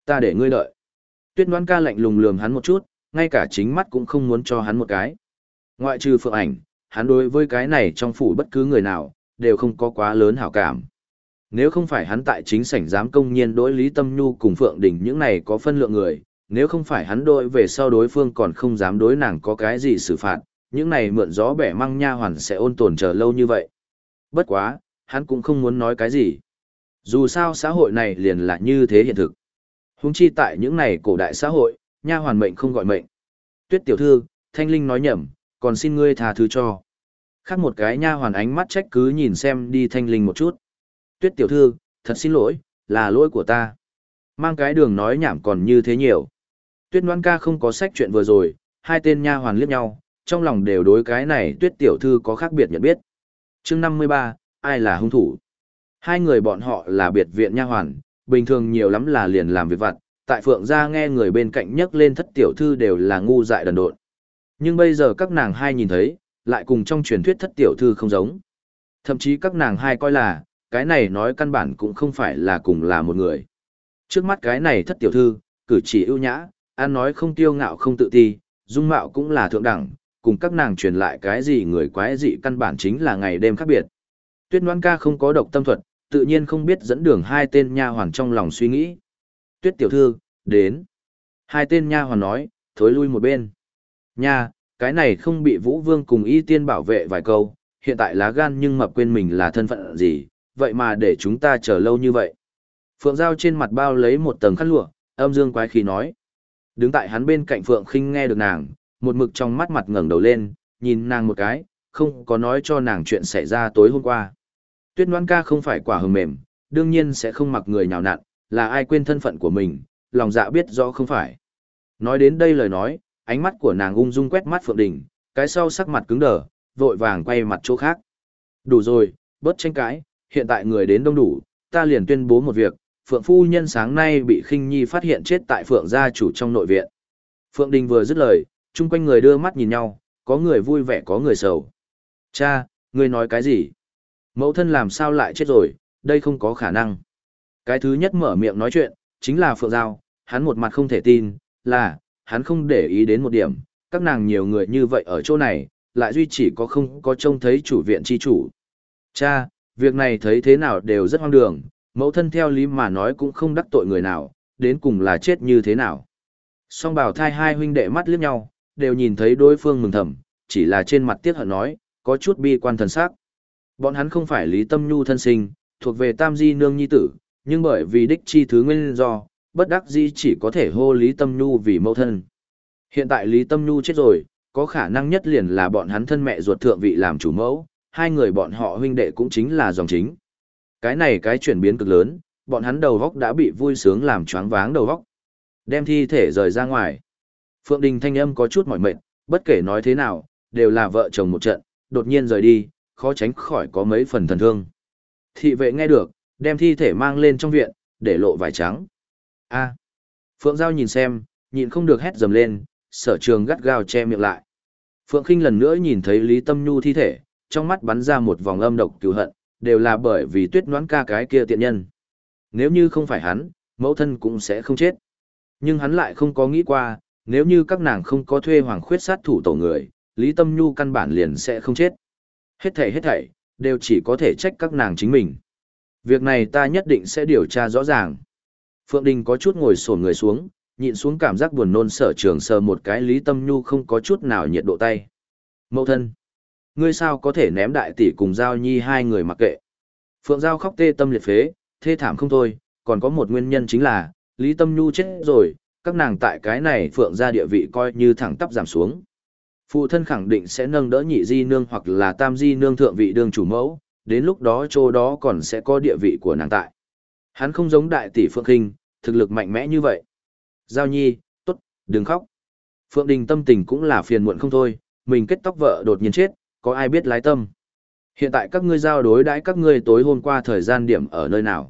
Ta để ngươi đợi. Tuyết Ngoan Ca lạnh lùng lườm hắn một chút, ngay cả chính mắt cũng không muốn cho hắn một cái. Ngoại trừ Phượng Ảnh, hắn đối với cái này trong phủ bất cứ người nào, đều không có quá lớn hảo cảm. Nếu không phải hắn tại chính sảnh dám công nhiên đối Lý Tâm Nhu cùng Phượng Đình những này có phân lượng người, nếu không phải hắn đối về sau đối phương còn không dám đối nàng có cái gì xử phạt, những này mượn gió bẻ măng nha hoàn sẽ ôn tồn chờ lâu như vậy. Bất quá, hắn cũng không muốn nói cái gì. Dù sao xã hội này liền là như thế hiện thực. Huống chi tại những này cổ đại xã hội, nha hoàn mệnh không gọi mệnh. Tuyết tiểu thư, Thanh Linh nói nhầm, còn xin ngươi tha thứ cho. Khác một cái nha hoàn ánh mắt trách cứ nhìn xem đi Thanh Linh một chút. Tuyết tiểu thư, thật xin lỗi, là lỗi của ta. Mang cái đường nói nhảm còn như thế nhiều. Tuyết Ngoan Ca không có sách chuyện vừa rồi, hai tên nha hoàn liếc nhau, trong lòng đều đối cái này Tuyết tiểu thư có khác biệt nhận biết. Chương 53, ai là hung thủ? Hai người bọn họ là biệt viện nha hoàn, bình thường nhiều lắm là liền làm việc vặt, tại Phượng gia nghe người bên cạnh nhắc lên thất tiểu thư đều là ngu dại đần độn. Nhưng bây giờ các nàng hai nhìn thấy, lại cùng trong truyền thuyết thất tiểu thư không giống. Thậm chí các nàng hai coi là, cái này nói căn bản cũng không phải là cùng là một người. Trước mắt cái này thất tiểu thư, cử chỉ ưu nhã, ăn nói không tiêu ngạo không tự ti, dung mạo cũng là thượng đẳng, cùng các nàng truyền lại cái gì người quái dị căn bản chính là ngày đêm khác biệt. Tuyết Ngoan Ca không có độc tâm thuật, tự nhiên không biết dẫn đường hai tên nha hoàn trong lòng suy nghĩ. Tuyết tiểu thư, đến. Hai tên nha hoàn nói, thối lui một bên. Nha, cái này không bị Vũ Vương cùng Y Tiên bảo vệ vài câu, hiện tại lá gan nhưng mập quên mình là thân phận gì, vậy mà để chúng ta chờ lâu như vậy. Phượng Giao trên mặt bao lấy một tầng khăn lụa, âm dương quái khí nói. Đứng tại hắn bên cạnh Phượng Khinh nghe được nàng, một mực trong mắt mặt ngẩng đầu lên, nhìn nàng một cái, không có nói cho nàng chuyện xảy ra tối hôm qua. Tuyết Ngoan Ca không phải quả hờ mềm, đương nhiên sẽ không mặc người nhào nặn, là ai quên thân phận của mình, lòng dạ biết rõ không phải. Nói đến đây lời nói, ánh mắt của nàng ung dung quét mắt Phượng Đình, cái sau sắc mặt cứng đờ, vội vàng quay mặt chỗ khác. Đủ rồi, bớt tranh cãi, hiện tại người đến đông đủ, ta liền tuyên bố một việc, Phượng phu nhân sáng nay bị Khinh Nhi phát hiện chết tại Phượng gia chủ trong nội viện. Phượng Đình vừa dứt lời, chung quanh người đưa mắt nhìn nhau, có người vui vẻ có người sầu. Cha, ngươi nói cái gì? Mẫu thân làm sao lại chết rồi, đây không có khả năng. Cái thứ nhất mở miệng nói chuyện, chính là Phượng Giao, hắn một mặt không thể tin, là, hắn không để ý đến một điểm, các nàng nhiều người như vậy ở chỗ này, lại duy chỉ có không có trông thấy chủ viện chi chủ. Cha, việc này thấy thế nào đều rất hoang đường, mẫu thân theo lý mà nói cũng không đắc tội người nào, đến cùng là chết như thế nào. Song bảo thai hai huynh đệ mắt liếc nhau, đều nhìn thấy đối phương mừng thầm, chỉ là trên mặt tiếc hận nói, có chút bi quan thần sắc. Bọn hắn không phải Lý Tâm Nhu thân sinh, thuộc về Tam Di Nương nhi tử, nhưng bởi vì đích chi thứ nguyên do, bất đắc dĩ chỉ có thể hô Lý Tâm Nhu vì mẫu thân. Hiện tại Lý Tâm Nhu chết rồi, có khả năng nhất liền là bọn hắn thân mẹ ruột thượng vị làm chủ mẫu, hai người bọn họ huynh đệ cũng chính là dòng chính. Cái này cái chuyển biến cực lớn, bọn hắn đầu góc đã bị vui sướng làm choáng váng đầu góc. Đem thi thể rời ra ngoài. Phượng Đình thanh âm có chút mỏi mệt, bất kể nói thế nào, đều là vợ chồng một trận, đột nhiên rời đi, khó tránh khỏi có mấy phần thần thương. Thị vệ nghe được, đem thi thể mang lên trong viện, để lộ vải trắng. A. Phượng Giao nhìn xem, nhịn không được hét dầm lên, Sở Trường gắt gao che miệng lại. Phượng Khinh lần nữa nhìn thấy Lý Tâm Nhu thi thể, trong mắt bắn ra một vòng âm độc cừu hận, đều là bởi vì Tuyết Ngoãn Ca cái kia tiện nhân. Nếu như không phải hắn, mẫu thân cũng sẽ không chết. Nhưng hắn lại không có nghĩ qua, nếu như các nàng không có thuê Hoàng Khuyết sát thủ tổ người, Lý Tâm Nhu căn bản liền sẽ không chết. Hết thảy, đều chỉ có thể trách các nàng chính mình. Việc này ta nhất định sẽ điều tra rõ ràng. Phượng Đình có chút ngồi xổm người xuống, nhịn xuống cảm giác buồn nôn. Sở Trường sờ một cái Lý Tâm Nhu không có chút nào nhiệt độ tay. Mẫu thân, ngươi sao có thể ném đại tỷ cùng Giao Nhi hai người mặc kệ. Phượng Giao khóc tê tâm liệt phế, thê thảm không thôi, còn có một nguyên nhân chính là, Lý Tâm Nhu chết rồi, các nàng tại cái này Phượng gia địa vị coi như thẳng tắp giảm xuống. Phụ thân khẳng định sẽ nâng đỡ nhị di nương hoặc là tam di nương thượng vị đương chủ mẫu, đến lúc đó chỗ đó còn sẽ có địa vị của nàng tại. Hắn không giống đại tỷ Phượng Khinh, thực lực mạnh mẽ như vậy. Giao Nhi, tốt, đừng khóc. Phượng Đình tâm tình cũng là phiền muộn không thôi, mình kết tóc vợ đột nhiên chết, có ai biết lái tâm. Hiện tại các ngươi giao đối đãi các ngươi tối hôm qua thời gian điểm ở nơi nào.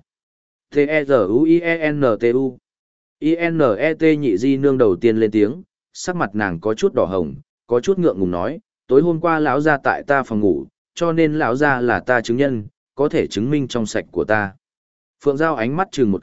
T-E-Z-U-I-E-N-T-U I-N-E-T nhị di nương đầu tiên lên tiếng, sắc mặt nàng có chút đỏ hồng, có chút ngượng ngùng nói, tối hôm qua lão gia tại ta phòng ngủ, cho nên lão gia là ta chứng nhân, có thể chứng minh trong sạch của ta. Phượng Giao ánh mắt chừng một cái,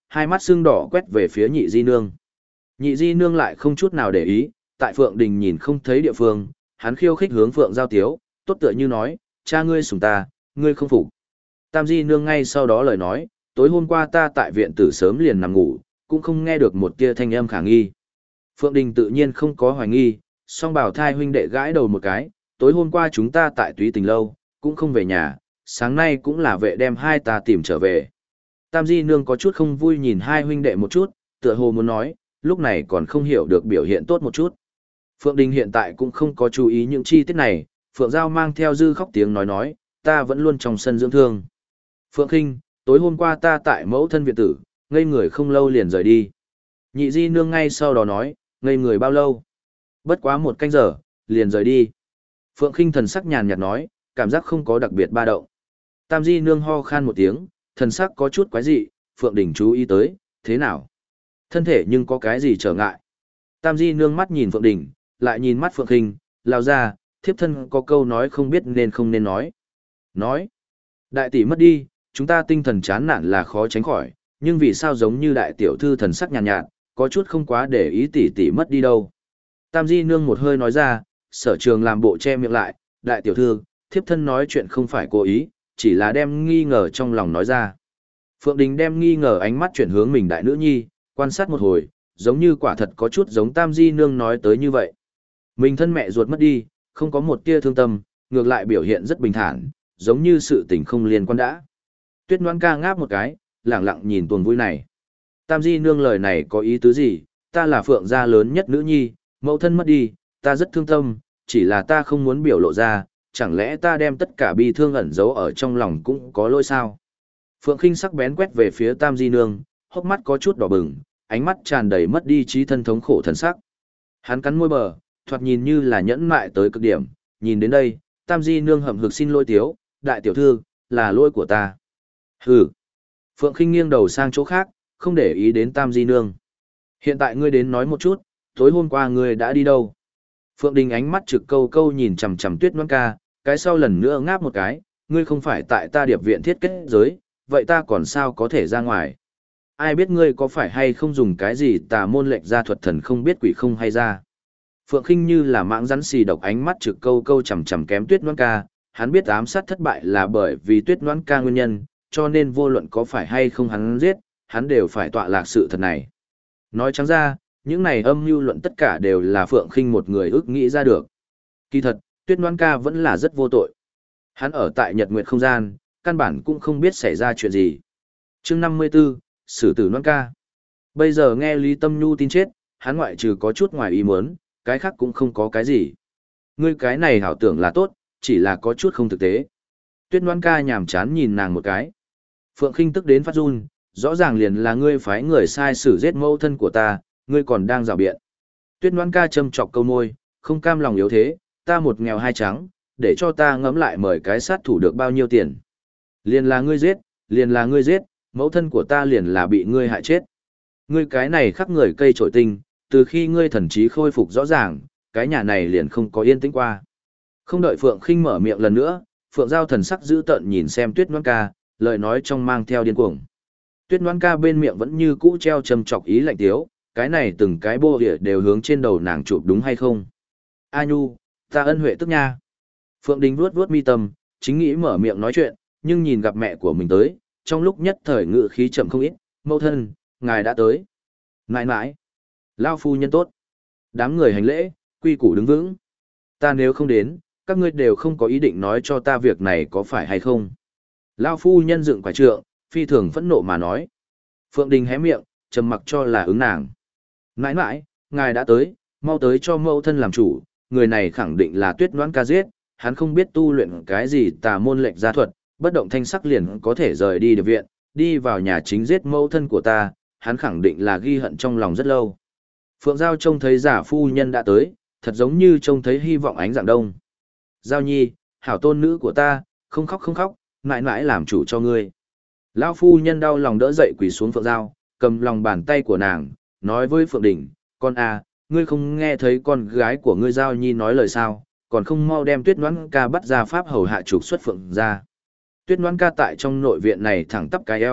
hai mắt sưng đỏ quét về phía nhị di nương. Nhị di nương lại không chút nào để ý, tại Phượng Đình nhìn không thấy địa phương, hắn khiêu khích hướng Phượng Giao Tiếu, tốt tựa như nói, cha ngươi sủng ta, ngươi không phục. Tam di nương ngay sau đó lời nói, tối hôm qua ta tại viện tử sớm liền nằm ngủ, cũng không nghe được một tia thanh âm khả nghi. Phượng Đình tự nhiên không có hoài nghi, song bảo thai huynh đệ gãi đầu một cái, tối hôm qua chúng ta tại Túy Tình lâu, cũng không về nhà, sáng nay cũng là vệ đem hai ta tìm trở về. Tam di nương có chút không vui nhìn hai huynh đệ một chút, tựa hồ muốn nói, lúc này còn không hiểu được biểu hiện tốt một chút. Phượng Đình hiện tại cũng không có chú ý những chi tiết này, Phượng Giao mang theo dư khóc tiếng nói, ta vẫn luôn trong sân dưỡng thương. Phượng Khinh, tối hôm qua ta tại mẫu thân viện tử, ngây người không lâu liền rời đi. Nhị di nương ngay sau đó nói, ngây người bao lâu? Bất quá 1 canh giờ, liền rời đi. Phượng Khinh thần sắc nhàn nhạt nói, cảm giác không có đặc biệt ba động. Tam di nương ho khan một tiếng, thần sắc có chút quái dị, Phượng Đình chú ý tới, thế nào? Thân thể nhưng có cái gì trở ngại? Tam di nương mắt nhìn Phượng Đình, lại nhìn mắt Phượng Khinh, lao ra, thiếp thân có câu nói không biết nên không nên nói. Nói, đại tỷ mất đi, chúng ta tinh thần chán nản là khó tránh khỏi, nhưng vì sao giống như đại tiểu thư thần sắc nhàn nhạt, có chút không quá để ý tỷ tỷ mất đi đâu. Tam di nương một hơi nói ra, Sở Trường làm bộ che miệng lại, đại tiểu thư, thiếp thân nói chuyện không phải cố ý, chỉ là đem nghi ngờ trong lòng nói ra. Phượng Đình đem nghi ngờ ánh mắt chuyển hướng mình đại nữ nhi, quan sát một hồi, giống như quả thật có chút giống Tam di nương nói tới như vậy. Mình thân mẹ ruột mất đi, không có một tia thương tâm, ngược lại biểu hiện rất bình thản, giống như sự tình không liên quan đã. Tuyết Ngoan ca ngáp một cái, lẳng lặng nhìn tuồng vui này. Tam di nương lời này có ý tứ gì, ta là Phượng gia lớn nhất nữ nhi, mẫu thân mất đi, ta rất thương tâm, chỉ là ta không muốn biểu lộ ra, chẳng lẽ ta đem tất cả bi thương ẩn giấu ở trong lòng cũng có lỗi sao? Phượng Khinh sắc bén quét về phía Tam di nương, hốc mắt có chút đỏ bừng, ánh mắt tràn đầy mất đi trí thân thống khổ thần sắc. Hắn cắn môi bờ, thoạt nhìn như là nhẫn mại tới cực điểm, nhìn đến đây, Tam di nương hậm hực xin lỗi tiếu, đại tiểu thư, là lỗi của ta. Hừ. Phượng Khinh nghiêng đầu sang chỗ khác, không để ý đến Tam di nương. Hiện tại ngươi đến nói một chút, tối hôm qua ngươi đã đi đâu? Phượng Đình ánh mắt trực câu câu nhìn chằm chằm Tuyết Ngoan ca, cái sau lần nữa ngáp một cái, ngươi không phải tại ta điệp viện thiết kết giới, vậy ta còn sao có thể ra ngoài? Ai biết ngươi có phải hay không dùng cái gì tà môn lệnh ra thuật thần không biết quỷ không hay ra? Phượng Khinh như là mãng rắn xì độc ánh mắt trực câu câu chằm chằm kém Tuyết Ngoan ca, hắn biết ám sát thất bại là bởi vì Tuyết Ngoan ca nguyên nhân, cho nên vô luận có phải hay không hắn giết, hắn đều phải tọa lạc sự thật này. Nói trắng ra, những này âm mưu luận tất cả đều là Phượng Khinh một người ước nghĩ ra được. Kỳ thật, Tuyết Ngoan ca vẫn là rất vô tội. Hắn ở tại Nhật Nguyệt không gian, căn bản cũng không biết xảy ra chuyện gì. Chương 54, xử tử Ngoan ca. Bây giờ nghe Lý Tâm Nhu tin chết, hắn ngoại trừ có chút ngoài ý muốn, cái khác cũng không có cái gì. Ngươi cái này hảo tưởng là tốt, chỉ là có chút không thực tế. Tuyết Ngoan ca nhàm chán nhìn nàng một cái. Phượng Khinh tức đến phát run, rõ ràng liền là ngươi phái người sai xử giết mẫu thân của ta, ngươi còn đang rào biện. Tuyết Ngoan ca châm chọc câu môi, không cam lòng yếu thế, ta một nghèo hai trắng, để cho ta ngẫm lại mời cái sát thủ được bao nhiêu tiền. Liền là ngươi giết, mẫu thân của ta liền là bị ngươi hại chết. Ngươi cái này khắc người cây trổi tinh, từ khi ngươi thần trí khôi phục rõ ràng, cái nhà này liền không có yên tĩnh qua. Không đợi Phượng Khinh mở miệng lần nữa, Phượng Giao thần sắc dữ tợn nhìn xem Tuyết Ngoan ca, lời nói trong mang theo điên cuồng. Tuyết Ngoan ca bên miệng vẫn như cũ treo châm chọc ý lạnh tiếu, cái này từng cái bô địa đều hướng trên đầu nàng chụp đúng hay không? A Nhu, ta ân huệ tức nha. Phượng Đình vuốt vuốt mi tâm, chính nghĩ mở miệng nói chuyện, nhưng nhìn gặp mẹ của mình tới, trong lúc nhất thời ngự khí chậm không ít, mẫu thân, ngài đã tới. Nãi nãi, lao phu nhân tốt. Đám người hành lễ, quy củ đứng vững. Ta nếu không đến, các ngươi đều không có ý định nói cho ta việc này có phải hay không. Lao phu nhân dựng quả trượng, phi thường phẫn nộ mà nói. Phượng Đình hé miệng, trầm mặc cho là ứng nàng. Nãi nãi, ngài đã tới, mau tới cho mẫu thân làm chủ, người này khẳng định là Tuyết Ngoan ca giết, hắn không biết tu luyện cái gì tà môn lệnh gia thuật, bất động thanh sắc liền có thể rời đi được viện, đi vào nhà chính giết mẫu thân của ta, hắn khẳng định là ghi hận trong lòng rất lâu. Phượng Giao trông thấy giả phu nhân đã tới, thật giống như trông thấy hy vọng ánh dạng đông. Giao nhi, hảo tôn nữ của ta, không khóc, mãi mãi làm chủ cho ngươi. Lão phu nhân đau lòng đỡ dậy quỳ xuống Phượng Giao, cầm lòng bàn tay của nàng, nói với Phượng Đình, con à, ngươi không nghe thấy con gái của ngươi Giao nhi nói lời sao, còn không mau đem Tuyết Ngoan ca bắt ra pháp hầu hạ trục xuất Phượng ra. Tuyết Ngoan ca tại trong nội viện này thẳng tắp cái eo,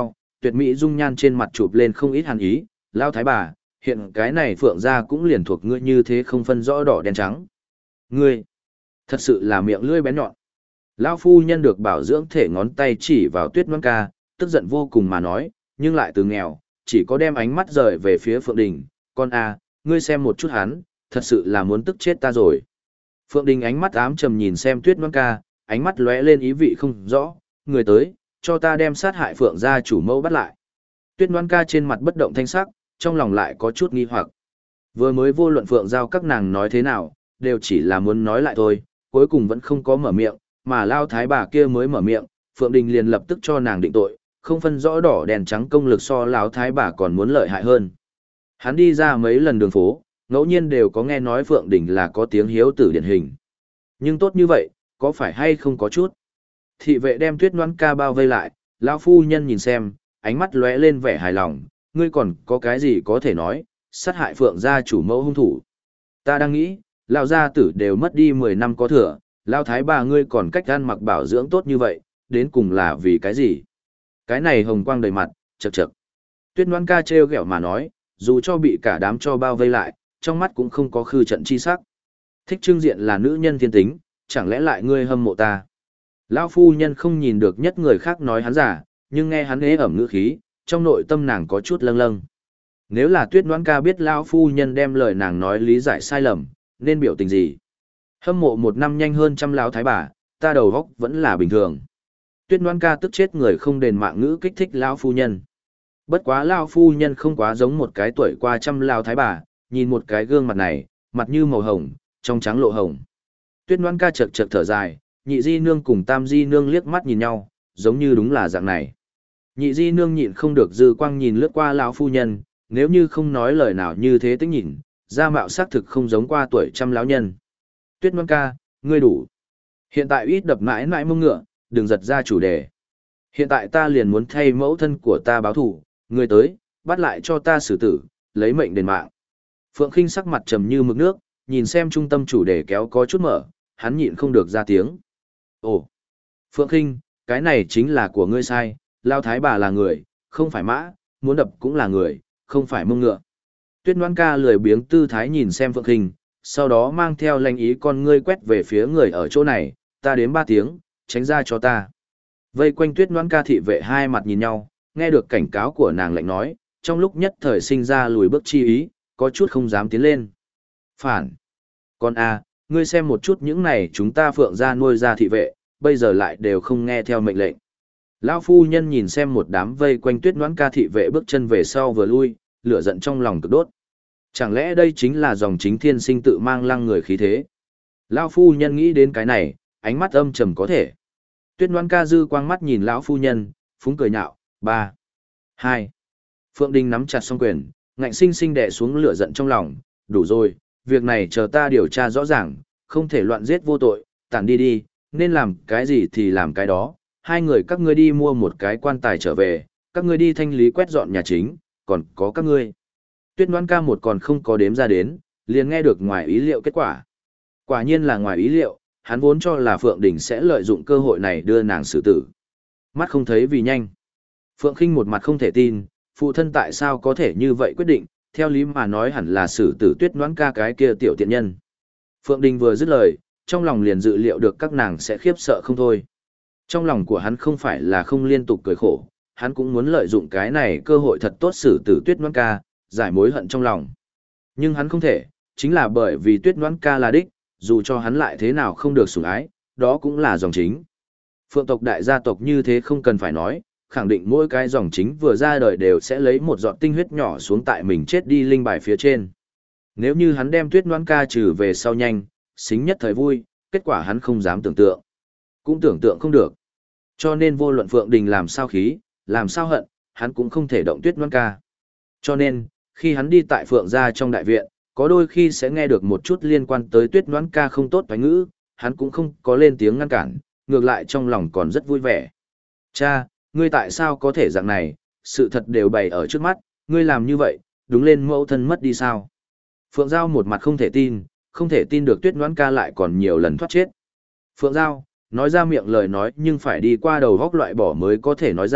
tuyệt mỹ dung nhan trên mặt chụp lên không ít hàn ý, lao thái bà, hiện cái này Phượng gia cũng liền thuộc ngươi như thế không phân rõ đỏ đen trắng. Ngươi, thật sự là miệng lưỡi bén nhọn. Lão phu nhân được bảo dưỡng thể ngón tay chỉ vào Tuyết Ngoan Ca, tức giận vô cùng mà nói, nhưng lại từ nghèo, chỉ có đem ánh mắt rời về phía Phượng Đình, con a, ngươi xem một chút hắn, thật sự là muốn tức chết ta rồi. Phượng Đình ánh mắt ám trầm nhìn xem Tuyết Ngoan Ca, ánh mắt lóe lên ý vị không rõ, người tới, cho ta đem sát hại Phượng gia chủ mẫu bắt lại. Tuyết Ngoan Ca trên mặt bất động thanh sắc, trong lòng lại có chút nghi hoặc. Vừa mới vô luận Phượng giao các nàng nói thế nào, đều chỉ là muốn nói lại thôi, cuối cùng vẫn không có mở miệng, mà lao thái bà kia mới mở miệng, Phượng Đình liền lập tức cho nàng định tội, không phân rõ đỏ đèn trắng công lực so lão thái bà còn muốn lợi hại hơn. Hắn đi ra mấy lần đường phố, ngẫu nhiên đều có nghe nói Phượng Đình là có tiếng hiếu tử điển hình. Nhưng tốt như vậy, có phải hay không có chút? Thị vệ đem Tuyết Ngoan Ca bao vây lại, lão phu nhân nhìn xem, ánh mắt lóe lên vẻ hài lòng, ngươi còn có cái gì có thể nói, sát hại Phượng gia chủ mẫu hung thủ. Ta đang nghĩ, lão gia tử đều mất đi 10 năm có thừa, lão thái bà ngươi còn cách ăn mặc bảo dưỡng tốt như vậy, đến cùng là vì cái gì? Cái này hồng quang đầy mặt, chậc chậc. Tuyết Ngoan Ca trêu ghẹo mà nói, dù cho bị cả đám cho bao vây lại, trong mắt cũng không có khư trận chi sắc. Thích trưng diện là nữ nhân thiên tính, chẳng lẽ lại ngươi hâm mộ ta? Lão phu nhân không nhìn được nhất người khác nói hắn giả, nhưng nghe hắn ế ẩm ngữ khí, trong nội tâm nàng có chút lâng lâng. Nếu là Tuyết Ngoan Ca biết lão phu nhân đem lời nàng nói lý giải sai lầm, nên biểu tình gì? Hâm mộ một năm nhanh hơn trăm lão thái bà, ta đầu góc vẫn là bình thường. Tuyết Ngoan Ca tức chết người không đền mạng ngữ kích thích lão phu nhân. Bất quá lão phu nhân không quá giống một cái tuổi qua trăm lão thái bà, nhìn một cái gương mặt này, mặt như màu hồng, trong trắng lộ hồng. Tuyết Ngoan Ca chậc chậc thở dài, nhị di nương cùng tam di nương liếc mắt nhìn nhau, giống như đúng là dạng này. Nhị di nương nhịn không được dư quang nhìn lướt qua lão phu nhân, nếu như không nói lời nào như thế tính nhìn, da mạo xác thực không giống qua tuổi trăm lão nhân. Tuyết Ngoan Ca, ngươi đủ. Hiện tại ít đập mãi mãi mông ngựa, đừng giật ra chủ đề. Hiện tại ta liền muốn thay mẫu thân của ta báo thù, ngươi tới, bắt lại cho ta xử tử, lấy mệnh đền mạng. Phượng Khinh sắc mặt trầm như mực nước, nhìn xem trung tâm chủ đề kéo có chút mở, hắn nhịn không được ra tiếng. Ồ, Phượng Khinh, cái này chính là của ngươi sai, Lao Thái bà là người, không phải mã, muốn đập cũng là người, không phải mông ngựa. Tuyết Ngoan Ca lười biếng tư thái nhìn xem Phượng Khinh, sau đó mang theo lanh ý con ngươi quét về phía người ở chỗ này, ta đếm 3 tiếng, tránh ra cho ta. Vây quanh Tuyết Ngoan Ca thị vệ hai mặt nhìn nhau, nghe được cảnh cáo của nàng lạnh nói, trong lúc nhất thời sinh ra lùi bước chi ý, có chút không dám tiến lên. Phản! Con a, ngươi xem một chút những này chúng ta Phượng gia nuôi ra thị vệ, bây giờ lại đều không nghe theo mệnh lệnh. Lão phu nhân nhìn xem một đám vây quanh Tuyết Ngoan Ca thị vệ bước chân về sau vừa lui, lửa giận trong lòng cực đốt. Chẳng lẽ đây chính là dòng chính thiên sinh tự mang lăng người khí thế? Lão phu nhân nghĩ đến cái này, ánh mắt âm trầm có thể. Tuyết Ngoan Ca dư quang mắt nhìn lão phu nhân, phúng cười nhạo, 3, 2. Phượng Đình nắm chặt song quyền, ngạnh sinh sinh đè xuống lửa giận trong lòng, đủ rồi, việc này chờ ta điều tra rõ ràng, không thể loạn giết vô tội, tản đi đi, nên làm cái gì thì làm cái đó. Hai người các ngươi đi mua một cái quan tài trở về, các ngươi đi thanh lý quét dọn nhà chính, còn có các ngươi. Tuyết Ngoan Ca một còn không có đếm ra đến, liền nghe được ngoài ý liệu kết quả. Quả nhiên là ngoài ý liệu, hắn vốn cho là Phượng Đình sẽ lợi dụng cơ hội này đưa nàng xử tử. Mắt không thấy vì nhanh. Phượng Khinh một mặt không thể tin, phụ thân tại sao có thể như vậy quyết định, theo lý mà nói hẳn là xử tử Tuyết Ngoan Ca cái kia tiểu tiện nhân. Phượng Đình vừa dứt lời, trong lòng liền dự liệu được các nàng sẽ khiếp sợ không thôi. Trong lòng của hắn không phải là không liên tục cười khổ, hắn cũng muốn lợi dụng cái này cơ hội thật tốt xử tử Tuyết Ngoan Ca, giải mối hận trong lòng. Nhưng hắn không thể, chính là bởi vì Tuyết Ngoan Ca là đích, dù cho hắn lại thế nào không được sủng ái, đó cũng là dòng chính. Phượng tộc đại gia tộc như thế không cần phải nói, khẳng định mỗi cái dòng chính vừa ra đời đều sẽ lấy một giọt tinh huyết nhỏ xuống tại mình chết đi linh bài phía trên. Nếu như hắn đem Tuyết Ngoan Ca trừ về sau nhanh, xính nhất thời vui, kết quả hắn không dám tưởng tượng. Cũng tưởng tượng không được. Cho nên vô luận Phượng Đình làm sao khí, làm sao hận, hắn cũng không thể động Tuyết Ngoan Ca. Cho nên, khi hắn đi tại Phượng gia trong đại viện, có đôi khi sẽ nghe được một chút liên quan tới Tuyết Ngoan Ca không tốt thoái ngữ, hắn cũng không có lên tiếng ngăn cản, ngược lại trong lòng còn rất vui vẻ. Cha, ngươi tại sao có thể dạng này, sự thật đều bày ở trước mắt, ngươi làm như vậy, đúng lên mẫu thân mất đi sao? Phượng Giao một mặt không thể tin được Tuyết Ngoan Ca lại còn nhiều lần thoát chết. Phượng Giao, nói ra miệng lời nói nhưng phải đi qua đầu góc loại bỏ mới có thể nói ra,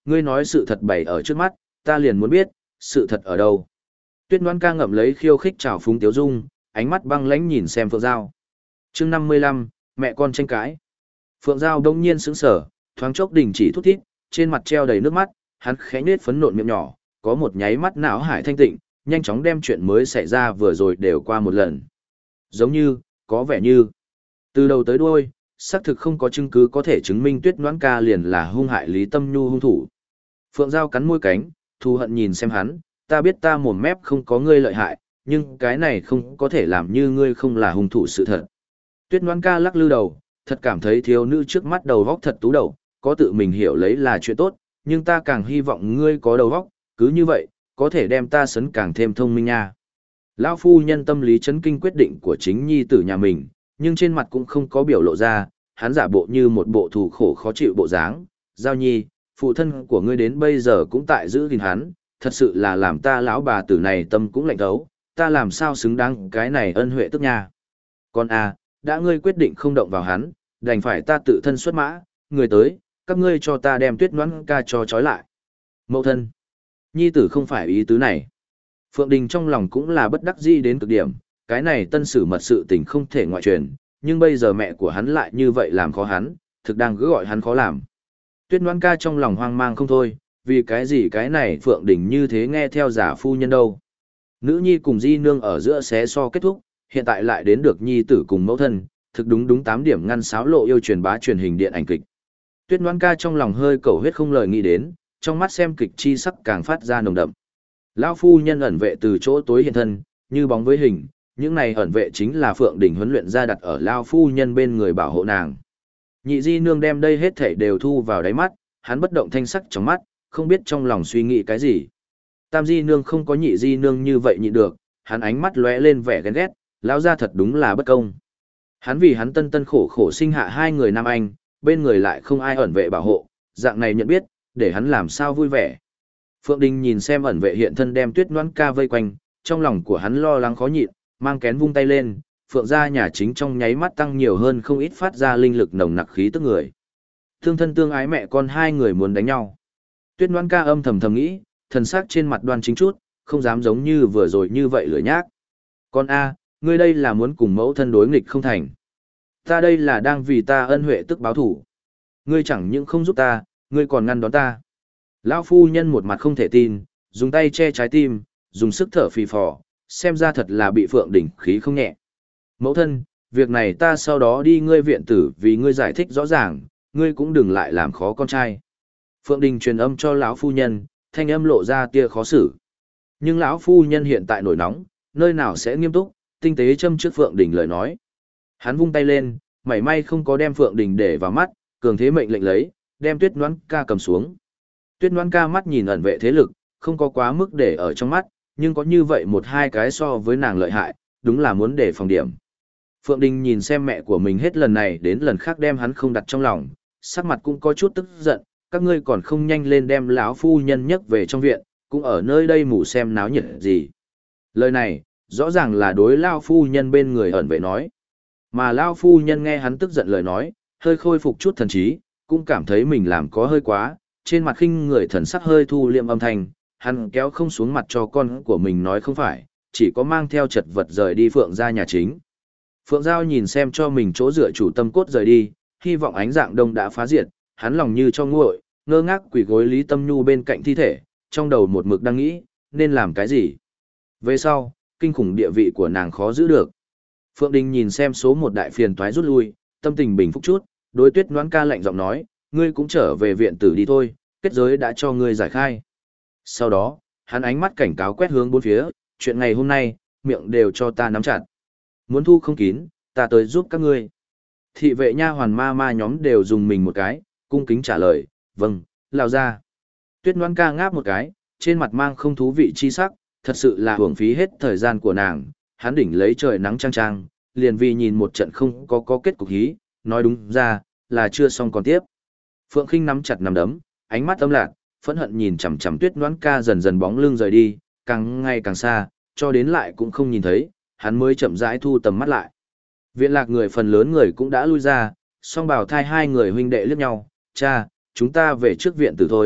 ngươi nói sự thật bày ở trước mắt, ta liền muốn biết, sự thật ở đâu. Tuyết Ngoan ca ngậm lấy khiêu khích trào phúng tiếu dung, ánh mắt băng lãnh nhìn xem Phượng Giao. Chương 55, mẹ con tranh cãi. Phượng Giao đông nhiên sững sờ, thoáng chốc đình chỉ thút thít, trên mặt treo đầy nước mắt, hắn khẽ nhếch phấn nộn miệng nhỏ, có một nháy mắt não hải thanh tịnh, nhanh chóng đem chuyện mới xảy ra vừa rồi đều qua một lần. Giống như, có vẻ như, từ đầu tới đuôi, xác thực không có chứng cứ có thể chứng minh Tuyết Ngoãn ca liền là hung hại Lý Tâm Nhu hung thủ. Phượng Giao cắn môi cánh, thù hận nhìn xem hắn, ta biết ta mồm mép không có ngươi lợi hại, nhưng cái này không có thể làm như ngươi không là hung thủ sự thật. Tuyết Ngoãn ca lắc lư đầu, thật cảm thấy thiếu nữ trước mắt đầu vóc thật tú đầu, có tự mình hiểu lấy là chuyện tốt, nhưng ta càng hy vọng ngươi có đầu vóc, cứ như vậy, có thể đem ta sấn càng thêm thông minh nha. Lão phu nhân tâm lý chấn kinh quyết định của chính nhi tử nhà mình, nhưng trên mặt cũng không có biểu lộ ra, hắn giả bộ như một bộ thù khổ khó chịu bộ dáng. Giao nhi, phụ thân của ngươi đến bây giờ cũng tại giữ gìn hắn, thật sự là làm ta lão bà tử này tâm cũng lạnh thấu, ta làm sao xứng đáng cái này ân huệ tức nha. Con à, đã ngươi quyết định không động vào hắn, đành phải ta tự thân xuất mã, người tới, các ngươi cho ta đem Tuyết Ngoãn ca cho trói lại. Mẫu thân, nhi tử không phải ý tứ này. Phượng Đình trong lòng cũng là bất đắc dĩ đến cực điểm, cái này tân sử mật sự tình không thể ngoại truyền, nhưng bây giờ mẹ của hắn lại như vậy làm khó hắn, thực đang cứ gọi hắn khó làm. Tuyết Ngoãn ca trong lòng hoang mang không thôi, vì cái gì cái này Phượng Đình như thế nghe theo giả phu nhân đâu. Nữ nhi cùng di nương ở giữa xé so kết thúc, hiện tại lại đến được nhi tử cùng mẫu thân, thực đúng 8 điểm ngăn sáo lộ yêu truyền bá truyền hình điện ảnh kịch. Tuyết Ngoãn ca trong lòng hơi cầu huyết không lời nghĩ đến, trong mắt xem kịch chi sắc càng phát ra nồng đậm. Lão phu nhân ẩn vệ từ chỗ tối hiện thân, như bóng với hình, những này ẩn vệ chính là Phượng Đình huấn luyện ra đặt ở lão phu nhân bên người bảo hộ nàng. Nhị di nương đem đây hết thảy đều thu vào đáy mắt, hắn bất động thanh sắc trong mắt, không biết trong lòng suy nghĩ cái gì. Tam di nương không có nhị di nương như vậy nhịn được, hắn ánh mắt lóe lên vẻ ghen ghét, lão gia thật đúng là bất công. Hắn vì hắn tân khổ khổ sinh hạ 2 người nam anh, bên người lại không ai ẩn vệ bảo hộ, dạng này nhận biết, để hắn làm sao vui vẻ. Phượng Đình nhìn xem ẩn vệ hiện thân đem Tuyết Ngoãn ca vây quanh, trong lòng của hắn lo lắng khó nhịn, mang kén vung tay lên, Phượng gia nhà chính trong nháy mắt tăng nhiều hơn không ít phát ra linh lực nồng nặc khí tức người. Thương thân tương ái mẹ con 2 người muốn đánh nhau. Tuyết Ngoãn ca âm thầm nghĩ, thần sắc trên mặt đoan chính chút, không dám giống như vừa rồi như vậy lửa nhác. Con a, ngươi đây là muốn cùng mẫu thân đối nghịch không thành. Ta đây là đang vì ta ân huệ tức báo thủ. Ngươi chẳng những không giúp ta, ngươi còn ngăn đón ta. Lão phu nhân một mặt không thể tin, dùng tay che trái tim, dùng sức thở phì phò, xem ra thật là bị Phượng Đình khí không nhẹ. Mẫu thân, việc này ta sau đó đi ngươi viện tử vì ngươi giải thích rõ ràng, ngươi cũng đừng lại làm khó con trai. Phượng Đình truyền âm cho lão phu nhân, thanh âm lộ ra tia khó xử. Nhưng lão phu nhân hiện tại nổi nóng, nơi nào sẽ nghiêm túc, tinh tế châm trước Phượng Đình lời nói. Hắn vung tay lên, mảy may không có đem Phượng Đình để vào mắt, cường thế mệnh lệnh lấy, đem Tuyết Ngoãn ca cầm xuống. Tuyết Ngoãn ca mắt nhìn ẩn vệ thế lực, không có quá mức để ở trong mắt, nhưng có như vậy 1-2 cái so với nàng lợi hại, đúng là muốn để phòng điểm. Phượng Đình nhìn xem mẹ của mình hết lần này đến lần khác đem hắn không đặt trong lòng, sắc mặt cũng có chút tức giận, các ngươi còn không nhanh lên đem lão phu nhân nhấc về trong viện, cũng ở nơi đây mù xem náo nhiệt gì. Lời này, rõ ràng là đối lão phu nhân bên người ẩn vệ nói. Mà lão phu nhân nghe hắn tức giận lời nói, hơi khôi phục chút thần trí, cũng cảm thấy mình làm có hơi quá, trên mặt khinh người thần sắc hơi thu liệm âm thanh, hắn kéo không xuống mặt cho con của mình nói không phải, chỉ có mang theo chật vật rời đi Phượng gia nhà chính. Phượng Giao nhìn xem cho mình chỗ dựa chủ tâm cốt rời đi, hy vọng ánh dạng đông đã phá diệt, hắn lòng như cho nguội, ngơ ngác quỳ gối Lý Tâm Nhu bên cạnh thi thể, trong đầu một mực đang nghĩ, nên làm cái gì. Về sau, kinh khủng địa vị của nàng khó giữ được. Phượng Đình nhìn xem số 1 đại phiền toái rút lui, tâm tình bình phúc chút, đối Tuyết Ngoãn ca lạnh giọng nói, ngươi cũng trở về viện tử đi thôi, kết giới đã cho ngươi giải khai. Sau đó, hắn ánh mắt cảnh cáo quét hướng bốn phía, chuyện ngày hôm nay, miệng đều cho ta nắm chặt. Muốn thu không kín, ta tới giúp các ngươi. Thị vệ nha hoàn ma ma nhóm đều dùng mình một cái, cung kính trả lời, vâng, lao ra. Tuyết Ngoãn ca ngáp một cái, trên mặt mang không thú vị chi sắc, thật sự là hưởng phí hết thời gian của nàng, hắn đỉnh lấy trời nắng trang trang, liền vì nhìn một trận không có kết cục hí, nói đúng ra, là chưa xong còn tiếp. Phượng Khinh nắm chặt nắm đấm, ánh mắt âm lạc, phẫn hận nhìn chằm chằm Tuyết Ngoãn ca dần dần bóng lưng rời đi, càng ngày càng xa, cho đến lại cũng không nhìn thấy, hắn mới chậm rãi thu tầm mắt lại. Viện lạc người phần lớn người cũng đã lui ra, song bảo thai 2 người huynh đệ liếc nhau, cha, chúng ta về trước viện tử thôi,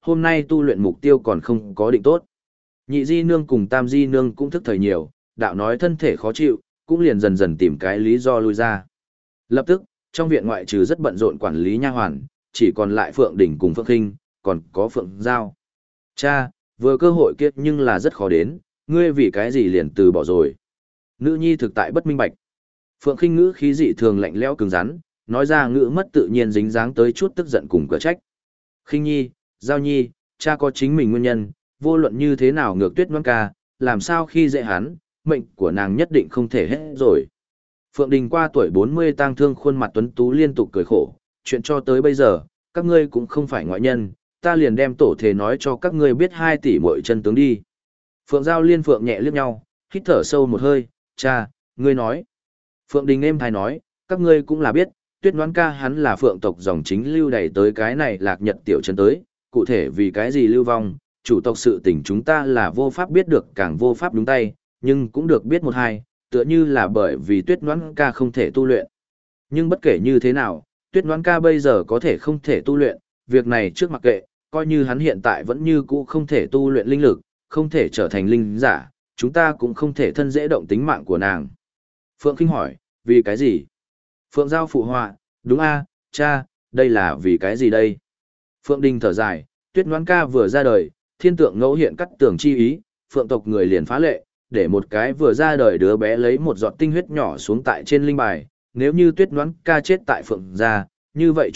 hôm nay tu luyện mục tiêu còn không có định tốt. Nhị di nương cùng tam di nương cũng thức thời nhiều, đạo nói thân thể khó chịu, cũng liền dần dần tìm cái lý do lui ra. Lập tức, trong viện ngoại trừ rất bận rộn quản lý nha hoàn, chỉ còn lại Phượng Đình cùng Phượng Khinh, còn có Phượng Giao. Cha, vừa cơ hội kiếp nhưng là rất khó đến, ngươi vì cái gì liền từ bỏ rồi. Nữ nhi thực tại bất minh bạch. Phượng Khinh ngữ khí dị thường lạnh lẽo cứng rắn, nói ra ngữ mất tự nhiên dính dáng tới chút tức giận cùng cửa trách. Khinh nhi, Giao nhi, cha có chính mình nguyên nhân, vô luận như thế nào ngược Tuyết Ngoan ca, làm sao khi dễ hắn, mệnh của nàng nhất định không thể hết rồi. Phượng Đình qua tuổi 40 tang thương khuôn mặt tuấn tú liên tục cười khổ, chuyện cho tới bây giờ, các ngươi cũng không phải ngoại nhân, ta liền đem tổ thể nói cho các ngươi biết 2 tỷ muội chân tướng đi. Phượng Giao Liên Phượng nhẹ liếc nhau, hít thở sâu một hơi, cha, ngươi nói. Phượng Đình êm thai nói, các ngươi cũng là biết, Tuyết Ngoan ca hắn là Phượng tộc dòng chính lưu đẩy tới cái này Lạc Nhật tiểu chân tới, cụ thể vì cái gì lưu vong, chủ tộc sự tình chúng ta là vô pháp biết được càng vô pháp đúng tay, nhưng cũng được biết một hai, tựa như là bởi vì Tuyết Ngoan ca không thể tu luyện. Nhưng bất kể như thế nào, Tuyết Ngoan ca bây giờ có thể không thể tu luyện, việc này trước mặc kệ, coi như hắn hiện tại vẫn như cũ không thể tu luyện linh lực, không thể trở thành linh giả, chúng ta cũng không thể thân dễ động tính mạng của nàng. Phượng Khinh hỏi, vì cái gì? Phượng Giao phụ họa, đúng a, cha, đây là vì cái gì đây? Phượng Đình thở dài, Tuyết Ngoan ca vừa ra đời, thiên tượng ngẫu hiện cắt tường chi ý, Phượng tộc người liền phá lệ, để một cái vừa ra đời đứa bé lấy một giọt tinh huyết nhỏ xuống tại trên linh bài, nếu như Tuyết Ngoan ca chết tại Phượng gia, như vậy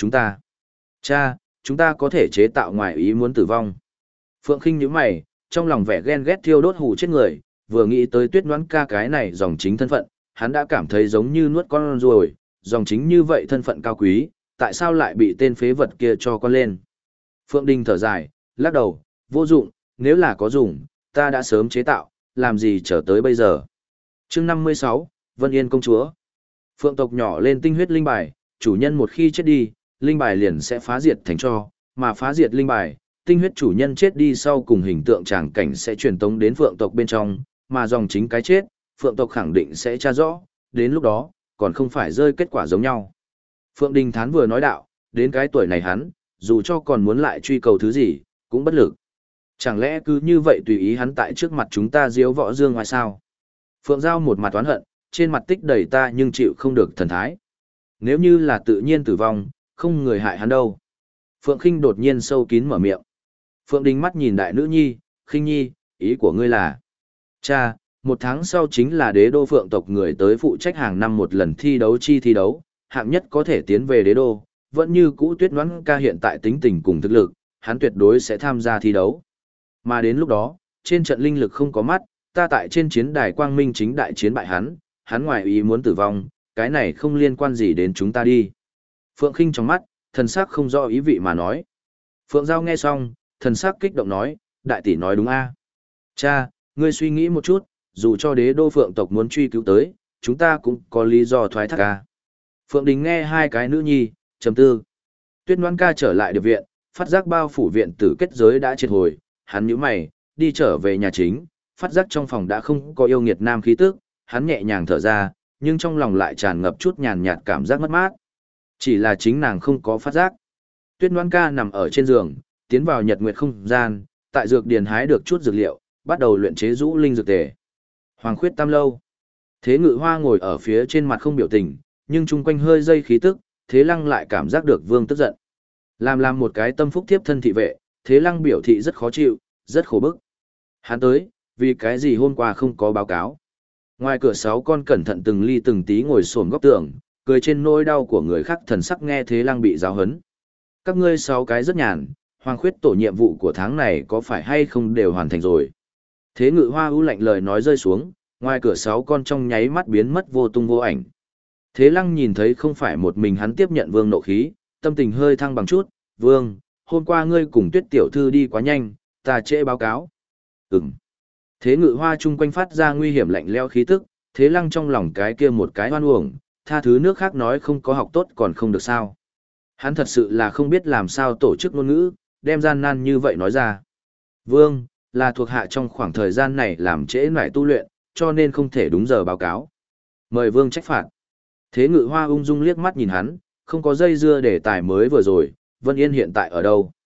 cha, chúng ta có thể chế tạo ngoài ý muốn tử vong. Phượng Khinh nhíu mày, trong lòng vẻ ghen ghét thiêu đốt hù chết người, vừa nghĩ tới Tuyết Ngoan ca cái này dòng chính thân phận, hắn đã cảm thấy giống như nuốt con ruồi, dòng chính như vậy thân phận cao quý, tại sao lại bị tên phế vật kia cho con lên. Phượng Đình thở dài, lắc đầu, vô dụng, nếu là có dùng, ta đã sớm chế tạo, làm gì chờ tới bây giờ. Chương 56, Vân Yên công chúa. Phượng tộc nhỏ lên tinh huyết linh bài, chủ nhân một khi chết đi, linh bài liền sẽ phá diệt thành tro, mà phá diệt linh bài, tinh huyết chủ nhân chết đi sau cùng hình tượng tràng cảnh sẽ truyền tống đến Phượng tộc bên trong, mà dòng chính cái chết, Phượng tộc khẳng định sẽ tra rõ, đến lúc đó, còn không phải rơi kết quả giống nhau. Phượng Đình Thán vừa nói đạo, đến cái tuổi này hắn, dù cho còn muốn lại truy cầu thứ gì, cũng bất lực. Chẳng lẽ cứ như vậy tùy ý hắn tại trước mặt chúng ta diếu võ dương ngoài sao? Phượng Giao một mặt oán hận, trên mặt tích đầy ta nhưng chịu không được thần thái. Nếu như là tự nhiên tử vong, không người hại hắn đâu. Phượng Khinh đột nhiên sâu kín mở miệng. Phượng Đình mắt nhìn đại nữ nhi, Khinh nhi, ý của ngươi là. Cha, 1 tháng sau chính là đế đô Phượng tộc người tới phụ trách hàng năm một lần thi đấu, hạng nhất có thể tiến về đế đô, vẫn như cũ Tuyết Ngoãn ca hiện tại tính tình cùng thực lực, hắn tuyệt đối sẽ tham gia thi đấu. Mà đến lúc đó, trên trận linh lực không có mắt, ta tại trên chiến đài quang minh chính đại chiến bại hắn ngoài ý muốn tử vong, cái này không liên quan gì đến chúng ta đi. Phượng Khinh trong mắt, thần sắc không rõ ý vị mà nói. Phượng Giao nghe xong, thần sắc kích động nói, đại tỷ nói đúng a. Cha, ngươi suy nghĩ một chút, dù cho đế đô Phượng tộc muốn truy cứu tới, chúng ta cũng có lý do thoái thác ca. Phượng Đình nghe hai cái nữ nhi, trầm tư. Tuyết Ngoãn ca trở lại điệp viện, phát giác bao phủ viện tử kết giới đã triệt hồi, hắn nhíu mày, đi trở về nhà chính, phát giác trong phòng đã không có yêu nghiệt nam khí tức, hắn nhẹ nhàng thở ra, nhưng trong lòng lại tràn ngập chút nhàn nhạt cảm giác mất mát. Chỉ là chính nàng không có phát giác. Tuyết Ngoãn ca nằm ở trên giường, tiến vào nhật nguyệt không gian, tại dược điền hái được chút dược liệu, bắt đầu luyện chế rũ linh dược tề. Hoàng khuyết tam lâu. Thế Ngự Hoa ngồi ở phía trên mặt không biểu tình, nhưng chung quanh hơi dây khí tức, Thế Lăng lại cảm giác được vương tức giận. Làm một cái tâm phúc tiếp thân thị vệ, Thế Lăng biểu thị rất khó chịu, rất khổ bức. Hắn tới, vì cái gì hôm qua không có báo cáo. Ngoài cửa 6 con cẩn thận từng ly từng tí ngồi xổm góc tường, cười trên nỗi đau của người khác, thần sắc nghe Thế Lăng bị giáo hấn. Các ngươi 6 cái rất nhàn, Hoàng khuyết tổ nhiệm vụ của tháng này có phải hay không đều hoàn thành rồi. Thế Ngự Hoa ưu lạnh lời nói rơi xuống, ngoài cửa 6 con trong nháy mắt biến mất vô tung vô ảnh. Thế Lăng nhìn thấy không phải một mình hắn tiếp nhận vương nộ khí, tâm tình hơi thăng bằng chút, vương, hôm qua ngươi cùng Tuyết tiểu thư đi quá nhanh, ta trễ báo cáo. Ừm. Thế Ngự Hoa chung quanh phát ra nguy hiểm lạnh lẽo khí tức, Thế Lăng trong lòng cái kia một cái hoan uổng, tha thứ nước khác nói không có học tốt còn không được sao. Hắn thật sự là không biết làm sao tổ chức ngôn ngữ, đem gian nan như vậy nói ra. Vương, là thuộc hạ trong khoảng thời gian này làm trễ nải tu luyện, cho nên không thể đúng giờ báo cáo. Mời Vương trách phạt. Thế Ngự Hoa ung dung liếc mắt nhìn hắn, không có dây dưa để tài mới vừa rồi, Vân Yên hiện tại ở đâu?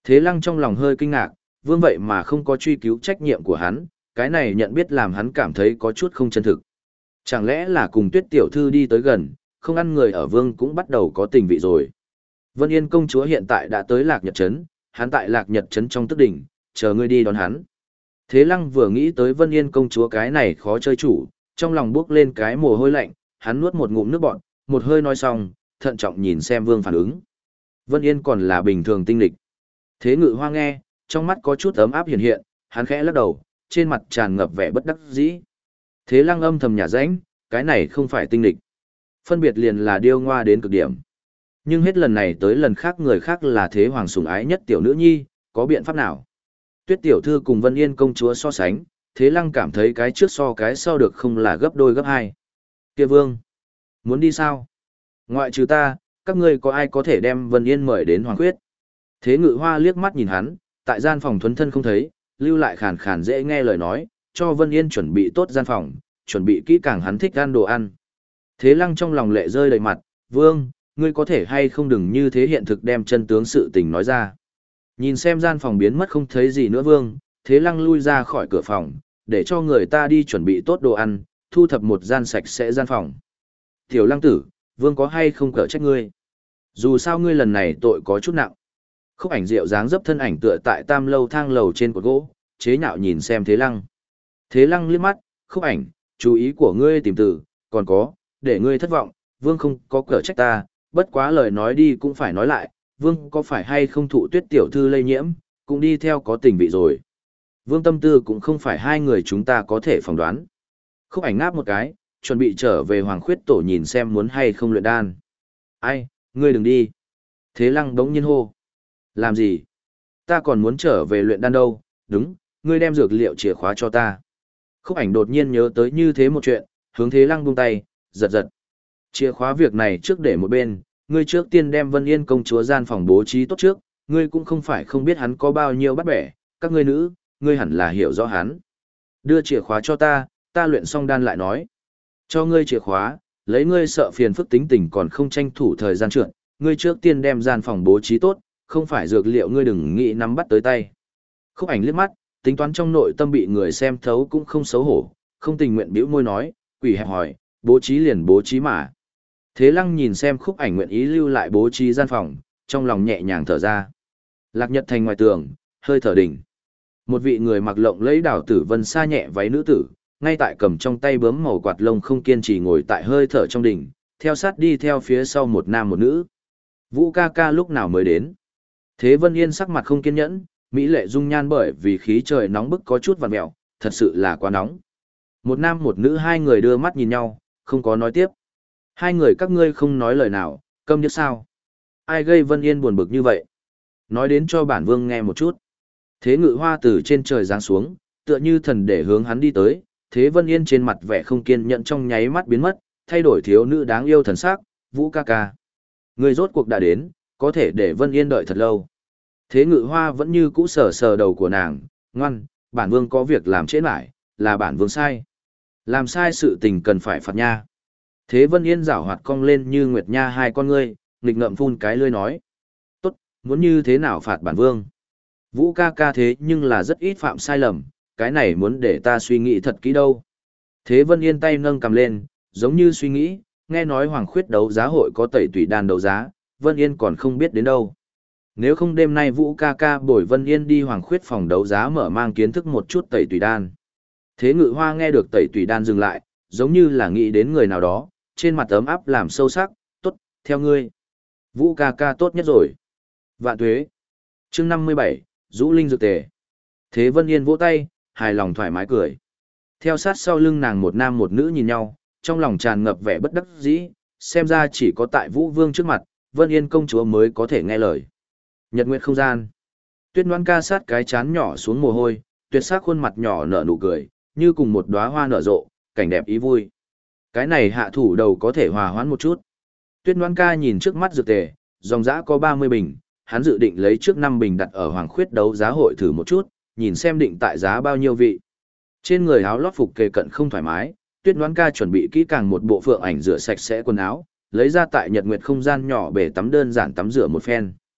Thế Lăng trong lòng hơi kinh ngạc, Vương vậy mà không có truy cứu trách nhiệm của hắn, cái này nhận biết làm hắn cảm thấy có chút không chân thực. Chẳng lẽ là cùng Tuyết tiểu thư đi tới gần, không ăn người ở Vương cũng bắt đầu có tình vị rồi. Vân Yên công chúa hiện tại đã tới Lạc Nhật Trấn, hắn tại Lạc Nhật Trấn trong tức đỉnh, chờ ngươi đi đón hắn. Thế Lăng vừa nghĩ tới Vân Yên công chúa cái này khó chơi chủ, trong lòng bước lên cái mồ hôi lạnh, hắn nuốt một ngụm nước bọt, một hơi nói xong, thận trọng nhìn xem Vương phản ứng. Vân Yên còn là bình thường tinh lịch. Thế Ngự Hoa nghe, trong mắt có chút ấm áp hiện hiện, hắn khẽ lắc đầu, trên mặt tràn ngập vẻ bất đắc dĩ. Thế Lăng âm thầm nhả rãnh, cái này không phải tinh lịch. Phân biệt liền là điêu ngoa đến cực điểm. Nhưng hết lần này tới lần khác người khác là thế hoàng sủng ái nhất tiểu nữ nhi, có biện pháp nào? Tuyết tiểu thư cùng Vân Yên công chúa so sánh, Thế Lăng cảm thấy cái trước so cái sau được không là gấp đôi gấp hai. Kia Vương, muốn đi sao? Ngoại trừ ta, các ngươi có ai có thể đem Vân Yên mời đến Hoàng Khuyết? Thế Ngự Hoa liếc mắt nhìn hắn, tại gian phòng thuần thân không thấy, lưu lại khàn khàn dễ nghe lời nói, cho Vân Yên chuẩn bị tốt gian phòng, chuẩn bị kỹ càng hắn thích ăn đồ ăn. Thế Lăng trong lòng lệ rơi đầy mặt, Vương, ngươi có thể hay không đừng như thế hiện thực đem chân tướng sự tình nói ra. Nhìn xem gian phòng biến mất không thấy gì nữa Vương, Thế Lăng lui ra khỏi cửa phòng, để cho người ta đi chuẩn bị tốt đồ ăn, thu thập một gian sạch sẽ gian phòng. Tiểu Lăng tử, Vương có hay không cỡ trách ngươi? Dù sao ngươi lần này tội có chút nặng. Khúc Ảnh Diệu dáng dấp thân ảnh tựa tại tam lâu thang lầu trên cột gỗ, chế nhạo nhìn xem Thế Lăng. Thế Lăng liếc mắt, Khúc Ảnh, chú ý của ngươi tìm từ, còn có, để ngươi thất vọng, Vương không có cỡ trách ta, bất quá lời nói đi cũng phải nói lại, Vương có phải hay không thụ Tuyết tiểu thư lây nhiễm, cũng đi theo có tình vị rồi. Vương tâm tư cũng không phải hai người chúng ta có thể phỏng đoán. Khúc Ảnh ngáp một cái, chuẩn bị trở về Hoàng Khuyết tổ nhìn xem muốn hay không luyện đan. Ai, ngươi đừng đi. Thế Lăng bỗng nhiên hô. Làm gì? Ta còn muốn trở về luyện đan đâu, đúng, ngươi đem dược liệu chìa khóa cho ta. Khúc Ảnh đột nhiên nhớ tới như thế một chuyện, hướng Thế Lăng buông tay, giật giật. Chìa khóa việc này trước để một bên, ngươi trước tiên đem Vân Yên công chúa gian phòng bố trí tốt trước, ngươi cũng không phải không biết hắn có bao nhiêu bắt bẻ, các ngươi nữ, ngươi hẳn là hiểu rõ hắn. Đưa chìa khóa cho ta, ta luyện xong đan lại nói. Cho ngươi chìa khóa, lấy ngươi sợ phiền phức tính tình còn không tranh thủ thời gian trượt, ngươi trước tiên đem gian phòng bố trí tốt, không phải dược liệu ngươi đừng nghĩ nắm bắt tới tay. Khúc Ảnh liếc mắt, tính toán trong nội tâm bị người xem thấu cũng không xấu hổ, không tình nguyện bĩu môi nói, quỷ hẹp hỏi, bố trí liền bố trí mà. Thế Lăng nhìn xem Khúc Ảnh nguyện ý lưu lại bố trí gian phòng, trong lòng nhẹ nhàng thở ra. Lạc Nhật Thành ngoài tường, hơi thở đỉnh. Một vị người mặc lộng lẫy đảo tử vân sa nhẹ váy nữ tử, ngay tại cầm trong tay bướm màu quạt lông không kiên trì ngồi tại hơi thở trong đỉnh, theo sát đi theo phía sau một nam một nữ. Vũ ca ca lúc nào mới đến? Thế Vân Yên sắc mặt không kiên nhẫn, mỹ lệ dung nhan bởi vì khí trời nóng bức có chút vằn mèo, thật sự là quá nóng. Một nam một nữ hai người đưa mắt nhìn nhau, không có nói tiếp. Hai người các ngươi không nói lời nào, câm điếc sao? Ai gây Vân Yên buồn bực như vậy? Nói đến cho bản vương nghe một chút. Thế Ngự Hoa từ trên trời giáng xuống, tựa như thần để hướng hắn đi tới, Thế Vân Yên trên mặt vẻ không kiên nhẫn trong nháy mắt biến mất, thay đổi thiếu nữ đáng yêu thần sắc, Vũ ca ca. Người rốt cuộc đã đến, có thể để Vân Yên đợi thật lâu. Thế Ngự Hoa vẫn như cũ sờ sờ đầu của nàng, ngoan, bản vương có việc làm trễ lại, là bản vương sai. Làm sai sự tình cần phải phạt nha. Thế Vân Yên giảo hoạt cong lên như nguyệt nha hai con ngươi, nghịch ngợm phun cái lưỡi nói. Tốt, muốn như thế nào phạt bản vương? Vũ ca ca thế nhưng là rất ít phạm sai lầm, cái này muốn để ta suy nghĩ thật kỹ đâu. Thế Vân Yên tay nâng cầm lên, giống như suy nghĩ, nghe nói Hoàng Khuyết đấu giá hội có tẩy tùy đan đấu giá, Vân Yên còn không biết đến đâu. Nếu không đêm nay Vũ ca ca bồi Vân Yên đi Hoàng Khuyết phòng đấu giá mở mang kiến thức một chút tẩy tùy đan. Thế Ngự Hoa nghe được tẩy tùy đan dừng lại, giống như là nghĩ đến người nào đó, trên mặt ấm áp làm sâu sắc, tốt, theo ngươi. Vũ ca ca tốt nhất rồi. Vạn tuế. Chương 57, Dũ Linh dược tề. Thế Vân Yên vỗ tay, hài lòng thoải mái cười. Theo sát sau lưng nàng một nam một nữ nhìn nhau, trong lòng tràn ngập vẻ bất đắc dĩ, xem ra chỉ có tại Vũ Vương trước mặt, Vân Yên công chúa mới có thể nghe lời. Nhật nguyệt không gian. Tuyết Ngoan ca sát cái chán nhỏ xuống mồ hôi, tuyệt sắc khuôn mặt nhỏ nở nụ cười, như cùng một đóa hoa nở rộ, cảnh đẹp ý vui. Cái này hạ thủ đầu có thể hòa hoãn một chút. Tuyết Ngoan ca nhìn trước mắt dược tề, dòng dã có 30 bình, hắn dự định lấy trước 5 bình đặt ở Hoàng Khuyết đấu giá hội thử một chút, nhìn xem định tại giá bao nhiêu vị. Trên người áo lót phục kề cận không thoải mái, Tuyết Ngoan ca chuẩn bị kỹ càng một bộ phượng ảnh rửa sạch sẽ quần áo, lấy ra tại Nhật Nguyệt không gian nhỏ bể tắm đơn giản tắm rửa một phen.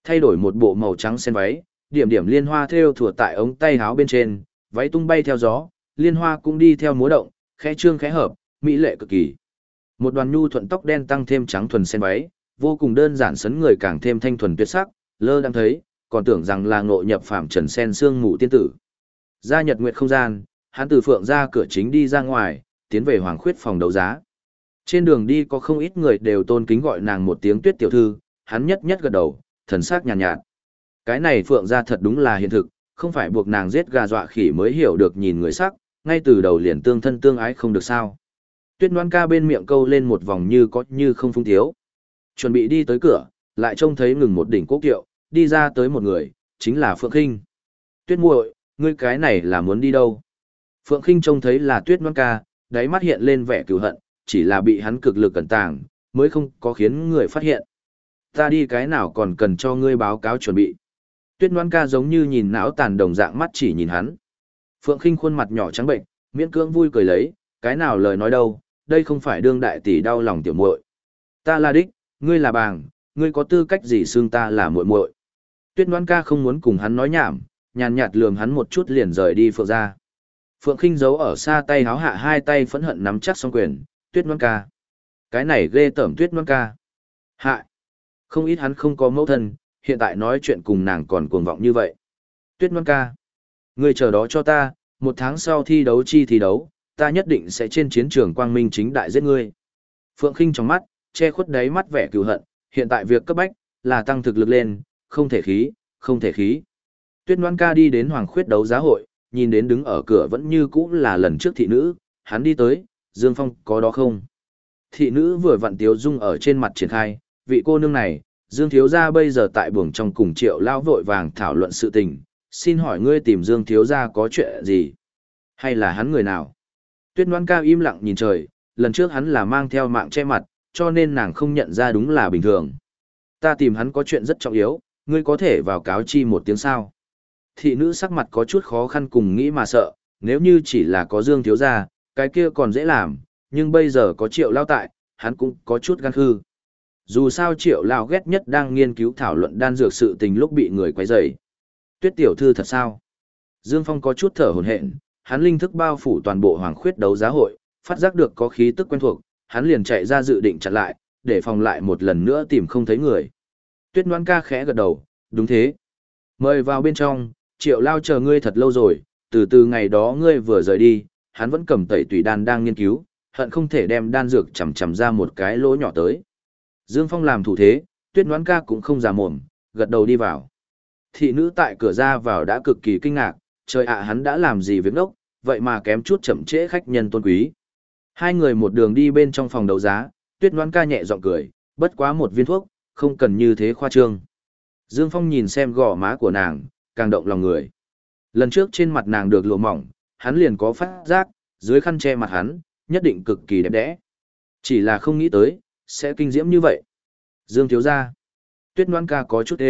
Thay đổi một bộ màu trắng sen váy, điểm điểm liên hoa thêu thủa tại ống tay áo bên trên, váy tung bay theo gió, liên hoa cũng đi theo múa động, khẽ trương khẽ hợp, mỹ lệ cực kỳ. Một đoàn nhu thuận tóc đen tăng thêm trắng thuần sen váy, vô cùng đơn giản sấn người càng thêm thanh thuần tuyệt sắc, lơ đang thấy, còn tưởng rằng là ngộ nhập phàm trần sen xương mù tiên tử. Ra nhật nguyệt không gian, hắn từ phượng ra cửa chính đi ra ngoài, tiến về Hoàng Khuyết phòng đấu giá. Trên đường đi có không ít người đều tôn kính gọi nàng một tiếng Tuyết tiểu thư, hắn nhất nhất gật đầu, thần sắc nhàn nhạt. Cái này phượng ra thật đúng là hiện thực, không phải buộc nàng giết gà dọa khỉ mới hiểu được nhìn người sắc, ngay từ đầu liền tương thân tương ái không được sao. Tuyết Loan ca bên miệng câu lên một vòng như có như không phung thiếu. Chuẩn bị đi tới cửa, lại trông thấy ngừng một đỉnh cố kiệu, đi ra tới một người, chính là Phượng Khinh. Tuyết muội, ngươi cái này là muốn đi đâu? Phượng Khinh trông thấy là Tuyết Loan ca, đáy mắt hiện lên vẻ cừu hận, chỉ là bị hắn cực lực cẩn tàng, mới không có khiến người phát hiện. Ta đi cái nào còn cần cho ngươi báo cáo chuẩn bị. Tuyết Loan ca giống như nhìn não tàn đồng dạng mắt chỉ nhìn hắn. Phượng Khinh khuôn mặt nhỏ trắng bệnh, miễn cưỡng vui cười lấy, cái nào lời nói đâu, đây không phải đương đại tỷ đau lòng tiểu muội. Ta là đích, ngươi là bàng, ngươi có tư cách gì xưng ta là muội muội? Tuyết Loan ca không muốn cùng hắn nói nhảm, nhàn nhạt lườm hắn một chút liền rời đi Phượng ra. Phượng Khinh giấu ở xa tay háo hạ hai tay phẫn hận nắm chắc song quyền, Tuyết Loan ca. Cái này ghê tởm Tuyết Loan ca. Hạ. Không ít hắn không có mẫu thân, hiện tại nói chuyện cùng nàng còn cuồng vọng như vậy. Tuyết Loan ca. Ngươi chờ đó cho ta, một tháng sau thi đấu thi đấu, ta nhất định sẽ trên chiến trường quang minh chính đại giết ngươi. Phượng Khinh trong mắt, che khuất đáy mắt vẻ cừu hận, hiện tại việc cấp bách là tăng thực lực lên, không thể khí, không thể khí. Tuyết Loan ca đi đến Hoàng Khuyết đấu giá hội, nhìn đến đứng ở cửa vẫn như cũ là lần trước thị nữ, hắn đi tới, Dương Phong có đó không? Thị nữ vừa vặn tiếu dung ở trên mặt triển khai, vị cô nương này, Dương thiếu gia bây giờ tại buồng trong cùng Triệu lão vội vàng thảo luận sự tình, xin hỏi ngươi tìm Dương thiếu gia có chuyện gì? Hay là hắn người nào? Tuyết Loan ca im lặng nhìn trời, lần trước hắn là mang theo mạng che mặt, cho nên nàng không nhận ra đúng là bình thường. Ta tìm hắn có chuyện rất trọng yếu, ngươi có thể vào cáo chi một tiếng sao? Thị nữ sắc mặt có chút khó khăn cùng nghĩ mà sợ, nếu như chỉ là có Dương thiếu gia, cái kia còn dễ làm, nhưng bây giờ có Triệu lao tại, hắn cũng có chút gan khư. Dù sao Triệu lao ghét nhất đang nghiên cứu thảo luận đan dược sự tình lúc bị người quấy rầy. Tuyết tiểu thư thật sao? Dương Phong có chút thở hổn hển, hắn linh thức bao phủ toàn bộ Hoàng Khuyết đấu giá hội, phát giác được có khí tức quen thuộc, hắn liền chạy ra dự định chặn lại, để phòng lại một lần nữa tìm không thấy người. Tuyết Loan ca khẽ gật đầu, đúng thế. Mời vào bên trong, Triệu lao chờ ngươi thật lâu rồi, từ ngày đó ngươi vừa rời đi, hắn vẫn cầm tẩy tùy đan đang nghiên cứu, hận không thể đem đan dược chầm ra một cái lỗ nhỏ tới. Dương Phong làm thủ thế, Tuyết Loan ca cũng không già mồm, gật đầu đi vào. Thị nữ tại cửa ra vào đã cực kỳ kinh ngạc, trời ạ hắn đã làm gì việc ngốc, vậy mà kém chút chậm trễ khách nhân tôn quý. Hai người một đường đi bên trong phòng đấu giá, Tuyết Loan ca nhẹ giọng cười, bất quá một viên thuốc, không cần như thế khoa trương. Dương Phong nhìn xem gò má của nàng, càng động lòng người. Lần trước trên mặt nàng được lụa mỏng, hắn liền có phát giác, dưới khăn che mặt hắn, nhất định cực kỳ đẹp đẽ. Chỉ là không nghĩ tới, sẽ kinh diễm như vậy. Dương thiếu gia. Tuyết Loan ca có chút ê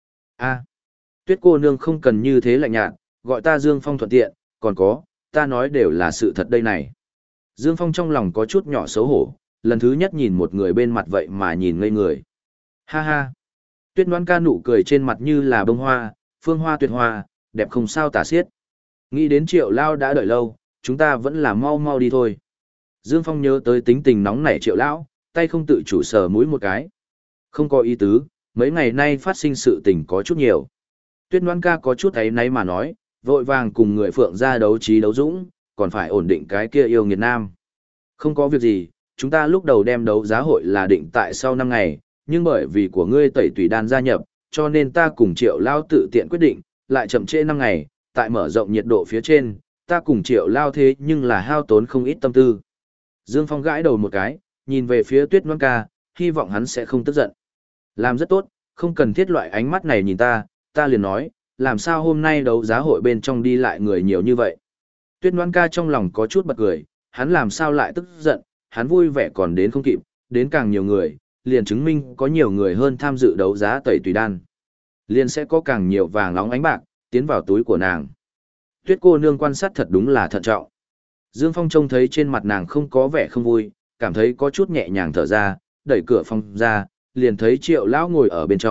a Tuyết cô nương không cần như thế lạnh nhạt, gọi ta Dương Phong thuận tiện, còn có, ta nói đều là sự thật đây này. Dương Phong trong lòng có chút nhỏ xấu hổ, lần thứ nhất nhìn một người bên mặt vậy mà nhìn ngây người. Ha ha. Tuyết Loan ca nụ cười trên mặt như là bông hoa, phương hoa tuyệt hoa, đẹp không sao tả xiết. Nghĩ đến Triệu lão đã đợi lâu, chúng ta vẫn là mau mau đi thôi. Dương Phong nhớ tới tính tình nóng nảy Triệu lão, tay không tự chủ sờ mũi một cái. Không có ý tứ, mấy ngày nay phát sinh sự tình có chút nhiều. Tuyết Loan ca có chút ấy náy mà nói, vội vàng cùng người Phượng ra đấu trí đấu dũng, còn phải ổn định cái kia yêu nghiệt nam. Không có việc gì, chúng ta lúc đầu đem đấu giá hội là định tại sau 5 ngày, nhưng bởi vì của ngươi tẩy tùy đan gia nhập, cho nên ta cùng Triệu lao tự tiện quyết định, lại chậm trễ 5 ngày, tại mở rộng nhiệt độ phía trên, ta cùng Triệu lao thế nhưng là hao tốn không ít tâm tư. Dương Phong gãi đầu một cái, nhìn về phía Tuyết Loan ca, hy vọng hắn sẽ không tức giận. Làm rất tốt, không cần thiết loại ánh mắt này nhìn ta liền nói, làm sao hôm nay đấu giá hội bên trong đi lại người nhiều như vậy. Tuyết Loan ca trong lòng có chút bật cười, hắn làm sao lại tức giận, hắn vui vẻ còn đến không kịp, đến càng nhiều người, liền chứng minh có nhiều người hơn tham dự đấu giá tẩy tùy đan. Liền sẽ có càng nhiều vàng nóng ánh bạc, tiến vào túi của nàng. Tuyết cô nương quan sát thật đúng là thận trọng. Dương Phong trông thấy trên mặt nàng không có vẻ không vui, cảm thấy có chút nhẹ nhàng thở ra, đẩy cửa phòng ra, liền thấy Triệu lão ngồi ở bên trong,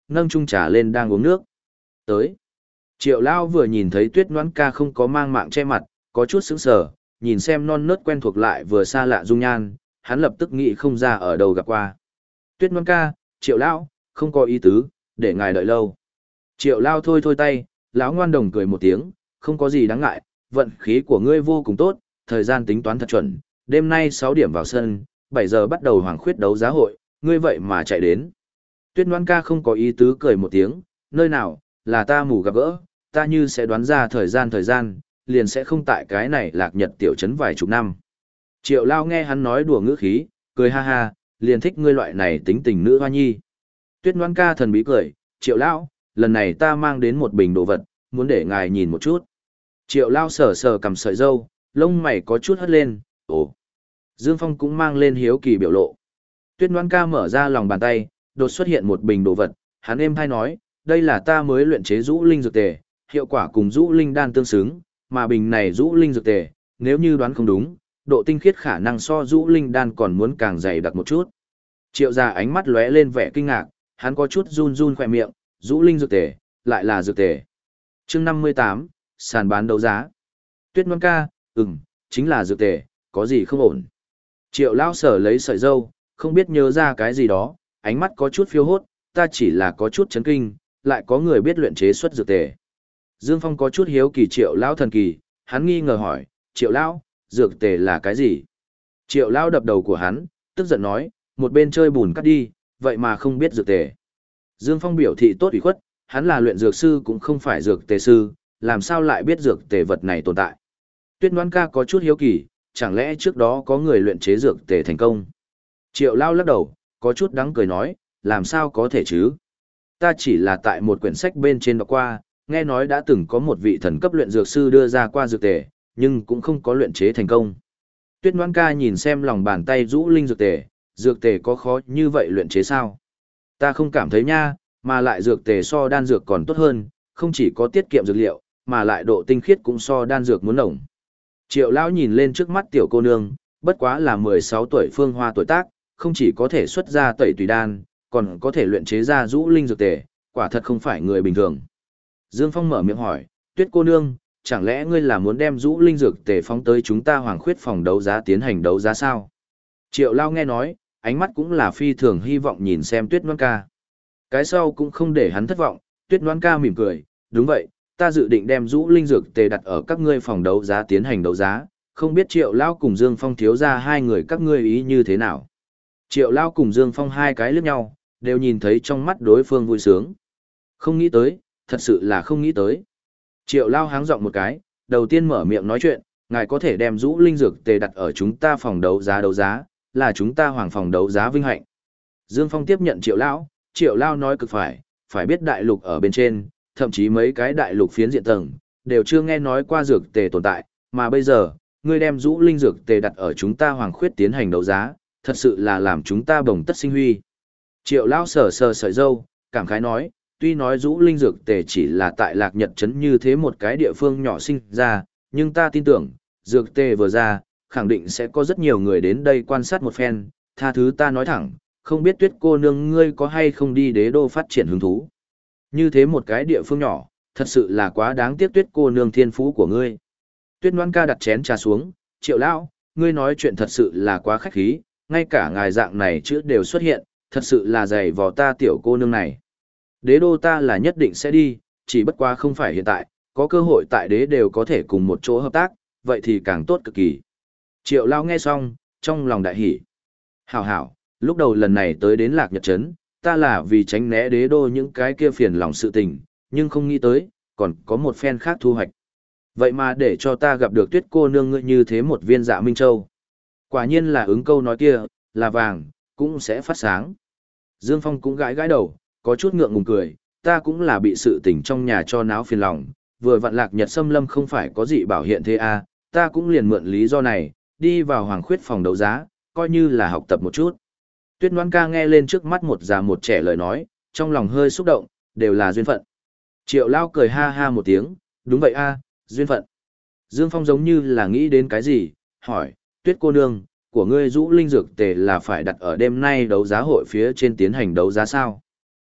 nâng chung trà lên đang uống nước. Tới. Triệu Lao vừa nhìn thấy Tuyết Ngoãn Ca không có mang mạng che mặt, có chút sững sờ, nhìn xem non nớt quen thuộc lại vừa xa lạ dung nhan, hắn lập tức nghĩ không ra ở đâu gặp qua. Tuyết Ngoãn Ca, Triệu Lão, không có ý tứ, để ngài đợi lâu. Triệu Lao thôi thôi tay, lão ngoan đồng cười một tiếng, không có gì đáng ngại, vận khí của ngươi vô cùng tốt, thời gian tính toán thật chuẩn, đêm nay 6 điểm vào sân, 7 giờ bắt đầu Hoàng Khuyết đấu giá hội, ngươi vậy mà chạy đến. Tuyết Ngoãn Ca không có ý tứ cười một tiếng, nơi nào, là ta mù gặp gỡ, ta như sẽ đoán ra thời gian, liền sẽ không tại cái này Lạc Nhật tiểu trấn vài chục năm. Triệu Lao nghe hắn nói đùa ngữ khí, cười ha ha, liền thích ngươi loại này tính tình nữ hoa nhi. Tuyết Ngoãn Ca thần bí cười, Triệu Lão, lần này ta mang đến một bình đồ vật, muốn để ngài nhìn một chút. Triệu Lao sờ sờ cầm sợi dâu, lông mày có chút hất lên, ồ. Dương Phong cũng mang lên hiếu kỳ biểu lộ. Tuyết Ngoãn Ca mở ra lòng bàn tay, đột xuất hiện một bình đồ vật, hắn êm hay nói, đây là ta mới luyện chế Dũ Linh dược tề, hiệu quả cùng Dũ Linh đan tương xứng, mà bình này Dũ Linh dược tề, nếu như đoán không đúng, độ tinh khiết khả năng so Dũ Linh đan còn muốn càng dày đặc một chút. Triệu gia ánh mắt lóe lên vẻ kinh ngạc, hắn có chút run run khỏe miệng, Dũ Linh dược tề, lại là dược tề. Chương 58, sàn bán đấu giá. Tuyết Ngoãn Ca, chính là dược tề, có gì không ổn. Triệu Lão sở lấy sợi dâu, không biết nhớ ra cái gì đó, ánh mắt có chút phiêu hốt, ta chỉ là có chút chấn kinh, lại có người biết luyện chế xuất dược tề. Dương Phong có chút hiếu kỳ Triệu Lão thần kỳ, hắn nghi ngờ hỏi, Triệu Lão, dược tề là cái gì? Triệu Lão đập đầu của hắn, tức giận nói, một bên chơi bùn cắt đi, vậy mà không biết dược tề. Dương Phong biểu thị tốt ủy khuất, hắn là luyện dược sư cũng không phải dược tề sư, làm sao lại biết dược tề vật này tồn tại. Tuyết Ngoãn Ca có chút hiếu kỳ, chẳng lẽ trước đó có người luyện chế dược tề thành công. Triệu Lao lắc đầu, có chút đắng cười nói, làm sao có thể chứ? Ta chỉ là tại một quyển sách bên trên đọc qua, nghe nói đã từng có một vị thần cấp luyện dược sư đưa ra qua dược tề, nhưng cũng không có luyện chế thành công. Tuyết Ngoãn Ca nhìn xem lòng bàn tay Dũ Linh dược tề có khó như vậy luyện chế sao? Ta không cảm thấy nha, mà lại dược tề so đan dược còn tốt hơn, không chỉ có tiết kiệm dược liệu, mà lại độ tinh khiết cũng so đan dược muốn nồng. Triệu Lão nhìn lên trước mắt tiểu cô nương, bất quá là 16 tuổi phương hoa tuổi tác, không chỉ có thể xuất ra tẩy tùy đan, còn có thể luyện chế ra Dũ Linh dược tề, quả thật không phải người bình thường. Dương Phong mở miệng hỏi, Tuyết cô nương, chẳng lẽ ngươi là muốn đem Dũ Linh dược tề phóng tới chúng ta Hoàng Khuyết phòng đấu giá tiến hành đấu giá sao? Triệu Lao nghe nói, ánh mắt cũng là phi thường hy vọng nhìn xem Tuyết Ngoãn Ca. Cái sau cũng không để hắn thất vọng, Tuyết Ngoãn Ca mỉm cười, đúng vậy, ta dự định đem Dũ Linh dược tề đặt ở các ngươi phòng đấu giá tiến hành đấu giá, không biết Triệu Lao cùng Dương Phong thiếu ra hai người các ngươi ý như thế nào. Triệu Lao cùng Dương Phong hai cái liếc nhau, đều nhìn thấy trong mắt đối phương vui sướng. Không nghĩ tới, thật sự là không nghĩ tới. Triệu Lao háng giọng một cái, đầu tiên mở miệng nói chuyện, ngài có thể đem Dũ Linh dược tề đặt ở chúng ta phòng đấu giá, là chúng ta hoàng phòng đấu giá vinh hạnh. Dương Phong tiếp nhận Triệu Lao nói cực phải biết đại lục ở bên trên, thậm chí mấy cái đại lục phiến diện tầng, đều chưa nghe nói qua dược tề tồn tại, mà bây giờ, ngươi đem Dũ Linh dược tề đặt ở chúng ta Hoàng Khuyết tiến hành đấu giá, thật sự là làm chúng ta bồng tất sinh huy. Triệu Lao sờ sờ sợi dâu, cảm khái nói, tuy nói Dũ Linh dược tề chỉ là tại Lạc Nhật trấn như thế một cái địa phương nhỏ sinh ra, nhưng ta tin tưởng, dược tề vừa ra, khẳng định sẽ có rất nhiều người đến đây quan sát một phen, tha thứ ta nói thẳng, không biết Tuyết cô nương ngươi có hay không đi đế đô phát triển hứng thú. Như thế một cái địa phương nhỏ, thật sự là quá đáng tiếc Tuyết cô nương thiên phú của ngươi. Tuyết Ngoãn Ca đặt chén trà xuống, Triệu Lão, ngươi nói chuyện thật sự là quá khách khí, ngay cả ngài dạng này chữ đều xuất hiện, thật sự là dày vò ta tiểu cô nương này. Đế đô ta là nhất định sẽ đi, chỉ bất quá không phải hiện tại, có cơ hội tại đế đều có thể cùng một chỗ hợp tác, vậy thì càng tốt cực kỳ. Triệu Lão nghe xong, trong lòng đại hỉ. Hảo hảo, lúc đầu lần này tới đến Lạc Nhật Trấn, ta là vì tránh né đế đô những cái kia phiền lòng sự tình, nhưng không nghĩ tới, còn có một phen khác thu hoạch. Vậy mà để cho ta gặp được Tuyết cô nương ngươi như thế một viên Dạ Minh Châu. Quả nhiên là ứng câu nói kia, là vàng, cũng sẽ phát sáng. Dương Phong cũng gãi gãi đầu, có chút ngượng ngùng cười, ta cũng là bị sự tình trong nhà cho náo phiền lòng, vừa vặn Lạc Nhật Xâm Lâm không phải có gì bảo hiện thế à, ta cũng liền mượn lý do này, đi vào Hoàng Khuyết phòng đấu giá, coi như là học tập một chút. Tuyết Ngoãn Ca nghe lên trước mắt một già một trẻ lời nói, trong lòng hơi xúc động, đều là duyên phận. Triệu Lao cười ha ha một tiếng, đúng vậy a, duyên phận. Dương Phong giống như là nghĩ đến cái gì, hỏi, Tuyết cô nương, của ngươi Dũ Linh dược tề là phải đặt ở đêm nay đấu giá hội phía trên tiến hành đấu giá sao?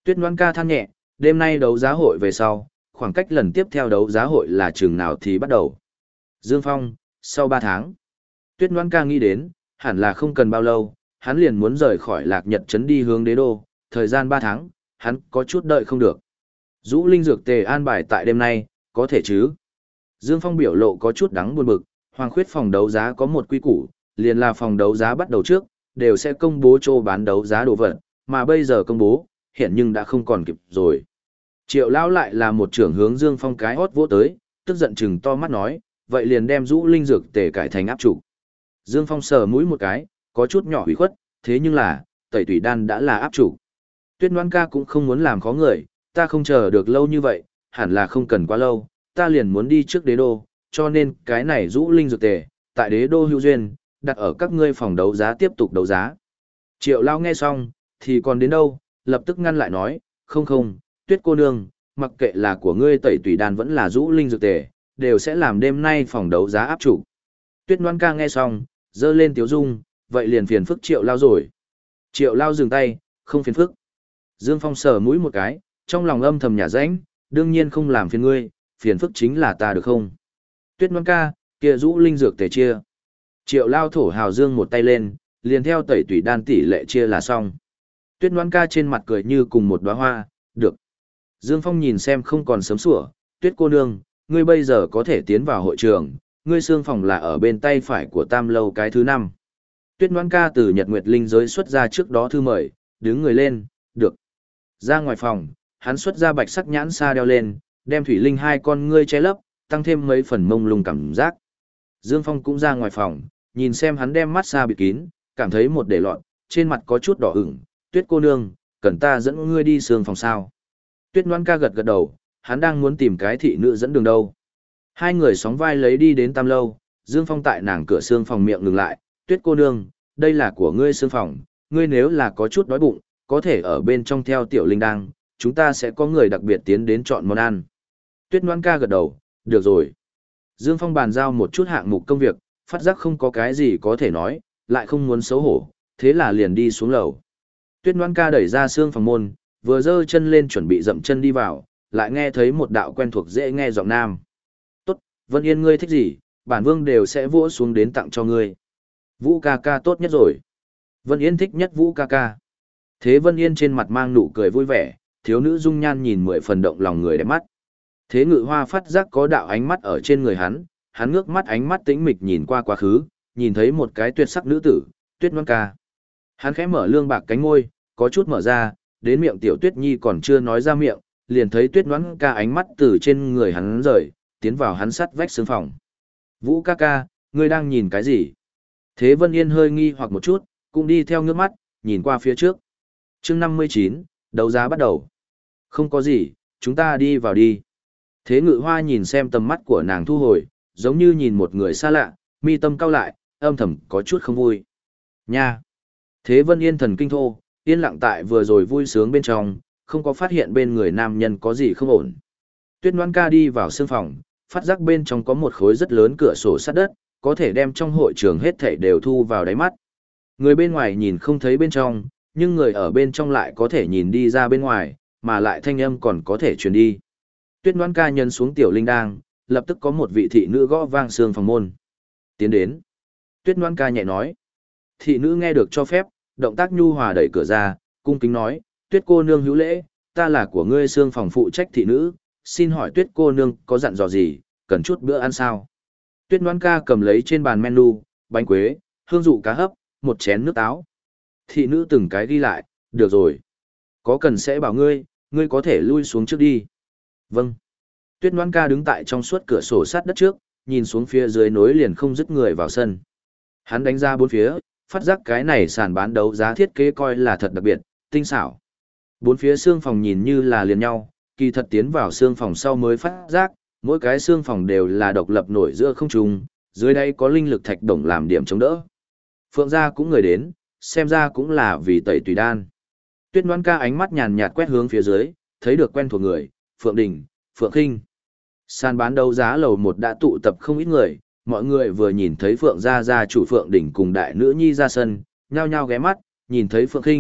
Tuyết Ngoan ca than nhẹ, đêm nay đấu giá hội về sau, khoảng cách lần tiếp theo đấu giá hội là chừng nào thì bắt đầu. Dương Phong, sau 3 tháng. Tuyết Ngoan ca nghĩ đến, hẳn là không cần bao lâu, hắn liền muốn rời khỏi Lạc Nhật trấn đi hướng Đế đô, thời gian 3 tháng, hắn có chút đợi không được. Dũ linh dược tề an bài tại đêm nay, có thể chứ? Dương Phong biểu lộ có chút đắng buồn bực, Hoàng Khuyết phòng đấu giá có một quy củ, liền là phòng đấu giá bắt đầu trước, đều sẽ công bố chỗ bán đấu giá đồ vật, mà bây giờ công bố, hiện nhưng đã không còn kịp rồi. Triệu Lão lại là một trưởng hướng Dương Phong cái hót vỗ tới, tức giận chừng to mắt nói, vậy liền đem Dũ linh dược tề cải thành áp chủ. Dương Phong sờ mũi một cái, có chút nhỏ hủy khuất, thế nhưng là, tẩy tủy đan đã là áp chủ. Tuyết Ngoan ca cũng không muốn làm khó người, ta không chờ được lâu như vậy, hẳn là không cần quá lâu, ta liền muốn đi trước đế đô, cho nên cái này Dũ linh dược tề, tại đế đô hữu duyên, đặt ở các ngươi phòng đấu giá tiếp tục đấu giá. Triệu Lao nghe xong, thì còn đến đâu, lập tức ngăn lại nói, không, Tuyết cô nương, mặc kệ là của ngươi tẩy tủy đan vẫn là Dũ linh dược tề, đều sẽ làm đêm nay phòng đấu giá áp chủ. Tuyết Ngoan ca nghe xong, giơ lên tiếu dung, vậy liền phiền phức Triệu Lao rồi. Triệu Lao dừng tay, không phiền phức. Dương Phong sờ mũi một cái, trong lòng âm thầm nhả rãnh, đương nhiên không làm phiền ngươi, phiền phức chính là ta được không? Tuyết Ngoan ca, kia Dũ linh dược tề chia. Triệu Lao thổ hào dương một tay lên, liền theo tẩy tủy đan tỷ lệ chia là xong. Tuyết Ngoan ca trên mặt cười như cùng một đóa hoa, được. Dương Phong nhìn xem không còn sớm sủa, Tuyết cô nương, ngươi bây giờ có thể tiến vào hội trường, ngươi xương phòng là ở bên tay phải của Tam lâu cái thứ 5. Tuyết Ngoan ca từ Nhật Nguyệt Linh giới xuất ra trước đó thư mời, đứng người lên, được. Ra ngoài phòng, hắn xuất ra bạch sắc nhãn sa đeo lên, đem thủy linh 2 con ngươi che lấp, tăng thêm mấy phần mông lung cảm giác. Dương Phong cũng ra ngoài phòng, nhìn xem hắn đem mắt sa bịt kín, cảm thấy một để lọt, trên mặt có chút đỏ ửng, Tuyết cô nương, cần ta dẫn ngươi đi sương phòng sao? Tuyết Ngoan ca gật gật đầu, hắn đang muốn tìm cái thị nữ dẫn đường đâu. Hai người sóng vai lấy đi đến Tam lâu, Dương Phong tại nàng cửa sương phòng miệng ngừng lại, Tuyết cô nương, đây là của ngươi sương phòng, ngươi nếu là có chút đói bụng, có thể ở bên trong theo tiểu linh đang, chúng ta sẽ có người đặc biệt tiến đến chọn món ăn. Tuyết Ngoan ca gật đầu, được rồi. Dương Phong bàn giao một chút hạng mục công việc, phát giác không có cái gì có thể nói, lại không muốn xấu hổ, thế là liền đi xuống lầu. Tuyết Ngoan ca đẩy ra sương phòng môn, vừa giơ chân lên chuẩn bị dậm chân đi vào, lại nghe thấy một đạo quen thuộc dễ nghe giọng nam. Tốt, Vân Yên ngươi thích gì, bản vương đều sẽ vỗ xuống đến tặng cho ngươi. Vũ ca ca tốt nhất rồi. Vân Yên thích nhất Vũ ca ca. Thế Vân Yên trên mặt mang nụ cười vui vẻ, thiếu nữ dung nhan nhìn 10 phần động lòng người đẹp mắt. Thế Ngự Hoa phát giác có đạo ánh mắt ở trên người hắn ngước mắt ánh mắt tĩnh mịch nhìn qua quá khứ, nhìn thấy một cái tuyệt sắc nữ tử, Tuyết Ngoan ca. Hắn khẽ mở lương bạc cánh môi, có chút mở ra, đến miệng tiểu Tuyết Nhi còn chưa nói ra miệng, liền thấy Tuyết Ngoan ca ánh mắt từ trên người hắn rời, tiến vào hắn sắt vách sương phòng. Vũ ca ca, ngươi đang nhìn cái gì? Thế Vân Yên hơi nghi hoặc một chút, cũng đi theo ngước mắt, nhìn qua phía trước. Chương 59, đấu giá bắt đầu. Không có gì, chúng ta đi vào đi. Thế Ngự Hoa nhìn xem tầm mắt của nàng thu hồi, giống như nhìn một người xa lạ, mi tâm cau lại, âm thầm có chút không vui. Nha! Thế Vân Yên thần kinh thô, yên lặng tại vừa rồi vui sướng bên trong, không có phát hiện bên người nam nhân có gì không ổn. Tuyết Ngoan ca đi vào sương phòng, phát giác bên trong có một khối rất lớn cửa sổ sát đất, có thể đem trong hội trường hết thảy đều thu vào đáy mắt. Người bên ngoài nhìn không thấy bên trong, nhưng người ở bên trong lại có thể nhìn đi ra bên ngoài, mà lại thanh âm còn có thể truyền đi. Tuyết Ngoan ca nhân xuống tiểu linh đang, lập tức có một vị thị nữ gõ vang sương phòng môn. Tiến đến. Tuyết Ngoan ca nhẹ nói. Thị nữ nghe được cho phép, động tác nhu hòa đẩy cửa ra, cung kính nói, Tuyết cô nương hữu lễ, ta là của ngươi sương phòng phụ trách thị nữ, xin hỏi Tuyết cô nương có dặn dò gì, cần chút bữa ăn sao? Tuyết Ngoan ca cầm lấy trên bàn menu, bánh quế, hương dụ cá hấp, một chén nước táo. Thị nữ từng cái ghi lại, được rồi. Có cần sẽ bảo ngươi, ngươi có thể lui xuống trước đi. Vâng. Tuyết Ngoan ca đứng tại trong suốt cửa sổ sát đất trước, nhìn xuống phía dưới nối liền không dứt người vào sân. Hắn đánh ra bốn phía, phát giác cái này sàn bán đấu giá thiết kế coi là thật đặc biệt, tinh xảo. Bốn phía xương phòng nhìn như là liền nhau, kỳ thật tiến vào xương phòng sau mới phát giác, mỗi cái xương phòng đều là độc lập nổi giữa không trung, dưới đây có linh lực thạch đồng làm điểm chống đỡ. Phượng gia cũng người đến, xem ra cũng là vì tẩy tùy đan. Tuyết Ngoan ca ánh mắt nhàn nhạt quét hướng phía dưới, thấy được quen thuộc người, Phượng Đình, Phượng Khinh. Sàn bán đấu giá lầu 1 đã tụ tập không ít người, mọi người vừa nhìn thấy Phượng gia chủ Phượng Đình cùng đại nữ nhi ra sân, nhao nhao ghé mắt, nhìn thấy Phượng Khinh,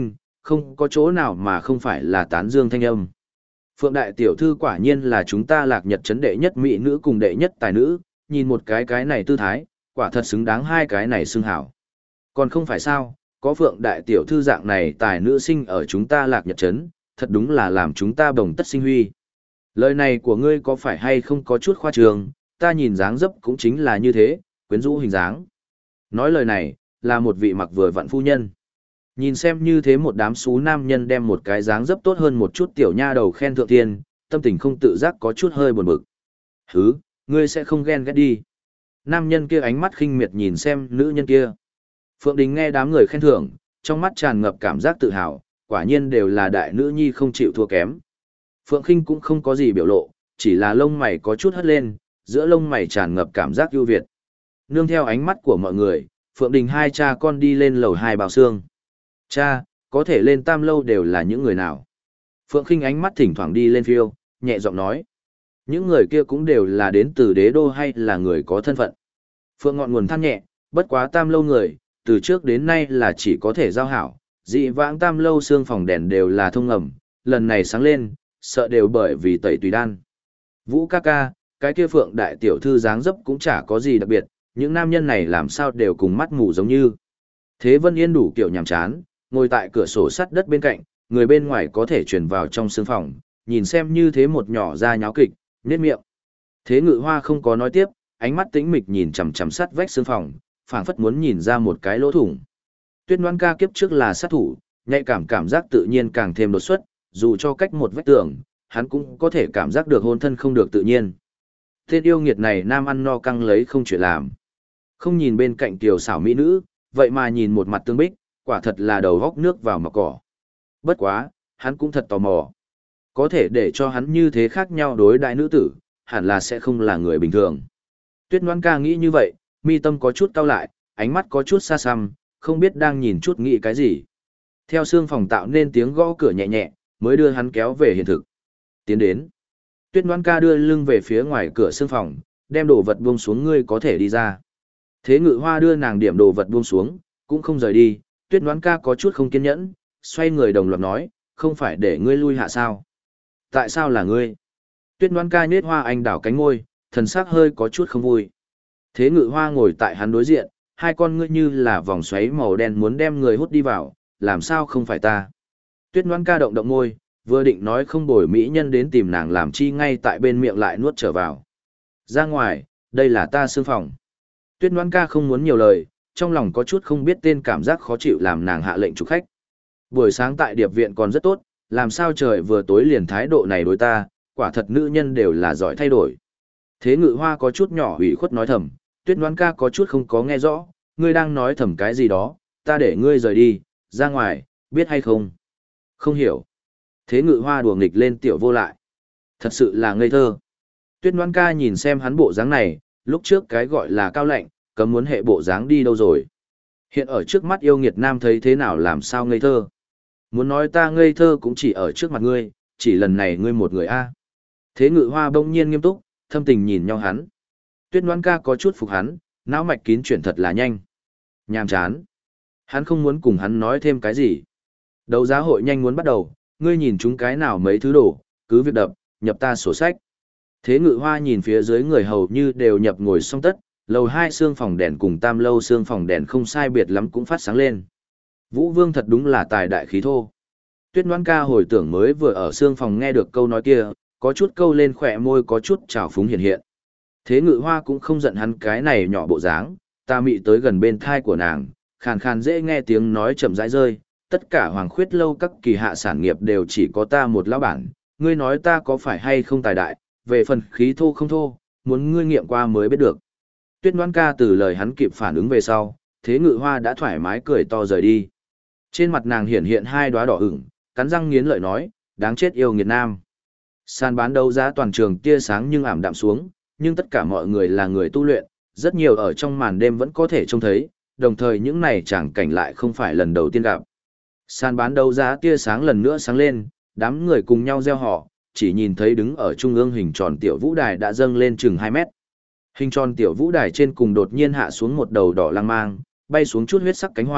không có chỗ nào mà không phải là tán dương thanh âm. Phượng đại tiểu thư quả nhiên là chúng ta Lạc Nhật trấn đệ nhất mỹ nữ cùng đệ nhất tài nữ, nhìn một cái này tư thái, quả thật xứng đáng hai cái này xưng hảo. Còn không phải sao, có Phượng đại tiểu thư dạng này tài nữ sinh ở chúng ta Lạc Nhật trấn, thật đúng là làm chúng ta bồng tất sinh huy. Lời này của ngươi có phải hay không có chút khoa trương, ta nhìn dáng dấp cũng chính là như thế, quyến rũ hình dáng. Nói lời này, là một vị mặc vừa vặn phu nhân. Nhìn xem như thế một đám xú nam nhân đem một cái dáng dấp tốt hơn một chút tiểu nha đầu khen thượng tiên, tâm tình không tự giác có chút hơi buồn bực. Hứ, ngươi sẽ không ghen ghét đi. Nam nhân kia ánh mắt khinh miệt nhìn xem nữ nhân kia. Phượng Đình nghe đám người khen thưởng, trong mắt tràn ngập cảm giác tự hào, quả nhiên đều là đại nữ nhi không chịu thua kém. Phượng Khinh cũng không có gì biểu lộ, chỉ là lông mày có chút hất lên, giữa lông mày tràn ngập cảm giác ưu việt. Nương theo ánh mắt của mọi người, Phượng Đình hai cha con đi lên lầu 2 bào xương. Cha, có thể lên tam lâu đều là những người nào? Phượng Khinh ánh mắt thỉnh thoảng đi lên phiêu, nhẹ giọng nói. Những người kia cũng đều là đến từ đế đô hay là người có thân phận. Phượng ngọn nguồn than nhẹ, bất quá tam lâu người, từ trước đến nay là chỉ có thể giao hảo, dị vãng tam lâu xương phòng đèn đều là thông ngầm, lần này sáng lên, sợ đều bởi vì tẩy tùy đan. Vũ ca ca, cái kia Phượng đại tiểu thư dáng dấp cũng chả có gì đặc biệt, những nam nhân này làm sao đều cùng mắt mù giống như. Thế Vân Yên đủ kiểu nhàm chán, ngồi tại cửa sổ sắt đất bên cạnh, người bên ngoài có thể chuyển vào trong sương phòng, nhìn xem như thế một nhỏ ra nháo kịch, nhếch miệng. Thế Ngự Hoa không có nói tiếp, ánh mắt tĩnh mịch nhìn chằm chằm sắt vách sương phòng, phảng phất muốn nhìn ra một cái lỗ thủng. Tuyết Loan ca kiếp trước là sát thủ, nhạy cảm giác tự nhiên càng thêm đột xuất, dù cho cách một vách tường, hắn cũng có thể cảm giác được hôn thân không được tự nhiên. Tên yêu nghiệt này nam ăn no căng lấy không chuyện làm. Không nhìn bên cạnh tiểu xảo mỹ nữ, vậy mà nhìn một mặt tương bích, quả thật là đầu góc nước vào mặt cỏ. Bất quá, hắn cũng thật tò mò. Có thể để cho hắn như thế khác nhau đối đại nữ tử, hẳn là sẽ không là người bình thường. Tuyết Loan ca nghĩ như vậy, mi tâm có chút cau lại, ánh mắt có chút xa xăm, không biết đang nhìn chút nghĩ cái gì. Theo xương phòng tạo nên tiếng gõ cửa nhẹ nhẹ, mới đưa hắn kéo về hiện thực. Tiến đến. Tuyết Loan ca đưa lưng về phía ngoài cửa xương phòng, đem đồ vật buông xuống, ngươi có thể đi ra. Thế Ngự Hoa đưa nàng điểm đồ vật buông xuống, cũng không rời đi. Tuyết Loan ca có chút không kiên nhẫn, xoay người đồng loạt nói, không phải để ngươi lui hạ sao? Tại sao là ngươi? Tuyết Loan ca nhếch hoa anh đảo cánh ngôi, thần sắc hơi có chút không vui. Thế Ngự Hoa ngồi tại hắn đối diện, hai con ngươi như là vòng xoáy màu đen muốn đem người hút đi vào, làm sao không phải ta? Tuyết Loan ca động động môi, vừa định nói không bồi mỹ nhân đến tìm nàng làm chi, ngay tại bên miệng lại nuốt trở vào. Ra ngoài, đây là ta xương phòng. Tuyết Loan ca không muốn nhiều lời, trong lòng có chút không biết tên cảm giác khó chịu làm nàng hạ lệnh chủ khách. Buổi sáng tại điệp viện còn rất tốt, làm sao trời vừa tối liền thái độ này đối ta, quả thật nữ nhân đều là giỏi thay đổi. Thế Ngự Hoa có chút nhỏ ủy khuất nói thầm, Tuyết Loan ca có chút không có nghe rõ, ngươi đang nói thầm cái gì đó, ta để ngươi rời đi, ra ngoài, biết hay không? Không hiểu. Thế Ngự Hoa đùa nghịch lên tiểu vô lại. Thật sự là ngây thơ. Tuyết Loan ca nhìn xem hắn bộ dáng này, lúc trước cái gọi là cao lạnh, cấm muốn hệ bộ dáng đi đâu rồi. Hiện ở trước mắt yêu nghiệt nam thấy thế nào làm sao ngây thơ. Muốn nói ta ngây thơ cũng chỉ ở trước mặt ngươi, chỉ lần này ngươi một người a. Thế Ngự Hoa bỗng nhiên nghiêm túc, thâm tình nhìn nhau hắn. Tuyết Loan ca có chút phục hắn, não mạch kín chuyển thật là nhanh. Nhàm chán. Hắn không muốn cùng hắn nói thêm cái gì. Đấu giá hội nhanh muốn bắt đầu, ngươi nhìn chúng cái nào mấy thứ đồ, cứ việc đập, nhập ta sổ sách. Thế Ngự Hoa nhìn phía dưới người hầu như đều nhập ngồi xong tất, lầu 2 xương phòng đèn cùng tam lâu xương phòng đèn không sai biệt lắm cũng phát sáng lên. Vũ Vương thật đúng là tài đại khí thô. Tuyết Loan ca hồi tưởng mới vừa ở xương phòng nghe được câu nói kia, có chút câu lên khỏe môi, có chút trào phúng hiện hiện. Thế Ngự Hoa cũng không giận hắn cái này nhỏ bộ dáng, ta mị tới gần bên thai của nàng, khàn khàn dễ nghe tiếng nói chậm rãi rơi, tất cả Hoàng Khuyết lâu các kỳ hạ sản nghiệp đều chỉ có ta một lão bản, ngươi nói ta có phải hay không tài đại, về phần khí thô không thô, muốn ngươi nghiệm qua mới biết được. Tuyết Loan ca từ lời hắn kịp phản ứng về sau, Thế Ngự Hoa đã thoải mái cười to rời đi. Trên mặt nàng hiện hiện hai đóa đỏ ửng, cắn răng nghiến lợi nói, đáng chết yêu nghiệt nam. Sàn bán đấu giá toàn trường tia sáng nhưng ảm đạm xuống, nhưng tất cả mọi người là người tu luyện, rất nhiều ở trong màn đêm vẫn có thể trông thấy, đồng thời những này chẳng cảnh lại không phải lần đầu tiên gặp. Sàn bán đấu giá tia sáng lần nữa sáng lên, đám người cùng nhau reo hò, chỉ nhìn thấy đứng ở trung ương hình tròn tiểu vũ đài đã dâng lên chừng 2 mét. Hình tròn tiểu vũ đài trên cùng đột nhiên hạ xuống một đầu đỏ lang mang, bay xuống chút huyết sắc cánh hoa,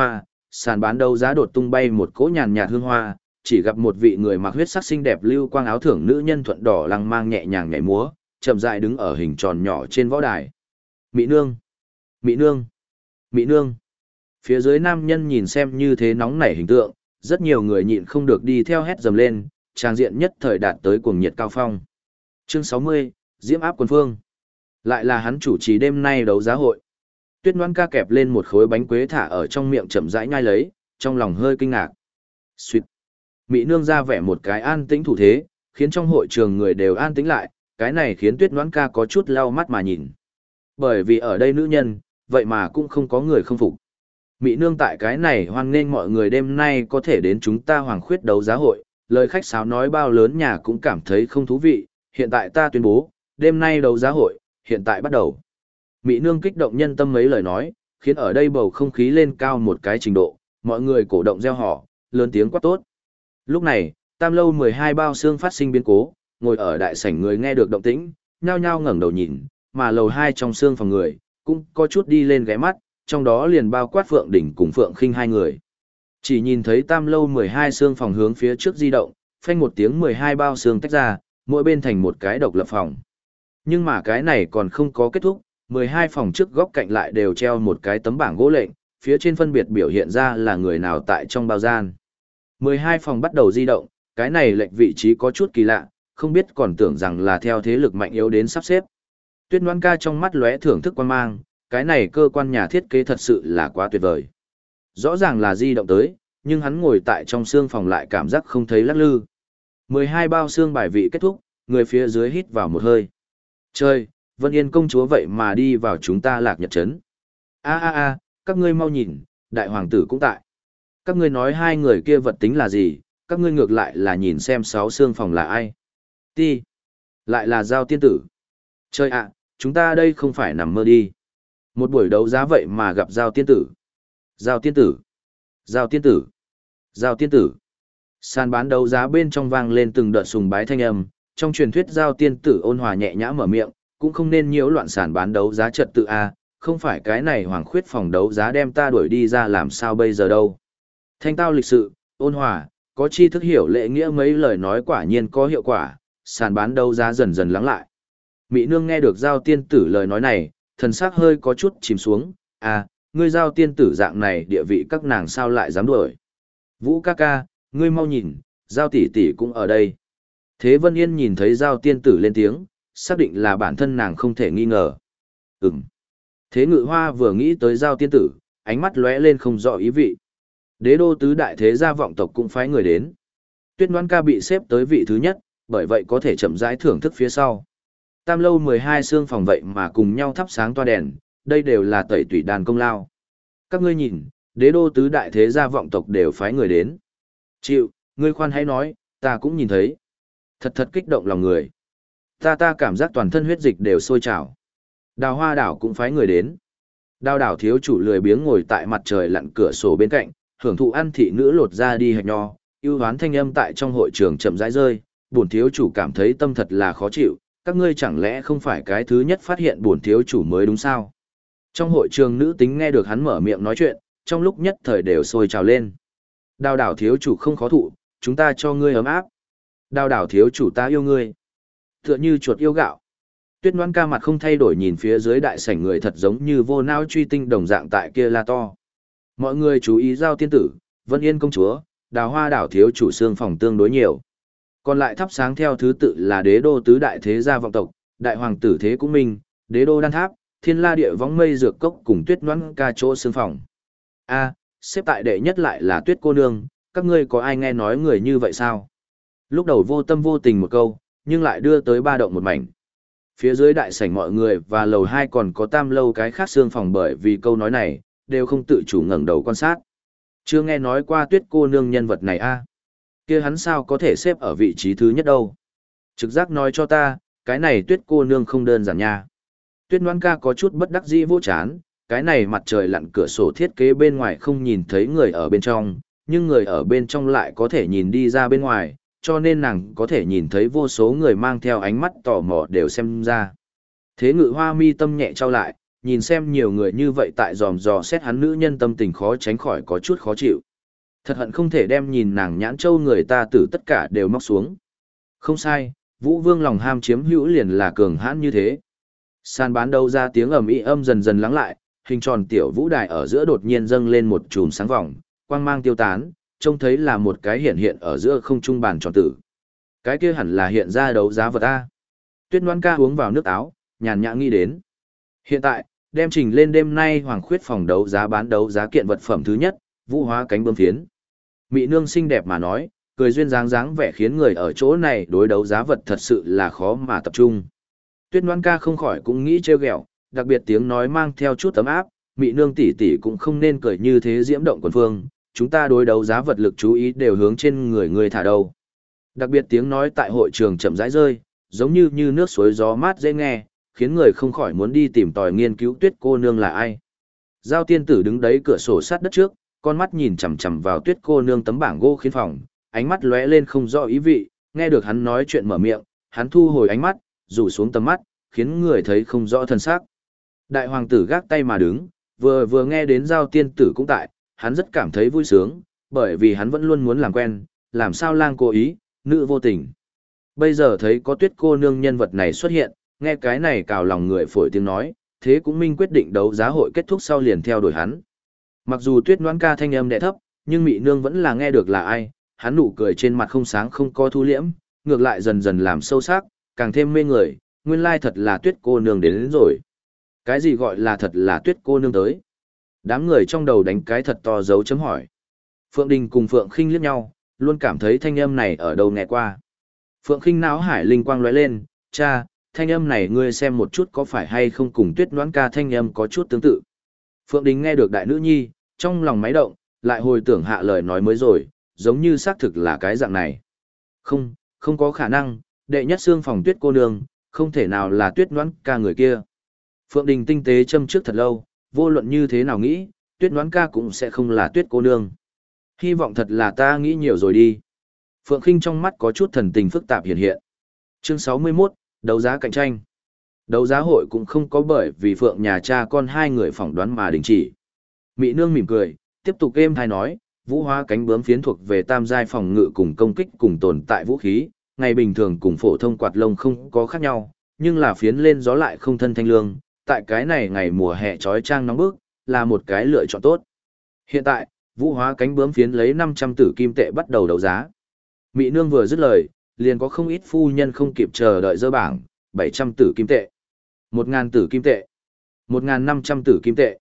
sàn bán đấu giá đột tung bay một cỗ nhàn nhạt hương hoa, chỉ gặp một vị người mặc huyết sắc xinh đẹp lưu quang áo thưởng nữ nhân thuận đỏ lăng mang nhẹ nhàng nhảy múa, chậm rãi đứng ở hình tròn nhỏ trên võ đài. Mỹ nương, Mỹ nương, Mỹ nương. Phía dưới nam nhân nhìn xem như thế nóng nảy hình tượng, rất nhiều người nhịn không được đi theo hét dầm lên, trang diện nhất thời đạt tới cuồng nhiệt cao phong. Chương 60, Diễm áp quân phương. Lại là hắn chủ trì đêm nay đấu giá hội. Tuyết Ngoan Ca kẹp lên một khối bánh quế thả ở trong miệng chậm rãi nhai lấy, trong lòng hơi kinh ngạc. Xuyệt. Mỹ nương ra vẻ một cái an tĩnh thủ thế, khiến trong hội trường người đều an tĩnh lại, cái này khiến Tuyết Ngoan Ca có chút lau mắt mà nhìn. Bởi vì ở đây nữ nhân, vậy mà cũng không có người không phục. Mỹ nương tại cái này hoan nghênh mọi người đêm nay có thể đến chúng ta Hoàng Khuyết đấu giá hội, lời khách sáo nói bao lớn nhà cũng cảm thấy không thú vị, hiện tại ta tuyên bố, đêm nay đấu giá hội, hiện tại bắt đầu. Mỹ nương kích động nhân tâm mấy lời nói, khiến ở đây bầu không khí lên cao một cái trình độ, mọi người cổ động reo hò, lớn tiếng quát tốt. Lúc này, tam lâu 12 bao xương phát sinh biến cố, ngồi ở đại sảnh người nghe được động tĩnh, nhao nhao ngẩng đầu nhìn, mà lầu 2 trong xương phòng người, cũng có chút đi lên ghé mắt, trong đó liền bao quát Phượng Đỉnh cùng Phượng Khinh hai người. Chỉ nhìn thấy tam lâu 12 xương phòng hướng phía trước di động, phanh một tiếng 12 bao xương tách ra, mỗi bên thành một cái độc lập phòng. Nhưng mà cái này còn không có kết thúc, 12 phòng trước góc cạnh lại đều treo một cái tấm bảng gỗ lệnh, phía trên phân biệt biểu hiện ra là người nào tại trong bao gian. 12 phòng bắt đầu di động, cái này lệnh vị trí có chút kỳ lạ, không biết còn tưởng rằng là theo thế lực mạnh yếu đến sắp xếp. Tuyết Ngoan Ca trong mắt lóe thưởng thức quan mang, cái này cơ quan nhà thiết kế thật sự là quá tuyệt vời. Rõ ràng là di động tới, nhưng hắn ngồi tại trong xương phòng lại cảm giác không thấy lắc lư. 12 bao xương bài vị kết thúc, người phía dưới hít vào một hơi. Trời, Vân Yên công chúa vậy mà đi vào chúng ta Lạc Nhật trấn. A, các ngươi mau nhìn, đại hoàng tử cũng tại. Các ngươi nói hai người kia vật tính là gì, các ngươi ngược lại là nhìn xem 6 xương phòng là ai. Ti, lại là Giao tiên tử. Trời ạ, chúng ta đây không phải nằm mơ đi. Một buổi đấu giá vậy mà gặp Giao tiên tử. Giao tiên tử. Giao tiên tử. Giao tiên tử. Sàn bán đấu giá bên trong vang lên từng đợt sùng bái thanh âm, trong truyền thuyết Giao tiên tử ôn hòa nhẹ nhã mở miệng, cũng không nên nhiễu loạn sàn bán đấu giá trật tự a, không phải cái này Hoàng Khuyết phòng đấu giá đem ta đuổi đi ra làm sao bây giờ đâu. Thanh tao lịch sự, ôn hòa, có tri thức hiểu lễ nghĩa mấy lời nói quả nhiên có hiệu quả, sàn bán đấu giá dần dần lắng lại. Mỹ nương nghe được Giao tiên tử lời nói này, thần sắc hơi có chút chìm xuống, ngươi Giao tiên tử dạng này địa vị các nàng sao lại dám đuổi. Vũ ca ca, ngươi mau nhìn, Giao tỷ tỷ cũng ở đây. Thế Vân Yên nhìn thấy Giao tiên tử lên tiếng, xác định là bản thân nàng không thể nghi ngờ. Thế Ngự Hoa vừa nghĩ tới Giao tiên tử, ánh mắt lóe lên không rõ ý vị. Đế đô tứ đại thế gia vọng tộc cũng phái người đến. Tuyết Ngoan Ca bị xếp tới vị thứ nhất, bởi vậy có thể chậm rãi thưởng thức phía sau. Tam lâu 12 xương phòng vậy mà cùng nhau thắp sáng toa đèn, đây đều là tẩy tủy đàn công lao. Các ngươi nhìn, đế đô tứ đại thế gia vọng tộc đều phái người đến. Chịu, ngươi khoan hãy nói, ta cũng nhìn thấy. Thật kích động lòng người. Ta cảm giác toàn thân huyết dịch đều sôi trào. Đào Hoa đảo cũng phái người đến. Đào đảo thiếu chủ lười biếng ngồi tại mặt trời lặn cửa sổ bên cạnh, hưởng thụ ăn thị nữ lột ra đi hạch nho, ưu hoán thanh âm tại trong hội trường chậm rãi rơi, bổn thiếu chủ cảm thấy tâm thật là khó chịu, các ngươi chẳng lẽ không phải cái thứ nhất phát hiện bổn thiếu chủ mới đúng sao? Trong hội trường nữ tính nghe được hắn mở miệng nói chuyện, trong lúc nhất thời đều sôi trào lên. Đào đảo thiếu chủ không khó thụ, chúng ta cho ngươi ấm áp. Đào đảo thiếu chủ ta yêu ngươi. Tựa như chuột yêu gạo. Tuyết Ngoan Ca mặt không thay đổi nhìn phía dưới đại sảnh người thật giống như vô não truy tinh đồng dạng tại kia la to. Mọi người chú ý Giao tiên tử, Vân Yên công chúa, Đào Hoa đảo thiếu chủ xương phòng tương đối nhiều. Còn lại thắp sáng theo thứ tự là đế đô tứ đại thế gia vọng tộc, đại hoàng tử Thế Cũng Minh, đế đô Đan Tháp, Thiên La địa võng mây dược cốc cùng Tuyết Ngoan Ca chỗ xương phòng. Xếp tại đệ nhất lại là Tuyết cô nương, các ngươi có ai nghe nói người như vậy sao? Lúc đầu vô tâm vô tình một câu, nhưng lại đưa tới ba động một mảnh. Phía dưới đại sảnh mọi người và lầu 2 còn có tam lâu cái khác xương phòng bởi vì câu nói này, đều không tự chủ ngẩng đầu quan sát. Chưa nghe nói qua Tuyết cô nương nhân vật này kia hắn sao có thể xếp ở vị trí thứ nhất đâu. Trực giác nói cho ta, cái này Tuyết cô nương không đơn giản nha. Tuyết Ngoan Ca có chút bất đắc dĩ vô chán, cái này mặt trời lặn cửa sổ thiết kế bên ngoài không nhìn thấy người ở bên trong, nhưng người ở bên trong lại có thể nhìn đi ra bên ngoài, cho nên nàng có thể nhìn thấy vô số người mang theo ánh mắt tò mò đều xem ra. Thế Ngự Hoa mi tâm nhẹ trao lại, nhìn xem nhiều người như vậy tại dòm dò xét hắn nữ nhân tâm tình khó tránh khỏi có chút khó chịu. Thật hận không thể đem nhìn nàng nhãn châu người ta tử tất cả đều móc xuống. Không sai, Vũ Vương lòng ham chiếm hữu liền là cường hãn như thế. Sàn bán đấu ra tiếng ầm ĩ âm dần dần lắng lại, hình tròn tiểu vũ đài ở giữa đột nhiên dâng lên một chùm sáng vòng, quang mang tiêu tán, trông thấy là một cái hiện hiện ở giữa không trung bàn tròn tử. Cái kia hẳn là hiện ra đấu giá vật A. Tuyết Loan ca uống vào nước áo, nhàn nhã nghĩ đến. Hiện tại, đem trình lên đêm nay Hoàng Khuyết phòng đấu giá bán đấu giá kiện vật phẩm thứ nhất, vũ hóa cánh bướm phiến. Mị nương xinh đẹp mà nói, cười duyên dáng dáng vẻ khiến người ở chỗ này đối đấu giá vật thật sự là khó mà tập trung. Tuyết Loan ca không khỏi cũng nghĩ trêu ghẹo, đặc biệt tiếng nói mang theo chút ấm áp, mị nương tỷ tỷ cũng không nên cười như thế diễm động quần phương, chúng ta đối đấu giá vật lực chú ý đều hướng trên người người thả đâu. Đặc biệt tiếng nói tại hội trường chậm rãi rơi, giống như nước suối gió mát dễ nghe, khiến người không khỏi muốn đi tìm tòi nghiên cứu Tuyết cô nương là ai. Giao tiên tử đứng đấy cửa sổ sát đất trước, con mắt nhìn chằm chằm vào Tuyết cô nương tấm bảng gỗ khiến phòng, ánh mắt lóe lên không rõ ý vị, nghe được hắn nói chuyện mở miệng, hắn thu hồi ánh mắt, rủ xuống tầm mắt, khiến người thấy không rõ thân xác. Đại hoàng tử gác tay mà đứng, vừa nghe đến Giao tiên tử cũng tại, hắn rất cảm thấy vui sướng, bởi vì hắn vẫn luôn muốn làm quen, làm sao lang cố ý, nữ vô tình. Bây giờ thấy có Tuyết cô nương nhân vật này xuất hiện, nghe cái này cào lòng người phổi tiếng nói, thế cũng minh quyết định đấu giá hội kết thúc sau liền theo đuổi hắn. Mặc dù Tuyết Noãn ca thanh âm đẽ thấp, nhưng Mị nương vẫn là nghe được là ai, hắn nụ cười trên mặt không sáng không có thu liễm, ngược lại dần dần làm sâu sắc, càng thêm mê người, nguyên lai thật là Tuyết cô nương đến rồi. Cái gì gọi là thật là Tuyết cô nương tới? Đám người trong đầu đánh cái thật to dấu chấm hỏi. Phượng Đình cùng Phượng Khinh liếc nhau, luôn cảm thấy thanh âm này ở đâu nghe qua. Phượng Khinh não hải linh quang lóe lên, cha, thanh âm này ngươi xem một chút có phải hay không cùng Tuyết Noãn ca thanh âm có chút tương tự. Phượng Đình nghe được đại nữ nhi, trong lòng máy động, lại hồi tưởng hạ lời nói mới rồi, giống như xác thực là cái dạng này. Không, không có khả năng, đệ nhất xương phòng Tuyết cô nương, không thể nào là Tuyết Noãn ca người kia. Phượng Đình tinh tế châm trước thật lâu, vô luận như thế nào nghĩ, Tuyết Noãn ca cũng sẽ không là Tuyết cô nương. Hy vọng thật là ta nghĩ nhiều rồi đi. Phượng Khinh trong mắt có chút thần tình phức tạp hiện hiện. Chương 61, đấu giá cạnh tranh. Đấu giá hội cũng không có bởi vì Phượng nhà cha con hai người phỏng đoán mà đình chỉ. Mị nương mỉm cười, tiếp tục êm thai nói, vũ hóa cánh bướm phiến thuộc về tam giai phòng ngự cùng công kích cùng tồn tại vũ khí, ngày bình thường cùng phổ thông quạt lông không có khác nhau, nhưng là phiến lên gió lại không thân thanh lương, tại cái này ngày mùa hè trói trang nóng bức, là một cái lựa chọn tốt. Hiện tại, vũ hóa cánh bướm phiến lấy 500 tử kim tệ bắt đầu đấu giá. Mị nương vừa dứt lời, liền có không ít phu nhân không kịp chờ đợi dơ bảng, 700 tử kim tệ, 1.000 tử kim tệ, 1.500 tử kim tệ,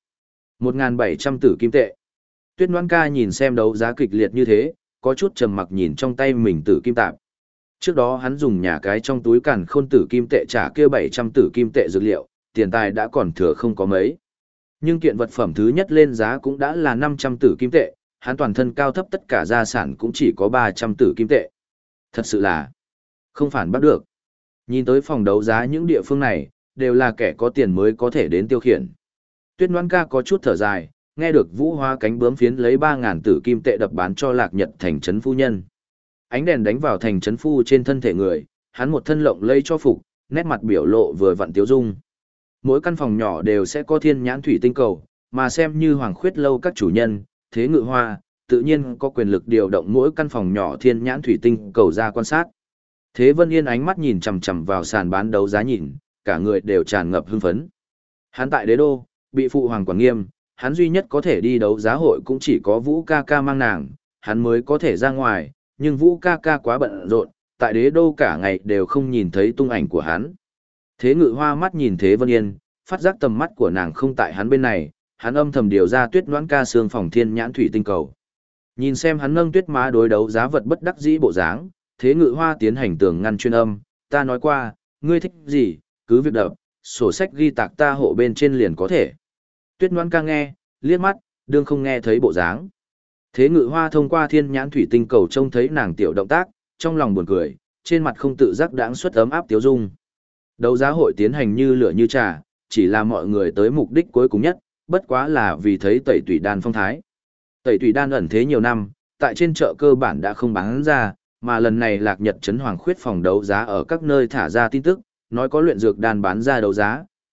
1.700 tử kim tệ. Tuyết Noãn ca nhìn xem đấu giá kịch liệt như thế, có chút trầm mặc nhìn trong tay mình tử kim tạp. Trước đó hắn dùng nhà cái trong túi càn khôn tử kim tệ trả kia 700 tử kim tệ dược liệu, tiền tài đã còn thừa không có mấy. Nhưng kiện vật phẩm thứ nhất lên giá cũng đã là 500 tử kim tệ, hắn toàn thân cao thấp tất cả gia sản cũng chỉ có 300 tử kim tệ. Thật sự là không phản bắt được. Nhìn tới phòng đấu giá những địa phương này, đều là kẻ có tiền mới có thể đến tiêu khiển. Tuyết Noãn ca có chút thở dài, nghe được vũ hóa cánh bướm phiến lấy 3.000 tử kim tệ đập bán cho Lạc Nhật thành trấn phu nhân. Ánh đèn đánh vào thành trấn phu trên thân thể người, hắn một thân lộng lây cho phục, nét mặt biểu lộ vừa vặn tiếu dung. Mỗi căn phòng nhỏ đều sẽ có thiên nhãn thủy tinh cầu, mà xem như Hoàng Khuyết lâu các chủ nhân, Thế Ngự Hoa, tự nhiên có quyền lực điều động mỗi căn phòng nhỏ thiên nhãn thủy tinh cầu ra quan sát. Thế Vân Yên ánh mắt nhìn chằm chằm vào sàn bán đấu giá nhìn, cả người đều tràn ngập hưng phấn. Hắn tại đế đô, bị phụ hoàng quản nghiêm, hắn duy nhất có thể đi đấu giá hội cũng chỉ có Vũ ca ca mang nàng, hắn mới có thể ra ngoài, nhưng Vũ ca ca quá bận rộn, tại đế đô cả ngày đều không nhìn thấy tung ảnh của hắn. Thế Ngự Hoa mắt nhìn Thế Vân Yên, phát giác tầm mắt của nàng không tại hắn bên này, hắn âm thầm điều ra Tuyết Noãn ca xương phòng thiên nhãn thủy tinh cầu. Nhìn xem hắn nâng Tuyết má đối đấu giá vật bất đắc dĩ bộ dáng, Thế Ngự Hoa tiến hành tường ngăn chuyên âm, ta nói qua, ngươi thích gì, cứ việc đập, sổ sách ghi tạc ta hộ bên trên liền có thể. Tuyết Noãn ca nghe, liếc mắt, đương không nghe thấy bộ dáng. Thế Ngự Hoa thông qua thiên nhãn thủy tinh cầu trông thấy nàng tiểu động tác, trong lòng buồn cười, trên mặt không tự giác đãng xuất ấm áp tiếu dung. Đấu giá hội tiến hành như lửa như trà, chỉ là mọi người tới mục đích cuối cùng nhất, bất quá là vì thấy tẩy tủy đan phong thái. Tẩy tủy đan ẩn thế nhiều năm, tại trên chợ cơ bản đã không bán ra, mà lần này Lạc Nhật trấn Hoàng Khuyết phòng đấu giá ở các nơi thả ra tin tức, nói có luyện dược đan bán ra đấu giá,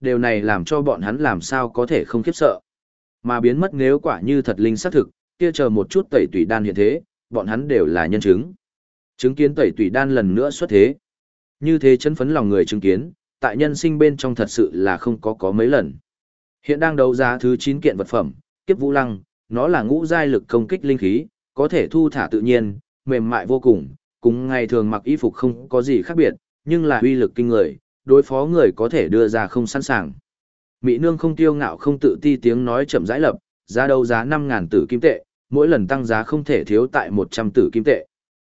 điều này làm cho bọn hắn làm sao có thể không khiếp sợ. Mà biến mất nếu quả như thật linh xác thực, kia chờ một chút tẩy tủy đan hiện thế, bọn hắn đều là nhân chứng. Chứng kiến tẩy tủy đan lần nữa xuất thế. Như thế chấn phấn lòng người chứng kiến, tại nhân sinh bên trong thật sự là không có mấy lần. Hiện đang đấu giá thứ 9 kiện vật phẩm, Kiếp Vũ Lăng, nó là ngũ giai lực công kích linh khí, có thể thu thả tự nhiên, mềm mại vô cùng ngày thường mặc y phục không có gì khác biệt, nhưng là uy lực kinh người, đối phó người có thể đưa ra không sẵn sàng. Mỹ nương không tiêu ngạo không tự ti tiếng nói chậm rãi lập, giá đấu giá 5.000 tử kim tệ, mỗi lần tăng giá không thể thiếu tại 100 tử kim tệ.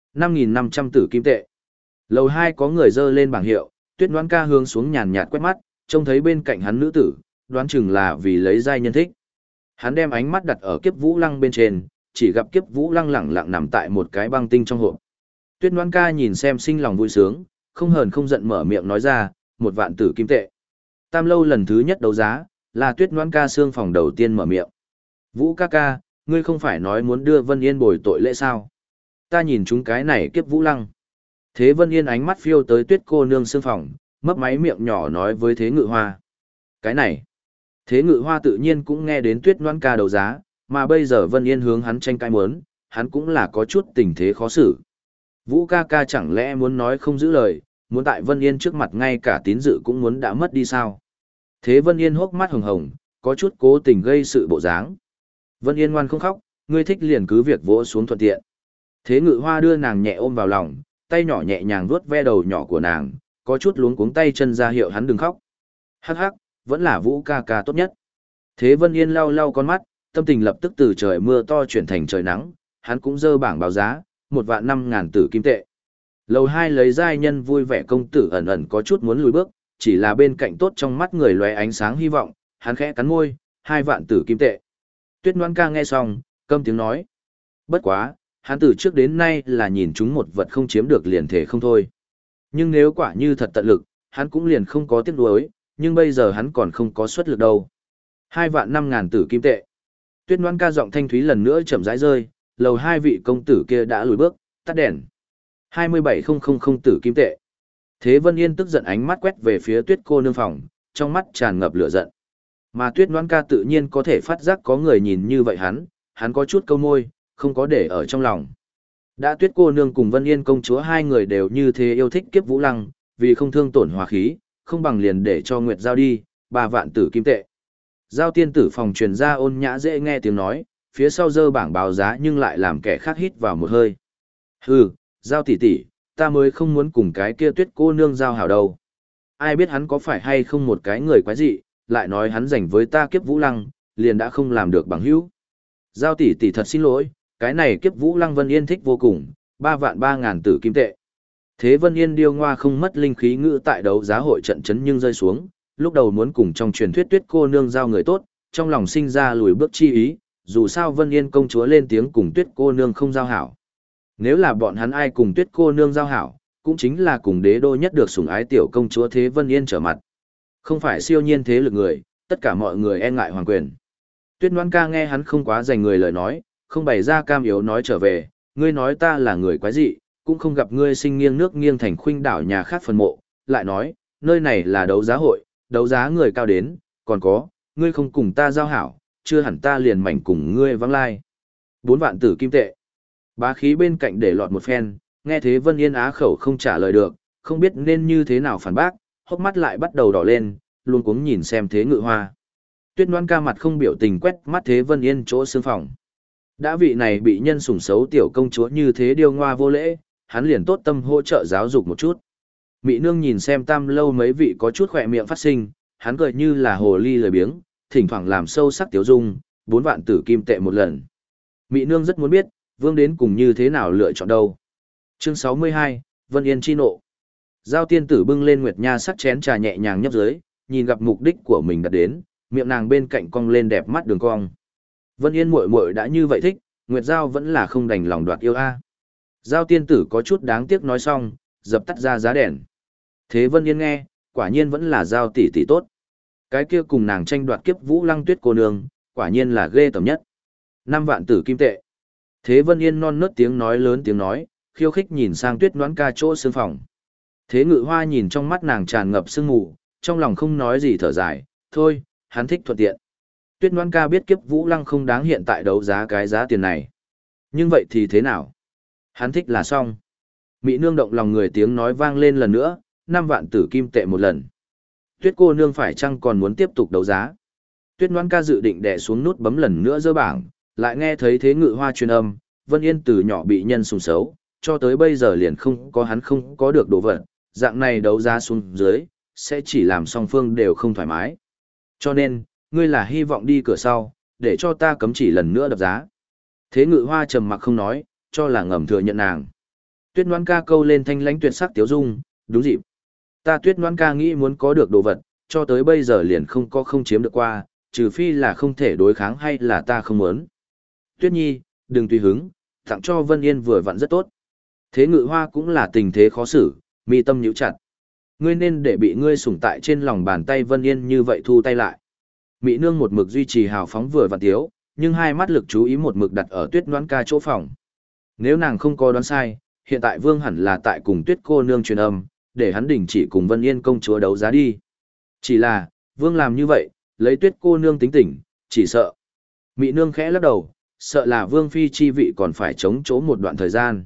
5.500 tử kim tệ. Lầu 2 có người dơ lên bảng hiệu, Tuyết Đoán Ca hướng xuống nhàn nhạt quét mắt, trông thấy bên cạnh hắn nữ tử, đoán chừng là vì lấy giai nhân thích. Hắn đem ánh mắt đặt ở Kiếp Vũ Lăng bên trên, chỉ gặp Kiếp Vũ Lăng lẳng lặng nằm tại một cái băng tinh trong hộp. Tuyết Đoán Ca nhìn xem sinh lòng vui sướng, không hờn không giận mở miệng nói ra, 1.000 tử kim tệ. Tam lâu lần thứ nhất đấu giá, là Tuyết Đoán Ca xương phòng đầu tiên mở miệng. Vũ ca ca, ngươi không phải nói muốn đưa Vân Yên bồi tội lễ sao? Ta nhìn chúng cái này Kiếp Vũ Lăng. Thế Vân Yên ánh mắt phiêu tới Tuyết cô nương xương phòng, mấp máy miệng nhỏ nói với Thế Ngự Hoa. Cái này. Thế Ngự Hoa tự nhiên cũng nghe đến Tuyết Đoán Ca đấu giá, mà bây giờ Vân Yên hướng hắn tranh cãi muốn, hắn cũng là có chút tình thế khó xử. Vũ ca ca chẳng lẽ muốn nói không giữ lời, muốn tại Vân Yên trước mặt ngay cả tín dự cũng muốn đã mất đi sao? Thế Vân Yên hốc mắt hồng hồng, có chút cố tình gây sự bộ dáng. Vân Yên ngoan không khóc, ngươi thích liền cứ việc vỗ xuống thuận tiện. Thế Ngự Hoa đưa nàng nhẹ ôm vào lòng, tay nhỏ nhẹ nhàng vuốt ve đầu nhỏ của nàng, có chút luống cuống tay chân ra hiệu hắn đừng khóc. Hắc hắc, vẫn là Vũ ca ca tốt nhất. Thế Vân Yên lau lau con mắt, tâm tình lập tức từ trời mưa to chuyển thành trời nắng, hắn cũng dơ bảng báo giá, 1.500.000 tử kim tệ. Lầu 2 lấy giai nhân vui vẻ công tử ẩn ẩn có chút muốn lùi bước, chỉ là bên cạnh tốt trong mắt người lóe ánh sáng hy vọng, hắn khẽ cắn môi, 2.000 tử kim tệ. Tuyết Đoán Ca nghe xong, câm tiếng nói. Bất quá, hắn từ trước đến nay là nhìn chúng một vật không chiếm được liền thể không thôi. Nhưng nếu quả như thật tận lực, hắn cũng liền không có tiếc nuối, nhưng bây giờ hắn còn không có suất lực đâu. 2.500.000 tử kim tệ. Tuyết Đoán Ca giọng thanh thúy lần nữa chậm rãi rơi, lầu 2 vị công tử kia đã lùi bước, tắt đèn. 27.000 tử kim tệ. Thế Vân Yên tức giận ánh mắt quét về phía Tuyết cô nương phòng, trong mắt tràn ngập lửa giận. Mà Tuyết Đoán Ca tự nhiên có thể phát giác có người nhìn như vậy hắn có chút câu môi, không có để ở trong lòng. Đã Tuyết cô nương cùng Vân Yên công chúa hai người đều như thế yêu thích Kiếp Vũ Lăng, vì không thương tổn hòa khí, không bằng liền để cho Nguyệt Giao đi, 3.000 tử kim tệ. Giao tiên tử phòng truyền ra ôn nhã dễ nghe tiếng nói, phía sau dơ bảng báo giá nhưng lại làm kẻ khác hít vào một hơi. Hừ, Giao tỷ tỷ, ta mới không muốn cùng cái kia Tuyết cô nương giao hảo đâu. Ai biết hắn có phải hay không một cái người quái dị, lại nói hắn dành với ta Kiếp Vũ Lăng, liền đã không làm được bằng hữu. Giao tỷ tỷ thật xin lỗi, cái này Kiếp Vũ Lăng Vân Yên thích vô cùng, 3.300.000 tử kim tệ. Thế Vân Yên điêu ngoa không mất linh khí ngữ tại đấu giá hội trận chấn nhưng rơi xuống, lúc đầu muốn cùng trong truyền thuyết Tuyết cô nương giao người tốt, trong lòng sinh ra lùi bước chi ý, dù sao Vân Yên công chúa lên tiếng cùng Tuyết cô nương không giao hảo. Nếu là bọn hắn ai cùng Tuyết cô nương giao hảo, cũng chính là cùng đế đô nhất được sủng ái tiểu công chúa Thế Vân Yên trở mặt. Không phải siêu nhiên thế lực người, tất cả mọi người e ngại hoàng quyền. Tuyết Đoán Ca nghe hắn không quá dành người lời nói, không bày ra cam yếu nói trở về, ngươi nói ta là người quái dị, cũng không gặp ngươi sinh nghiêng nước nghiêng thành khuynh đảo nhà khác phần mộ, lại nói, nơi này là đấu giá hội, đấu giá người cao đến, còn có, ngươi không cùng ta giao hảo, chưa hẳn ta liền mảnh cùng ngươi vắng lai. 4.000 tử kim tệ. Bá khí bên cạnh để lọt một phen, nghe thế Vân Yên á khẩu không trả lời được, không biết nên như thế nào phản bác, hốc mắt lại bắt đầu đỏ lên, luôn cuống nhìn xem Thế Ngự Hoa. Tuyết Đoán Ca mặt không biểu tình quét mắt Thế Vân Yên chỗ xương phòng. Đã vị này bị nhân sủng xấu tiểu công chúa như thế điêu ngoa vô lễ, hắn liền tốt tâm hỗ trợ giáo dục một chút. Mị nương nhìn xem Tam lâu mấy vị có chút khỏe miệng phát sinh, hắn cười như là hồ ly lười biếng, thỉnh thoảng làm sâu sắc tiếu dung, 4.000 tử kim tệ một lần. Mị nương rất muốn biết, vương đến cùng như thế nào lựa chọn đâu. Chương 62, Vân Yên chi nộ. Giao tiên tử bưng lên nguyệt nha sắc chén trà nhẹ nhàng nhấp dưới, nhìn gặp mục đích của mình đạt đến, miệng nàng bên cạnh cong lên đẹp mắt đường cong. Vân Yên muội muội đã như vậy thích, Nguyệt Giao vẫn là không đành lòng đoạt yêu a. Giao tiên tử có chút đáng tiếc nói xong, dập tắt ra giá đèn. Thế Vân Yên nghe, quả nhiên vẫn là Giao tỷ tỷ tốt. Cái kia cùng nàng tranh đoạt Kiếp Vũ Lăng Tuyết cô nương, quả nhiên là ghê tởm nhất. 5.000 tử kim tệ. Thế Vân Yên non nớt tiếng nói lớn tiếng nói, khiêu khích nhìn sang Tuyết Đoán Ca chỗ sương phòng. Thế Ngự Hoa nhìn trong mắt nàng tràn ngập sương mù, trong lòng không nói gì thở dài, thôi, hắn thích thuận tiện. Tuyết Ngoan Ca biết Kiếp Vũ Lăng không đáng hiện tại đấu giá cái giá tiền này. Nhưng vậy thì thế nào? Hắn thích là xong. Mỹ nương động lòng người tiếng nói vang lên lần nữa, 5 vạn tử kim tệ một lần. Tuyết cô nương phải chăng còn muốn tiếp tục đấu giá? Tuyết Ngoan Ca dự định đè xuống nút bấm lần nữa dơ bảng, lại nghe thấy Thế Ngự Hoa truyền âm, Vân Yên từ nhỏ bị nhân sủng xấu, cho tới bây giờ liền không có hắn không có được đồ vật, dạng này đấu giá xuống dưới, sẽ chỉ làm song phương đều không thoải mái. Cho nên, ngươi là hy vọng đi cửa sau, để cho ta cấm chỉ lần nữa đập giá. Thế Ngự Hoa trầm mặc không nói, cho là ngầm thừa nhận nàng. Tuyết Ngoan Ca câu lên thanh lãnh tuyệt sắc tiếu dung, đúng dịp. Ta Tuyết Ngoan Ca nghĩ muốn có được đồ vật, cho tới bây giờ liền không chiếm được qua, trừ phi là không thể đối kháng hay là ta không muốn. Tuyết Nhi, đừng tùy hứng, tặng cho Vân Yên vừa vặn rất tốt. Thế Ngự Hoa cũng là tình thế khó xử, mi tâm nhíu chặt. Ngươi nên để bị ngươi sủng tại trên lòng bàn tay Vân Yên như vậy thu tay lại. Mỹ nương một mực duy trì hào phóng vừa vặn tiếu, nhưng hai mắt lực chú ý một mực đặt ở Tuyết Ngoan Ca chỗ phòng. Nếu nàng không có đoán sai, hiện tại Vương hẳn là tại cùng Tuyết cô nương truyền âm, để hắn đình chỉ cùng Vân Yên công chúa đấu giá đi. Chỉ là, Vương làm như vậy, lấy Tuyết cô nương tính tình, chỉ sợ. Mỹ nương khẽ lắc đầu, sợ là Vương phi chi vị còn phải chống chỗ một đoạn thời gian.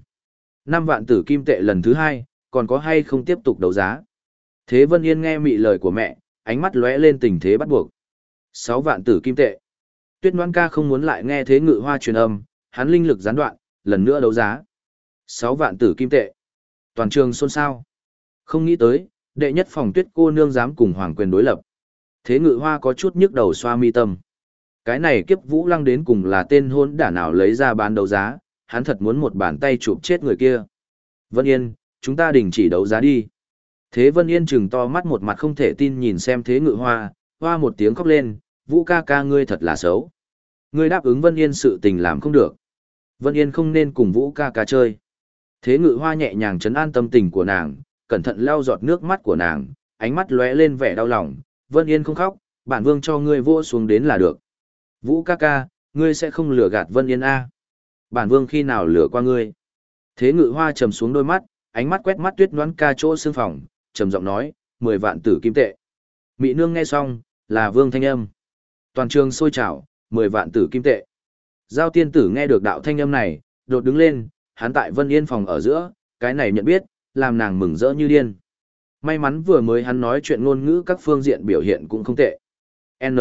5 vạn tử kim tệ lần thứ 2, còn có hay không tiếp tục đấu giá? Thế Vân Yên nghe mị lời của mẹ, ánh mắt lóe lên tình thế bắt buộc. 6 vạn tử kim tệ. Tuyết Ngoan Ca không muốn lại nghe Thế Ngự Hoa truyền âm, hắn linh lực gián đoạn, lần nữa đấu giá. 6 vạn tử kim tệ. Toàn trường xôn xao. Không nghĩ tới, đệ nhất phòng Tuyết cô nương dám cùng Hoàng Quyền đối lập. Thế Ngự Hoa có chút nhức đầu xoa mi tâm. Cái này Kiếp Vũ Lăng đến cùng là tên hôn đả nào lấy ra bán đấu giá, hắn thật muốn một bàn tay chụp chết người kia. Vân Yên, chúng ta đình chỉ đấu giá đi. Thế Vân Yên trừng to mắt một mặt không thể tin nhìn xem Thế Ngự Hoa, hoa một tiếng khóc lên, Vũ ca ca ngươi thật là xấu. Ngươi đáp ứng Vân Yên sự tình làm không được. Vân Yên không nên cùng Vũ ca ca chơi. Thế Ngự Hoa nhẹ nhàng trấn an tâm tình của nàng, cẩn thận lau giọt nước mắt của nàng, ánh mắt lóe lên vẻ đau lòng. Vân Yên không khóc, bản vương cho ngươi vỗ xuống đến là được. Vũ ca ca, ngươi sẽ không lừa gạt Vân Yên a? Bản vương khi nào lừa qua ngươi? Thế Ngự Hoa trầm xuống đôi mắt, ánh mắt quét mắt Tuyết Ngoan Ca chỗ xương phòng, trầm giọng nói, 10 vạn tử kim tệ. Mị nương nghe xong, là vương thanh âm. Toàn trường sôi trào, 10 vạn tử kim tệ. Giao tiên tử nghe được đạo thanh âm này, đột đứng lên, hắn tại Vân Yên phòng ở giữa, cái này nhận biết, làm nàng mừng rỡ như điên. May mắn vừa mới hắn nói chuyện ngôn ngữ các phương diện biểu hiện cũng không tệ. N.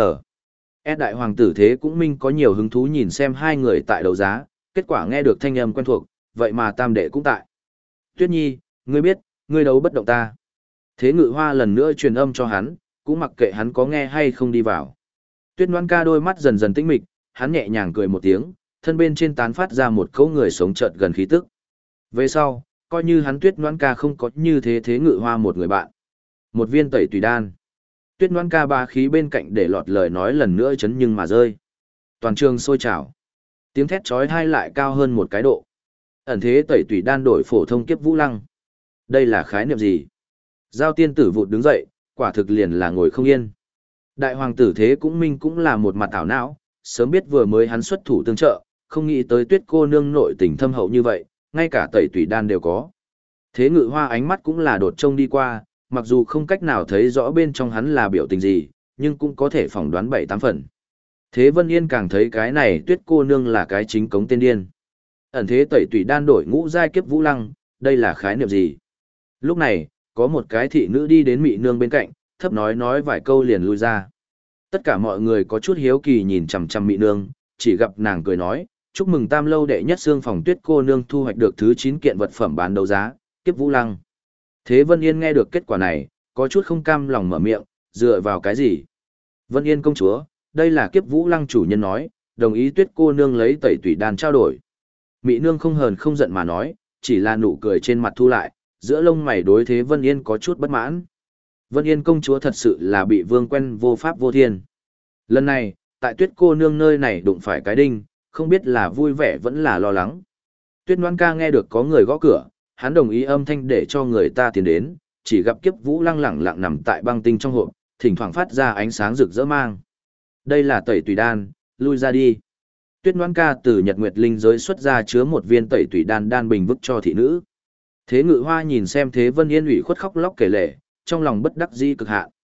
S đại hoàng tử Thế cũng minh có nhiều hứng thú nhìn xem hai người tại đấu giá, kết quả nghe được thanh âm quen thuộc, vậy mà tam đệ cũng tại. Tuyết Nhi, ngươi biết, ngươi đấu bất động ta. Thế Ngự Hoa lần nữa truyền âm cho hắn, cũng mặc kệ hắn có nghe hay không đi vào. Tuyết Ngoan Ca đôi mắt dần dần tĩnh mịch, hắn nhẹ nhàng cười một tiếng, thân bên trên tán phát ra một cỗ người sống chợt gần khí tức. Về sau, coi như hắn Tuyết Ngoan Ca không có như thế Thế Ngự Hoa một người bạn. Một viên tẩy tùy đan. Tuyết Ngoan Ca ba khí bên cạnh để lọt lời nói lần nữa chấn nhưng mà rơi. Toàn trường sôi trào. Tiếng thét chói tai lại cao hơn một cái độ. Ẩn thế tẩy tùy đan đổi phổ thông Kiếp Vũ Lăng. Đây là khái niệm gì? Giao tiên tử vụt đứng dậy, quả thực liền là ngồi không yên. Đại hoàng tử Thế cũng minh cũng là một mặt ảo não, sớm biết vừa mới hắn xuất thủ tương trợ, không nghĩ tới Tuyết cô nương nội tình thâm hậu như vậy, ngay cả tẩy tùy đan đều có. Thế Ngự Hoa ánh mắt cũng là đột trông đi qua, mặc dù không cách nào thấy rõ bên trong hắn là biểu tình gì, nhưng cũng có thể phỏng đoán 7-8 phần. Thế Vân Yên càng thấy cái này Tuyết cô nương là cái chính cống tên điên. Ẩn thế tẩy tùy đan đổi ngũ giai Kiếp Vũ Lăng, đây là khái niệm gì? Lúc này, có một cái thị nữ đi đến Mị nương bên cạnh, thấp nói vài câu liền lui ra. Tất cả mọi người có chút hiếu kỳ nhìn chằm chằm Mị nương, chỉ gặp nàng cười nói, chúc mừng Tam lâu đệ nhất xương phòng Tuyết cô nương thu hoạch được thứ 9 kiện vật phẩm bán đấu giá, Kiếp Vũ Lăng. Thế Vân Yên nghe được kết quả này, có chút không cam lòng mở miệng, dựa vào cái gì? Vân Yên công chúa, đây là Kiếp Vũ Lăng chủ nhân nói, đồng ý Tuyết cô nương lấy tẩy tùy đan trao đổi. Mị nương không hờn không giận mà nói, chỉ là nụ cười trên mặt thu lại, giữa lông mày đối Thế Vân Yên có chút bất mãn. Vân Yên công chúa thật sự là bị vương quen vô pháp vô thiên. Lần này, tại Tuyết cô nương nơi này đụng phải cái đinh, không biết là vui vẻ vẫn là lo lắng. Tuyết Ngoan Ca nghe được có người gõ cửa, hắn đồng ý âm thanh để cho người ta tiến đến, chỉ gặp Kiếp Vũ Lăng lẳng lặng nằm tại băng tinh trong hộp, thỉnh thoảng phát ra ánh sáng rực rỡ mang. Đây là tẩy tùy đan, lui ra đi. Tuyết Ngoan Ca từ Nhật Nguyệt Linh giới xuất ra chứa một viên tẩy tùy đan bình vứt cho thị nữ. Thế Ngự Hoa nhìn xem Thế Vân Yên ủy khuất khóc lóc kể lể, trong lòng bất đắc dĩ cực hạn.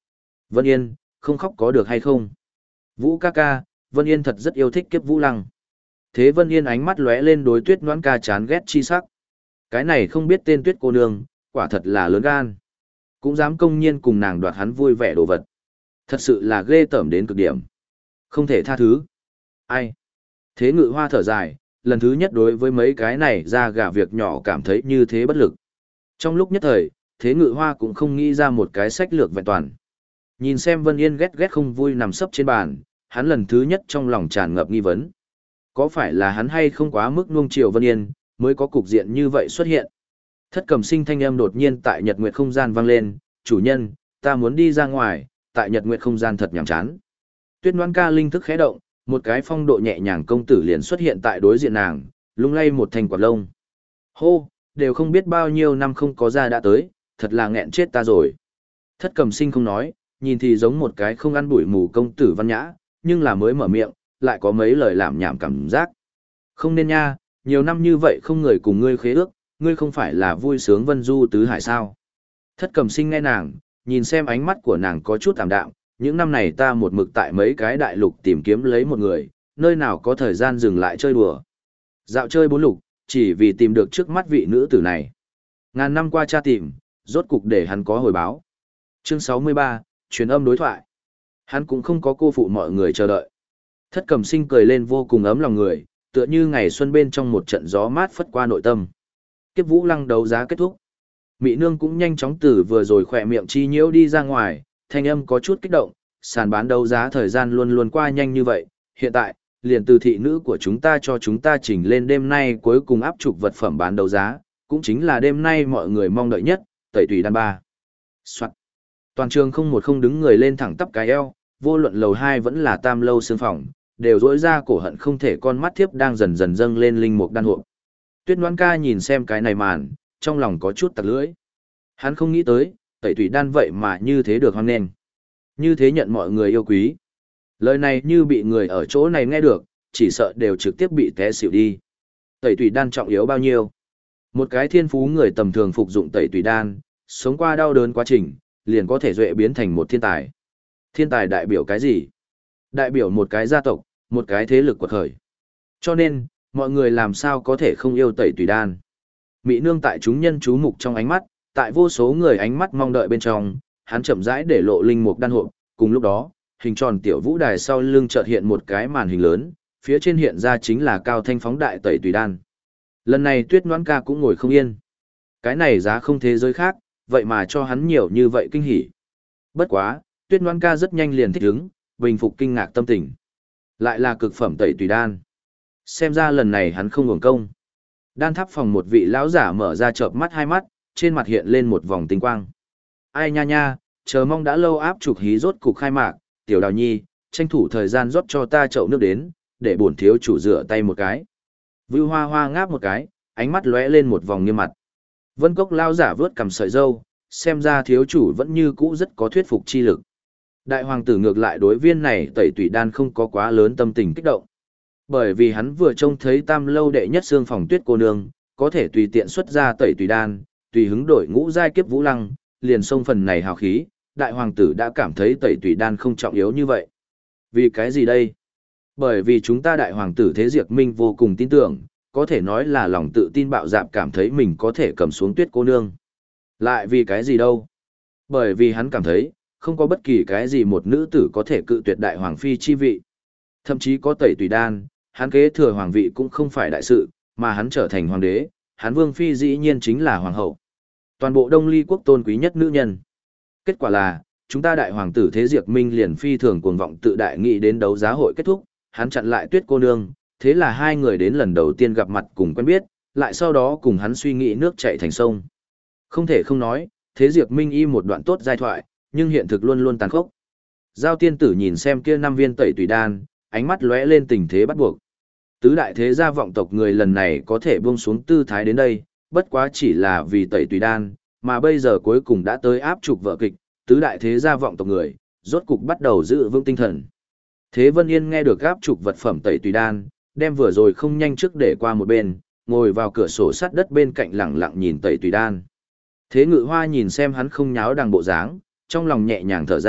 Vân Yên, không khóc có được hay không? Vũ ca ca, Vân Yên thật rất yêu thích Kiếp Vũ Lăng. Thế Vân Yên ánh mắt lóe lên đối Tuyết Noãn ca chán ghét chi sắc. Cái này không biết tên Tuyết cô nương, quả thật là lớn gan. Cũng dám công nhiên cùng nàng đoạt hắn vui vẻ đồ vật. Thật sự là ghê tởm đến cực điểm. Không thể tha thứ. Ai? Thế Ngự Hoa thở dài, lần thứ nhất đối với mấy cái này ra gà việc nhỏ cảm thấy như thế bất lực. Trong lúc nhất thời, Thế Ngự Hoa cũng không nghĩ ra một cái sách lược vẹn toàn. Nhìn xem Vân Yên ghét ghét không vui nằm sấp trên bàn, hắn lần thứ nhất trong lòng tràn ngập nghi vấn. Có phải là hắn hay không quá mức nuông chiều Vân Yên, mới có cục diện như vậy xuất hiện? Thất Cầm Sinh thanh âm đột nhiên tại Nhật Nguyệt không gian vang lên, "Chủ nhân, ta muốn đi ra ngoài, tại Nhật Nguyệt không gian thật nhàm chán." Tuyết Noãn ca linh thức khẽ động, một cái phong độ nhẹ nhàng công tử liền xuất hiện tại đối diện nàng, lung lay một thanh quạt lông. Hô, đều không biết bao nhiêu năm không có ra đã tới, thật là nghẹn chết ta rồi. Thất Cầm Sinh không nói, nhìn thì giống một cái không ăn bụi mù công tử văn nhã, nhưng là mới mở miệng, lại có mấy lời làm nhảm cảm giác. Không nên nha, nhiều năm như vậy không người cùng ngươi khế ước, ngươi không phải là vui sướng vân du tứ hải sao. Thất Cầm Sinh nghe nàng, nhìn xem ánh mắt của nàng có chút tạm đạm, những năm này ta một mực tại mấy cái đại lục tìm kiếm lấy một người, nơi nào có thời gian dừng lại chơi đùa. Dạo chơi bốn lục, chỉ vì tìm được trước mắt vị nữ tử này. Ngàn năm qua tra tìm, rốt cục để hắn có hồi báo. Chương 63, truyền âm đối thoại. Hắn cũng không có cô phụ mọi người chờ đợi. Thất Cầm Sinh cười lên vô cùng ấm lòng người, tựa như ngày xuân bên trong một trận gió mát phất qua nội tâm. Kiếp Vũ Lăng đấu giá kết thúc. Mị Nương cũng nhanh chóng từ vừa rồi khỏe miệng chi nhiễu đi ra ngoài, thanh âm có chút kích động, sàn bán đấu giá thời gian luôn luôn qua nhanh như vậy, hiện tại, liền từ thị nữ của chúng ta cho chúng ta chỉnh lên đêm nay cuối cùng áp trục vật phẩm bán đấu giá, cũng chính là đêm nay mọi người mong đợi nhất, Tẩy Tùy Đan ba. Soạn. Toàn trường không một không đứng người lên thẳng tắp cái eo, vô luận lầu 2 vẫn là tam lâu sương phòng, đều rỗi ra cổ hận không thể con mắt thiếp đang dần dần dâng lên linh mục đan hộp. Tuyết Noãn ca nhìn xem cái này màn, trong lòng có chút tặc lưỡi. Hắn không nghĩ tới, Tẩy Tùy Đan vậy mà như thế được hoan nghênh, như thế nhận mọi người yêu quý. Lời này như bị người ở chỗ này nghe được, chỉ sợ đều trực tiếp bị té xỉu đi. Tẩy Tùy Đan trọng yếu bao nhiêu? Một cái thiên phú người tầm thường phục dụng Tẩy Tùy Đan, sống qua đau đớn quá trình, liền có thể duệ biến thành một thiên tài. Thiên tài đại biểu cái gì? Đại biểu một cái gia tộc, một cái thế lực quật khởi. Cho nên, mọi người làm sao có thể không yêu Tẩy Tùy Đan? Mị Nương tại chúng nhân chú mục trong ánh mắt, tại vô số người ánh mắt mong đợi bên trong, hắn chậm rãi để lộ linh mục đan hộp, cùng lúc đó, hình tròn tiểu vũ đài sau lưng chợt hiện một cái màn hình lớn, phía trên hiện ra chính là cao thanh phóng đại Tẩy Tùy Đan. Lần này Tuyết Noãn ca cũng ngồi không yên. Cái này giá không thế giới khác, vậy mà cho hắn nhiều như vậy kinh hỉ. Bất quá, Tuyết Noãn ca rất nhanh liền thích ứng, bình phục kinh ngạc tâm tình. Lại là cực phẩm Tẩy Tùy Đan. Xem ra lần này hắn không uổng công. Đan tháp phòng một vị lão giả mở ra chợp mắt hai mắt, trên mặt hiện lên một vòng tinh quang. Ai nha nha, chờ mong đã lâu áp trục hí rốt cục khai mạc, Tiểu Đào Nhi, tranh thủ thời gian rót cho ta chậu nước đến, để bổn thiếu chủ rửa tay một cái. Vưu Hoa Hoa ngáp một cái, ánh mắt lóe lên một vòng nghiêm mặt. Vân Cốc lao giả vướt cầm sợi râu, xem ra thiếu chủ vẫn như cũ rất có thuyết phục chi lực. Đại hoàng tử ngược lại đối viên này Tẩy Tùy Đan không có quá lớn tâm tình kích động. Bởi vì hắn vừa trông thấy tam lâu đệ nhất xương phòng Tuyết cô nương, có thể tùy tiện xuất ra Tẩy Tùy Đan, tùy hứng đổi ngũ giai Kiếp Vũ Lăng, liền xông phần này hào khí, đại hoàng tử đã cảm thấy Tẩy Tùy Đan không trọng yếu như vậy. Vì cái gì đây? Bởi vì chúng ta đại hoàng tử Thế Diệp Minh vô cùng tin tưởng, có thể nói là lòng tự tin bạo dạn cảm thấy mình có thể cầm xuống Tuyết cô nương. Lại vì cái gì đâu? Bởi vì hắn cảm thấy, không có bất kỳ cái gì một nữ tử có thể cự tuyệt đại hoàng phi chi vị. Thậm chí có Tẩy Tùy Đan, hắn kế thừa hoàng vị cũng không phải đại sự, mà hắn trở thành hoàng đế, hắn vương phi dĩ nhiên chính là hoàng hậu. Toàn bộ Đông Ly quốc tôn quý nhất nữ nhân. Kết quả là, chúng ta đại hoàng tử Thế Diệp Minh liền phi thường cuồng vọng tự đại nghĩ đến đấu giá hội kết thúc, hắn chặn lại Tuyết cô nương, thế là hai người đến lần đầu tiên gặp mặt cùng quen biết, lại sau đó cùng hắn suy nghĩ nước chảy thành sông. Không thể không nói, Thế Diệp Minh y một đoạn tốt giai thoại, nhưng hiện thực luôn luôn tàn khốc. Giao tiên tử nhìn xem kia 5 viên Tẩy Tùy Đan, ánh mắt lóe lên tình thế bắt buộc. Tứ đại thế gia vọng tộc người lần này có thể buông xuống tư thái đến đây, bất quá chỉ là vì Tẩy Tùy Đan, mà bây giờ cuối cùng đã tới áp trục vở kịch, tứ đại thế gia vọng tộc người, rốt cục bắt đầu giữ vững tinh thần. Thế Vân Yên nghe được áp trục vật phẩm Tẩy Tùy Đan, đem vừa rồi không nhanh trước để qua một bên, ngồi vào cửa sổ sát đất bên cạnh lặng lặng nhìn Tẩy Tùy Đan. Thế Ngự Hoa nhìn xem hắn không nháo đằng bộ dáng, trong lòng nhẹ nhàng thở ra,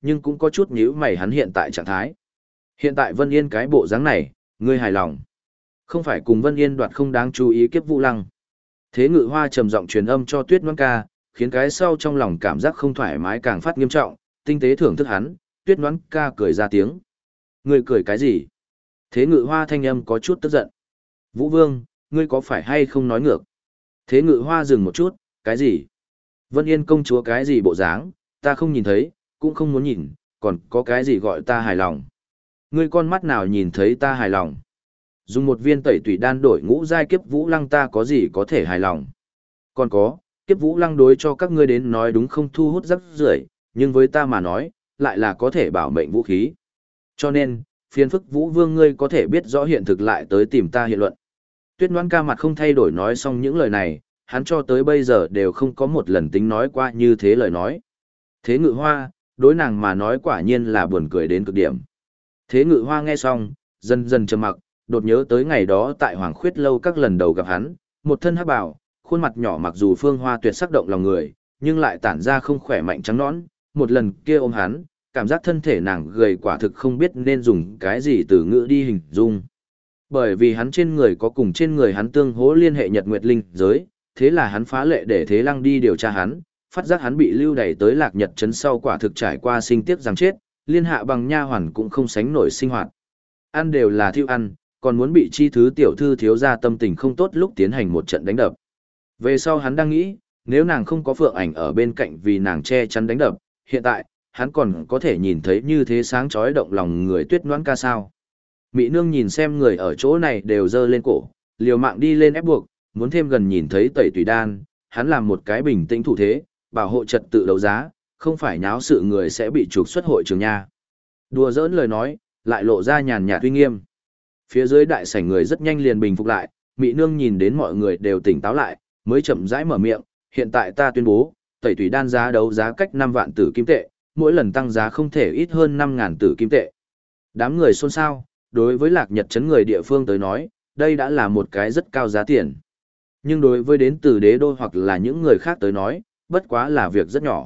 nhưng cũng có chút nhíu mày hắn hiện tại trạng thái. Hiện tại Vân Yên cái bộ dáng này, ngươi hài lòng. Không phải cùng Vân Yên đoạt không đáng chú ý kiếp Vũ Lăng. Thế Ngự Hoa trầm giọng truyền âm cho Tuyết Ngoãn Ca, khiến cái sau trong lòng cảm giác không thoải mái càng phát nghiêm trọng, tinh tế thưởng thức hắn, Tuyết Ngoãn Ca cười ra tiếng. Ngươi cười cái gì? Thế Ngự Hoa thanh âm có chút tức giận. Vũ Vương, ngươi có phải hay không nói ngược? Thế Ngự Hoa dừng một chút, cái gì? Vân Yên công chúa cái gì bộ dáng, ta không nhìn thấy, cũng không muốn nhìn, còn có cái gì gọi ta hài lòng? Ngươi con mắt nào nhìn thấy ta hài lòng? Dùng một viên tẩy tủy đan đổi ngũ giai kiếp Vũ Lăng ta có gì có thể hài lòng? Còn có, kiếp Vũ Lăng đối cho các ngươi đến nói đúng không thu hút rắc rưởi, nhưng với ta mà nói, lại là có thể bảo mệnh vũ khí. Cho nên, phiền phức Vũ Vương ngươi có thể biết rõ hiện thực lại tới tìm ta hiện luận. Tuyết Ngoãn Ca mặt không thay đổi nói xong những lời này, hắn cho tới bây giờ đều không có một lần tính nói qua như thế lời nói. Thế Ngự Hoa, đối nàng mà nói quả nhiên là buồn cười đến cực điểm. Thế Ngự Hoa nghe xong, dần dần trầm mặc, đột nhớ tới ngày đó tại Hoàng Khuyết lâu các lần đầu gặp hắn, một thân hắc bào, khuôn mặt nhỏ mặc dù phương hoa tuyệt sắc động lòng người, nhưng lại tản ra không khỏe mạnh trắng nõn, một lần kia ôm hắn, cảm giác thân thể nàng gầy quả thực không biết nên dùng cái gì từ ngữ đi hình dung. Bởi vì hắn trên người có cùng trên người hắn tương hỗ liên hệ nhật nguyệt linh giới, thế là hắn phá lệ để Thế Lăng đi điều tra hắn, phát giác hắn bị lưu đày tới Lạc Nhật trấn sau quả thực trải qua sinh tiếc rằng chết, liên hạ bằng nha hoàn cũng không sánh nổi sinh hoạt. Ăn đều là thiêu ăn, còn muốn bị chi thứ tiểu thư thiếu gia tâm tình không tốt lúc tiến hành một trận đánh đập. Về sau hắn đang nghĩ, nếu nàng không có Phượng Ảnh ở bên cạnh vì nàng che chắn đánh đập, hiện tại, hắn còn có thể nhìn thấy như thế sáng chói động lòng người Tuyết Ngoãn Ca sao. Mị nương nhìn xem người ở chỗ này đều dơ lên cổ, liều mạng đi lên ép buộc, muốn thêm gần nhìn thấy tẩy tùy đan, hắn làm một cái bình tĩnh thủ thế, bảo hộ trật tự đấu giá, không phải nháo sự người sẽ bị trục xuất hội trường nha. Đùa giỡn lời nói, lại lộ ra nhàn nhạt uy nghiêm. Phía dưới đại sảnh người rất nhanh liền bình phục lại, Mị nương nhìn đến mọi người đều tỉnh táo lại, mới chậm rãi mở miệng, hiện tại ta tuyên bố, tẩy tùy đan giá đấu giá cách 5 vạn tử kim tệ, mỗi lần tăng giá không thể ít hơn 5.000 tử kim tệ. Đám người xôn xao, đối với Lạc Nhật trấn người địa phương tới nói, đây đã là một cái rất cao giá tiền. Nhưng đối với đến từ đế đô hoặc là những người khác tới nói, bất quá là việc rất nhỏ.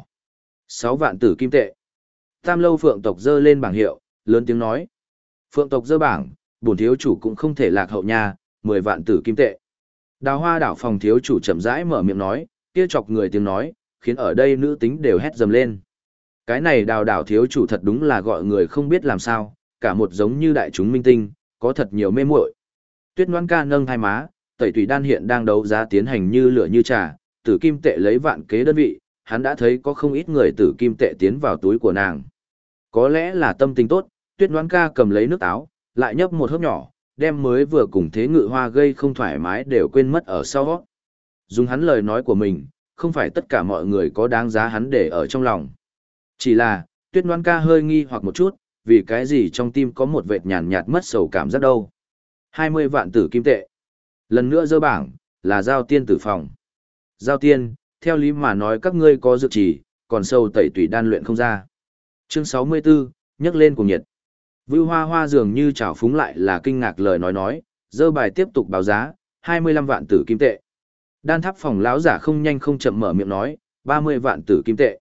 6 vạn tử kim tệ. Tam lâu Phượng tộc dơ lên bảng hiệu, lớn tiếng nói. Phượng tộc dơ bảng, bổn thiếu chủ cũng không thể lạc hậu nha, 10 vạn tử kim tệ. Đào Hoa đảo phòng thiếu chủ chậm rãi mở miệng nói, kia chọc người tiếng nói, khiến ở đây nữ tính đều hét dầm lên. Cái này Đào đảo thiếu chủ thật đúng là gọi người không biết làm sao, cả một giống như đại chúng minh tinh, có thật nhiều mê muội. Tuyết Ngoãn Ca nâng hai má, tẩy tùy đan hiện đang đấu giá tiến hành như lửa như trà, tử kim tệ lấy vạn kế đơn vị, hắn đã thấy có không ít người tử kim tệ tiến vào túi của nàng. Có lẽ là tâm tình tốt, Tuyết Ngoãn Ca cầm lấy nước táo, lại nhấp một hớp nhỏ, đem mới vừa cùng Thế Ngự Hoa gây không thoải mái đều quên mất ở sau. Dùng hắn lời nói của mình, không phải tất cả mọi người có đáng giá hắn để ở trong lòng. Chỉ là, Tuyết Ngoãn Ca hơi nghi hoặc một chút, vì cái gì trong tim có một vệt nhàn nhạt mất sầu cảm giác đâu. 20 vạn tử kim tệ. Lần nữa dơ bảng, là Giao Tiên tử phòng. Giao Tiên, theo lý mà nói các ngươi có dược chỉ, còn sâu tẩy tùy đan luyện không ra. Chương 64, nhắc lên cùng nhiệt. Vưu Hoa Hoa dường như trào phúng lại là kinh ngạc lời nói, dơ bài tiếp tục báo giá, 25 vạn tử kim tệ. Đan tháp phòng lão giả không nhanh không chậm mở miệng nói, 30 vạn tử kim tệ.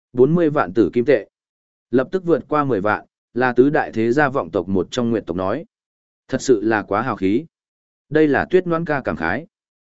40 vạn tử kim tệ. Lập tức vượt qua 10 vạn, là tứ đại thế gia vọng tộc một trong nguyệt tộc nói. Thật sự là quá hào khí. Đây là Tuyết Ngoãn Ca cảm khái.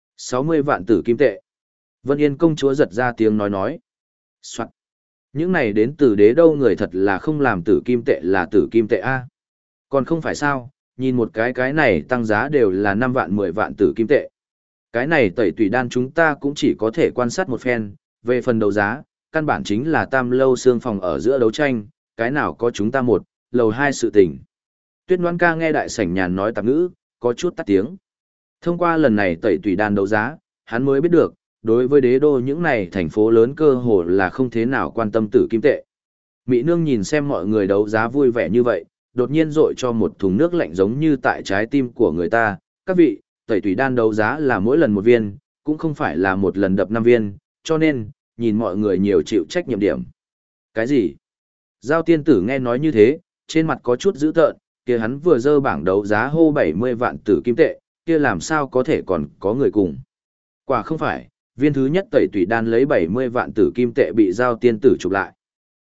60 vạn tử kim tệ. Vân Yên công chúa giật ra tiếng nói. Soạn. Những này đến từ đế đâu người thật là không làm tử kim tệ là tử kim tệ A. Còn không phải sao, nhìn một cái này tăng giá đều là 5 vạn 10 vạn tử kim tệ. Cái này tẩy tùy đan chúng ta cũng chỉ có thể quan sát một phen, về phần đấu giá, căn bản chính là tam lâu xương phòng ở giữa đấu tranh, cái nào có chúng ta một, lầu hai sự tình. Tuyết Ngoãn Ca nghe đại sảnh nhàn nói tạp ngữ, có chút tắt tiếng. Thông qua lần này tẩy tùy đan đấu giá, hắn mới biết được, đối với đế đô những này thành phố lớn cơ hồ là không thế nào quan tâm tử kim tệ. Mị nương nhìn xem mọi người đấu giá vui vẻ như vậy, đột nhiên rội cho một thùng nước lạnh giống như tại trái tim của người ta. Các vị, tẩy tùy đan đấu giá là mỗi lần một viên, cũng không phải là một lần đập 5 viên, cho nên, nhìn mọi người nhiều chịu trách nhiệm điểm. Cái gì? Giao tiên tử nghe nói như thế, trên mặt có chút dữ tợn, kia hắn vừa dơ bảng đấu giá hô 70 vạn tử kim tệ, kia làm sao có thể còn có người cùng. Quả không phải, viên thứ nhất tẩy tùy đan lấy 70 vạn tử kim tệ bị giao tiên tử chụp lại.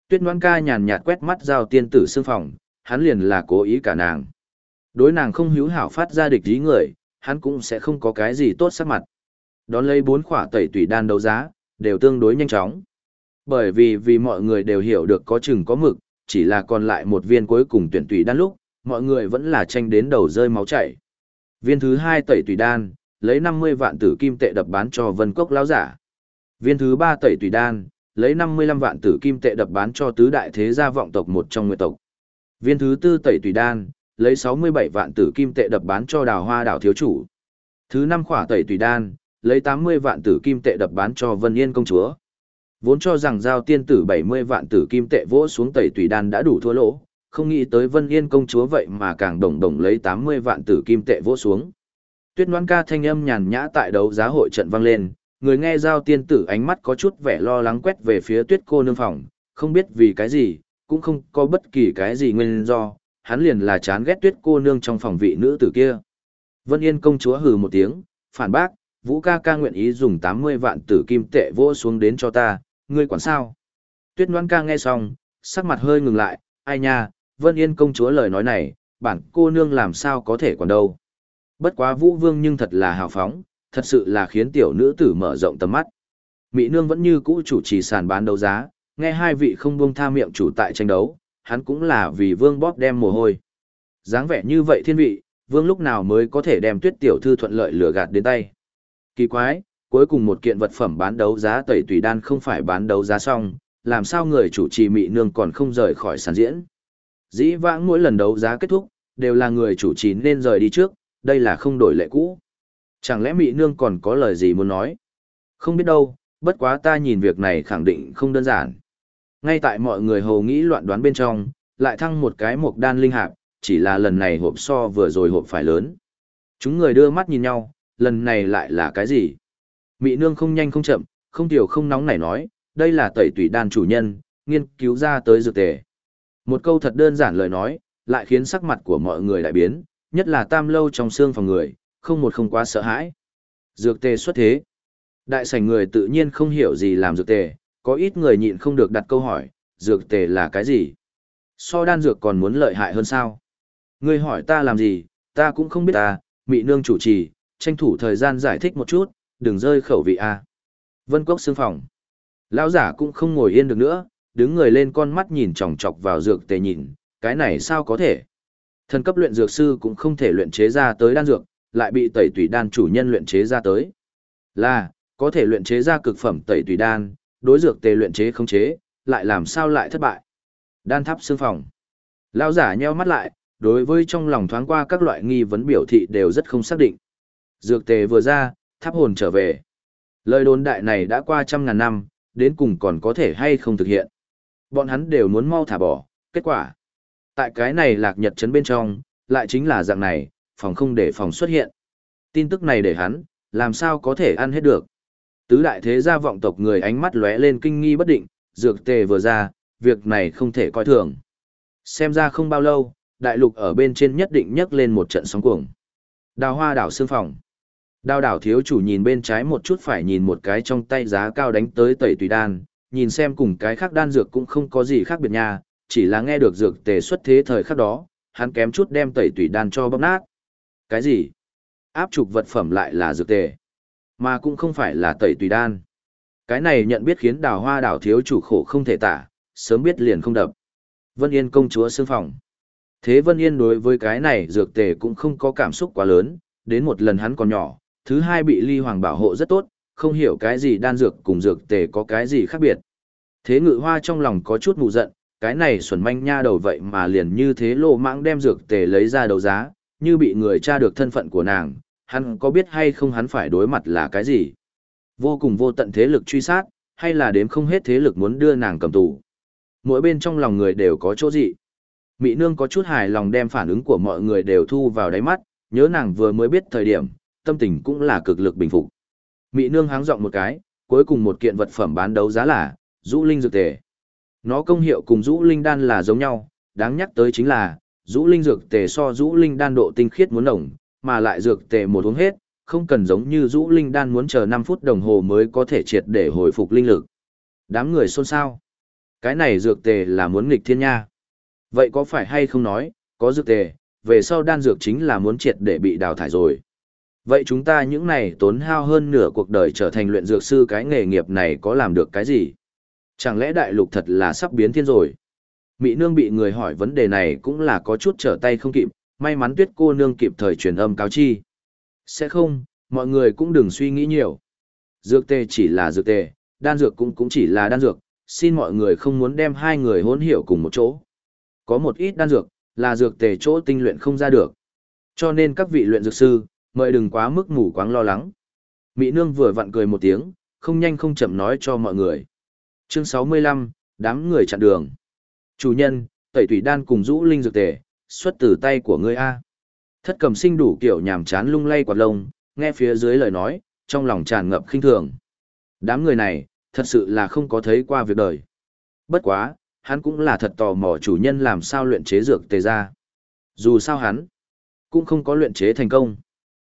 Tuyết Ngoan ca nhàn nhạt quét mắt Giao Tiên Tử xương phòng, hắn liền là cố ý cả nàng. Đối nàng không hữu hảo phát ra địch ý người, hắn cũng sẽ không có cái gì tốt sắc mặt. Đón lấy 4 khỏa tẩy tủy đan đấu giá, đều tương đối nhanh chóng. Bởi vì mọi người đều hiểu được có chừng có mực, chỉ là còn lại một viên cuối cùng tuyển tủy đan lúc, mọi người vẫn là tranh đến đầu rơi máu chảy. Viên thứ 2 tẩy tủy đan, lấy 50 vạn tử kim tệ đập bán cho Vân Cốc lão giả. Viên thứ 3 tẩy tủy đan, lấy 55 vạn tử kim tệ đập bán cho tứ đại thế gia vọng tộc một trong nguyệt tộc. Viên thứ 4 tẩy tủy đan, lấy 67 vạn tử kim tệ đập bán cho Đào Hoa đảo thiếu chủ. Thứ 5 khỏa tẩy tủy đan, lấy 80 vạn tử kim tệ đập bán cho Vân Yên công chúa. Vốn cho rằng Giao Tiên Tử 70 vạn tử kim tệ vỗ xuống tẩy tủy đan đã đủ thua lỗ, không nghĩ tới Vân Yên công chúa vậy mà càng đồng đồng lấy 80 vạn tử kim tệ vỗ xuống. Tuyết Ngoan ca thanh âm nhàn nhã tại đấu giá hội trận vang lên, người nghe Giao Tiên Tử ánh mắt có chút vẻ lo lắng quét về phía Tuyết cô nương phòng, không biết vì cái gì, cũng không có bất kỳ cái gì nguyên do, hắn liền là chán ghét Tuyết cô nương trong phòng vị nữ tử kia. Vân Yên công chúa hừ một tiếng, phản bác, Vũ ca ca nguyện ý dùng 80 vạn tử kim tệ vỗ xuống đến cho ta, ngươi quản sao? Tuyết Ngoan ca nghe xong, sắc mặt hơi ngừng lại, ai nha, Vân Yên công chúa lời nói này, bản cô nương làm sao có thể quản đâu. Bất quá Vũ Vương nhưng thật là hào phóng, thật sự là khiến tiểu nữ tử mở rộng tầm mắt. Mỹ nương vẫn như cũ chủ trì sàn bán đấu giá, nghe hai vị không buông tha miệng chủ tại tranh đấu, hắn cũng là vì Vương bóp đem mồ hôi. Dáng vẻ như vậy thiên vị, Vương lúc nào mới có thể đem Tuyết tiểu thư thuận lợi lừa gạt đến tay. Kỳ quái, cuối cùng một kiện vật phẩm bán đấu giá tẩy tùy đan không phải bán đấu giá xong, làm sao người chủ trì Mỹ nương còn không rời khỏi sàn diễn. Dĩ vãng mỗi lần đấu giá kết thúc, đều là người chủ trì nên rời đi trước, đây là không đổi lệ cũ. Chẳng lẽ Mỹ nương còn có lời gì muốn nói? Không biết đâu, bất quá ta nhìn việc này khẳng định không đơn giản. Ngay tại mọi người hầu nghĩ loạn đoán bên trong, lại thăng một cái mộc đan linh hạp, chỉ là lần này hộp so vừa rồi hộp phải lớn. Chúng người đưa mắt nhìn nhau, lần này lại là cái gì? Mỹ nương không nhanh không chậm, không tiểu không nóng nảy nói, đây là tẩy tủy đan chủ nhân, nghiên cứu ra tới dược tề. Một câu thật đơn giản lời nói, lại khiến sắc mặt của mọi người đại biến, nhất là tam lâu trong xương phòng người, không một không quá sợ hãi. Dược tề xuất thế. Đại sảnh người tự nhiên không hiểu gì làm dược tề, có ít người nhịn không được đặt câu hỏi, dược tề là cái gì? So đan dược còn muốn lợi hại hơn sao? Ngươi hỏi ta làm gì, ta cũng không biết ta, Mị nương chủ trì, tranh thủ thời gian giải thích một chút, đừng rơi khẩu vị a. Vân Cốc xương phòng. Lão giả cũng không ngồi yên được nữa, đứng người lên con mắt nhìn chòng chọc vào dược tề nhìn, cái này sao có thể? Thần cấp luyện dược sư cũng không thể luyện chế ra tới đan dược, lại bị tẩy tùy đan chủ nhân luyện chế ra tới. Là, có thể luyện chế ra cực phẩm tẩy tùy đan, đối dược tề luyện chế không chế, lại làm sao lại thất bại? Đan tháp xương phòng. Lão giả nheo mắt lại, đối với trong lòng thoáng qua các loại nghi vấn biểu thị đều rất không xác định. Dược tề vừa ra, tháp hồn trở về. Lời đồn đại này đã qua 100.000 năm, đến cùng còn có thể hay không thực hiện. Bọn hắn đều muốn mau thả bỏ, kết quả. Tại cái này lạc nhật trấn bên trong, lại chính là dạng này, phòng không để phòng xuất hiện. Tin tức này để hắn, làm sao có thể ăn hết được. Tứ đại thế gia vọng tộc người ánh mắt lóe lên kinh nghi bất định, dược tề vừa ra, việc này không thể coi thường. Xem ra không bao lâu, đại lục ở bên trên nhất định nhấc lên một trận sóng cuồng. Đào Hoa đảo xương phòng. Đào đảo thiếu chủ nhìn bên trái một chút phải nhìn một cái trong tay giá cao đánh tới tẩy tùy đan, nhìn xem cùng cái khác đan dược cũng không có gì khác biệt nha, chỉ là nghe được dược tề xuất thế thời khắc đó, hắn kém chút đem tẩy tùy đan cho bóp nát. Cái gì? Áp trục vật phẩm lại là dược tề, mà cũng không phải là tẩy tùy đan. Cái này nhận biết khiến Đào Hoa đảo thiếu chủ khổ không thể tả, sớm biết liền không đập. Vân Yên công chúa xương phòng. Thế Vân Yên đối với cái này dược tề cũng không có cảm xúc quá lớn, đến một lần hắn còn nhỏ, thứ hai bị Ly Hoàng bảo hộ rất tốt, không hiểu cái gì đan dược cùng dược tề có cái gì khác biệt. Thế Ngự Hoa trong lòng có chút nụ giận, cái này xuẩn manh nha đầu vậy mà liền như thế lô mãng đem dược tề lấy ra đấu giá, như bị người tra được thân phận của nàng, hắn có biết hay không hắn phải đối mặt là cái gì? Vô cùng vô tận thế lực truy sát, hay là đếm không hết thế lực muốn đưa nàng cầm tù? Mỗi bên trong lòng người đều có chỗ dị. Mị nương có chút hài lòng đem phản ứng của mọi người đều thu vào đáy mắt, nhớ nàng vừa mới biết thời điểm, tâm tình cũng là cực lực bình phục. Mị nương háng giọng một cái, cuối cùng một kiện vật phẩm bán đấu giá là Dũ Linh dược tề. Nó công hiệu cùng Dũ Linh đan là giống nhau, đáng nhắc tới chính là Dũ Linh dược tề so Dũ Linh đan độ tinh khiết muốn nồng, mà lại dược tề một uống hết, không cần giống như Dũ Linh đan muốn chờ 5 phút đồng hồ mới có thể triệt để hồi phục linh lực. Đám người xôn xao. Cái này dược tề là muốn nghịch thiên nha. Vậy có phải hay không nói, có dược tề, về sau đan dược chính là muốn triệt để bị đào thải rồi. Vậy chúng ta những này tốn hao hơn nửa cuộc đời trở thành luyện dược sư, cái nghề nghiệp này có làm được cái gì? Chẳng lẽ đại lục thật là sắp biến thiên rồi? Mị nương bị người hỏi vấn đề này cũng là có chút trở tay không kịp, may mắn Tuyết cô nương kịp thời truyền âm cáo chi. Sẽ không, mọi người cũng đừng suy nghĩ nhiều. Dược tề chỉ là dược tề, đan dược cũng chỉ là đan dược, xin mọi người không muốn đem hai người hỗn hiểu cùng một chỗ. Có một ít đan dược, là dược tề chỗ tinh luyện không ra được. Cho nên các vị luyện dược sư, mời đừng quá mức mù quáng lo lắng. Mị nương vừa vặn cười một tiếng, không nhanh không chậm nói cho mọi người. Chương 65, đám người chặn đường. Chủ nhân, tẩy thủy đan cùng rũ linh dược tề, xuất từ tay của ngươi A. Thất Cầm Sinh đủ kiểu nhàm chán lung lay quạt lông, nghe phía dưới lời nói, trong lòng tràn ngập khinh thường. Đám người này, thật sự là không có thấy qua việc đời. Bất quá, hắn cũng là thật tò mò chủ nhân làm sao luyện chế dược tề ra. Dù sao hắn, cũng không có luyện chế thành công.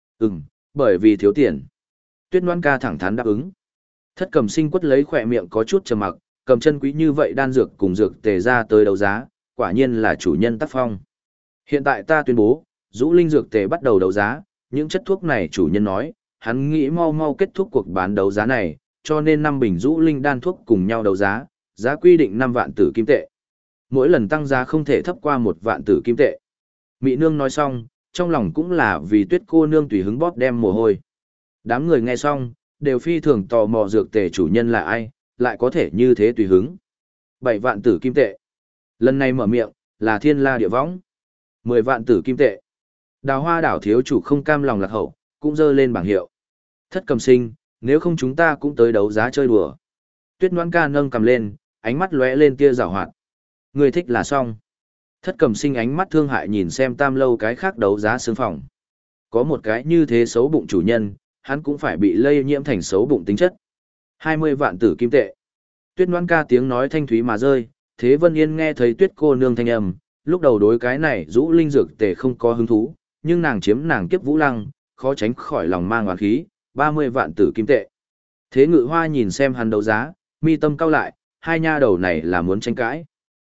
Bởi vì thiếu tiền. Tuyết Loan Ca thẳng thắn đáp ứng. Thất Cầm Sinh quất lấy khỏe miệng có chút trầm mặc, cầm chân quý như vậy đan dược cùng dược tề ra tới đấu giá, quả nhiên là chủ nhân tác phong. Hiện tại ta tuyên bố, rũ linh dược tề bắt đầu đấu giá, những chất thuốc này chủ nhân nói, hắn nghĩ mau mau kết thúc cuộc bán đấu giá này, cho nên 5 bình rũ linh đan thuốc cùng nhau đấu giá, giá quy định 5 vạn tử kim tệ. Mỗi lần tăng giá không thể thấp qua 1 vạn tử kim tệ. Mị nương nói xong, trong lòng cũng là vì Tuyết cô nương tùy hứng bóp đem mồ hôi. Đám người nghe xong, đều phi thường tò mò dược tề chủ nhân là ai, lại có thể như thế tùy hứng. 7 vạn tử kim tệ. Lần này mở miệng, là Thiên La Địa Võng. 10 vạn tử kim tệ. Đào Hoa đảo thiếu chủ không cam lòng lạc hậu, cũng dơ lên bảng hiệu. Thất Cầm Sinh, nếu không chúng ta cũng tới đấu giá chơi đùa. Tuyết Noãn Ca nâng cầm lên, ánh mắt lóe lên tia giảo hoạt. Người thích là xong. Thất Cầm Sinh ánh mắt thương hại nhìn xem Tam Lâu cái khác đấu giá xương phòng. Có một cái như thế xấu bụng chủ nhân, hắn cũng phải bị lây nhiễm thành xấu bụng tính chất. 20 vạn tử kim tệ. Tuyết Noãn Ca tiếng nói thanh thúy mà rơi, Thế Vân Yên nghe thấy Tuyết cô nương thanh âm, lúc đầu đối cái này rũ linh dược tề không có hứng thú, nhưng nàng chiếm nàng kiếp vũ lăng, khó tránh khỏi lòng mang oán khí, 30 vạn tử kim tệ. Thế Ngự Hoa nhìn xem hắn đấu giá, mi tâm cau lại, hai nha đầu này là muốn tranh cãi.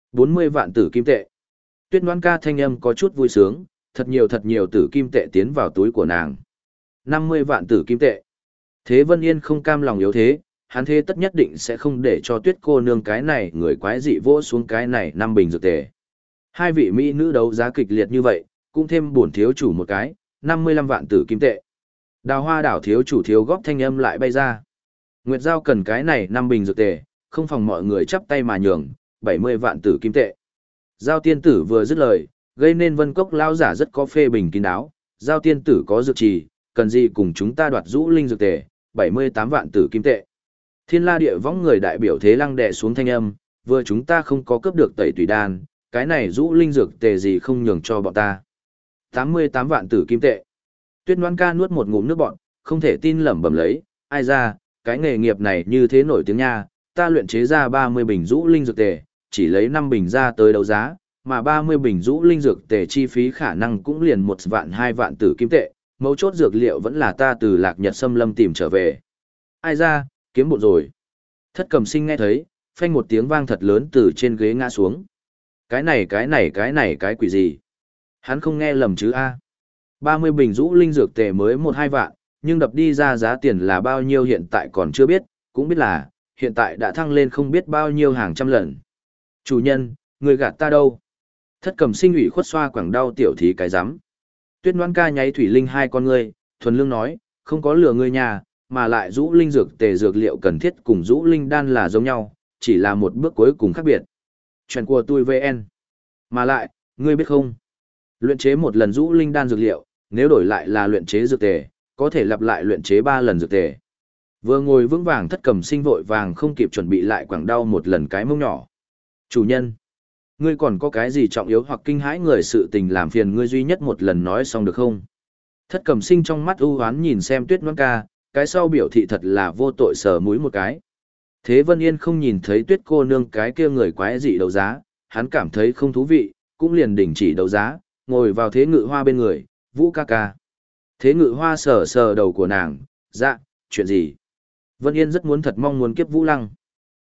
40 vạn tử kim tệ. Tuyết Noãn Ca thanh âm có chút vui sướng, thật nhiều tử kim tệ tiến vào túi của nàng. 50 vạn tử kim tệ. Thế Vân Yên không cam lòng yếu thế, hắn thế tất nhất định sẽ không để cho Tuyết cô nương cái này người quái dị vỗ xuống cái này 5 bình dược tề. Hai vị mỹ nữ đấu giá kịch liệt như vậy, cũng thêm bổn thiếu chủ một cái, 55 vạn tử kim tệ. Đào Hoa đảo thiếu chủ thiếu góp thanh âm lại bay ra. Nguyệt Giao cần cái này 5 bình dược tề, không phòng mọi người chắp tay mà nhường, 70 vạn tử kim tệ. Giao tiên tử vừa dứt lời, gây nên Vân Cốc lão giả rất có phê bình kín đáo. Giao tiên tử có dược trì, cần gì cùng chúng ta đoạt rũ linh dược tề, 78 vạn tử kim tệ. Thiên La Địa Võng người đại biểu Thế Lăng đè xuống thanh âm, vừa chúng ta không có cướp được tẩy tùy đan, cái này rũ linh dược tề gì không nhường cho bọn ta. 88 vạn tử kim tệ. Tuyết Noãn Ca nuốt một ngụm nước bọt, không thể tin lẩm bẩm lấy, ai ra, cái nghề nghiệp này như thế nổi tiếng nha, ta luyện chế ra 30 bình rũ linh dược tề, chỉ lấy 5 bình ra tới đấu giá, mà 30 bình rũ linh dược tề chi phí khả năng cũng liền 1 vạn 2 vạn tử kim tệ, mấu chốt dược liệu vẫn là ta từ Lạc Nhật Xâm Lâm tìm trở về. Ai ra, kiếm bộn rồi. Thất Cầm Sinh nghe thấy, phanh một tiếng vang thật lớn từ trên ghế ngã xuống. Cái này cái quỷ gì? Hắn không nghe lầm chứ a? 30 bình rũ linh dược tề mới 1-2 vạn, nhưng đập đi ra giá tiền là bao nhiêu hiện tại còn chưa biết, cũng biết là, hiện tại đã thăng lên không biết bao nhiêu hàng trăm lần. Chủ nhân, người gạt ta đâu? Thất Cầm Sinh ủy khuất xoa quẳng đau tiểu thí cái rắm. Tuyết Noãn Ca nháy thủy linh hai con ngươi, thuần lương nói, không có lừa ngươi nhà, mà lại rũ linh dược tề dược liệu cần thiết cùng rũ linh đan là giống nhau, chỉ là một bước cuối cùng khác biệt. Chuyện của tôi VN. Mà lại, ngươi biết không? Luyện chế một lần rũ linh đan dược liệu, nếu đổi lại là luyện chế dược tề, có thể lặp lại luyện chế 3 lần dược tề. Vừa ngồi vững vàng Thất Cầm Sinh vội vàng không kịp chuẩn bị lại quẳng đau một lần cái mông nhỏ. Chủ nhân, ngươi còn có cái gì trọng yếu hoặc kinh hãi người sự tình làm phiền ngươi duy nhất một lần nói xong được không? Thất Cầm Sinh trong mắt ưu hoán nhìn xem Tuyết Noãn Ca, cái sau biểu thị thật là vô tội sờ mũi một cái. Thế Vân Yên không nhìn thấy Tuyết cô nương cái kia người quái dị đấu giá, hắn cảm thấy không thú vị, cũng liền đình chỉ đấu giá, ngồi vào Thế Ngự Hoa bên người, Vũ ca ca. Thế Ngự Hoa sờ sờ đầu của nàng, dạ, chuyện gì? Vân Yên rất muốn thật mong muốn kiếp Vũ Lăng.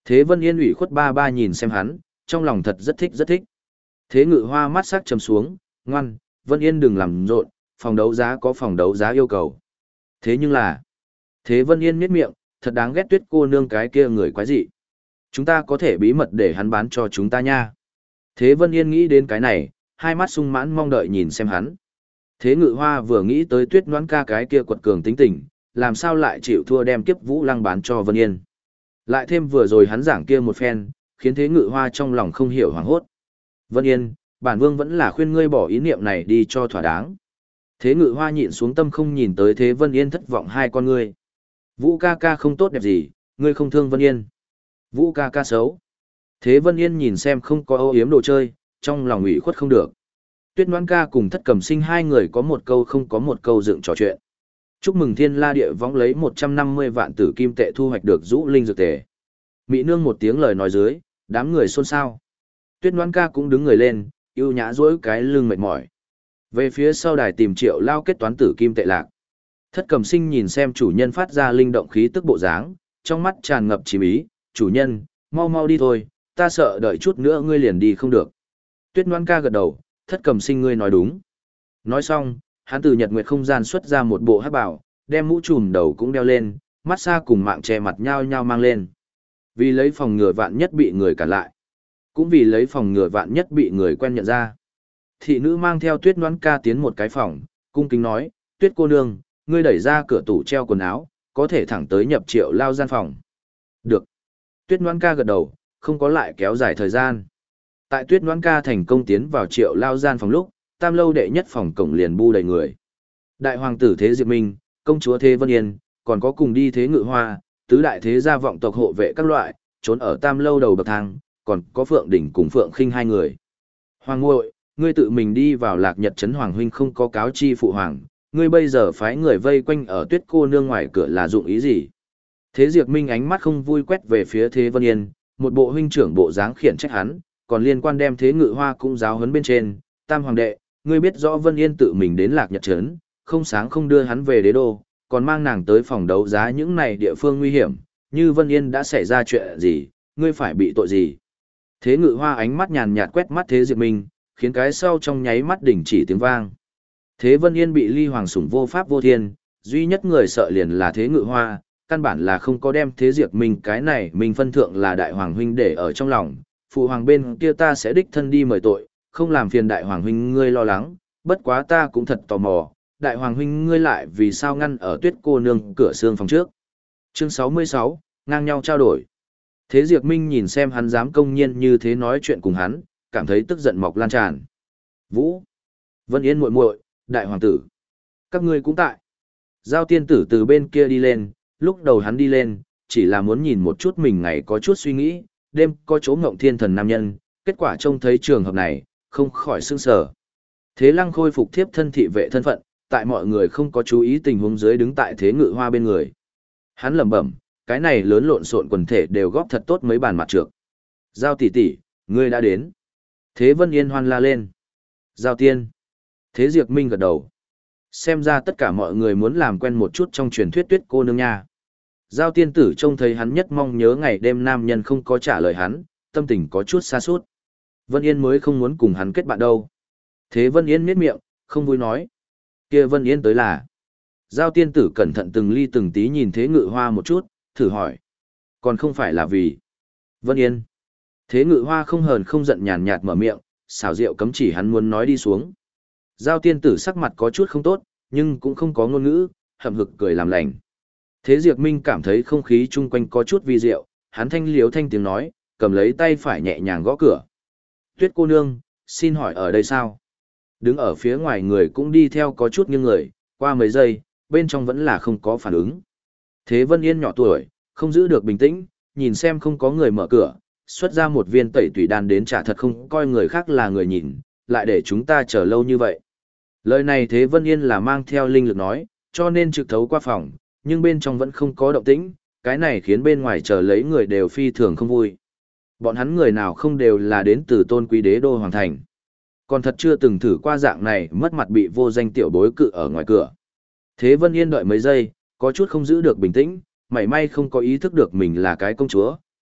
Thế Vân Yên ủy khuất ba ba nhìn xem hắn, trong lòng thật rất thích rất thích. Thế Ngự Hoa mắt sắc trầm xuống, ngoan, Vân Yên đừng làm rộn, phòng đấu giá có phòng đấu giá yêu cầu. Thế nhưng là, Thế Vân Yên miết miệng, thật đáng ghét Tuyết cô nương cái kia người quái dị. Chúng ta có thể bí mật để hắn bán cho chúng ta nha. Thế Vân Yên nghĩ đến cái này, hai mắt sung mãn mong đợi nhìn xem hắn. Thế Ngự Hoa vừa nghĩ tới Tuyết Noãn ca cái kia quật cường tính tình, làm sao lại chịu thua đem Kiếp Vũ Lăng bán cho Vân Yên. Lại thêm vừa rồi hắn giảng kia một phen, khiến Thế Ngự Hoa trong lòng không hiểu hoảng hốt. Vân Yên, bản vương vẫn là khuyên ngươi bỏ ý niệm này đi cho thỏa đáng. Thế Ngự Hoa nhịn xuống tâm không nhìn tới Thế Vân Yên thất vọng hai con ngươi. Vũ ca ca không tốt đẹp gì, ngươi không thương Vân Yên. Vũ ca ca xấu. Thế Vân Yên nhìn xem không có âu yếm đồ chơi, trong lòng ủy khuất không được. Tuyết Noãn ca cùng Thất Cẩm Sinh hai người có một câu không có một câu dựng trò chuyện. Chúc mừng Thiên La Địa Võng lấy 150 vạn tử kim tệ thu hoạch được Dũ Linh dược tề. Mỹ nương một tiếng lời nói dưới, đám người xôn xao. Tuyết Noãn ca cũng đứng người lên, ưu nhã duỗi cái lưng mệt mỏi. Về phía sau đài tìm Triệu Lao kết toán tử kim tệ lạc. Thất Cẩm Sinh nhìn xem chủ nhân phát ra linh động khí tức bộ dáng, trong mắt tràn ngập chí ý, "Chủ nhân, mau mau đi thôi, ta sợ đợi chút nữa ngươi liền đi không được." Tuyết Noãn ca gật đầu, Thất Cẩm Sinh ngươi nói đúng. Nói xong, hắn từ nhật nguyệt không gian xuất ra một bộ hắc bảo, đem mũ trùm đầu cũng đeo lên, mắt xa cùng mạng che mặt nhau nhau mang lên. Vì lấy phòng ngừa vạn nhất bị người cản lại, cũng vì lấy phòng ngừa vạn nhất bị người quen nhận ra. Thị nữ mang theo Tuyết Noãn ca tiến một cái phòng, cung kính nói, "Tuyết cô nương, ngươi đẩy ra cửa tủ treo quần áo, có thể thẳng tới nhập Triệu Lao gian phòng." "Được." Tuyết Noãn ca gật đầu, không có lại kéo dài thời gian. Tại Tuyết Noãn ca thành công tiến vào Triệu Lao gian phòng lúc, tam lâu đệ nhất phòng cổng liền bu đầy người. Đại hoàng tử Thế Diệp Minh, công chúa Thế Vân Yên, còn có cùng đi Thế Ngự Hoa, tứ đại thế gia vọng tộc hộ vệ các loại, trốn ở tam lâu đầu bậc thang, còn có Phượng Đỉnh cùng Phượng Khinh hai người. "Hoàng ngội, ngươi tự mình đi vào Lạc Nhật trấn hoàng huynh không có cáo chi phụ hoàng, ngươi bây giờ phái người vây quanh ở Tuyết cô nương ngoài cửa là dụng ý gì?" Thế Diệp Minh ánh mắt không vui quét về phía Thế Vân Yên, một bộ huynh trưởng bộ dáng khiển trách hắn, còn liên quan đem Thế Ngự Hoa cũng giáo huấn bên trên, "Tam hoàng đệ, ngươi biết rõ Vân Yên tự mình đến Lạc Nhật trấn, không sáng không đưa hắn về đế đô, còn mang nàng tới phòng đấu giá những này địa phương nguy hiểm, như Vân Yên đã xảy ra chuyện gì, ngươi phải bị tội gì?" Thế Ngự Hoa ánh mắt nhàn nhạt quét mắt Thế Diệp Minh, khiến cái sau trong nháy mắt đình chỉ tiếng vang. Thế Vân Yên bị Ly Hoàng sủng vô pháp vô thiên, duy nhất người sợ liền là Thế Ngự Hoa, căn bản là không có đem Thế Diệp Minh cái này mình phân thượng là đại hoàng huynh để ở trong lòng, phụ hoàng bên kia ta sẽ đích thân đi mời tội, không làm phiền đại hoàng huynh ngươi lo lắng, bất quá ta cũng thật tò mò, đại hoàng huynh ngươi lại vì sao ngăn ở Tuyết cô nương cửa xương phòng trước. Chương 66, ngang nhau trao đổi. Thế Diệp Minh nhìn xem hắn dám công nhiên như thế nói chuyện cùng hắn, cảm thấy tức giận mọc lan tràn. Vũ, Vân Yên muội muội, đại hoàng tử, các ngươi cũng tại. Giao tiên tử từ bên kia đi lên, lúc đầu hắn đi lên, chỉ là muốn nhìn một chút mình ngày có chút suy nghĩ, đêm có chỗ ngộng thiên thần nam nhân, kết quả trông thấy trường hợp này, không khỏi sững sờ. Thế Lăng khôi phục thiếp thân thị vệ thân phận, tại mọi người không có chú ý tình huống dưới đứng tại Thế Ngự Hoa bên người. Hắn lẩm bẩm, cái này lớn lộn xộn quần thể đều góp thật tốt mấy bàn mặt trược. Giao tỷ tỷ, ngươi đã đến. Thế Vân Yên hoan la lên. Giao tiên. Thế Diệp Minh gật đầu. Xem ra tất cả mọi người muốn làm quen một chút trong truyền thuyết Tuyết cô nương nha. Giao tiên tử trông thấy hắn nhất mong nhớ ngày đêm nam nhân không có trả lời hắn, tâm tình có chút xa sút. Vân Yên mới không muốn cùng hắn kết bạn đâu. Thế Vân Yên miết miệng, không vui nói. Kia Vân Yên tới là. Giao tiên tử cẩn thận từng ly từng tí nhìn Thế Ngự Hoa một chút, thử hỏi. Còn không phải là vì Vân Yên. Thế Ngự Hoa không hờn không giận nhàn nhạt mở miệng, xảo diệu cấm chỉ hắn muốn nói đi xuống. Giao tiên tử sắc mặt có chút không tốt, nhưng cũng không có ngôn ngữ, hậm hực cười làm lành. Thế Diệp Minh cảm thấy không khí chung quanh có chút vi diệu, hắn thanh liếu thanh tiếng nói, cầm lấy tay phải nhẹ nhàng gõ cửa. Tuyết cô nương, xin hỏi ở đây sao? Đứng ở phía ngoài người cũng đi theo có chút nghiêng người, qua mấy giây, bên trong vẫn là không có phản ứng. Thế Vân Yên nhỏ tuổi, không giữ được bình tĩnh, nhìn xem không có người mở cửa, xuất ra một viên tẩy tùy đan đến trả thật không coi người khác là người nhìn, lại để chúng ta chờ lâu như vậy. Lời này Thế Vân Yên là mang theo linh lực nói, cho nên trực thấu qua phòng, nhưng bên trong vẫn không có động tĩnh, cái này khiến bên ngoài chờ lấy người đều phi thường không vui. Bọn hắn người nào không đều là đến từ tôn quý đế đô hoàng thành. Còn thật chưa từng thử qua dạng này mất mặt bị vô danh tiểu bối cự ở ngoài cửa. Thế Vân Yên đợi mấy giây, có chút không giữ được bình tĩnh, mảy may không có ý thức được mình là cái công chúa,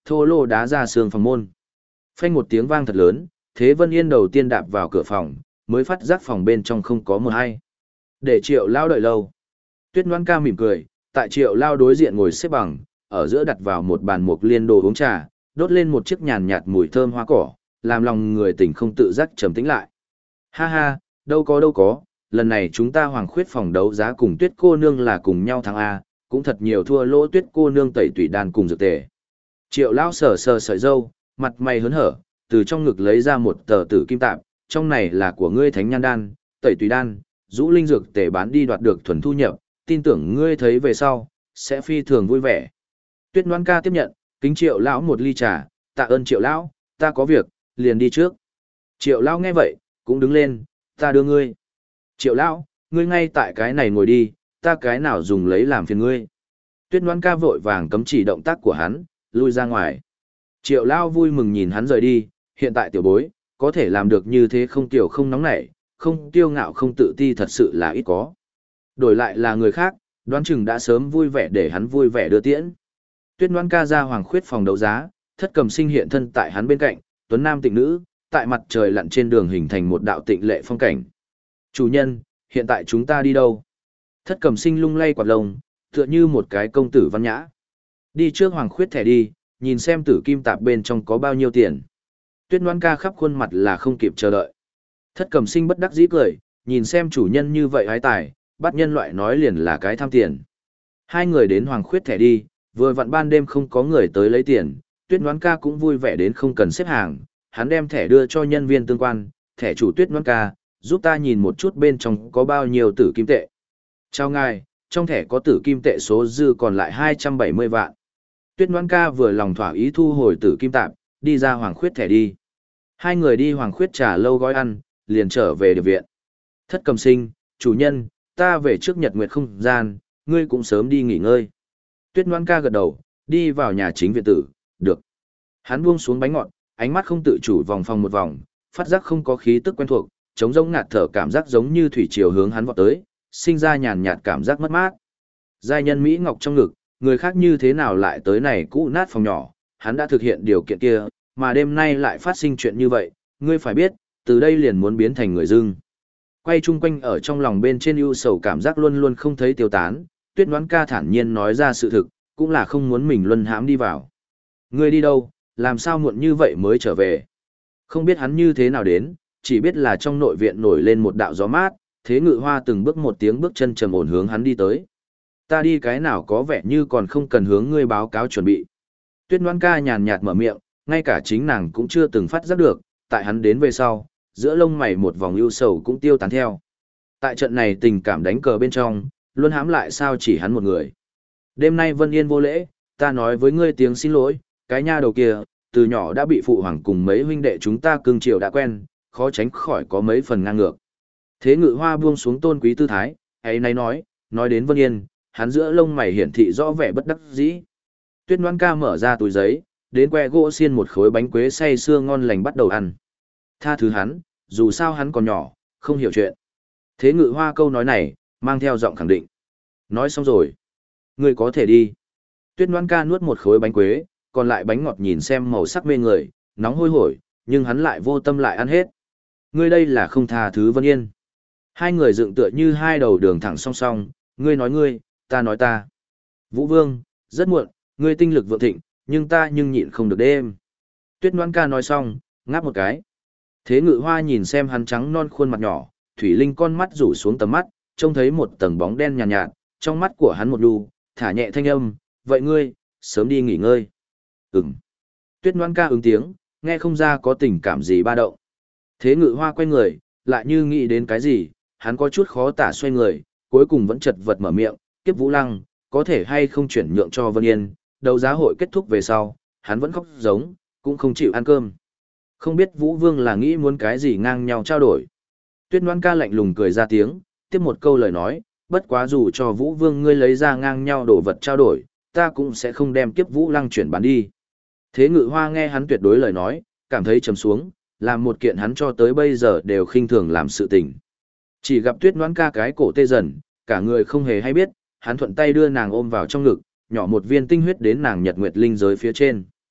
thô lô đá ra xương phòng môn. Phanh một tiếng vang thật lớn, Thế Vân Yên đầu tiên đạp vào cửa phòng, mới phát giác phòng bên trong không có một ai. Để Triệu Lao đợi lâu. Tuyết Ngoan Ca mỉm cười, tại Triệu Lao đối diện ngồi xếp bằng, ở giữa đặt vào một bàn mục liên đồ uống trà, đốt lên một chiếc nhàn nhạt mùi thơm hoa cỏ, làm lòng người tỉnh không tự giác trầm tĩnh lại. Ha ha, đâu có, lần này chúng ta Hoàng Khuyết phòng đấu giá cùng Tuyết cô nương là cùng nhau thắng A, cũng thật nhiều thua lỗ Tuyết cô nương tẩy tủy đan cùng dược tề. Triệu Lao sờ sờ sợi râu, mặt mày hớn hở, từ trong ngực lấy ra một tờ tử kim tạp, trong này là của ngươi thánh nhan đan, tẩy tùy đan, rũ linh dược tể bán đi đoạt được thuần thu nhập, tin tưởng ngươi thấy về sau, sẽ phi thường vui vẻ. Tuyết Ngoan Ca tiếp nhận, kính Triệu Lão một ly trà, tạ ơn Triệu Lão, ta có việc, liền đi trước. Triệu Lão nghe vậy, cũng đứng lên, ta đưa ngươi. Triệu Lão, ngươi ngay tại cái này ngồi đi, ta cái nào dùng lấy làm phiền ngươi. Tuyết Ngoan Ca vội vàng cấm chỉ động tác của hắn, lui ra ngoài. Triệu Lão vui mừng nhìn hắn rời đi, hiện tại tiểu bối, có thể làm được như thế không tiểu không nóng nảy, không kiêu ngạo không tự ti thật sự là ít có. Đổi lại là người khác, đoán chừng đã sớm vui vẻ để hắn vui vẻ đưa tiễn. Tuyết Ngoan Ca ra Hoàng Khuyết phòng đấu giá, Thất Cầm Sinh hiện thân tại hắn bên cạnh, tuấn nam tịnh nữ, tại mặt trời lặn trên đường hình thành một đạo tịnh lệ phong cảnh. Chủ nhân, hiện tại chúng ta đi đâu? Thất Cầm Sinh lung lay quạt lông, tựa như một cái công tử văn nhã. Đi trước Hoàng Khuyết thẻ đi, nhìn xem tử kim tạp bên trong có bao nhiêu tiền. Tuyết Ngoan Ca khắp khuôn mặt là không kịp chờ đợi. Thất Cầm Sinh bất đắc dĩ cười, nhìn xem chủ nhân như vậy hái tài, bắt nhân loại nói liền là cái tham tiền. Hai người đến Hoàng Khuyết thẻ đi, vừa vặn ban đêm không có người tới lấy tiền, Tuyết Ngoan Ca cũng vui vẻ đến không cần xếp hàng, hắn đem thẻ đưa cho nhân viên tương quan, thẻ chủ Tuyết Ngoan Ca, giúp ta nhìn một chút bên trong có bao nhiêu tử kim tệ. Chào ngài, trong thẻ có tử kim tệ số dư còn lại 270 vạn. Tuyết Ngoan Ca vừa lòng thỏa ý thu hồi tử kim tạp, đi ra Hoàng Khuyết thẻ đi. Hai người đi Hoàng Khuyết trà lâu gói ăn, liền trở về điệp viện. Thất Cầm Sinh, chủ nhân, ta về trước Nhật Nguyệt không gian, ngươi cũng sớm đi nghỉ ngơi. Tuyết Ngoan Ca gật đầu, đi vào nhà chính viện tử, được. Hắn buông xuống bánh ngọt, ánh mắt không tự chủ vòng phòng một vòng, phát giác không có khí tức quen thuộc, trống rỗng ngạt thở cảm giác giống như thủy triều hướng hắn vọt tới, sinh ra nhàn nhạt cảm giác mất mát. Giai nhân Mỹ Ngọc trong ngực, người khác như thế nào lại tới này cũ nát phòng nhỏ, hắn đã thực hiện điều kiện kia, mà đêm nay lại phát sinh chuyện như vậy, ngươi phải biết, từ đây liền muốn biến thành người dưng. Quay chung quanh ở trong lòng bên trên ưu sầu cảm giác luôn luôn không thấy tiêu tán, Tuyết Ngoan Ca thản nhiên nói ra sự thực, cũng là không muốn mình luân hãm đi vào. Ngươi đi đâu, làm sao muộn như vậy mới trở về? Không biết hắn như thế nào đến, chỉ biết là trong nội viện nổi lên một đạo gió mát, Thế Ngự Hoa từng bước một tiếng bước chân trầm ổn hướng hắn đi tới. Ta đi cái nào có vẻ như còn không cần hướng ngươi báo cáo chuẩn bị. Tuyết Ngoan Ca nhàn nhạt mở miệng, ngay cả chính nàng cũng chưa từng phát giác được, tại hắn đến về sau, giữa lông mày một vòng ưu sầu cũng tiêu tán theo. Tại trận này tình cảm đánh cờ bên trong, luôn hãm lại sao chỉ hắn một người. Đêm nay Vân Yên vô lễ, ta nói với ngươi tiếng xin lỗi, cái nha đầu kia, từ nhỏ đã bị phụ hoàng cùng mấy huynh đệ chúng ta cưng chiều đã quen, khó tránh khỏi có mấy phần ngang ngược. Thế Ngự Hoa buông xuống tôn quý tư thái, ấy nay nói đến Vân Yên, hắn giữa lông mày hiển thị rõ vẻ bất đắc dĩ. Tuyết Ngoan Ca mở ra túi giấy, đến que gỗ xiên một khối bánh quế xay sưa ngon lành bắt đầu ăn. Tha thứ hắn, dù sao hắn còn nhỏ, không hiểu chuyện. Thế Ngự Hoa câu nói này, mang theo giọng khẳng định. Nói xong rồi. Ngươi có thể đi. Tuyết Ngoan Ca nuốt một khối bánh quế, còn lại bánh ngọt nhìn xem màu sắc mê người, nóng hôi hổi, nhưng hắn lại vô tâm lại ăn hết. Ngươi đây là không tha thứ Vân Yên. Hai người dựng tựa như hai đầu đường thẳng song song, ngươi nói ngươi, ta nói ta. Vũ Vương, rất muộn, ngươi tinh lực vượng thịnh, nhưng ta nhịn không được đêm. Tuyết Ngoan Ca nói xong, ngáp một cái. Thế Ngự Hoa nhìn xem hắn trắng non khuôn mặt nhỏ, thủy linh con mắt rủ xuống tầm mắt, trông thấy một tầng bóng đen nhàn nhạt, trong mắt của hắn một đu, thả nhẹ thanh âm, vậy ngươi, sớm đi nghỉ ngơi. Ừm. Tuyết Ngoan Ca ứng tiếng, nghe không ra có tình cảm gì ba động. Thế Ngự Hoa quay người, lại như nghĩ đến cái gì, hắn có chút khó tả xoay người, cuối cùng vẫn chật vật mở miệng, Kiếp Vũ Lăng, có thể hay không chuyển nhượng cho Vân Yên, đấu giá hội kết thúc về sau, hắn vẫn khóc giống, cũng không chịu ăn cơm. Không biết Vũ Vương là nghĩ muốn cái gì ngang nhau trao đổi. Tuyết Ngoan Ca lạnh lùng cười ra tiếng, tiếp một câu lời nói, bất quá dù cho Vũ Vương ngươi lấy ra ngang nhau đồ vật trao đổi, ta cũng sẽ không đem Kiếp Vũ Lăng chuyển bán đi. Thế Ngự Hoa nghe hắn tuyệt đối lời nói, cảm thấy trầm xuống, làm một kiện hắn cho tới bây giờ đều khinh thường làm sự tình. Chỉ gặp Tuyết Ngoan Ca cái cổ tê dần, cả người không hề hay biết, hắn thuận tay đưa nàng ôm vào trong ngực, nhỏ một viên tinh huyết đến nàng nhật nguyệt linh giới phía trên.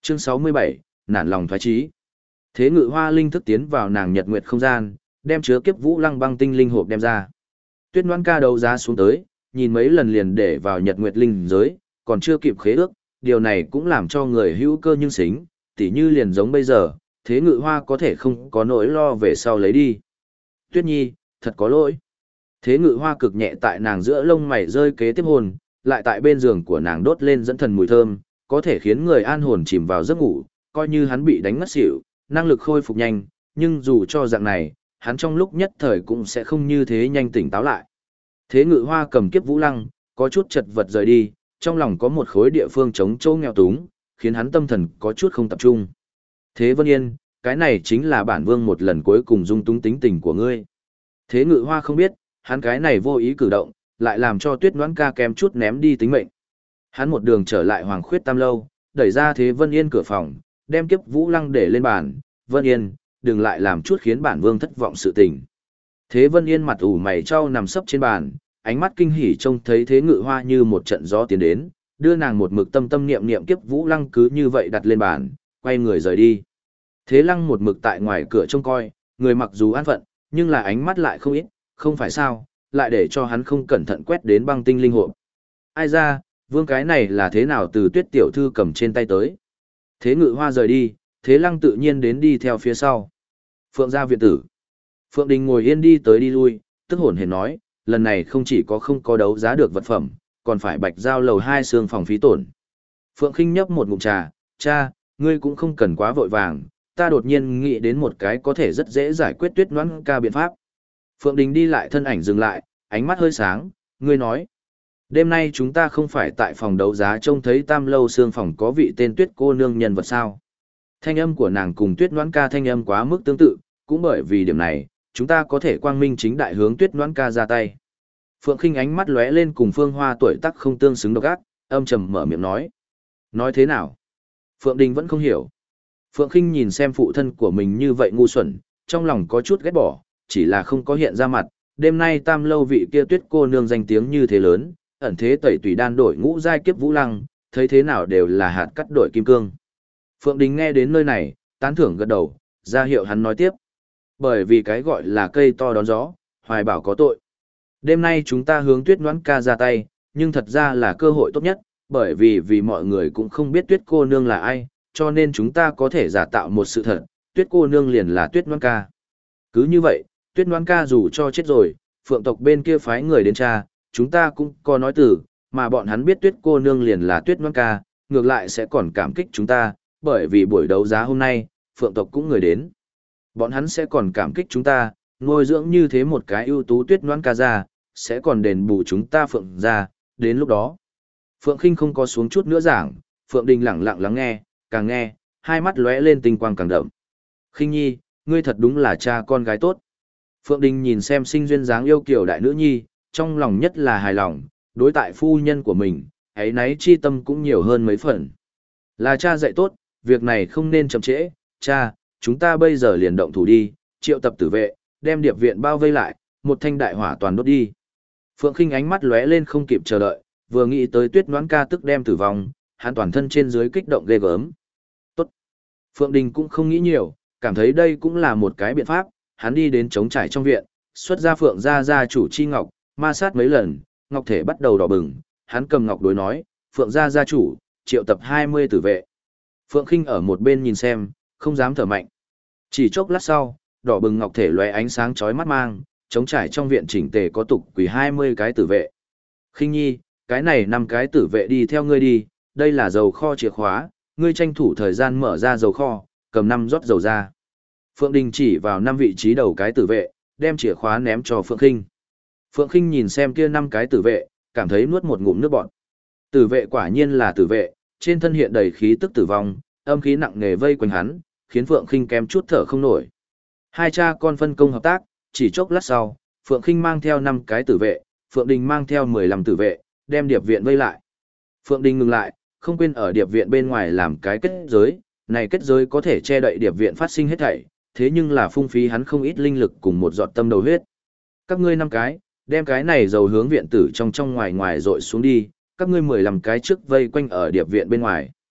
Chương 67, nản lòng thoái chí. Thế Ngự Hoa linh thức tiến vào nàng nhật nguyệt không gian, đem chứa kiếp vũ lăng băng tinh linh hộp đem ra. Tuyết Noãn Ca đấu giá xuống tới, nhìn mấy lần liền để vào nhật nguyệt linh giới, còn chưa kịp khế ước, điều này cũng làm cho người hữu cơ nhưng xính, tỉ như liền giống bây giờ, Thế Ngự Hoa có thể không có nỗi lo về sau lấy đi. Tuyết Nhi, thật có lỗi. Thế Ngự Hoa cực nhẹ tại nàng giữa lông mày rơi kế tiếp hồn, lại tại bên giường của nàng đốt lên dẫn thần mùi thơm, có thể khiến người an hồn chìm vào giấc ngủ, coi như hắn bị đánh ngất xỉu, năng lực khôi phục nhanh, nhưng dù cho dạng này, hắn trong lúc nhất thời cũng sẽ không như thế nhanh tỉnh táo lại. Thế Ngự Hoa cầm kiếp vũ lăng, có chút chật vật rời đi, trong lòng có một khối địa phương trống trâu nghèo túng, khiến hắn tâm thần có chút không tập trung. Thế Vân Yên, cái này chính là bản vương một lần cuối cùng dung túng tính tình của ngươi. Thế Ngự Hoa không biết, hắn cái này vô ý cử động, lại làm cho Tuyết Noãn Ca kém chút ném đi tính mệnh. Hắn một đường trở lại Hoàng Khuyết Tam Lâu, đẩy ra Thế Vân Yên cửa phòng, đem kiếp vũ lăng để lên bàn. Vân Yên, đừng lại làm chút khiến bản vương thất vọng sự tình. Thế Vân Yên mặt ủ mày trao nằm sấp trên bàn, ánh mắt kinh hỉ trông thấy Thế Ngự Hoa như một trận gió tiến đến, đưa nàng một mực tâm tâm niệm niệm kiếp vũ lăng cứ như vậy đặt lên bàn, quay người rời đi. Thế Lăng một mực tại ngoài cửa trông coi, người mặc dù an phận, nhưng là ánh mắt lại không ít, không phải sao, lại để cho hắn không cẩn thận quét đến băng tinh linh hộp. Ai ra, vương cái này là thế nào từ Tuyết tiểu thư cầm trên tay tới. Thế Ngự Hoa rời đi, Thế Lăng tự nhiên đến đi theo phía sau. Phượng gia viện tử. Phượng Đình ngồi yên đi tới đi lui, tức hồn hển nói, lần này không chỉ có không có đấu giá được vật phẩm, còn phải bạch giao lầu 2 xương phòng phí tổn. Phượng Khinh nhấp một ngụm trà, cha, ngươi cũng không cần quá vội vàng, ta đột nhiên nghĩ đến một cái có thể rất dễ giải quyết Tuyết Noãn Ca biện pháp. Phượng Đình đi lại thân ảnh dừng lại, ánh mắt hơi sáng, ngươi nói. Đêm nay chúng ta không phải tại phòng đấu giá trông thấy Tam Lâu xương phòng có vị tên Tuyết cô nương nhân vật sao. Thanh âm của nàng cùng Tuyết Noãn Ca thanh âm quá mức tương tự, cũng bởi vì điểm này, chúng ta có thể quang minh chính đại hướng Tuyết Noãn Ca ra tay. Phượng Khinh ánh mắt lóe lên cùng Phương Hoa tuổi tác không tương xứng độc ác, âm trầm mở miệng nói. Nói thế nào? Phượng Đình vẫn không hiểu. Phượng Khinh nhìn xem phụ thân của mình như vậy ngu xuẩn, trong lòng có chút ghét bỏ, chỉ là không có hiện ra mặt. Đêm nay Tam Lâu vị kia Tuyết cô nương danh tiếng như thế lớn, ẩn thế tẩy tùy đan đổi ngũ giai kiếp vũ lăng, thấy thế nào đều là hạt cắt đổi kim cương. Phượng Đình nghe đến nơi này, tán thưởng gật đầu, ra hiệu hắn nói tiếp. Bởi vì cái gọi là cây to đón gió, hoài bảo có tội. Đêm nay chúng ta hướng Tuyết Noãn Ca ra tay, nhưng thật ra là cơ hội tốt nhất, bởi vì mọi người cũng không biết Tuyết cô nương là ai, cho nên chúng ta có thể giả tạo một sự thật, Tuyết cô nương liền là Tuyết Noãn Ca. Cứ như vậy, Tuyết Noãn Ca dù cho chết rồi, Phượng tộc bên kia phái người đến tra, chúng ta cũng có nói từ, mà bọn hắn biết Tuyết cô nương liền là Tuyết Noãn Ca, ngược lại sẽ còn cảm kích chúng ta, bởi vì buổi đấu giá hôm nay, Phượng tộc cũng người đến. Bọn hắn sẽ còn cảm kích chúng ta, nuôi dưỡng như thế một cái ưu tú Tuyết Noãn Ca ra, sẽ còn đền bù chúng ta Phượng ra, đến lúc đó. Phượng Khinh không có xuống chút nữa giảng, Phượng Đình lặng lặng lắng nghe, càng nghe, hai mắt lóe lên tinh quang càng đậm. Khinh nhi, ngươi thật đúng là cha con gái tốt. Phượng Đình nhìn xem sinh duyên dáng yêu kiều đại nữ nhi, trong lòng nhất là hài lòng, đối tại phu nhân của mình, ấy nấy chi tâm cũng nhiều hơn mấy phần. Là cha dạy tốt, việc này không nên chậm trễ, cha, chúng ta bây giờ liền động thủ đi, triệu tập tử vệ, đem điệp viện bao vây lại, một thanh đại hỏa toàn đốt đi. Phượng Khinh ánh mắt lóe lên không kịp chờ đợi, vừa nghĩ tới Tuyết Noãn Ca tức đem tử vong, hắn toàn thân trên dưới kích động ghê gớm. Tốt. Phượng Đình cũng không nghĩ nhiều, cảm thấy đây cũng là một cái biện pháp, hắn đi đến trống trải trong viện, xuất ra Phượng gia chủ chi ngọc, ma sát mấy lần, ngọc thể bắt đầu đỏ bừng, hắn cầm ngọc đối nói, Phượng gia chủ, triệu tập 20 tử vệ. Phượng Khinh ở một bên nhìn xem, không dám thở mạnh. Chỉ chốc lát sau, đỏ bừng ngọc thể lóe ánh sáng chói mắt mang, trống trải trong viện chỉnh tề có tục quỳ 20 cái tử vệ. Khinh nhi, cái này 5 cái tử vệ đi theo ngươi đi, đây là dầu kho chìa khóa, ngươi tranh thủ thời gian mở ra dầu kho, cầm 5 rót dầu ra. Phượng Đình chỉ vào 5 vị trí đầu cái tử vệ, đem chìa khóa ném cho Phượng Khinh. Phượng Khinh nhìn xem kia 5 cái tử vệ, cảm thấy nuốt một ngụm nước bọt. Tử vệ quả nhiên là tử vệ, trên thân hiện đầy khí tức tử vong, âm khí nặng nề vây quanh hắn, khiến Phượng Khinh kém chút thở không nổi. Hai cha con phân công hợp tác, chỉ chốc lát sau, Phượng Khinh mang theo 5 cái tử vệ, Phượng Đình mang theo 15 tử vệ, đem điệp viện vây lại. Phượng Đình ngừng lại, không quên ở điệp viện bên ngoài làm cái kết giới, này kết giới có thể che đậy điệp viện phát sinh hết thảy, thế nhưng là phung phí hắn không ít linh lực cùng một giọt tâm đầu huyết. Các ngươi 5 cái, đem cái này dầu hướng viện tử trong ngoài ngoài dội xuống đi, các ngươi 15 cái trước vây quanh ở điệp viện bên ngoài.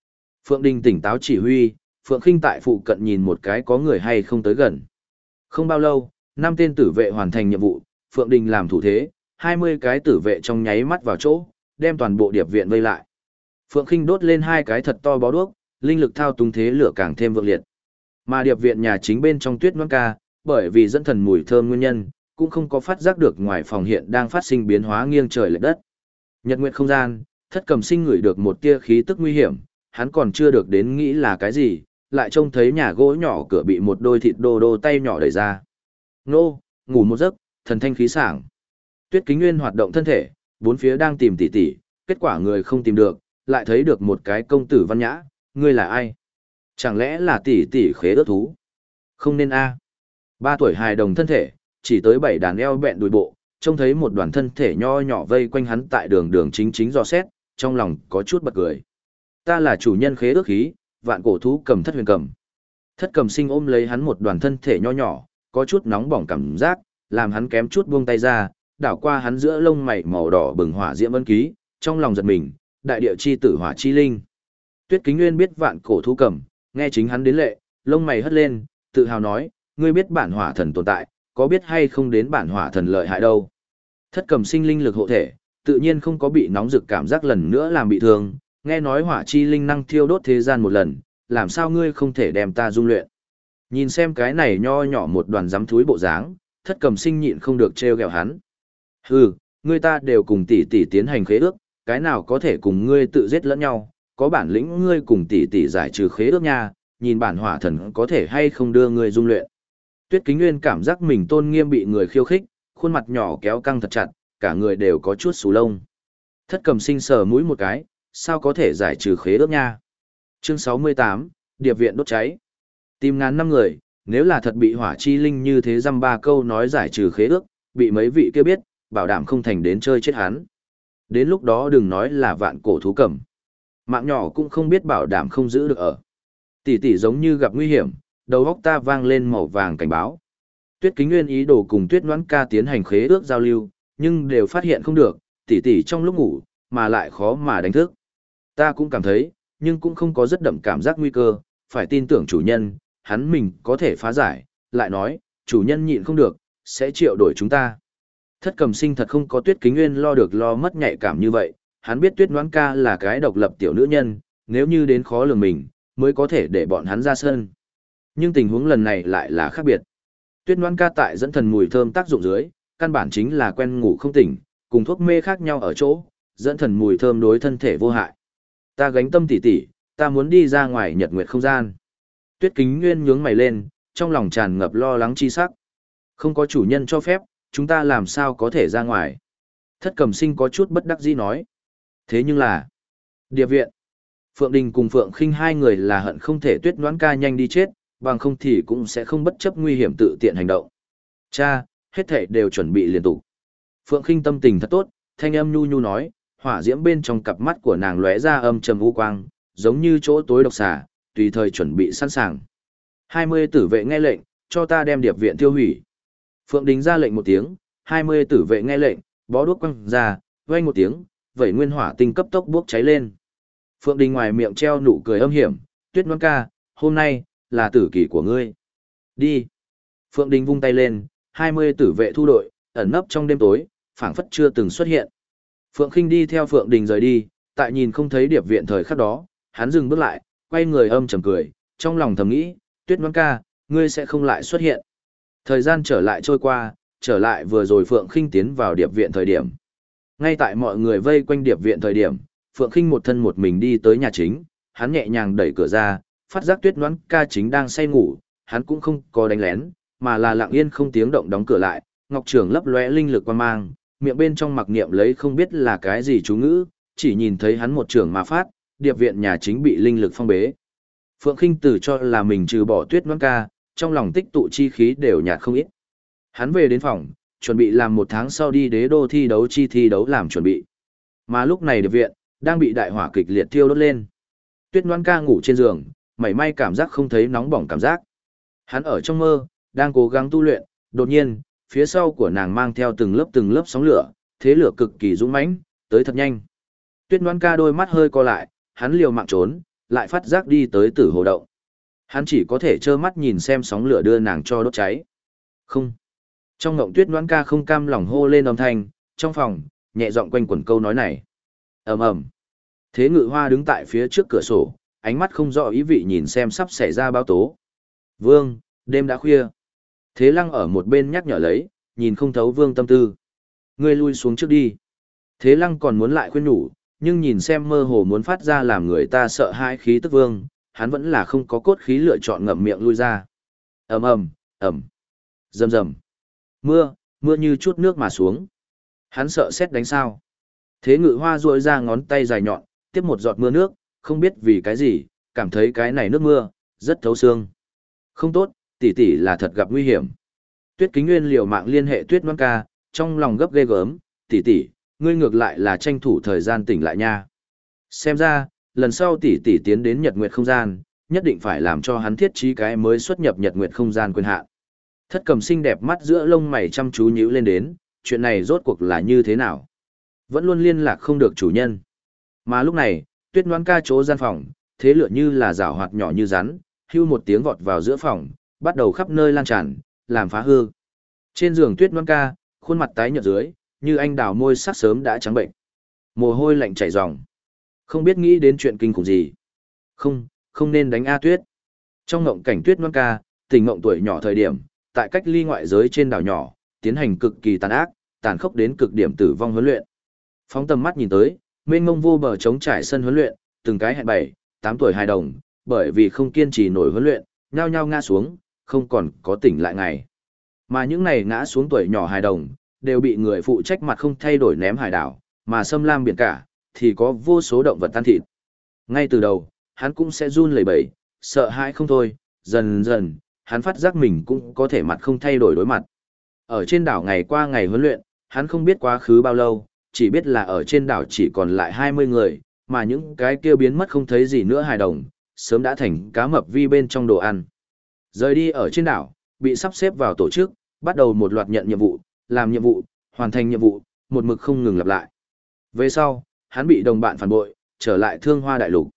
Phượng Đình tỉnh táo chỉ huy, Phượng Khinh tại phụ cận nhìn một cái có người hay không tới gần. Không bao lâu, 5 tên tử vệ hoàn thành nhiệm vụ, Phượng Đình làm thủ thế, 20 cái tử vệ trong nháy mắt vào chỗ, đem toàn bộ điệp viện vây lại. Phượng Khinh đốt lên 2 cái thật to bó đuốc, linh lực thao túng thế lửa càng thêm vượng liệt. Mà điệp viện nhà chính bên trong Tuyết Ngoãn Ca, bởi vì dẫn thần mùi thơm nguyên nhân, cũng không có phát giác được ngoài phòng hiện đang phát sinh biến hóa nghiêng trời lệch đất. Nhật nguyệt không gian, Thất Cầm Sinh ngửi được một tia khí tức nguy hiểm, hắn còn chưa được đến nghĩ là cái gì, lại trông thấy nhà gỗ nhỏ cửa bị một đôi thịt đô đô tay nhỏ đẩy ra. Nô, ngủ một giấc, thần thanh khí sảng. Tuyết Kính Nguyên hoạt động thân thể, bốn phía đang tìm tỷ tỷ, kết quả người không tìm được, lại thấy được một cái công tử văn nhã, ngươi là ai? Chẳng lẽ là tỷ tỷ khế ước thú? Không nên a. 3 tuổi hài đồng thân thể, chỉ tới 7 đàn eo bẹn đùi bộ, trông thấy một đoàn thân thể nho nhỏ vây quanh hắn tại đường đường chính chính dò xét, trong lòng có chút bật cười. Ta là chủ nhân khế ước khí, vạn cổ thú cầm Thất Huyền Cầm. Thất Cầm Sinh ôm lấy hắn một đoàn thân thể nho nhỏ, có chút nóng bỏng cảm giác, làm hắn kém chút buông tay ra, đảo qua hắn giữa lông mày màu đỏ bừng hỏa diễm ân ký, trong lòng giật mình, đại địa chi tử hỏa chi linh. Tuyết Kính Nguyên biết vạn cổ thú cầm, nghe chính hắn đến lệ, lông mày hất lên, tự hào nói, ngươi biết bản hỏa thần tồn tại, có biết hay không đến bản hỏa thần lợi hại đâu. Thất Cầm Sinh linh lực hộ thể, tự nhiên không có bị nóng rực cảm giác lần nữa làm bị thương, nghe nói hỏa chi linh năng thiêu đốt thế gian một lần, làm sao ngươi không thể đem ta dung luyện. Nhìn xem cái này nho nhỏ một đoàn giám thúi bộ dáng, Thất Cầm Sinh nhịn không được trêu ghẹo hắn. Hừ, ngươi ta đều cùng tỷ tỷ tiến hành khế ước, cái nào có thể cùng ngươi tự giết lẫn nhau, có bản lĩnh ngươi cùng tỷ tỷ giải trừ khế ước nha, nhìn bản hỏa thần có thể hay không đưa ngươi dung luyện. Tuyết Kính Nguyên cảm giác mình tôn nghiêm bị người khiêu khích, khuôn mặt nhỏ kéo căng thật chặt, cả người đều có chút xù lông. Thất Cầm Sinh sờ mũi một cái, sao có thể giải trừ khế ước nha. Chương 68, Điệp viện đốt cháy. Tìm ngàn năm người, nếu là thật bị hỏa chi linh như thế dăm ba câu nói giải trừ khế ước, bị mấy vị kia biết, bảo đảm không thành đến chơi chết hắn. Đến lúc đó đừng nói là vạn cổ thú cầm. Mạng nhỏ cũng không biết bảo đảm không giữ được ở. Tỷ tỷ giống như gặp nguy hiểm, đầu óc ta vang lên màu vàng cảnh báo. Tuyết Kính Nguyên ý đồ cùng Tuyết Ngoãn Ca tiến hành khế ước giao lưu, nhưng đều phát hiện không được, tỷ tỷ trong lúc ngủ, mà lại khó mà đánh thức. Ta cũng cảm thấy, nhưng cũng không có rất đậm cảm giác nguy cơ, phải tin tưởng chủ nhân, hắn mình có thể phá giải, lại nói, chủ nhân nhịn không được, sẽ triệu đổi chúng ta. Thất Cầm Sinh thật không có Tuyết Kính Nguyên lo được lo mất nhạy cảm như vậy, hắn biết Tuyết Ngoãn Ca là cái độc lập tiểu nữ nhân, nếu như đến khó lường mình, mới có thể để bọn hắn ra sân. Nhưng tình huống lần này lại là khác biệt. Tuyết Ngoãn Ca tại dẫn thần mùi thơm tác dụng dưới, căn bản chính là quen ngủ không tỉnh, cùng thuốc mê khác nhau ở chỗ, dẫn thần mùi thơm đối thân thể vô hại. Ta gánh tâm tỉ tỉ, ta muốn đi ra ngoài nhật nguyệt không gian. Tuyết Kính Nguyên nhướng mày lên, trong lòng tràn ngập lo lắng chi sắc. Không có chủ nhân cho phép, chúng ta làm sao có thể ra ngoài. Thất Cầm Sinh có chút bất đắc dĩ nói. Thế nhưng là, Điệp viện, Phượng Đình cùng Phượng Khinh hai người là hận không thể Tuyết Ngoãn Ca nhanh đi chết, bằng không thì cũng sẽ không bất chấp nguy hiểm tự tiện hành động. Cha, hết thảy đều chuẩn bị liên tục. Phượng Khinh tâm tình thật tốt, thanh âm nhu nhu nói, hỏa diễm bên trong cặp mắt của nàng lóe ra âm trầm u quang, giống như chỗ tối độc xà, tùy thời chuẩn bị sẵn sàng. 20 tử vệ nghe lệnh, cho ta đem điệp viện tiêu hủy. Phượng Đình ra lệnh một tiếng, 20 tử vệ nghe lệnh, bó đuốc quăng ra, vang một tiếng, vẩy nguyên hỏa tinh cấp tốc bốc cháy lên. Phượng Đình ngoài miệng treo nụ cười âm hiểm, Tuyết Ngoãn Ca, hôm nay là tử kỳ của ngươi. Đi. Phượng Đình vung tay lên, 20 tử vệ thu đội, ẩn nấp trong đêm tối, phảng phất chưa từng xuất hiện. Phượng Khinh đi theo Phượng Đình rời đi, tại nhìn không thấy điệp viện thời khắc đó, hắn dừng bước lại, quay người âm trầm cười, trong lòng thầm nghĩ, Tuyết Ngoãn Ca, ngươi sẽ không lại xuất hiện. Thời gian trở lại trôi qua, trở lại vừa rồi Phượng Khinh tiến vào điệp viện thời điểm. Ngay tại mọi người vây quanh điệp viện thời điểm, Phượng Khinh một thân một mình đi tới nhà chính, hắn nhẹ nhàng đẩy cửa ra, phát giác Tuyết Ngoãn Ca chính đang say ngủ, hắn cũng không có đánh lén, mà là lặng yên không tiếng động đóng cửa lại, ngọc trưởng lấp lóe linh lực quang mang, miệng bên trong mặc niệm lấy không biết là cái gì chú ngữ, chỉ nhìn thấy hắn một trưởng mà phát, điệp viện nhà chính bị linh lực phong bế. Phượng Khinh tự cho là mình trừ bỏ Tuyết Ngoãn Ca, trong lòng tích tụ chi khí đều nhạt không ít. Hắn về đến phòng, chuẩn bị làm 1 tháng sau đi đế đô thi đấu làm chuẩn bị. Mà lúc này điệp viện đang bị đại hỏa kịch liệt thiêu đốt lên. Tuyết Ngoãn Ca ngủ trên giường, mảy may cảm giác không thấy nóng bỏng cảm giác. Hắn ở trong mơ, đang cố gắng tu luyện, đột nhiên, phía sau của nàng mang theo từng lớp sóng lửa, thế lửa cực kỳ dũng mãnh, tới thật nhanh. Tuyết Ngoãn Ca đôi mắt hơi co lại, hắn liều mạng trốn, lại phát giác đi tới Tử Hồ động. Hắn chỉ có thể trơ mắt nhìn xem sóng lửa đưa nàng cho đốt cháy. Không. Trong ngộng Tuyết Ngoãn Ca không cam lòng hô lên âm thanh, trong phòng, nhẹ giọng quanh quẩn câu nói này. Ầm ầm. Thế Ngự Hoa đứng tại phía trước cửa sổ, ánh mắt không rõ ý vị nhìn xem sắp xảy ra báo tố. Vương, đêm đã khuya. Thế Lăng ở một bên nhắc nhở lấy, nhìn không thấu Vương tâm tư. Ngươi lui xuống trước đi. Thế Lăng còn muốn lại khuyên nhủ, nhưng nhìn xem mơ hồ muốn phát ra làm người ta sợ hãi khí tức Vương, hắn vẫn là không có cốt khí lựa chọn ngậm miệng lui ra. Ầm ầm, ầm. Rầm rầm. Mưa như chút nước mà xuống. Hắn sợ sét đánh sao? Thế Ngự Hoa duỗi ra ngón tay dài nhọn, tiếp một giọt mưa nước, không biết vì cái gì, cảm thấy cái này nước mưa rất thấu xương. Không tốt, tỷ tỷ là thật gặp nguy hiểm. Tuyết Kính Nguyên liều mạng liên hệ Tuyết Ngoãn Ca, trong lòng gấp ghê gớm, tỷ tỷ, ngươi ngược lại là tranh thủ thời gian tỉnh lại nha. Xem ra, lần sau tỷ tỷ tiến đến Nhật Nguyệt không gian, nhất định phải làm cho hắn thiết trí cái mới xuất nhập Nhật Nguyệt không gian quyền hạn. Thất Cầm xinh đẹp mắt giữa lông mày chăm chú nhíu lên đến, chuyện này rốt cuộc là như thế nào? Vẫn luôn liên lạc không được chủ nhân. Mà lúc này, Tuyết Ngoãn Ca chỗ gian phòng, thế lửa như là rảo hoạt nhỏ như rắn, hưu một tiếng vọt vào giữa phòng, bắt đầu khắp nơi lan tràn, làm phá hư. Trên giường Tuyết Ngoãn Ca, khuôn mặt tái nhợt dưới, như anh đào môi sắc sớm đã trắng bệnh. Mồ hôi lạnh chảy ròng. Không biết nghĩ đến chuyện kinh khủng gì. Không nên đánh A Tuyết. Trong ngộng cảnh Tuyết Ngoãn Ca, tình ngộng tuổi nhỏ thời điểm, tại cách ly ngoại giới trên đảo nhỏ, tiến hành cực kỳ tàn ác, tàn khốc đến cực điểm tử vong huấn luyện. Phóng tầm mắt nhìn tới, mênh mông vô bờ trống trải sân huấn luyện, từng cái hẹn 7, 8 tuổi hài đồng, bởi vì không kiên trì nổi huấn luyện, nhao nhao ngã xuống, không còn có tỉnh lại ngày. Mà những này ngã xuống tuổi nhỏ hài đồng, đều bị người phụ trách mặt không thay đổi ném hải đảo, mà xâm lam biển cả, thì có vô số động vật tan thịt. Ngay từ đầu, hắn cũng sẽ run lẩy bẩy, sợ hãi không thôi, dần dần, hắn phát giác mình cũng có thể mặt không thay đổi đối mặt. Ở trên đảo ngày qua ngày huấn luyện, hắn không biết quá khứ bao lâu, chỉ biết là ở trên đảo chỉ còn lại 20 người, mà những cái kia biến mất không thấy gì nữa hài đồng, sớm đã thành cá mập vi bên trong đồ ăn. Rời đi ở trên đảo, bị sắp xếp vào tổ chức, bắt đầu một loạt nhận nhiệm vụ, làm nhiệm vụ, hoàn thành nhiệm vụ, một mực không ngừng lặp lại. Về sau, hắn bị đồng bạn phản bội, trở lại Thương Hoa Đại Lục.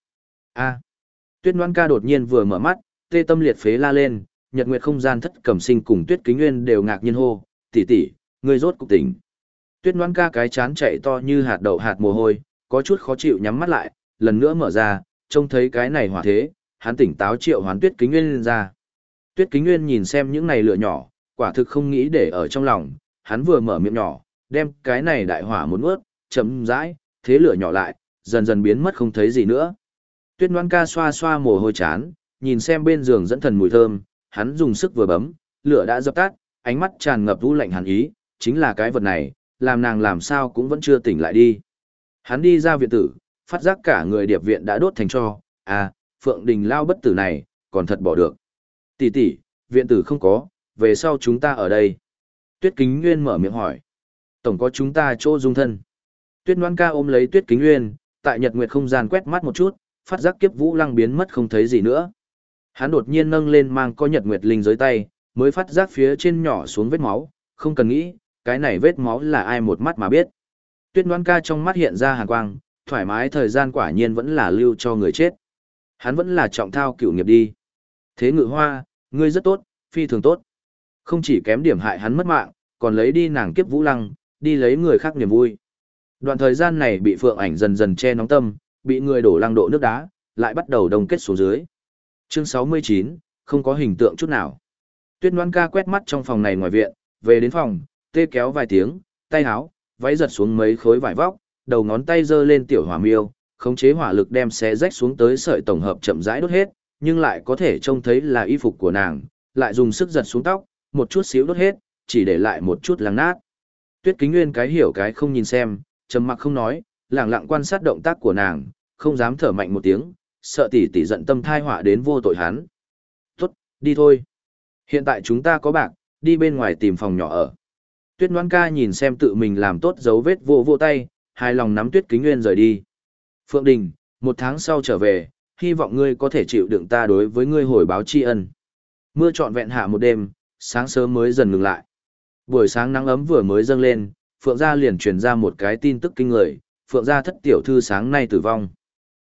Tuyết Ngoãn Ca đột nhiên vừa mở mắt, tê tâm liệt phế la lên, Nhật Nguyệt không gian Thất Cầm Sinh cùng Tuyết Kính Nguyên đều ngạc nhiên hô, tỷ tỷ, ngươi rốt cục tỉnh. Tuyết Ngoãn Ca cái chán chạy to như hạt đậu hạt mồ hôi, có chút khó chịu nhắm mắt lại, lần nữa mở ra, trông thấy cái này hỏa thế, hắn tỉnh táo triệu hoán Tuyết Kính Nguyên lên ra. Tuyết Kính Nguyên nhìn xem những này lửa nhỏ, quả thực không nghĩ để ở trong lòng, hắn vừa mở miệng nhỏ, đem cái này đại hỏa một nuốt, chấm rãi, thế lửa nhỏ lại, dần dần biến mất không thấy gì nữa. Tuyết Ngoãn Ca xoa xoa mồ hôi chán, nhìn xem bên giường dẫn thần mùi thơm, hắn dùng sức vừa bấm, lửa đã dập tắt, ánh mắt tràn ngập u lạnh hàn ý, chính là cái vật này, làm nàng làm sao cũng vẫn chưa tỉnh lại đi. Hắn đi ra viện tử, phát giác cả người điệp viện đã đốt thành tro, Phượng Đình Lao bất tử này, còn thật bỏ được. Tỷ tỷ, viện tử không có, về sau chúng ta ở đây. Tuyết Kính Nguyên mở miệng hỏi. Tổng có chúng ta chỗ dung thân. Tuyết Ngoãn Ca ôm lấy Tuyết Kính Nguyên, tại Nhật Nguyệt không gian quét mắt một chút, phát giác Kiếp Vũ Lăng biến mất không thấy gì nữa. Hắn đột nhiên nâng lên mang có Nhật Nguyệt linh giới tay, mới phát giác phía trên nhỏ xuống vết máu, không cần nghĩ, cái này vết máu là ai một mắt mà biết. Tuyết Ngoãn Ca trong mắt hiện ra hàn quang, thoải mái thời gian quả nhiên vẫn là lưu cho người chết. Hắn vẫn là trọng thao cửu nghiệp đi. Thế Ngự Hoa, ngươi rất tốt, phi thường tốt. Không chỉ kém điểm hại hắn mất mạng, còn lấy đi nàng Kiếp Vũ Lăng, đi lấy người khác niềm vui. Đoạn thời gian này bị Phượng Ảnh dần dần che nóng tâm, bị người đổ lăng độ nước đá, lại bắt đầu đông kết xuống dưới. Chương 69, không có hình tượng chút nào. Tuyết Ngoãn Ca quét mắt trong phòng này ngoài viện, về đến phòng, tê kéo vài tiếng, tay áo, váy giật xuống mấy khối vải vóc, đầu ngón tay giơ lên tiểu hỏa miêu, khống chế hỏa lực đem xé rách xuống tới sợi tổng hợp chậm rãi đốt hết, nhưng lại có thể trông thấy là y phục của nàng, lại dùng sức giật xuống tóc, một chút xíu đốt hết, chỉ để lại một chút lắng nát. Tuyết Kính Nguyên cái hiểu cái không nhìn xem, trầm mặc không nói, lặng lặng quan sát động tác của nàng, không dám thở mạnh một tiếng, sợ tỷ tỷ giận tâm thai họa đến vô tội hắn. Tốt, đi thôi. Hiện tại chúng ta có bạc, đi bên ngoài tìm phòng nhỏ ở. Tuyết Ngoãn Ca nhìn xem tự mình làm tốt dấu vết vô vô tay, hài lòng nắm Tuyết Kính Nguyên rời đi. Phượng Đình, 1 tháng sau trở về, hy vọng ngươi có thể chịu đựng ta đối với ngươi hồi báo tri ân. Mưa trọn vẹn hạ một đêm, sáng sớm mới dần ngừng lại. Buổi sáng nắng ấm vừa mới dâng lên, Phượng gia liền truyền ra một cái tin tức kinh người, Phượng gia thất tiểu thư sáng nay tử vong.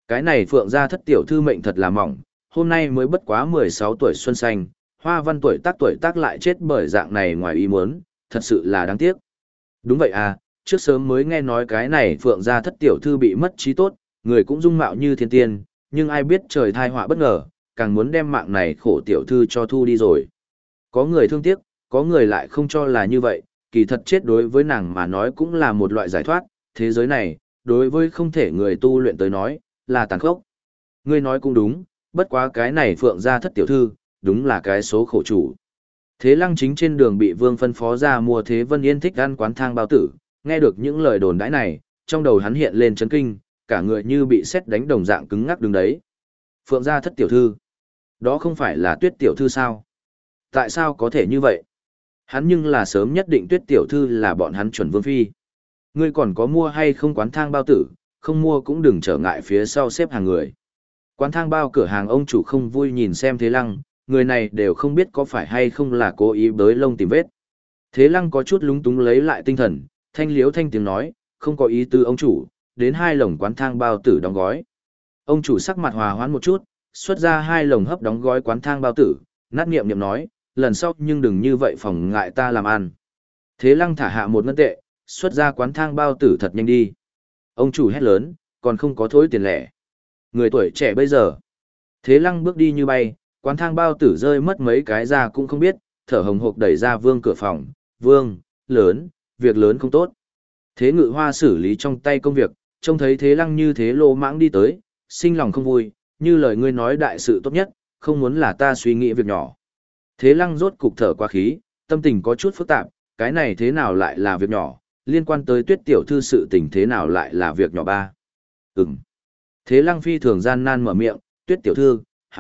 Cái này Phượng gia thất tiểu thư mệnh thật là mỏng, hôm nay mới bất quá 16 tuổi xuân xanh, hoa văn tuổi tác lại chết bởi dạng này ngoài ý muốn, thật sự là đáng tiếc. Đúng vậy à, trước sớm mới nghe nói cái này Phượng gia thất tiểu thư bị mất trí tốt, người cũng dung mạo như thiên tiên, nhưng ai biết trời thai họa bất ngờ, càng muốn đem mạng này khổ tiểu thư cho thu đi rồi. Có người thương tiếc, có người lại không cho là như vậy, kỳ thật chết đối với nàng mà nói cũng là một loại giải thoát, thế giới này, đối với không thể người tu luyện tới nói, là tàn khốc. Ngươi nói cũng đúng, bất quá cái này Phượng gia thất tiểu thư, đúng là cái số khổ chủ. Thế Lăng Chính trên đường bị Vương phân phó ra mua Thế Vân Yên thích ăn quán thang bao tử, nghe được những lời đồn đãi này, trong đầu hắn hiện lên chấn kinh, cả người như bị sét đánh đồng dạng cứng ngắc đứng đấy. Phượng gia thất tiểu thư, đó không phải là Tuyết tiểu thư sao? Tại sao có thể như vậy? Hắn nhưng là sớm nhất định Tuyết tiểu thư là bọn hắn chuẩn vương phi. Ngươi còn có mua hay không quán thang bao tử, không mua cũng đừng trở ngại phía sau xếp hàng người. Quán thang bao cửa hàng ông chủ không vui nhìn xem Thế Lăng, người này đều không biết có phải hay không là cố ý bới lông tìm vết. Thế Lăng có chút lúng túng lấy lại tinh thần, thanh liếu thanh tiếng nói, không có ý tư ông chủ, đến 2 lồng quán thang bao tử đóng gói. Ông chủ sắc mặt hòa hoãn một chút, xuất ra 2 lồng hấp đóng gói quán thang bao tử, nát niệm niệm nói, lần sau nhưng đừng như vậy phòng ngại ta làm ăn. Thế Lăng thả hạ 1 ngân tệ, xuất ra quán thang bao tử thật nhanh đi. Ông chủ hét lớn, còn không có thối tiền lẻ. Người tuổi trẻ bây giờ. Thế Lăng bước đi như bay, quán thang bao tử rơi mất mấy cái ra cũng không biết, thở hồng hộc đẩy ra Vương cửa phòng. Vương, lớn, việc lớn không tốt. Thế Ngự Hoa xử lý trong tay công việc, trông thấy Thế Lăng như thế lô mãng đi tới, sinh lòng không vui, như lời ngươi nói đại sự tốt nhất, không muốn là ta suy nghĩ việc nhỏ. Thế Lăng rốt cục thở qua khí, tâm tình có chút phức tạp, cái này thế nào lại là việc nhỏ, liên quan tới Tuyết tiểu thư sự tình thế nào lại là việc nhỏ ba. Ừm. Thế Lăng phi thường gian nan mở miệng, Tuyết tiểu thư,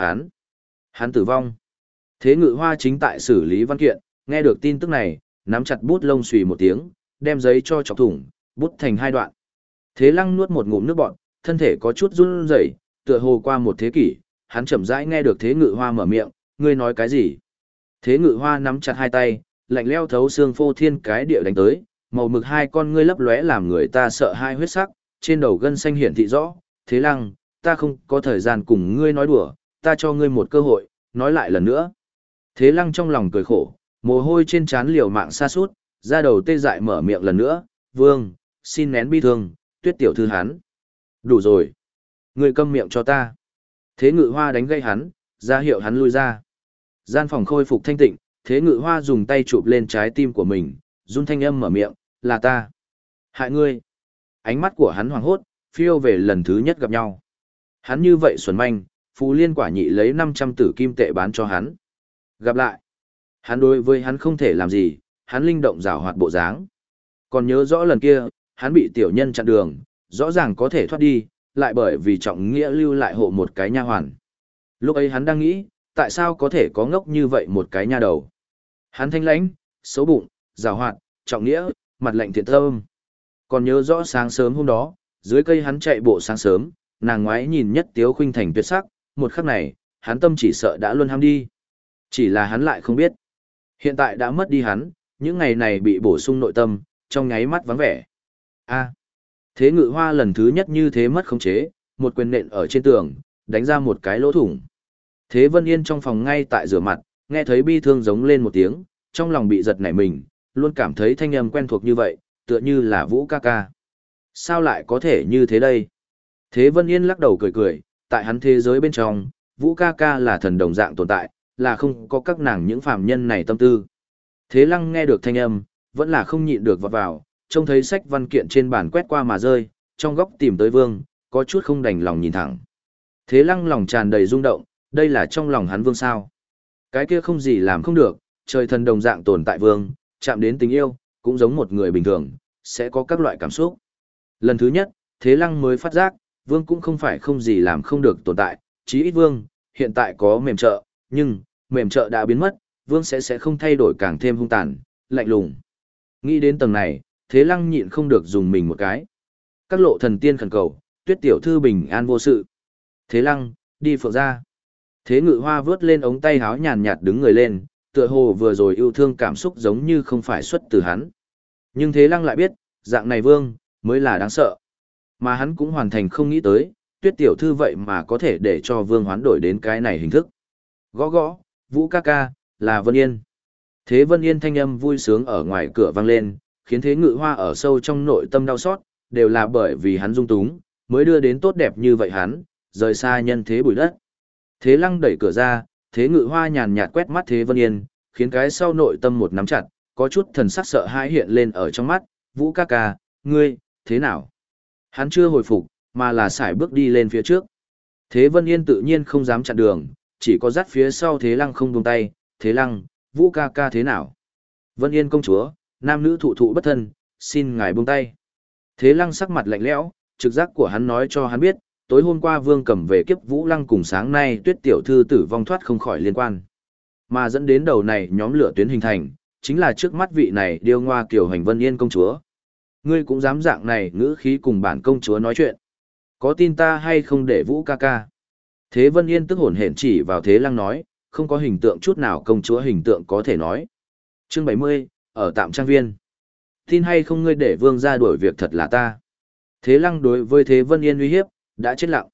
hắn tử vong. Thế Ngự Hoa chính tại xử lý văn kiện, nghe được tin tức này, nắm chặt bút lông xùy một tiếng, đem giấy cho chọc thủng, bút thành 2 đoạn. Thế Lăng nuốt một ngụm nước bọt, thân thể có chút run rẩy, tựa hồ qua một thế kỷ, hắn chậm rãi nghe được Thế Ngự Hoa mở miệng, ngươi nói cái gì? Thế Ngự Hoa nắm chặt 2 tay, lạnh lẽo thấu xương phô thiên cái địa đánh tới, màu mực 2 con ngươi lấp lóe làm người ta sợ hai huyết sắc, trên đầu gân xanh hiển thị rõ, Thế Lăng, ta không có thời gian cùng ngươi nói đùa, ta cho ngươi một cơ hội, nói lại lần nữa. Thế Lăng trong lòng cười khổ, mồ hôi trên trán liều mạng sa sút, da đầu tê dại mở miệng lần nữa, Vương, xin nén bi thương, Tuyết tiểu thư hắn. Đủ rồi. Ngươi câm miệng cho ta. Thế Ngự Hoa đánh gây hắn, ra hiệu hắn lui ra. Gian phòng khôi phục thanh tịnh, Thế Ngự Hoa dùng tay chụp lên trái tim của mình, run thanh âm mở miệng, là ta. Hại ngươi. Ánh mắt của hắn hoảng hốt, phiêu về lần thứ nhất gặp nhau. Hắn như vậy xuẩn manh, Phú Liên quả nhị lấy 500 tử kim tệ bán cho hắn. Gặp lại. Hắn đối với hắn không thể làm gì, hắn linh động rào hoạt bộ dáng. Còn nhớ rõ lần kia, hắn bị tiểu nhân chặn đường, rõ ràng có thể thoát đi, lại bởi vì trọng nghĩa lưu lại hộ một cái nha hoàn. Lúc ấy hắn đang nghĩ, tại sao có thể có ngốc như vậy một cái nha đầu. Hắn thanh lãnh, xấu bụng, rào hoạt, trọng nghĩa, mặt lạnh thiện tâm. Còn nhớ rõ sáng sớm hôm đó, dưới cây hắn chạy bộ sáng sớm, nàng ngoái nhìn nhất Tiếu Khuynh Thành tuyệt sắc, một khắc này, hắn tâm chỉ sợ đã luôn ham đi. Chỉ là hắn lại không biết. Hiện tại đã mất đi hắn, những ngày này bị bổ sung nội tâm, trong nháy mắt vắng vẻ. Thế Ngự Hoa lần thứ nhất như thế mất khống chế, một quyền nện ở trên tường, đánh ra một cái lỗ thủng. Thế Vân Yên trong phòng ngay tại rửa mặt, nghe thấy bi thương giống lên một tiếng, trong lòng bị giật nảy mình, luôn cảm thấy thanh âm quen thuộc như vậy, tựa như là Vũ ca ca. Sao lại có thể như thế đây? Thế Vân Yên lắc đầu cười cười, tại hắn thế giới bên trong, Vũ ca ca là thần đồng dạng tồn tại, là không có các nàng những phàm nhân này tâm tư. Thế Lăng nghe được thanh âm, vẫn là không nhịn được vọt vào, trông thấy sách văn kiện trên bàn quét qua mà rơi, trong góc tìm tới Vương, có chút không đành lòng nhìn thẳng. Thế Lăng lòng tràn đầy rung động, đây là trong lòng hắn Vương sao? Cái kia không gì làm không được, trời thần đồng dạng tồn tại Vương, chạm đến tình yêu, cũng giống một người bình thường, sẽ có các loại cảm xúc. Lần thứ nhất, Thế Lăng mới phát giác, Vương cũng không phải không gì làm không được tồn tại, chí ít Vương, hiện tại có mềm trợ, nhưng, mềm trợ đã biến mất, Vương sẽ không thay đổi càng thêm hung tàn, lạnh lùng. Nghĩ đến tầng này, Thế Lăng nhịn không được dùng mình một cái. Các lộ thần tiên khẩn cầu, Tuyết tiểu thư bình an vô sự. Thế Lăng, đi Phượng gia. Thế Ngự Hoa vướt lên ống tay háo nhàn nhạt đứng người lên, tựa hồ vừa rồi yêu thương cảm xúc giống như không phải xuất từ hắn. Nhưng Thế Lăng lại biết, dạng này Vương, mới là đáng sợ. Mà hắn cũng hoàn thành không nghĩ tới, Tuyết tiểu thư vậy mà có thể để cho Vương hoán đổi đến cái này hình thức. Gõ gõ, Vũ ca ca, là Vân Yên. Thế Vân Yên thanh âm vui sướng ở ngoài cửa vang lên, khiến Thế Ngự Hoa ở sâu trong nội tâm đau xót, đều là bởi vì hắn dung túng, mới đưa đến tốt đẹp như vậy hắn, rời xa nhân thế bụi đất. Thế Lăng đẩy cửa ra, Thế Ngự Hoa nhàn nhạt quét mắt Thế Vân Yên, khiến cái sau nội tâm một nắm chặt, có chút thần sắc sợ hãi hiện lên ở trong mắt, Vũ ca ca, ngươi, thế nào? Hắn chưa hồi phục, mà là sải bước đi lên phía trước. Thế Vân Yên tự nhiên không dám chặn đường, chỉ có dắt phía sau Thế Lăng không buông tay, Thế Lăng, Vũ ca ca thế nào? Vân Yên công chúa, nam nữ thụ thụ bất thân, xin ngài buông tay. Thế Lăng sắc mặt lạnh lẽo, trực giác của hắn nói cho hắn biết, tối hôm qua Vương Cẩm về kiếp Vũ Lăng cùng sáng nay Tuyết tiểu thư tử vong thoát không khỏi liên quan. Mà dẫn đến đầu này nhóm lửa tuyến hình thành, chính là trước mắt vị này điêu ngoa kiều hành Vân Yên công chúa. Ngươi cũng dám dạng này ngữ khí cùng bản công chúa nói chuyện. Có tin ta hay không để Vũ ca ca? Thế Vân Yên tức hổn hển chỉ vào Thế Lăng nói, không có hình tượng chút nào công chúa hình tượng có thể nói. Chương 70, ở tạm trang viên. Tin hay không ngươi để Vương ra đuổi việc thật là ta. Thế Lăng đối với Thế Vân Yên uy hiếp, đã chết lặng.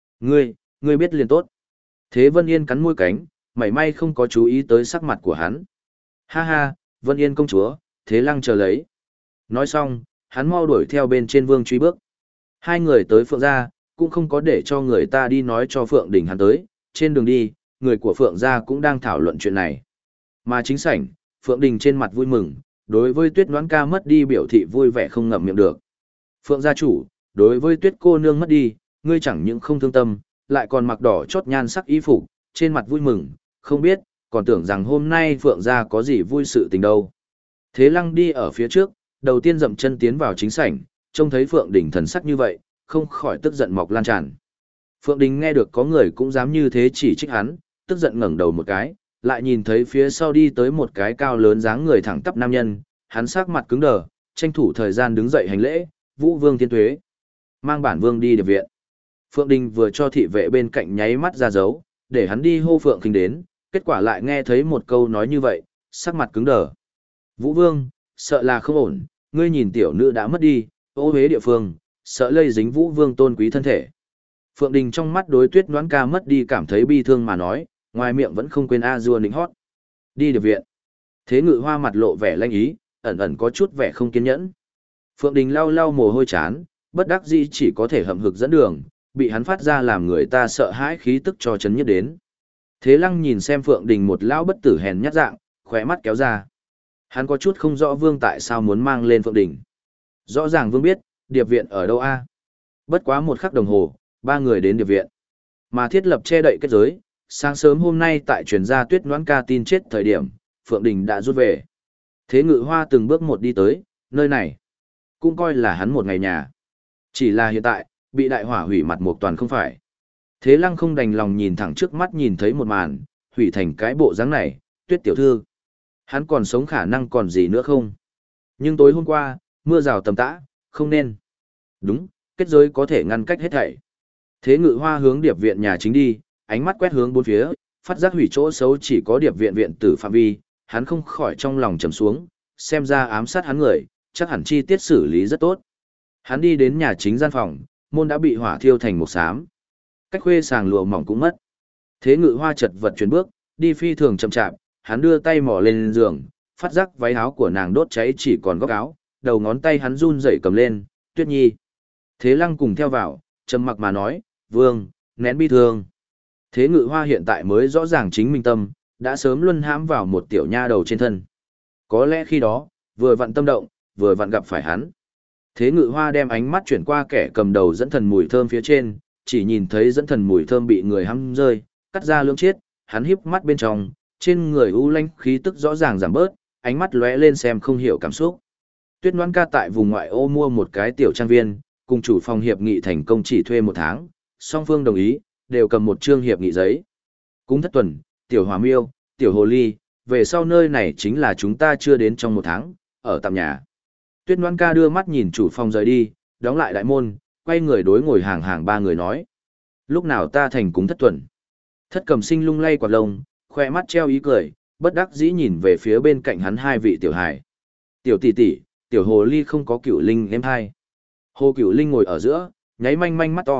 Ngươi biết liền tốt. Thế Vân Yên cắn môi cánh, mảy may không có chú ý tới sắc mặt của hắn. Ha ha, Vân Yên công chúa, Thế Lăng chờ lấy. Nói xong, hắn mau đuổi theo bên trên Vương truy bước. Hai người tới Phượng gia, cũng không có để cho người ta đi nói cho Phượng Đình hắn tới, trên đường đi, người của Phượng gia cũng đang thảo luận chuyện này. Mà chính sảnh, Phượng Đình trên mặt vui mừng, đối với Tuyết Noãn ca mất đi biểu thị vui vẻ không ngậm miệng được. Phượng gia chủ, đối với Tuyết cô nương mất đi, ngươi chẳng những không thương tâm, lại còn mặc đỏ chót nhan sắc y phục, trên mặt vui mừng, không biết, còn tưởng rằng hôm nay Phượng gia có gì vui sự tình đâu. Thế Lăng đi ở phía trước, đầu tiên dậm chân tiến vào chính sảnh, trông thấy Phượng Đình thần sắc như vậy, không khỏi tức giận mọc lan tràn. Phượng Đình nghe được có người cũng dám như thế chỉ trích hắn, tức giận ngẩng đầu một cái, lại nhìn thấy phía sau đi tới một cái cao lớn dáng người thẳng tắp nam nhân, hắn sắc mặt cứng đờ, tranh thủ thời gian đứng dậy hành lễ, Vũ Vương Thiên Tuế. Mang bản vương đi điệp viện. Phượng Đình vừa cho thị vệ bên cạnh nháy mắt ra dấu, để hắn đi hô Phượng Kinh đến, kết quả lại nghe thấy một câu nói như vậy, sắc mặt cứng đờ. Vũ Vương, sợ là không ổn, ngươi nhìn tiểu nữ đã mất đi, ô hế địa phương, sợ lây dính Vũ Vương tôn quý thân thể. Phượng Đình trong mắt đối Tuyết Noãn ca mất đi cảm thấy bi thương mà nói, ngoài miệng vẫn không quên a dua nịnh hót. Đi điệp viện. Thế Ngự Hoa mặt lộ vẻ lanh ý, ẩn ẩn có chút vẻ không kiên nhẫn. Phượng Đình lau lau mồ hôi chán, bất đắc dĩ chỉ có thể hậm hực dẫn đường, bị hắn phát ra làm người ta sợ hãi khí tức cho chấn nhất đến. Thế Lăng nhìn xem Phượng Đình một lão bất tử hèn nhát dạng, khóe mắt kéo ra. Hắn có chút không rõ Vương tại sao muốn mang lên Phượng Đình. Rõ ràng Vương biết, điệp viện ở đâu a? Bất quá một khắc đồng hồ, ba người đến điệp viện. Mà thiết lập che đậy kết giới, sáng sớm hôm nay tại truyền gia Tuyết Noãn ca tin chết thời điểm, Phượng Đình đã rút về. Thế Ngự Hoa từng bước một đi tới, nơi này cũng coi là hắn một ngày nhà. Chỉ là hiện tại, bị đại hỏa hủy mặt một toàn không phải. Thế Lăng không đành lòng nhìn thẳng trước mắt nhìn thấy một màn, hủy thành cái bộ dáng này, Tuyết tiểu thư. Hắn còn sống khả năng còn gì nữa không? Nhưng tối hôm qua, mưa rào tầm tã, không nên. Đúng, kết giới có thể ngăn cách hết thảy. Thế Ngự Hoa hướng điệp viện nhà chính đi, ánh mắt quét hướng bốn phía, phát giác hủy chỗ xấu chỉ có điệp viện viện tử phạm vi, hắn không khỏi trong lòng trầm xuống, xem ra ám sát hắn người, chắc hẳn chi tiết xử lý rất tốt. Hắn đi đến nhà chính gian phòng, môn đã bị hỏa thiêu thành một xám. Cách khuê sàng lụa mỏng cũng mất. Thế Ngự Hoa chật vật chuyển bước, đi phi thường chậm chạp, hắn đưa tay mò lên giường, phát giác váy áo của nàng đốt cháy chỉ còn góc áo, đầu ngón tay hắn run rẩy cầm lên, Tuyết Nhi. Thế Lăng cùng theo vào, trầm mặc mà nói, Vương, nén bi thương. Thế Ngự Hoa hiện tại mới rõ ràng chính mình tâm, đã sớm luân hãm vào một tiểu nha đầu trên thân. Có lẽ khi đó, vừa vặn tâm động, vừa vặn gặp phải hắn. Thế Ngự Hoa đem ánh mắt chuyển qua kẻ cầm đầu dẫn thần mùi thơm phía trên, chỉ nhìn thấy dẫn thần mùi thơm bị người hăm rơi, cắt ra lưỡng chiết, hắn híp mắt bên trong, trên người u lãnh khí tức rõ ràng giảm bớt, ánh mắt lóe lên xem không hiểu cảm xúc. Tuyết Noãn ca tại vùng ngoại ô mua một cái tiểu trang viên, cùng chủ phòng hiệp nghị thành công chỉ thuê một tháng, song phương đồng ý, đều cầm một chương hiệp nghị giấy. Cúng Thất Tuần, tiểu Hòa Miêu, tiểu Hồ Ly, về sau nơi này chính là chúng ta chưa đến trong một tháng, ở tạm nhà. Tuyết Noãn ca đưa mắt nhìn chủ phòng rời đi, đóng lại đại môn, quay người đối ngồi hàng hàng ba người nói. Lúc nào ta thành Cúng Thất Tuần? Thất Cầm Sinh lung lay quạt lông, khoe mắt treo ý cười, bất đắc dĩ nhìn về phía bên cạnh hắn hai vị tiểu hài. Tiểu tỷ tỷ, tiểu Hồ Ly không có Cửu Linh em hai. Hồ Cửu Linh ngồi ở giữa, nháy manh manh mắt to,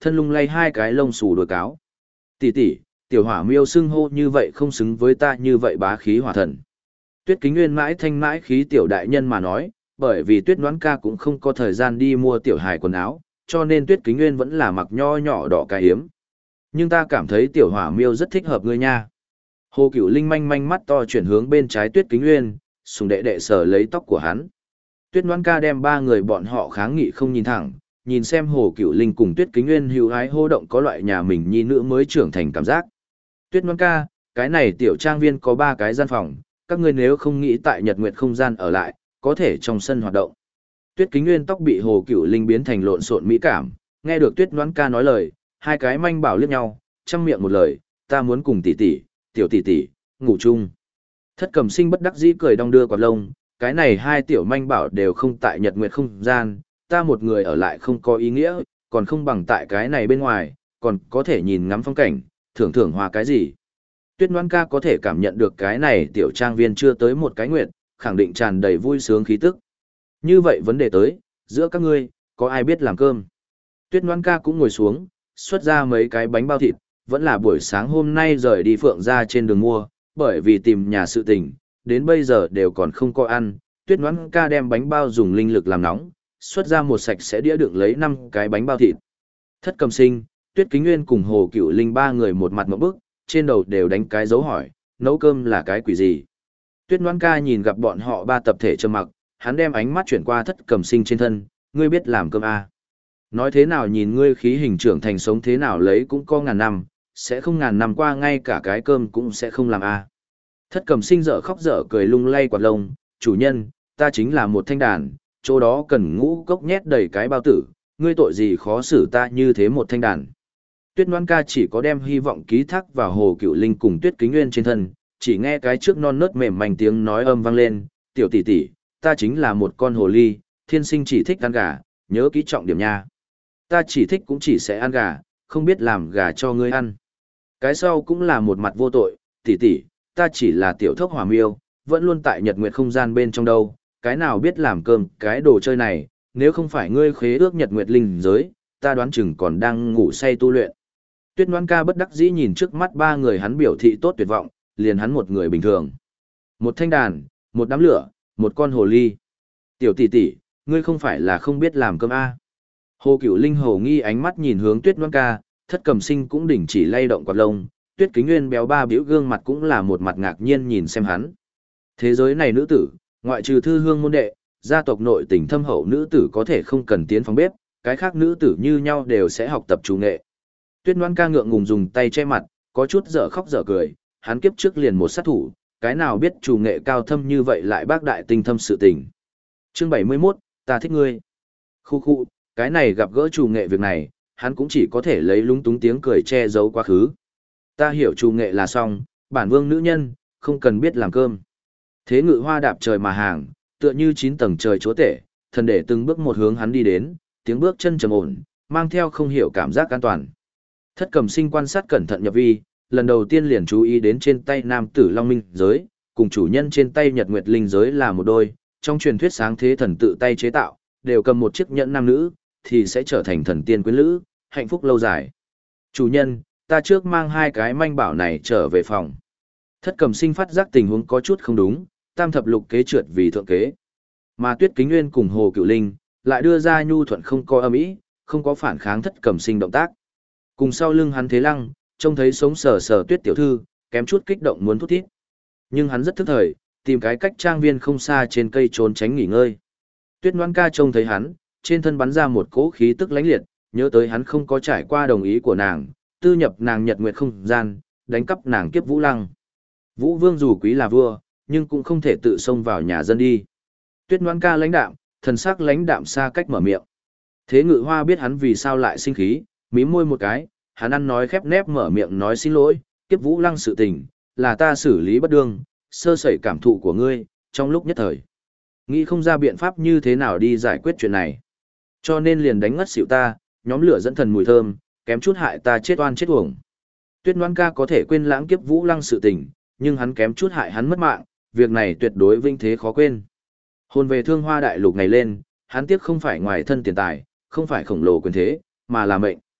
thân lung lay hai cái lông xù đuôi cáo. Tỷ tỷ, tiểu hỏa miêu xưng hô như vậy không xứng với ta như vậy bá khí hỏa thần. Tuyết Kính Nguyên mãi thanh mãi khí tiểu đại nhân mà nói, bởi vì Tuyết Noãn ca cũng không có thời gian đi mua tiểu hài quần áo, cho nên Tuyết Kính Nguyên vẫn là mặc nho nhỏ đỏ cái hiếm. Nhưng ta cảm thấy tiểu hỏa miêu rất thích hợp ngươi nha. Hồ Cửu Linh manh manh mắt to chuyển hướng bên trái Tuyết Kính Nguyên, sùng đệ đệ sờ lấy tóc của hắn. Tuyết Noãn ca đem ba người bọn họ kháng nghị không nhìn thẳng, nhìn xem Hồ Cửu Linh cùng Tuyết Kính Nguyên hữu hái hô động có loại nhà mình nhi nữ mới trưởng thành cảm giác. Tuyết Noãn ca, cái này tiểu trang viên có 3 cái gian phòng, các ngươi nếu không nghĩ tại Nhật Nguyệt không gian ở lại, có thể trong sân hoạt động. Tuyết Kính Nguyên tóc bị Hồ Cửu Linh biến thành lộn xộn mỹ cảm, nghe được Tuyết Noãn ca nói lời, hai cái manh bảo liếc nhau, chăm miệng một lời, ta muốn cùng tỷ tỷ, tiểu tỷ tỷ, ngủ chung. Thất Cầm Sinh bất đắc dĩ cười đong đưa quạt lông, cái này hai tiểu manh bảo đều không tại Nhật Nguyệt không gian, ta một người ở lại không có ý nghĩa, còn không bằng tại cái này bên ngoài, còn có thể nhìn ngắm phong cảnh, thưởng thưởng hoa cái gì. Tuyết Noãn ca có thể cảm nhận được cái này tiểu trang viên chưa tới một cái nguyệt, khẳng định tràn đầy vui sướng khí tức. Như vậy vấn đề tới, giữa các ngươi, có ai biết làm cơm? Tuyết Noãn ca cũng ngồi xuống, xuất ra mấy cái bánh bao thịt, vẫn là buổi sáng hôm nay rời đi Phượng ra trên đường mua, bởi vì tìm nhà sự tình, đến bây giờ đều còn không có ăn. Tuyết Noãn ca đem bánh bao dùng linh lực làm nóng, xuất ra một sạch sẽ đĩa đựng lấy 5 cái bánh bao thịt. Thất Cầm Sinh, Tuyết Kính Nguyên cùng Hồ Cửu Linh ba người một mặt ngộp bức, trên đầu đều đánh cái dấu hỏi, nấu cơm là cái quỷ gì? Tuyết Noãn ca nhìn gặp bọn họ ba tập thể trầm mặc, hắn đem ánh mắt chuyển qua Thất Cầm Sinh trên thân, ngươi biết làm cơm à? Nói thế nào nhìn ngươi khí hình trưởng thành sống thế nào lấy cũng có ngàn năm, sẽ không ngàn năm qua ngay cả cái cơm cũng sẽ không làm à? Thất Cầm Sinh dở khóc dở cười lung lay quạt lông, chủ nhân, ta chính là một thanh đàn, chỗ đó cần ngũ cốc nhét đầy cái bao tử, ngươi tội gì khó xử ta như thế một thanh đàn. Tuyết Noãn ca chỉ có đem hy vọng ký thác vào Hồ Cửu Linh cùng Tuyết Kính Nguyên trên thân, chỉ nghe cái trước non nớt mềm manh tiếng nói âm vang lên, tiểu tỷ tỷ, ta chính là một con hồ ly, thiên sinh chỉ thích ăn gà, nhớ kỹ trọng điểm nha. Ta chỉ thích cũng chỉ sẽ ăn gà, không biết làm gà cho ngươi ăn. Cái sau cũng là một mặt vô tội, tỷ tỷ, ta chỉ là tiểu thốc hỏa miêu, vẫn luôn tại Nhật Nguyệt không gian bên trong đâu, cái nào biết làm cơm, cái đồ chơi này, nếu không phải ngươi khế ước Nhật Nguyệt linh giới, ta đoán chừng còn đang ngủ say tu luyện. Tuyết Noãn ca bất đắc dĩ nhìn trước mắt ba người hắn biểu thị tốt tuyệt vọng, liền hắn một người bình thường. Một thanh đàn, một đám lửa, một con hồ ly. Tiểu tỷ tỷ, ngươi không phải là không biết làm cơm à? Hồ Cửu Linh hồ nghi ánh mắt nhìn hướng Tuyết Noãn ca, Thất Cầm Sinh cũng đình chỉ lay động quạt lông, Tuyết Kính Nguyên béo ba biểu gương mặt cũng là một mặt ngạc nhiên nhìn xem hắn. Thế giới này nữ tử, ngoại trừ thư hương môn đệ, gia tộc nội tình thâm hậu nữ tử có thể không cần tiến phòng bếp, cái khác nữ tử như nhau đều sẽ học tập chủ nghệ. Tuyết Noãn ca ngượng ngùng dùng tay che mặt, có chút dở khóc dở cười, hắn kiếp trước liền một sát thủ, cái nào biết chủ nghệ cao thâm như vậy lại bác đại tinh thâm sự tình. Chương 71, ta thích ngươi. Khu khu, cái này gặp gỡ chủ nghệ việc này, hắn cũng chỉ có thể lấy lúng túng tiếng cười che giấu quá khứ. Ta hiểu chủ nghệ là xong, bản vương nữ nhân, không cần biết làm cơm. Thế Ngự Hoa đạp trời mà hàng, tựa như 9 tầng trời chúa tể, thần để từng bước một hướng hắn đi đến, tiếng bước chân trầm ổn, mang theo không hiểu cảm giác an toàn. Thất Cầm Sinh quan sát cẩn thận nhập vi, lần đầu tiên liền chú ý đến trên tay nam tử Long Minh giới, cùng chủ nhân trên tay Nhật Nguyệt Linh giới là một đôi, trong truyền thuyết sáng thế thần tự tay chế tạo, đều cầm một chiếc nhẫn nam nữ, thì sẽ trở thành thần tiên quyến lữ, hạnh phúc lâu dài. Chủ nhân, ta trước mang 2 cái manh bảo này trở về phòng. Thất Cầm Sinh phát giác tình huống có chút không đúng, tam thập lục kế trượt vì thượng kế. Mà Tuyết Kính Nguyên cùng Hồ Cửu Linh, lại đưa ra nhu thuận không có âm ý, không có phản kháng Thất Cầm Sinh động tác. Cùng sau lưng hắn Thế Lăng, trông thấy sống sờ sờ Tuyết tiểu thư, kém chút kích động muốn thút thít. Nhưng hắn rất thức thời, tìm cái cách trang viên không xa trên cây trốn tránh nghỉ ngơi. Tuyết Noãn ca trông thấy hắn, trên thân bắn ra một cỗ khí tức lãnh liệt, nhớ tới hắn không có trải qua đồng ý của nàng, tư nhập nàng Nhật Nguyệt không gian, đánh cắp nàng Kiếp Vũ Lăng. Vũ Vương dù quý là vua, nhưng cũng không thể tự xông vào nhà dân đi. Tuyết Noãn ca lãnh đạm, thần sắc lãnh đạm xa cách mở miệng. Thế Ngự Hoa biết hắn vì sao lại sinh khí, mím môi một cái, hắn ăn nói khép nép mở miệng nói xin lỗi, Kiếp Vũ Lăng sự tình, là ta xử lý bất đương, sơ sẩy cảm thụ của ngươi, trong lúc nhất thời. Nghĩ không ra biện pháp như thế nào đi giải quyết chuyện này. Cho nên liền đánh ngất xỉu ta, nhóm lửa dẫn thần mùi thơm, kém chút hại ta chết oan chết uổng. Tuyết Noãn ca có thể quên lãng Kiếp Vũ Lăng sự tình, nhưng hắn kém chút hại hắn mất mạng, việc này tuyệt đối vinh thế khó quên. Hồn về Thương Hoa đại lục này lên, hắn tiếc không phải ngoài thân tiền tài, không phải khổng lồ quyền thế, mà là mệnh.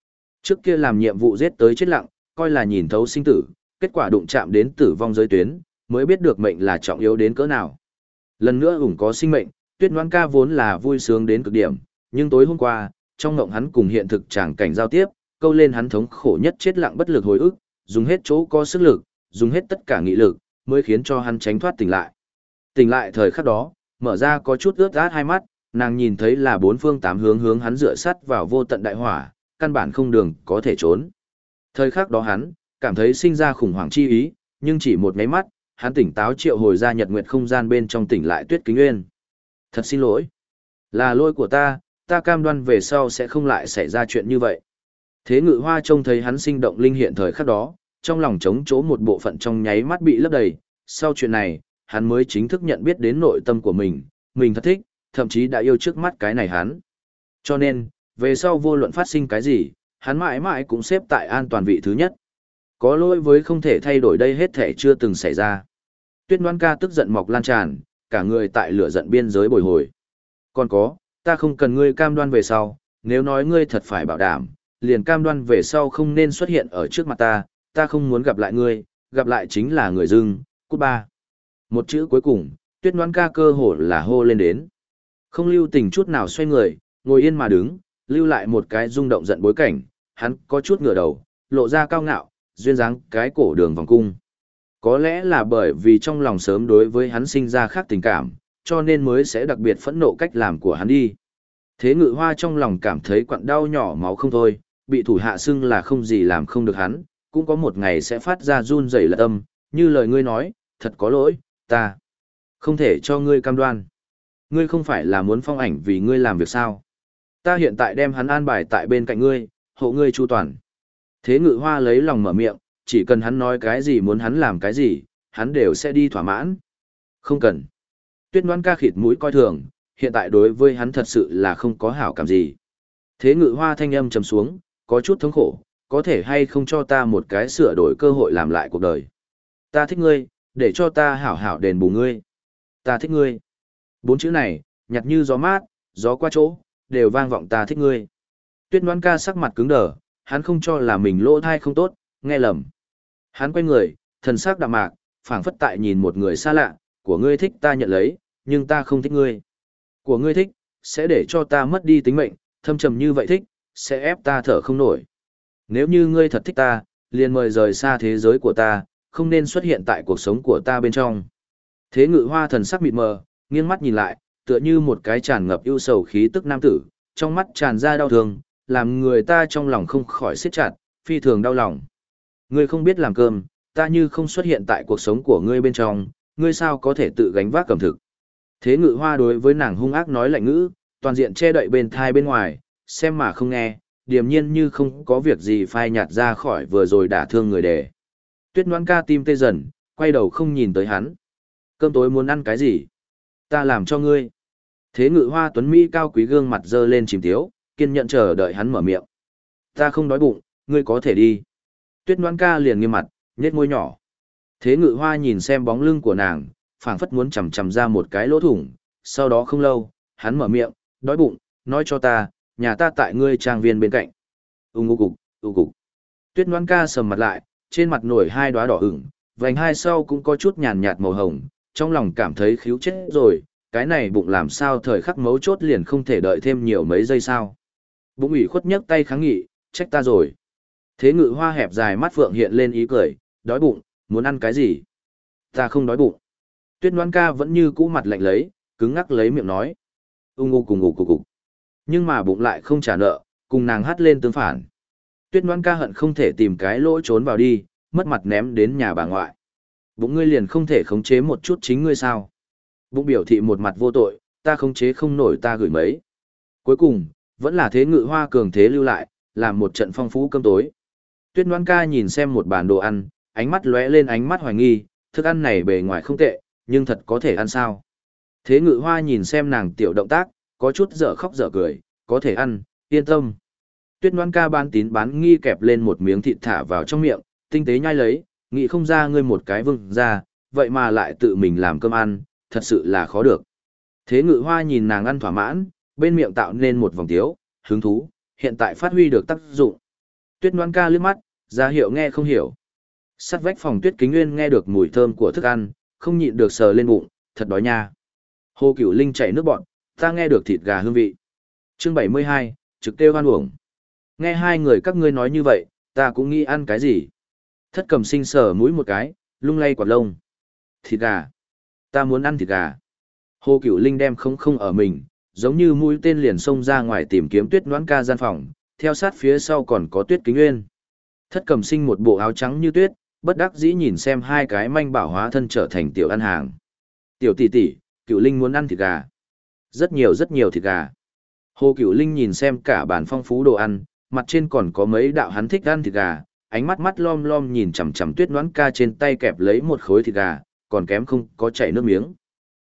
Trước kia làm nhiệm vụ giết tới chết lặng, coi là nhìn thấu sinh tử, kết quả đụng chạm đến tử vong giới tuyến, mới biết được mệnh là trọng yếu đến cỡ nào. Lần nữa ủng có sinh mệnh, Tuyết Ngoan ca vốn là vui sướng đến cực điểm, nhưng tối hôm qua, trong mộng hắn cùng hiện thực tràng cảnh giao tiếp, câu lên hắn thống khổ nhất chết lặng bất lực hồi ức, dùng hết chỗ có sức lực, dùng hết tất cả nghị lực, mới khiến cho hắn tránh thoát tỉnh lại. Tỉnh lại thời khắc đó, mở ra có chút ướt át hai mắt, nàng nhìn thấy là bốn phương tám hướng hướng hắn dựa sát vào vô tận đại hỏa, căn bản không đường có thể trốn. Thời khắc đó hắn cảm thấy sinh ra khủng hoảng chi ý, nhưng chỉ một cái mắt, hắn tỉnh táo triệu hồi ra nhật nguyệt không gian bên trong tỉnh lại Tuyết Kính Uyên. Thật xin lỗi. Là lỗi của ta cam đoan về sau sẽ không lại xảy ra chuyện như vậy. Thế Ngự Hoa trông thấy hắn sinh động linh hiện thời khắc đó, trong lòng trống chỗ một bộ phận trong nháy mắt bị lấp đầy. Sau chuyện này, hắn mới chính thức nhận biết đến nội tâm của mình thật thích, thậm chí đã yêu trước mắt cái này hắn. Cho nên, về sau vô luận phát sinh cái gì, hắn mãi mãi cũng xếp tại an toàn vị thứ nhất. Có lỗi với không thể thay đổi đây hết thể chưa từng xảy ra. Tuyết Ngoan ca tức giận mọc lan tràn, cả người tại lửa giận biên giới bồi hồi. Còn có, ta không cần ngươi cam đoan về sau, nếu nói ngươi thật phải bảo đảm, liền cam đoan về sau không nên xuất hiện ở trước mặt ta không muốn gặp lại ngươi, gặp lại chính là người dưng, cút ba. Một chữ cuối cùng, Tuyết Ngoan ca cơ hồ là hô lên đến. Không lưu tình chút nào xoay người, ngồi yên mà đứng, lưu lại một cái rung động giận bối cảnh, hắn có chút ngửa đầu, lộ ra cao ngạo, duyên dáng cái cổ đường vòng cung. Có lẽ là bởi vì trong lòng sớm đối với hắn sinh ra khác tình cảm, cho nên mới sẽ đặc biệt phẫn nộ cách làm của hắn đi. Thế Ngự Hoa trong lòng cảm thấy quặn đau nhỏ máu không thôi, bị thủ hạ xưng là không gì làm không được hắn, cũng có một ngày sẽ phát ra run rẩy lật âm, như lời ngươi nói, thật có lỗi, ta không thể cho ngươi cam đoan. Ngươi không phải là muốn Phong Ảnh vì ngươi làm việc sao? Ta hiện tại đem hắn an bài tại bên cạnh ngươi, hộ ngươi chu toàn. Thế Ngự Hoa lấy lòng mở miệng, chỉ cần hắn nói cái gì muốn hắn làm cái gì, hắn đều sẽ đi thỏa mãn. Không cần. Tuyết Ngoan ca khịt mũi coi thường, hiện tại đối với hắn thật sự là không có hảo cảm gì. Thế Ngự Hoa thanh âm trầm xuống, có chút thống khổ, có thể hay không cho ta một cái sửa đổi cơ hội làm lại cuộc đời. Ta thích ngươi, để cho ta hảo hảo đền bù ngươi. Ta thích ngươi. Bốn chữ này, nhạt như gió mát, gió qua chỗ, đều vang vọng ta thích ngươi. Tuyết Ngoan ca sắc mặt cứng đờ, hắn không cho là mình lỗ thai không tốt, nghe lầm. Hắn quay người, thần sắc đạm mạc, phảng phất tại nhìn một người xa lạ, của ngươi thích ta nhận lấy, nhưng ta không thích ngươi. Của ngươi thích, sẽ để cho ta mất đi tính mệnh, thâm trầm như vậy thích, sẽ ép ta thở không nổi. Nếu như ngươi thật thích ta, liền mời rời xa thế giới của ta, không nên xuất hiện tại cuộc sống của ta bên trong. Thế Ngự Hoa thần sắc mịt mờ, nghiêng mắt nhìn lại, tựa như một cái tràn ngập ưu sầu khí tức nam tử, trong mắt tràn ra đau thương, làm người ta trong lòng không khỏi siết chặt, phi thường đau lòng. Ngươi không biết làm cơm, ta như không xuất hiện tại cuộc sống của ngươi bên trong, ngươi sao có thể tự gánh vác cẩm thực. Thế Ngự Hoa đối với nàng hung ác nói lạnh ngữ, toàn diện che đậy bên thai bên ngoài, xem mà không nghe, điềm nhiên như không có việc gì phai nhạt ra khỏi vừa rồi đả thương người đề. Tuyết Ngoan ca tim tê dần, quay đầu không nhìn tới hắn. Cơm tối muốn ăn cái gì? Ta làm cho ngươi. Thế Ngự Hoa tuấn mỹ cao quý gương mặt dơ lên chìm tiếu, kiên nhẫn chờ đợi hắn mở miệng. Ta không đói bụng, ngươi có thể đi. Tuyết Ngoan ca liền nghiêm mặt, nhếch môi nhỏ. Thế Ngự Hoa nhìn xem bóng lưng của nàng, phảng phất muốn chầm chầm ra một cái lỗ thủng, sau đó không lâu, hắn mở miệng, đói bụng, nói cho ta, nhà ta tại ngươi trang viên bên cạnh. Cục. Tuyết Ngoan ca sầm mặt lại, trên mặt nổi hai đóa đỏ ửng, vành hai sau cũng có chút nhàn nhạt màu hồng, trong lòng cảm thấy khíu chết rồi, cái này bụng làm sao thời khắc mấu chốt liền không thể đợi thêm nhiều mấy giây sao. Bụng ủy khuất nhấc tay kháng nghị, trách ta rồi. Thế Ngự Hoa hẹp dài mắt phượng hiện lên ý cười, đói bụng, muốn ăn cái gì? Ta không đói bụng. Tuyết Ngoan ca vẫn như cũ mặt lạnh lấy, cứng ngắc lấy miệng nói. Cục. Nhưng mà bụng lại không trả nợ, cùng nàng hắt lên tương phản. Tuyết Ngoan ca hận không thể tìm cái lỗ trốn vào đi, mất mặt ném đến nhà bà ngoại. Bụng ngươi liền không thể khống chế một chút chính ngươi sao? Bụng biểu thị một mặt vô tội, ta khống chế không nổi ta gửi mấy. Cuối cùng, vẫn là Thế Ngự Hoa cường thế lưu lại, làm một trận phong phú cơm tối. Tuyết Ngoan ca nhìn xem một bàn đồ ăn, ánh mắt lóe lên ánh mắt hoài nghi, thức ăn này bề ngoài không tệ, nhưng thật có thể ăn sao? Thế Ngự Hoa nhìn xem nàng tiểu động tác, có chút dở khóc dở cười, có thể ăn, yên tâm. Tuyết Ngoan ca bán tín bán nghi kẹp lên một miếng thịt thả vào trong miệng, tinh tế nhai lấy, nghĩ không ra ngươi một cái vương ra, vậy mà lại tự mình làm cơm ăn, thật sự là khó được. Thế Ngự Hoa nhìn nàng ăn thỏa mãn, bên miệng tạo nên một vòng tiếu, hứng thú, hiện tại phát huy được tác dụng. Tuyết Ngoan ca liếc mắt, ra hiệu nghe không hiểu. Sát vách phòng Tuyết Kính Nguyên nghe được mùi thơm của thức ăn, không nhịn được sờ lên bụng, thật đói nha. Hồ Cửu Linh chảy nước bọt, ta nghe được thịt gà hương vị. Chương 72, trực kêu hoan uổng. Nghe hai người các ngươi nói như vậy, ta cũng nghĩ ăn cái gì. Thất Cầm Sinh sờ mũi một cái, lung lay quạt lông. Thịt gà. Ta muốn ăn thịt gà. Hồ Cửu Linh đem không ở mình, giống như mũi tên liền xông ra ngoài tìm kiếm Tuyết Ngoãn ca gian phòng, theo sát phía sau còn có Tuyết Kính Nguyên. Thất Cầm Sinh một bộ áo trắng như tuyết, bất đắc dĩ nhìn xem hai cái manh bảo hóa thân trở thành tiểu ăn hàng. Tiểu tỷ tỷ, Cửu Linh muốn ăn thịt gà. Rất nhiều thịt gà. Hồ Cửu Linh nhìn xem cả bàn phong phú đồ ăn, mặt trên còn có mấy đạo hắn thích ăn thịt gà, ánh mắt mắt lom lom nhìn chằm chằm Tuyết Ngoãn ca trên tay kẹp lấy một khối thịt gà, còn kém không có chảy nước miếng.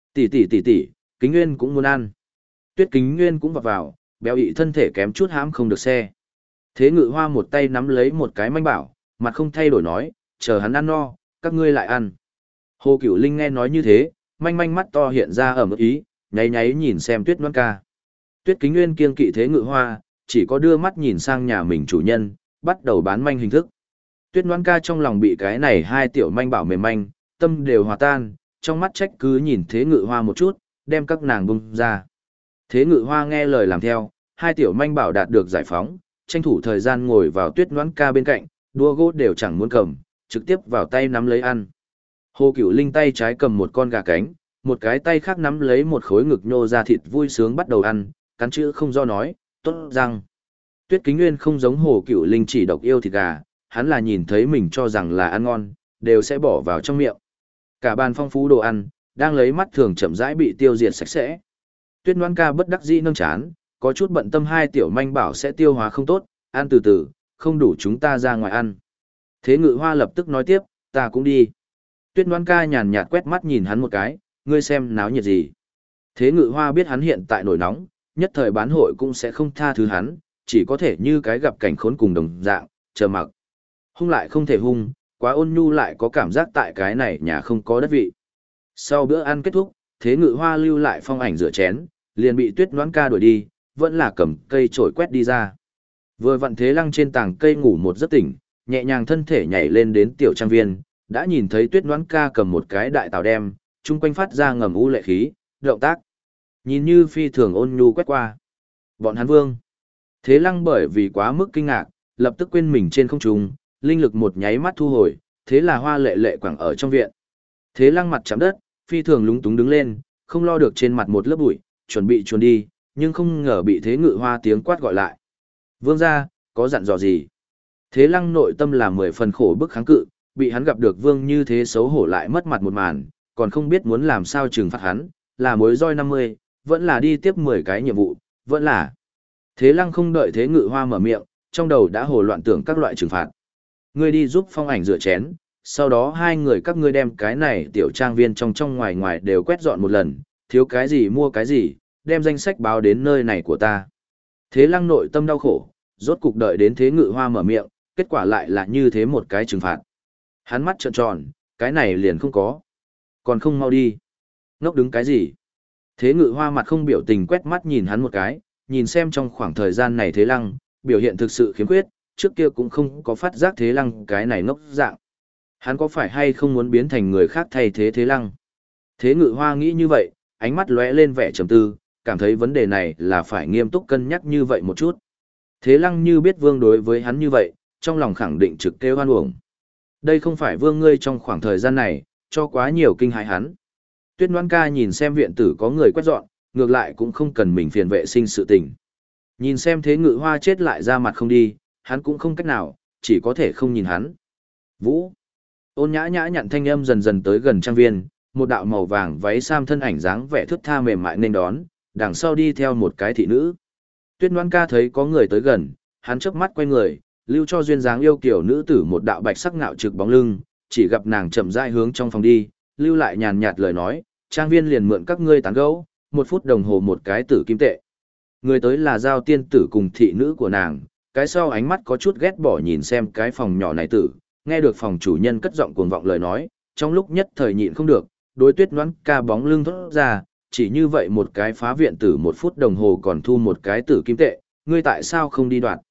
Tỷ, Kính Nguyên cũng muốn ăn. Tuyết Kính Nguyên cũng vào, béo ị thân thể kém chút hãm không được xe. Thế Ngự Hoa một tay nắm lấy một cái manh bảo, mặt không thay đổi nói, chờ hắn ăn no, các ngươi lại ăn. Hồ Cửu Linh nghe nói như thế, manh mắt to hiện ra ẩm ý, nháy nhìn xem Tuyết Ngoãn ca. Tuyết Kính Nguyên kiêng kỵ Thế Ngự Hoa, chỉ có đưa mắt nhìn sang nhà mình chủ nhân, bắt đầu bán manh hình thức. Tuyết Ngoãn ca trong lòng bị cái này hai tiểu manh bảo mềm manh, tâm đều hòa tan, trong mắt trách cứ nhìn Thế Ngự Hoa một chút, đem các nàng bung ra. Thế Ngự Hoa nghe lời làm theo, hai tiểu manh bảo đạt được giải phóng, tranh thủ thời gian ngồi vào Tuyết Ngoãn ca bên cạnh, đua gỗ đều chẳng muốn cầm, trực tiếp vào tay nắm lấy ăn. Hồ Cửu Linh tay trái cầm một con gà cánh, một cái tay khác nắm lấy một khối ngực nhô ra thịt vui sướng bắt đầu ăn, cắn chữ không do nói, tốt răng. Tuyết Kính Nguyên không giống Hồ Cửu Linh chỉ độc yêu thịt gà, hắn là nhìn thấy mình cho rằng là ăn ngon, đều sẽ bỏ vào trong miệng. Cả bàn phong phú đồ ăn, đang lấy mắt thường chậm rãi bị tiêu diệt sạch sẽ. Tuyết Ngoãn ca bất đắc dĩ nâng chán, có chút bận tâm hai tiểu manh bảo sẽ tiêu hóa không tốt, ăn từ từ, không đủ chúng ta ra ngoài ăn. Thế Ngự Hoa lập tức nói tiếp, ta cũng đi. Tuyết Ngoãn ca nhàn nhạt quét mắt nhìn hắn một cái, ngươi xem náo nhiệt gì. Thế Ngự Hoa biết hắn hiện tại nổi nóng, nhất thời bán hội cũng sẽ không tha thứ hắn, chỉ có thể như cái gặp cảnh khốn cùng đồng dạng, chờ mặc. Hung lại không thể hung, quá ôn nhu lại có cảm giác tại cái này nhà không có đất vị. Sau bữa ăn kết thúc, Thế Ngự Hoa lưu lại phong ảnh rửa chén, liền bị Tuyết Ngoãn ca đuổi đi, vẫn là cầm cây chổi quét đi ra. Vừa vặn Thế Lăng trên tảng cây ngủ một giấc tỉnh, nhẹ nhàng thân thể nhảy lên đến tiểu trang viên, đã nhìn thấy Tuyết Ngoãn ca cầm một cái đại tàu đem, chung quanh phát ra ngầm u lệ khí, động tác. Nhìn như phi thường ôn nhu quét qua. Bọn hắn vương. Thế Lăng bởi vì quá mức kinh ngạc, lập tức quên mình trên không trung, linh lực một nháy mắt thu hồi, thế là Hoa Lệ Lệ quẳng ở trong viện. Thế Lăng mặt chạm đất, phi thường lúng túng đứng lên, không lo được trên mặt một lớp bụi, chuẩn bị chuồn đi, nhưng không ngờ bị Thế Ngự Hoa tiếng quát gọi lại. Vương gia, có dặn dò gì? Thế Lăng nội tâm là 10 phần khổ bức kháng cự, bị hắn gặp được vương như thế xấu hổ lại mất mặt một màn, còn không biết muốn làm sao trừng phạt hắn, là mối roi 50, vẫn là đi tiếp 10 cái nhiệm vụ, vẫn là. Thế Lăng không đợi Thế Ngự Hoa mở miệng, trong đầu đã hồ loạn tưởng các loại trừng phạt. Ngươi đi giúp phong ảnh rửa chén, sau đó hai người các ngươi đem cái này tiểu trang viên trong ngoài đều quét dọn một lần, thiếu cái gì mua cái gì, đem danh sách báo đến nơi này của ta. Thế Lăng nội tâm đau khổ, rốt cục đợi đến Thế Ngự Hoa mở miệng, kết quả lại là như thế một cái trừng phạt. Hắn mắt trợn tròn, cái này liền không có. Còn không mau đi. Ngốc đứng cái gì? Thế Ngự Hoa mặt không biểu tình quét mắt nhìn hắn một cái, nhìn xem trong khoảng thời gian này Thế Lăng, biểu hiện thực sự khiếm khuyết, trước kia cũng không có phát giác Thế Lăng cái này ngốc dạng. Hắn có phải hay không muốn biến thành người khác thay thế Thế Lăng? Thế Ngự Hoa nghĩ như vậy, ánh mắt lóe lên vẻ trầm tư, cảm thấy vấn đề này là phải nghiêm túc cân nhắc như vậy một chút. Thế Lăng như biết vương đối với hắn như vậy, trong lòng khẳng định trực kêu hoan uổng. Đây không phải vương ngươi trong khoảng thời gian này, cho quá nhiều kinh hại hắn. Tuyết Ngoãn ca nhìn xem viện tử có người quét dọn, ngược lại cũng không cần mình phiền vệ sinh sự tình. Nhìn xem Thế Ngự Hoa chết lại ra mặt không đi, hắn cũng không cách nào, chỉ có thể không nhìn hắn. Vũ. Ôn nhã nhã nhặn thanh âm dần dần tới gần trang viên, một đạo màu vàng váy sam thân ảnh dáng vẻ thướt tha mềm mại nên đón, đằng sau đi theo một cái thị nữ. Tuyết Ngoãn ca thấy có người tới gần, hắn chớp mắt quay người, lưu cho duyên dáng yêu kiểu nữ tử một đạo bạch sắc ngạo trực bóng lưng, chỉ gặp nàng chậm rãi hướng trong phòng đi, lưu lại nhàn nhạt lời nói, trang viên liền mượn các ngươi tán gẫu, 1 phút đồng hồ một cái tử kim tệ. Người tới là Giao tiên tử cùng thị nữ của nàng, cái sau ánh mắt có chút ghét bỏ nhìn xem cái phòng nhỏ này tử, nghe được phòng chủ nhân cất giọng cuồng vọng lời nói, trong lúc nhất thời nhịn không được, đối Tuyết Ngoãn ca bóng lưng thốt ra, chỉ như vậy một cái phá viện tử 1 phút đồng hồ còn thu một cái tử kim tệ, ngươi tại sao không đi đoạt?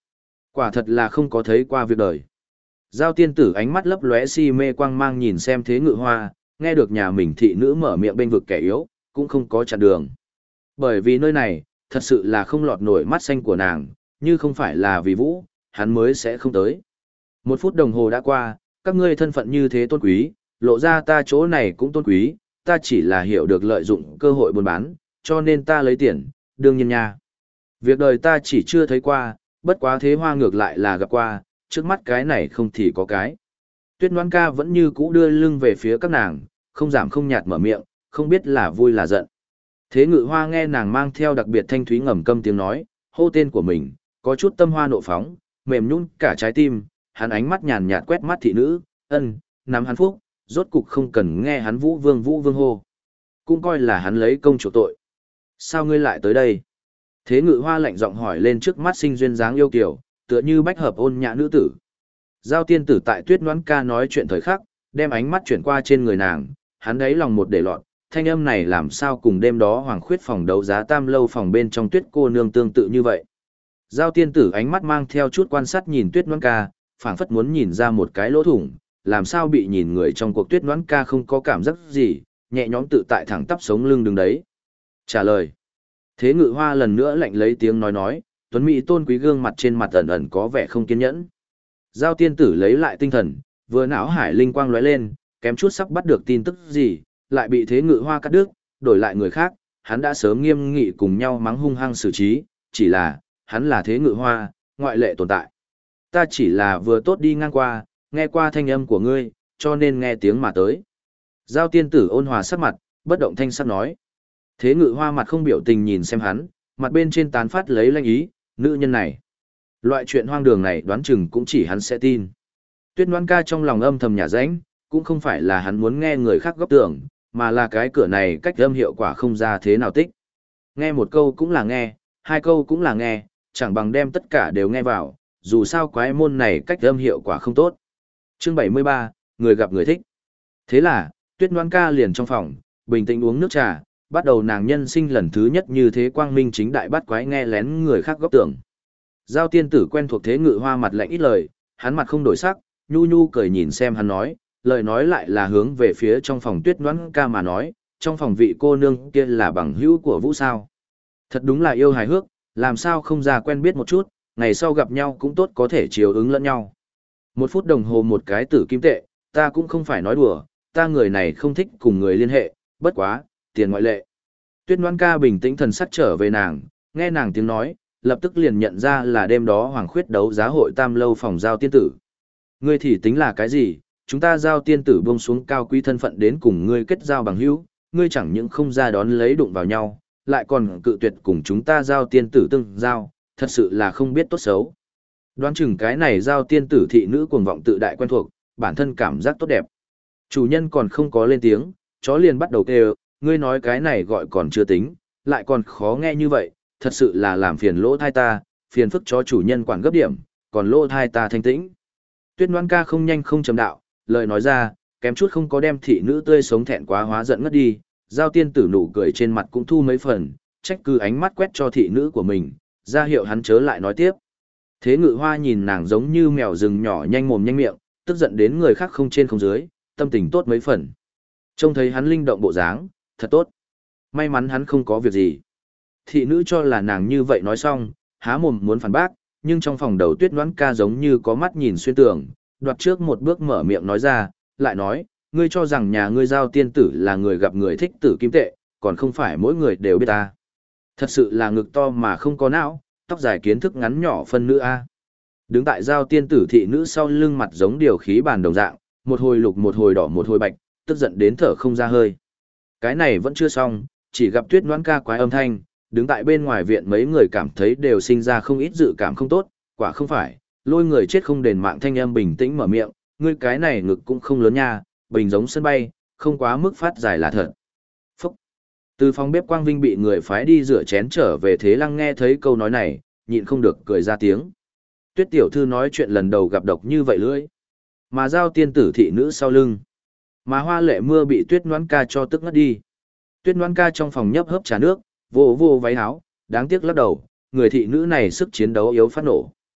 Quả thật là không có thấy qua việc đời. Giao tiên tử ánh mắt lấp lóe si mê quang mang nhìn xem Thế Ngự Hoa, nghe được nhà mình thị nữ mở miệng bênh vực kẻ yếu, cũng không có chặn đường. Bởi vì nơi này, thật sự là không lọt nổi mắt xanh của nàng, như không phải là vì Vũ, hắn mới sẽ không tới. 1 phút đồng hồ đã qua, các ngươi thân phận như thế tôn quý, lộ ra ta chỗ này cũng tôn quý, ta chỉ là hiểu được lợi dụng cơ hội buôn bán, cho nên ta lấy tiền, đương nhiên nha. Việc đời ta chỉ chưa thấy qua, bất quá Thế Hoa ngược lại là gặp qua, trước mắt cái này không thì có cái. Tuyết Ngoan Ca vẫn như cũ đưa lưng về phía các nàng, không giảm không nhạt mở miệng, không biết là vui là giận. Thế Ngự Hoa nghe nàng mang theo đặc biệt thanh thúy ngầm câm tiếng nói, hô tên của mình, có chút tâm hoa nộ phóng, mềm nhũn cả trái tim, hắn ánh mắt nhàn nhạt quét mắt thị nữ, nắm hắn phúc, rốt cục không cần nghe hắn vũ vương hô. Cũng coi là hắn lấy công chủ tội. Sao ngươi lại tới đây? Thế Ngự Hoa lạnh giọng hỏi lên trước mắt sinh duyên dáng yêu kiều, tựa như bách hợp ôn nhã nữ tử. Giao tiên tử tại Tuyết Ngoãn Ca nói chuyện thời khắc, đem ánh mắt chuyển qua trên người nàng, hắn đấy lòng một để lọt, thanh âm này làm sao cùng đêm đó Hoàng Khuyết phòng đấu giá Tam lâu phòng bên trong Tuyết cô nương tương tự như vậy. Giao tiên tử ánh mắt mang theo chút quan sát nhìn Tuyết Ngoãn Ca, phảng phất muốn nhìn ra một cái lỗ thủng, làm sao bị nhìn người trong cuộc Tuyết Ngoãn Ca không có cảm giác gì, nhẹ nhõm tự tại thẳng tắp sống lưng đứng đấy. Trả lời. Thế Ngự Hoa lần nữa lạnh lấy tiếng nói, tuấn mỹ tôn quý gương mặt trên mặt ẩn ẩn có vẻ không kiên nhẫn. Giao tiên tử lấy lại tinh thần, vừa não hải linh quang lóe lên, kém chút sắp bắt được tin tức gì, lại bị Thế Ngự Hoa cắt đứt, đổi lại người khác, hắn đã sớm nghiêm nghị cùng nhau mắng hung hăng xử trí, chỉ là, hắn là Thế Ngự Hoa, ngoại lệ tồn tại. Ta chỉ là vừa tốt đi ngang qua, nghe qua thanh âm của ngươi, cho nên nghe tiếng mà tới. Giao tiên tử ôn hòa sắc mặt, bất động thanh sắc nói. Thế Ngự Hoa mặt không biểu tình nhìn xem hắn, mặt bên trên tán phát lấy lanh ý, nữ nhân này. Loại chuyện hoang đường này đoán chừng cũng chỉ hắn sẽ tin. Tuyết Ngoãn Ca trong lòng âm thầm nhả rãnh, cũng không phải là hắn muốn nghe người khác góp tưởng, mà là cái cửa này cách âm hiệu quả không ra thế nào tích. Nghe một câu cũng là nghe, 2 câu cũng là nghe, chẳng bằng đem tất cả đều nghe vào, dù sao quái môn này cách âm hiệu quả không tốt. Chương 73, người gặp người thích. Thế là, Tuyết Ngoãn Ca liền trong phòng, bình tĩnh uống nước trà, bắt đầu nàng nhân sinh lần thứ nhất như thế quang minh chính đại bắt quái nghe lén người khác góp tưởng. Giao tiên tử quen thuộc Thế Ngự Hoa mặt lạnh ít lời, hắn mặt không đổi sắc, nhu nhu cười nhìn xem hắn nói, lời nói lại là hướng về phía trong phòng Tuyết Ngoãn Ca mà nói, trong phòng vị cô nương kia là bằng hữu của Vũ sao. Thật đúng là yêu hài hước, làm sao không ra quen biết một chút, ngày sau gặp nhau cũng tốt có thể chiều ứng lẫn nhau. 1 phút đồng hồ một cái tử kim tệ, ta cũng không phải nói đùa, ta người này không thích cùng người liên hệ, bất quá, tiền ngoại lệ. Tuyết Ngoãn Ca bình tĩnh thần sắc trở về nàng, nghe nàng tiếng nói, lập tức liền nhận ra là đêm đó Hoàng Khuyết đấu giá hội Tam lâu phòng Giao tiên tử. Ngươi thì tính là cái gì, chúng ta Giao tiên tử buông xuống cao quý thân phận đến cùng ngươi kết giao bằng hữu, ngươi chẳng những không ra đón lấy đụng vào nhau, lại còn cự tuyệt cùng chúng ta Giao tiên tử tương giao, thật sự là không biết tốt xấu. Đoán chừng cái này Giao tiên tử thị nữ cuồng vọng tự đại quen thuộc, bản thân cảm giác tốt đẹp. Chủ nhân còn không có lên tiếng, chó liền bắt đầu kêu, ngươi nói cái này gọi còn chưa tính, lại còn khó nghe như vậy, thật sự là làm phiền lỗ thai ta, phiền phức cho chủ nhân quản gấp điểm, còn lỗ thai ta thanh tĩnh. Tuyết Ngoãn Ca không nhanh không chậm đạo, lời nói ra, kém chút không có đem thị nữ tươi sống thẹn quá hóa giận ngất đi, Giao tiên tử nụ cười trên mặt cũng thu mấy phần, trách cứ ánh mắt quét cho thị nữ của mình, ra hiệu hắn chớ lại nói tiếp. Thế Ngự Hoa nhìn nàng giống như mèo rừng nhỏ nhanh mồm nhanh miệng, tức giận đến người khác không trên không dưới, tâm tình tốt mấy phần. Trông thấy hắn linh động bộ dáng, thật tốt. May mắn hắn không có việc gì. Thị nữ cho là nàng như vậy nói xong, há mồm muốn phản bác, nhưng trong phòng đầu Tuyết Ngoãn Ca giống như có mắt nhìn xuyên tường, đoạt trước một bước mở miệng nói ra, lại nói, ngươi cho rằng nhà ngươi Giao tiên tử là người gặp người thích tử kim tệ, còn không phải mỗi người đều biết ta. Thật sự là ngực to mà không có não, tóc dài kiến thức ngắn nhỏ phân nữ a. Đứng tại Giao tiên tử thị nữ sau lưng mặt giống điều khí bàn đồng dạng, một hồi lục một hồi đỏ một hồi bạch, tức giận đến thở không ra hơi. Cái này vẫn chưa xong, chỉ gặp Tuyết Ngoãn Ca quái âm thanh, đứng tại bên ngoài viện mấy người cảm thấy đều sinh ra không ít dự cảm không tốt, quả không phải, lôi người chết không đền mạng thanh âm bình tĩnh mở miệng, ngươi cái này ngực cũng không lớn nha, bình giống sân bay, không quá mức phát dài là thật. Phúc! Từ phòng bếp Quang Vinh bị người phái đi rửa chén trở về Thế Lăng nghe thấy câu nói này, nhịn không được cười ra tiếng. Tuyết tiểu thư nói chuyện lần đầu gặp độc như vậy lưỡi. Mà Giao tiên tử thị nữ sau lưng. Mà Hoa Lệ Mưa bị Tuyết Ngoãn Ca cho tức ngất đi. Tuyết Ngoãn Ca trong phòng nhấp hớp trà nước, vô vô váy áo, đáng tiếc lắc đầu, người thị nữ này sức chiến đấu yếu phát nổ.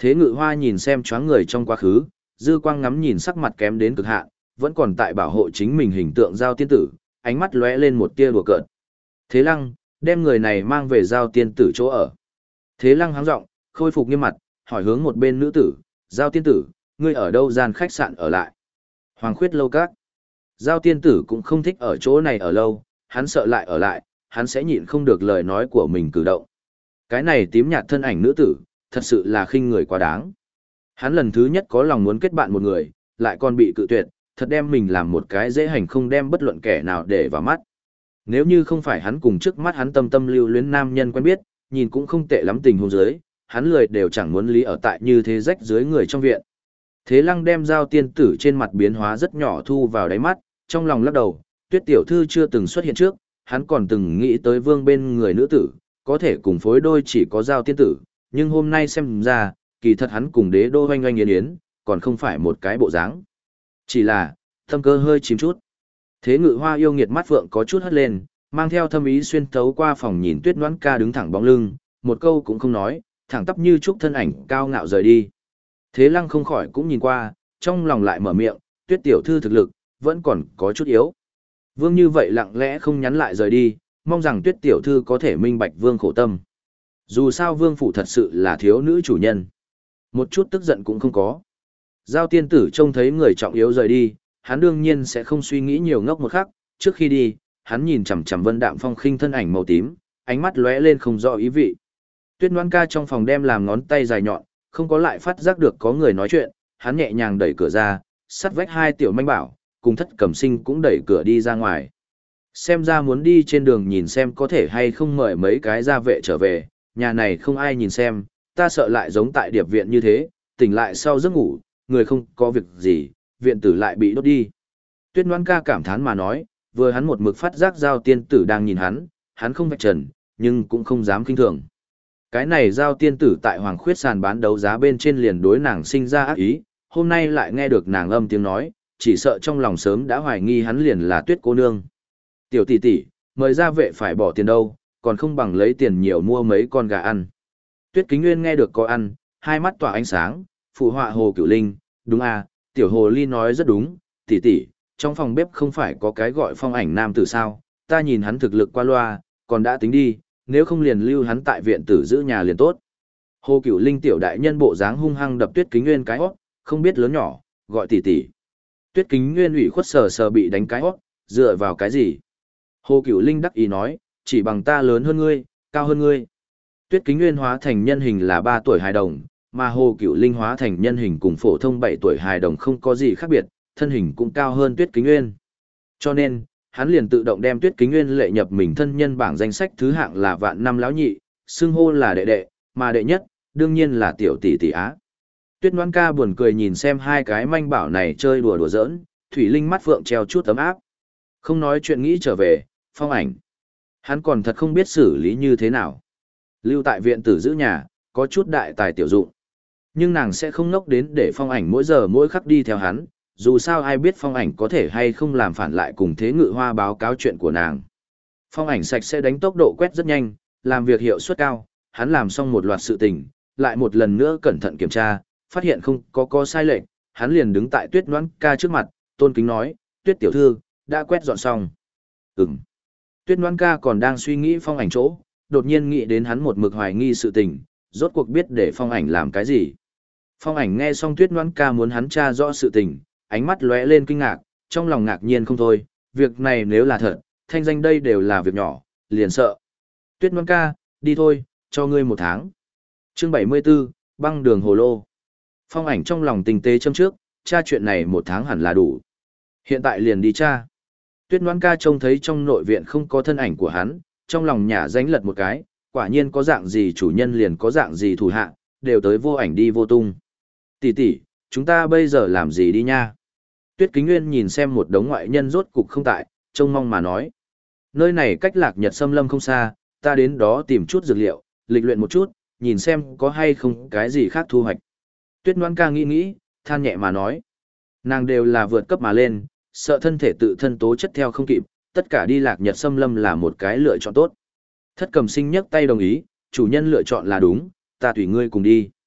Thế Ngự Hoa nhìn xem choáng người trong quá khứ, dư quang ngắm nhìn sắc mặt kém đến cực hạn, vẫn còn tại bảo hộ chính mình hình tượng Giao tiên tử, ánh mắt lóe lên một tia đùa cợt. Thế Lăng, đem người này mang về Giao tiên tử chỗ ở. Thế Lăng háng giọng, khôi phục nghiêm mặt, hỏi hướng một bên nữ tử, Giao tiên tử, ngươi ở đâu gian khách sạn ở lại? Hoàng Khuyết lâu các. Giao tiên tử cũng không thích ở chỗ này ở lâu, hắn sợ lại ở lại, hắn sẽ nhịn không được lời nói của mình cử động. Cái này tím nhạt thân ảnh nữ tử, thật sự là khinh người quá đáng. Hắn lần thứ nhất có lòng muốn kết bạn một người, lại còn bị cự tuyệt, thật đem mình làm một cái dễ hành không đem bất luận kẻ nào để vào mắt. Nếu như không phải hắn cùng trước mắt hắn tâm tâm lưu luyến nam nhân quen biết, nhìn cũng không tệ lắm tình huống dưới, hắn lười đều chẳng muốn lý ở tại như thế rách dưới người trong viện. Thế Lăng đem Giao tiên tử trên mặt biến hóa rất nhỏ thu vào đáy mắt, trong lòng lắc đầu, Tuyết tiểu thư chưa từng xuất hiện trước, hắn còn từng nghĩ tới vương bên người nữ tử, có thể cùng phối đôi chỉ có Giao tiên tử, nhưng hôm nay xem ra, kỳ thật hắn cùng đế đô oanh oanh yến yến, còn không phải một cái bộ dáng. Chỉ là, tâm cơ hơi chìm chút. Thế Ngự Hoa yêu nghiệt mắt phượng có chút hất lên, mang theo thâm ý xuyên thấu qua phòng nhìn Tuyết Noãn Ca đứng thẳng bóng lưng, một câu cũng không nói, thẳng tắp như trúc thân ảnh cao ngạo rời đi. Thế Lăng không khỏi cũng nhìn qua, trong lòng lại mở miệng, Tuyết tiểu thư thực lực, vẫn còn có chút yếu. Vương như vậy lặng lẽ không nhắn lại rời đi, mong rằng Tuyết tiểu thư có thể minh bạch Vương khổ tâm. Dù sao Vương phủ thật sự là thiếu nữ chủ nhân. Một chút tức giận cũng không có. Giao tiên tử trông thấy người trọng yếu rời đi, hắn đương nhiên sẽ không suy nghĩ nhiều ngốc một khắc, trước khi đi, hắn nhìn chằm chằm Vân Đạm Phong khinh thân ảnh màu tím, ánh mắt lóe lên không rõ ý vị. Tuyết Noãn Ca trong phòng đem làm ngón tay dài nhọn, không có lại phát giác được có người nói chuyện, hắn nhẹ nhàng đẩy cửa ra, sắt vách hai tiểu manh bảo, cùng Thất Cẩm Sinh cũng đẩy cửa đi ra ngoài. Xem ra muốn đi trên đường nhìn xem có thể hay không mời mấy cái gia vệ trở về, nhà này không ai nhìn xem, ta sợ lại giống tại điệp viện như thế, tỉnh lại sau giấc ngủ, người không có việc gì, viện tử lại bị đốt đi. Tuyết Noãn Ca cảm thán mà nói, vừa hắn một mực phát giác Giao tiên tử đang nhìn hắn không vạch trần, nhưng cũng không dám kinh thường. Cái này Giao tiên tử tại Hoàng Khuyết sàn bán đấu giá bên trên liền đối nàng sinh ra ác ý, hôm nay lại nghe được nàng âm tiếng nói, chỉ sợ trong lòng sớm đã hoài nghi hắn liền là Tuyết cô nương. Tiểu tỷ tỷ, mời gia vệ phải bỏ tiền đâu, còn không bằng lấy tiền nhiều mua mấy con gà ăn. Tuyết Kính Nguyên nghe được có ăn, hai mắt tỏa ánh sáng, phụ họa Hồ Cửu Linh, đúng à, tiểu hồ ly nói rất đúng, tỷ tỷ, trong phòng bếp không phải có cái gọi Phong Ảnh nam tử sao, ta nhìn hắn thực lực qua loa, còn đã tính đi, nếu không liền lưu hắn tại viện tử giữ nhà liền tốt. Hồ Cửu Linh tiểu đại nhân bộ dáng hung hăng đập Tuyết Kính Nguyên cái hót, không biết lớn nhỏ, gọi tỷ tỷ. Tuyết Kính Nguyên ủy khuất sờ sờ bị đánh cái hót, dựa vào cái gì? Hồ Cửu Linh đắc ý nói, chỉ bằng ta lớn hơn ngươi, cao hơn ngươi. Tuyết Kính Nguyên hóa thành nhân hình là 3 tuổi hài đồng, mà Hồ Cửu Linh hóa thành nhân hình cùng phổ thông 7 tuổi hài đồng không có gì khác biệt, thân hình cũng cao hơn Tuyết Kính Nguyên. Cho nên, hắn liền tự động đem Tuyết Kính Nguyên lệ nhập mình thân nhân bảng danh sách thứ hạng là vạn năm lão nhị, xưng hô là đệ đệ, mà đệ nhất, đương nhiên là tiểu tỷ tỷ á. Tuyết Noãn Ca buồn cười nhìn xem hai cái manh bảo này chơi đùa đùa giỡn, thủy linh mắt phượng treo chút tấm áp. Không nói chuyện nghĩ trở về, Phong Ảnh. Hắn còn thật không biết xử lý như thế nào. Lưu tại viện tử giữ nhà, có chút đại tài tiểu dụng. Nhưng nàng sẽ không ngốc đến để Phong Ảnh mỗi giờ mỗi khắc đi theo hắn, dù sao ai biết Phong Ảnh có thể hay không làm phản lại cùng Thế Ngự Hoa báo cáo chuyện của nàng. Phong Ảnh sạch sẽ đánh tốc độ quét rất nhanh, làm việc hiệu suất cao, hắn làm xong một loạt sự tình, lại một lần nữa cẩn thận kiểm tra, phát hiện không có sai lệch, hắn liền đứng tại Tuyết Noãn Ca trước mặt, tôn kính nói, Tuyết tiểu thư, đã quét dọn xong. Ừm. Tuyết Noãn Ca còn đang suy nghĩ Phong Ảnh chỗ, đột nhiên nghĩ đến hắn một mực hoài nghi sự tình, rốt cuộc biết để Phong Ảnh làm cái gì. Phong Ảnh nghe xong Tuyết Noãn Ca muốn hắn tra rõ sự tình, ánh mắt lóe lên kinh ngạc, trong lòng ngạc nhiên không thôi, việc này nếu là thật, thanh danh đây đều là việc nhỏ, liền sợ. Tuyết Noãn Ca, đi thôi, cho ngươi 1 tháng. Chương 74, băng đường hồ lô. Phong Ảnh trong lòng tinh tế châm trước, tra chuyện này 1 tháng hẳn là đủ. Hiện tại liền đi tra. Tuyết Noãn Ca trông thấy trong nội viện không có thân ảnh của hắn, trong lòng nhả ránh lật một cái, quả nhiên có dạng gì chủ nhân liền có dạng gì thủ hạ, đều tới vô ảnh đi vô tung. Tỷ tỷ, chúng ta bây giờ làm gì đi nha? Tuyết Kính Nguyên nhìn xem một đống ngoại nhân rốt cục không tại, trông mong mà nói. Nơi này cách Lạc Nhật Xâm Lâm không xa, ta đến đó tìm chút dược liệu, lịch luyện một chút, nhìn xem có hay không cái gì khác thu hoạch. Tuyết Noãn Ca nghĩ, than nhẹ mà nói. Nàng đều là vượt cấp mà lên, sợ thân thể tự thân tố chất theo không kịp, tất cả đi Lạc Nhật Xâm Lâm là một cái lựa chọn tốt. Thất Cẩm Sinh nhấc tay đồng ý, chủ nhân lựa chọn là đúng, ta tùy ngươi cùng đi.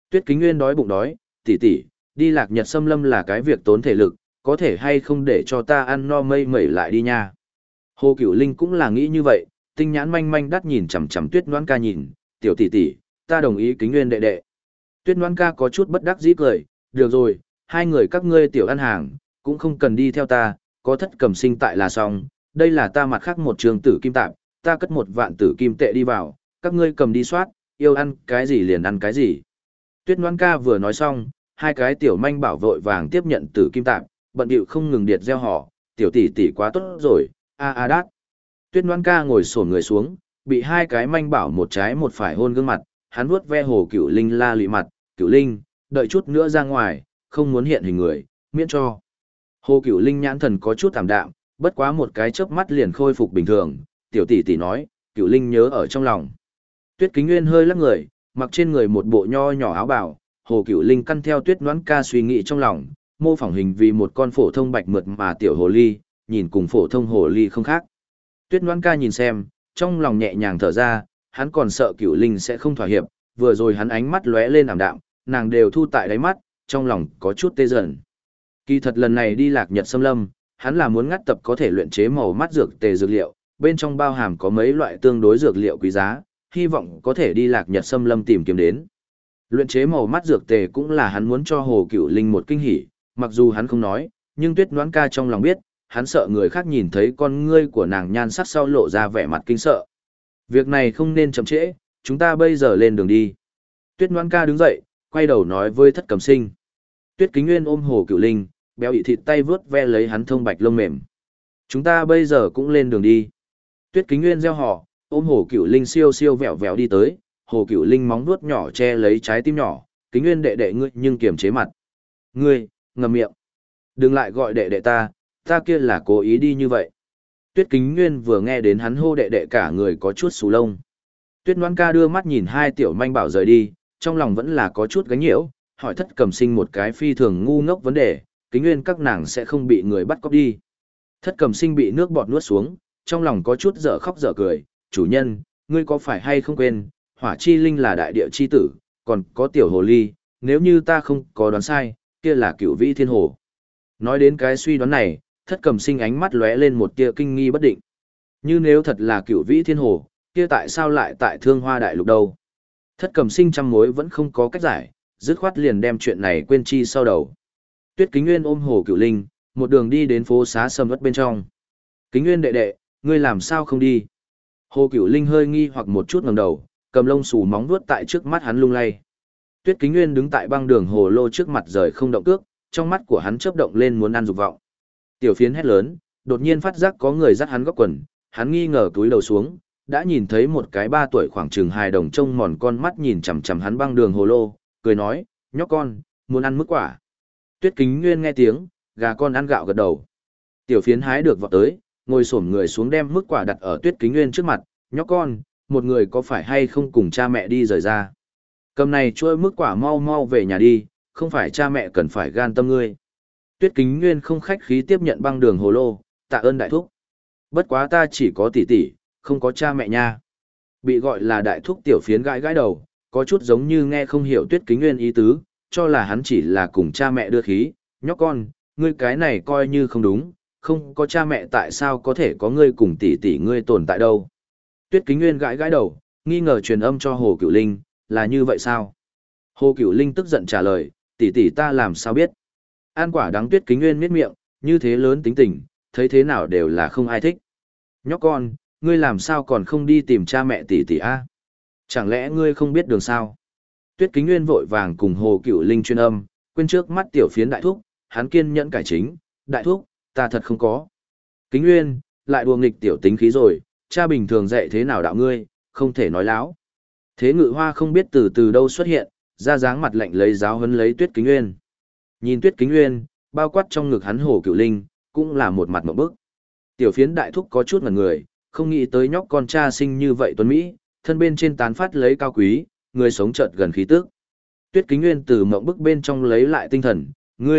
Tuyết Kính Nguyên đói bụng đói, tỷ tỷ, đi Lạc Nhật Xâm Lâm là cái việc tốn thể lực, có thể hay không để cho ta ăn no mây mẩy lại đi nha. Hồ Cửu Linh cũng là nghĩ như vậy, tinh nhãn manh manh đắt nhìn chằm chằm Tuyết Noãn Ca nhìn, tiểu tỷ tỷ, ta đồng ý Kính Nguyên đệ đệ. Tuyết Noãn Ca có chút bất đắc dĩ cười, được rồi, hai người các ngươi tiểu ăn hàng, cũng không cần đi theo ta, có Thất Cẩm Sinh tại là xong, đây là ta mặt khác một trường tử kim tạp, ta cất 1 vạn tử kim tệ đi vào, các ngươi cầm đi soát, yêu ăn cái gì liền ăn cái gì. Tuyết Noãn Ca vừa nói xong, hai cái tiểu manh bảo vội vàng tiếp nhận tử kim tạp, bận điệu không ngừng điệt gieo họ, tiểu tỷ tỷ quá tốt rồi, đát. Tuyết Noãn Ca ngồi xổm người xuống, bị hai cái manh bảo một trái một phải hôn gương mặt, hắn vuốt ve Hồ Cửu Linh la lụy mặt, Cửu Linh, đợi chút nữa ra ngoài, không muốn hiện hình người, miễn cho. Hồ Cửu Linh nhãn thần có chút tạm đạm, bất quá một cái chớp mắt liền khôi phục bình thường, tiểu tỷ tỷ nói, Cửu Linh nhớ ở trong lòng. Tuyết Kính Nguyên hơi lắc người, mặc trên người một bộ nho nhỏ áo bào, Hồ Cửu Linh căn theo Tuyết Noãn Ca suy nghĩ trong lòng, mô phỏng hình vì một con phổ thông bạch mượt mà tiểu hồ ly, nhìn cùng phổ thông hồ ly không khác. Tuyết Noãn Ca nhìn xem, trong lòng nhẹ nhàng thở ra, hắn còn sợ Cửu Linh sẽ không thỏa hiệp, vừa rồi hắn ánh mắt lóe lên ảm đạm, nàng đều thu tại đáy mắt, trong lòng có chút tê dần. Kỳ thật lần này đi Lạc Nhật Xâm Lâm, hắn là muốn ngắt tập có thể luyện chế màu mắt dược tề dược liệu, bên trong bao hàm có mấy loại tương đối dược liệu quý giá, hy vọng có thể đi Lạc Nhật Xâm Lâm tìm kiếm đến. Luyện chế màu mắt dược tề cũng là hắn muốn cho Hồ Cửu Linh một kinh hỉ, mặc dù hắn không nói, nhưng Tuyết Noãn Ca trong lòng biết, hắn sợ người khác nhìn thấy con ngươi của nàng nhan sắc sau lộ ra vẻ mặt kinh sợ. Việc này không nên chậm trễ, chúng ta bây giờ lên đường đi. Tuyết Noãn Ca đứng dậy, quay đầu nói với Thất Cẩm Sinh. Tuyết Kính Nguyên ôm Hồ Cửu Linh, béo ị thịt tay vướt ve lấy hắn thông bạch lông mềm. Chúng ta bây giờ cũng lên đường đi. Tuyết Kính Nguyên reo hò, ôm Hồ Cửu Linh siêu siêu vẹo vẹo đi tới, Hồ Cửu Linh móng vuốt nhỏ che lấy trái tim nhỏ, Kính Nguyên đệ đệ ngươi nhưng kiềm chế mặt. Ngươi, ngậm miệng. Đừng lại gọi đệ đệ ta kia là cố ý đi như vậy. Tuyết Kính Nguyên vừa nghe đến hắn hô đệ đệ cả người có chút xù lông. Tuyết Noãn Ca đưa mắt nhìn hai tiểu manh bảo rời đi, trong lòng vẫn là có chút gánh nhiễu, hỏi Thất Cẩm Sinh một cái phi thường ngu ngốc vấn đề, Kính Nguyên các nàng sẽ không bị người bắt cóc đi. Thất Cẩm Sinh bị nước bọt nuốt xuống, trong lòng có chút dở khóc dở cười, chủ nhân, ngươi có phải hay không quên, Hỏa Chi Linh là đại địa chi tử, còn có tiểu hồ ly, nếu như ta không có đoán sai, kia là Cửu Vĩ Thiên Hồ. Nói đến cái suy đoán này, Thất Cẩm Sinh ánh mắt lóe lên một tia kinh nghi bất định. Như nếu thật là Cửu Vĩ Thiên Hồ, kia tại sao lại tại Thương Hoa Đại Lục đâu? Thất Cẩm Sinh trăm mối vẫn không có cách giải, dứt khoát liền đem chuyện này quên chi sau đầu. Tuyết Kính Nguyên ôm Hồ Cửu Linh, một đường đi đến phố xá sầm uất bên trong. Kính Nguyên đệ đệ, ngươi làm sao không đi? Hồ Cửu Linh hơi nghi hoặc một chút ngẩng đầu, cầm lông xù móng vuốt tại trước mắt hắn lung lay. Tuyết Kính Nguyên đứng tại băng đường hồ lô trước mặt rời không động cước, trong mắt của hắn chớp động lên muốn ăn dục vọng. Tiểu Phiến hét lớn, đột nhiên phát giác có người dắt hắn góc quần, hắn nghi ngờ cúi đầu xuống, đã nhìn thấy một cái 3 tuổi khoảng chừng hài đồng trông mòn con mắt nhìn chằm chằm hắn băng đường hồ lô, cười nói, nhóc con, muốn ăn mức quả. Tuyết Kính Nguyên nghe tiếng, gà con ăn gạo gật đầu. Tiểu Phiến hái được vọt tới, ngồi xổm người xuống đem mức quả đặt ở Tuyết Kính Nguyên trước mặt, nhóc con, một người có phải hay không cùng cha mẹ đi rời ra. Cầm này trôi mức quả mau mau về nhà đi, không phải cha mẹ cần phải gan tâm ngươi. Tuyết Kính Nguyên không khách khí tiếp nhận băng đường hồ lô, tạ ơn đại thúc. Bất quá ta chỉ có tỷ tỷ, không có cha mẹ nha. Bị gọi là đại thúc Tiểu Phiến gãi gãi đầu, có chút giống như nghe không hiểu Tuyết Kính Nguyên ý tứ, cho là hắn chỉ là cùng cha mẹ đưa khí, nhóc con, ngươi cái này coi như không đúng, không có cha mẹ tại sao có thể có ngươi cùng tỷ tỷ ngươi tồn tại đâu. Tuyết Kính Nguyên gãi gãi đầu, nghi ngờ truyền âm cho Hồ Cửu Linh, là như vậy sao? Hồ Cửu Linh tức giận trả lời, tỷ tỷ ta làm sao biết? An quả đắng. Tuyết Kính Nguyên miết miệng, như thế lớn tính tình, thấy thế nào đều là không ai thích. Nhóc con, ngươi làm sao còn không đi tìm cha mẹ tỷ tỷ a? Chẳng lẽ ngươi không biết đường sao? Tuyết Kính Nguyên vội vàng cùng Hồ Cửu Linh chuyên âm, quên trước mắt Tiểu Phiến đại thúc, hắn kiên nhẫn cải chính, đại thúc, ta thật không có. Kính Nguyên, lại đùa nghịch tiểu tính khí rồi, cha bình thường dạy thế nào đạo ngươi, không thể nói láo. Thế Ngự Hoa không biết từ đâu xuất hiện, ra dáng mặt lạnh lấy giáo huấn lấy Tuyết Kính Nguyên. Nhìn Tuyết Kính Nguyên, bao quát trong ngực hắn Hồ Cửu Linh, cũng là một mặt ngộp bức. Tiểu Phiến đại thúc có chút ngẩn người, không nghĩ tới nhóc con cha sinh như vậy tuấn Mỹ, thân bên trên tán phát lấy cao quý, người sống chợt gần khí tức. Tuyết Kính Nguyên từ mộng bức bên trong lấy lại tinh thần,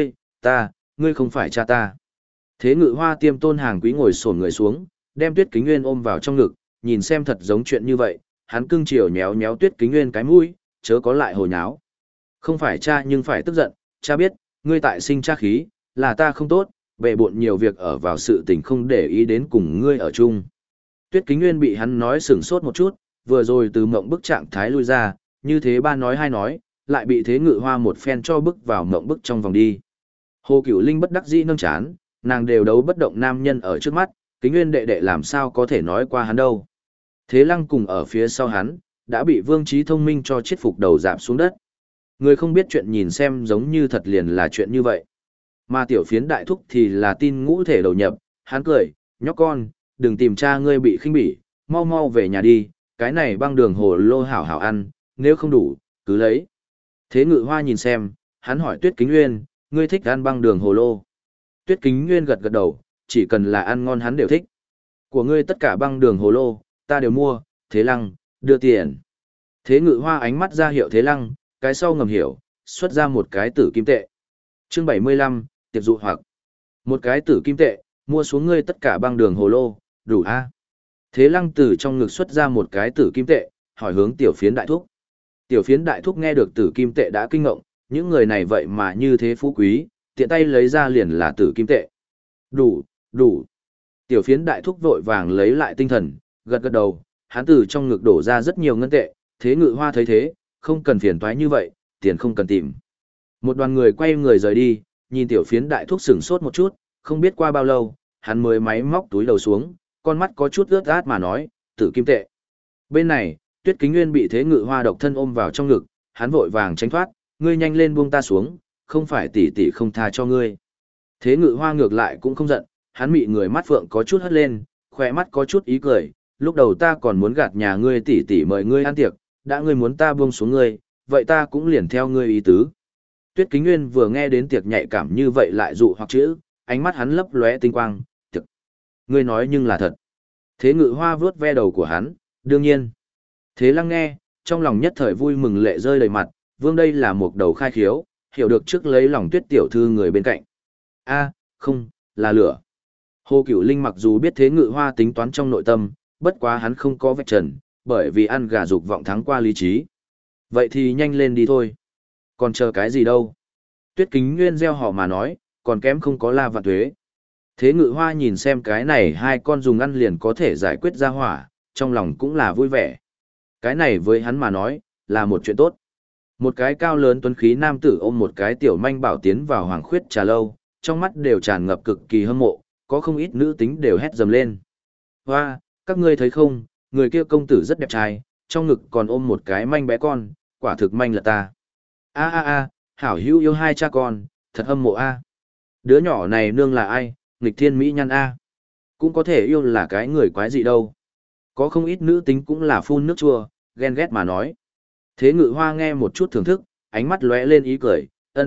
ngươi không phải cha ta. Thế Ngự Hoa tiêm tôn hàng quý ngồi xổm người xuống, đem Tuyết Kính Nguyên ôm vào trong ngực, nhìn xem thật giống chuyện như vậy, hắn cưng chiều nhéo nhéo Tuyết Kính Nguyên cái mũi, chớ có lại hồ nháo. Không phải cha nhưng phải tức giận, cha biết, ngươi tại sinh cha khí, là ta không tốt, bệ bộn nhiều việc ở vào sự tình không để ý đến cùng ngươi ở chung. Tuyết Kính Nguyên bị hắn nói sửng sốt một chút, vừa rồi từ mộng bức trạng thái lui ra, như thế ba nói hai nói, lại bị Thế Ngự Hoa một phen cho bức vào mộng bức trong vòng đi. Hồ Cửu Linh bất đắc dĩ nâng chán, nàng đều đấu bất động nam nhân ở trước mắt, Kính Nguyên đệ đệ làm sao có thể nói qua hắn đâu. Thế Lăng cùng ở phía sau hắn, đã bị Vương Trí Thông Minh cho chết phục đầu dạp xuống đất. Người không biết chuyện nhìn xem giống như thật liền là chuyện như vậy. Mà tiểu phiến đại thúc thì là tin ngũ thể đầu nhập, hắn cười, nhóc con, đừng tìm cha ngươi bị khinh bỉ, mau mau về nhà đi, cái này băng đường hồ lô hảo hảo ăn, nếu không đủ, cứ lấy. Thế Ngự Hoa nhìn xem, hắn hỏi Tuyết Kính Nguyên, ngươi thích ăn băng đường hồ lô. Tuyết Kính Nguyên gật gật đầu, chỉ cần là ăn ngon hắn đều thích. Của ngươi tất cả băng đường hồ lô, ta đều mua, Thế Lăng, đưa tiền. Thế Ngự Hoa ánh mắt ra hiệu Thế Lăng, cái sau ngầm hiểu, xuất ra một cái tử kim tệ. Chương 75, tiệc dụ hoặc. Một cái tử kim tệ, mua xuống ngươi tất cả băng đường hồ lô, đủ a? Thế Lăng từ trong ngực xuất ra một cái tử kim tệ, hỏi hướng tiểu phiến đại thúc. Tiểu phiến đại thúc nghe được tử kim tệ đã kinh ngộng, những người này vậy mà như thế phú quý, tiện tay lấy ra liền là tử kim tệ. Đủ, đủ. Tiểu phiến đại thúc vội vàng lấy lại tinh thần, gật gật đầu, hắn từ trong ngực đổ ra rất nhiều ngân tệ, Thế Ngự Hoa thấy thế, không cần phiền toái như vậy, tiền không cần tìm. Một đoàn người quay người rời đi, nhìn tiểu phiến đại thúc sửng sốt một chút, không biết qua bao lâu, hắn mới máy móc túi đầu xuống, con mắt có chút ướt át mà nói, tử kim tệ. Bên này, Tuyết Kính Nguyên bị Thế Ngự Hoa độc thân ôm vào trong ngực, hắn vội vàng tránh thoát, ngươi nhanh lên buông ta xuống, không phải tỷ tỷ không tha cho ngươi. Thế Ngự Hoa ngược lại cũng không giận, hắn mị người mắt phượng có chút hất lên, khỏe mắt có chút ý cười, lúc đầu ta còn muốn gạt nhà ngươi tỷ tỷ mời ngươi ăn tiệc, đã ngươi muốn ta buông xuống ngươi, vậy ta cũng liền theo ngươi ý tứ. Tuyết Kính Nguyên vừa nghe đến tiệc nhạy cảm như vậy lại dụ hoặc chữ, ánh mắt hắn lấp lóe tinh quang, tiệc. Ngươi nói nhưng là thật. Thế Ngự Hoa vuốt ve đầu của hắn, đương nhiên. Thế Lăng nghe, trong lòng nhất thời vui mừng lệ rơi đầy mặt, vương đây là một đầu khai khiếu, hiểu được trước lấy lòng Tuyết tiểu thư người bên cạnh. A, không, là lửa. Hồ Cửu Linh mặc dù biết Thế Ngự Hoa tính toán trong nội tâm, bất quá hắn không có vạch trần, bởi vì ăn gà dục vọng thắng qua lý trí. Vậy thì nhanh lên đi thôi. Còn chờ cái gì đâu? Tuyết Kính Nguyên gieo họ mà nói, còn kém không có La Vạn Tuế. Thế Ngự Hoa nhìn xem cái này hai con dùng ăn liền có thể giải quyết ra hỏa, trong lòng cũng là vui vẻ. Cái này với hắn mà nói, là một chuyện tốt. Một cái cao lớn tuấn khí nam tử ôm một cái tiểu manh bảo tiến vào Hoàng Khuyết trà lâu, trong mắt đều tràn ngập cực kỳ hâm mộ, có không ít nữ tính đều hét dầm lên. Hoa, các ngươi thấy không, người kia công tử rất đẹp trai, trong ngực còn ôm một cái manh bé con, quả thực manh là ta. A, hảo hữu yêu hai cha con, thật hâm mộ a. Đứa nhỏ này nương là ai, nghịch thiên mỹ nhân a. Cũng có thể yêu là cái người quái gì đâu. Có không ít nữ tính cũng là phun nước chua, ghen ghét mà nói. Thế Ngự Hoa nghe một chút thưởng thức, ánh mắt lóe lên ý cười,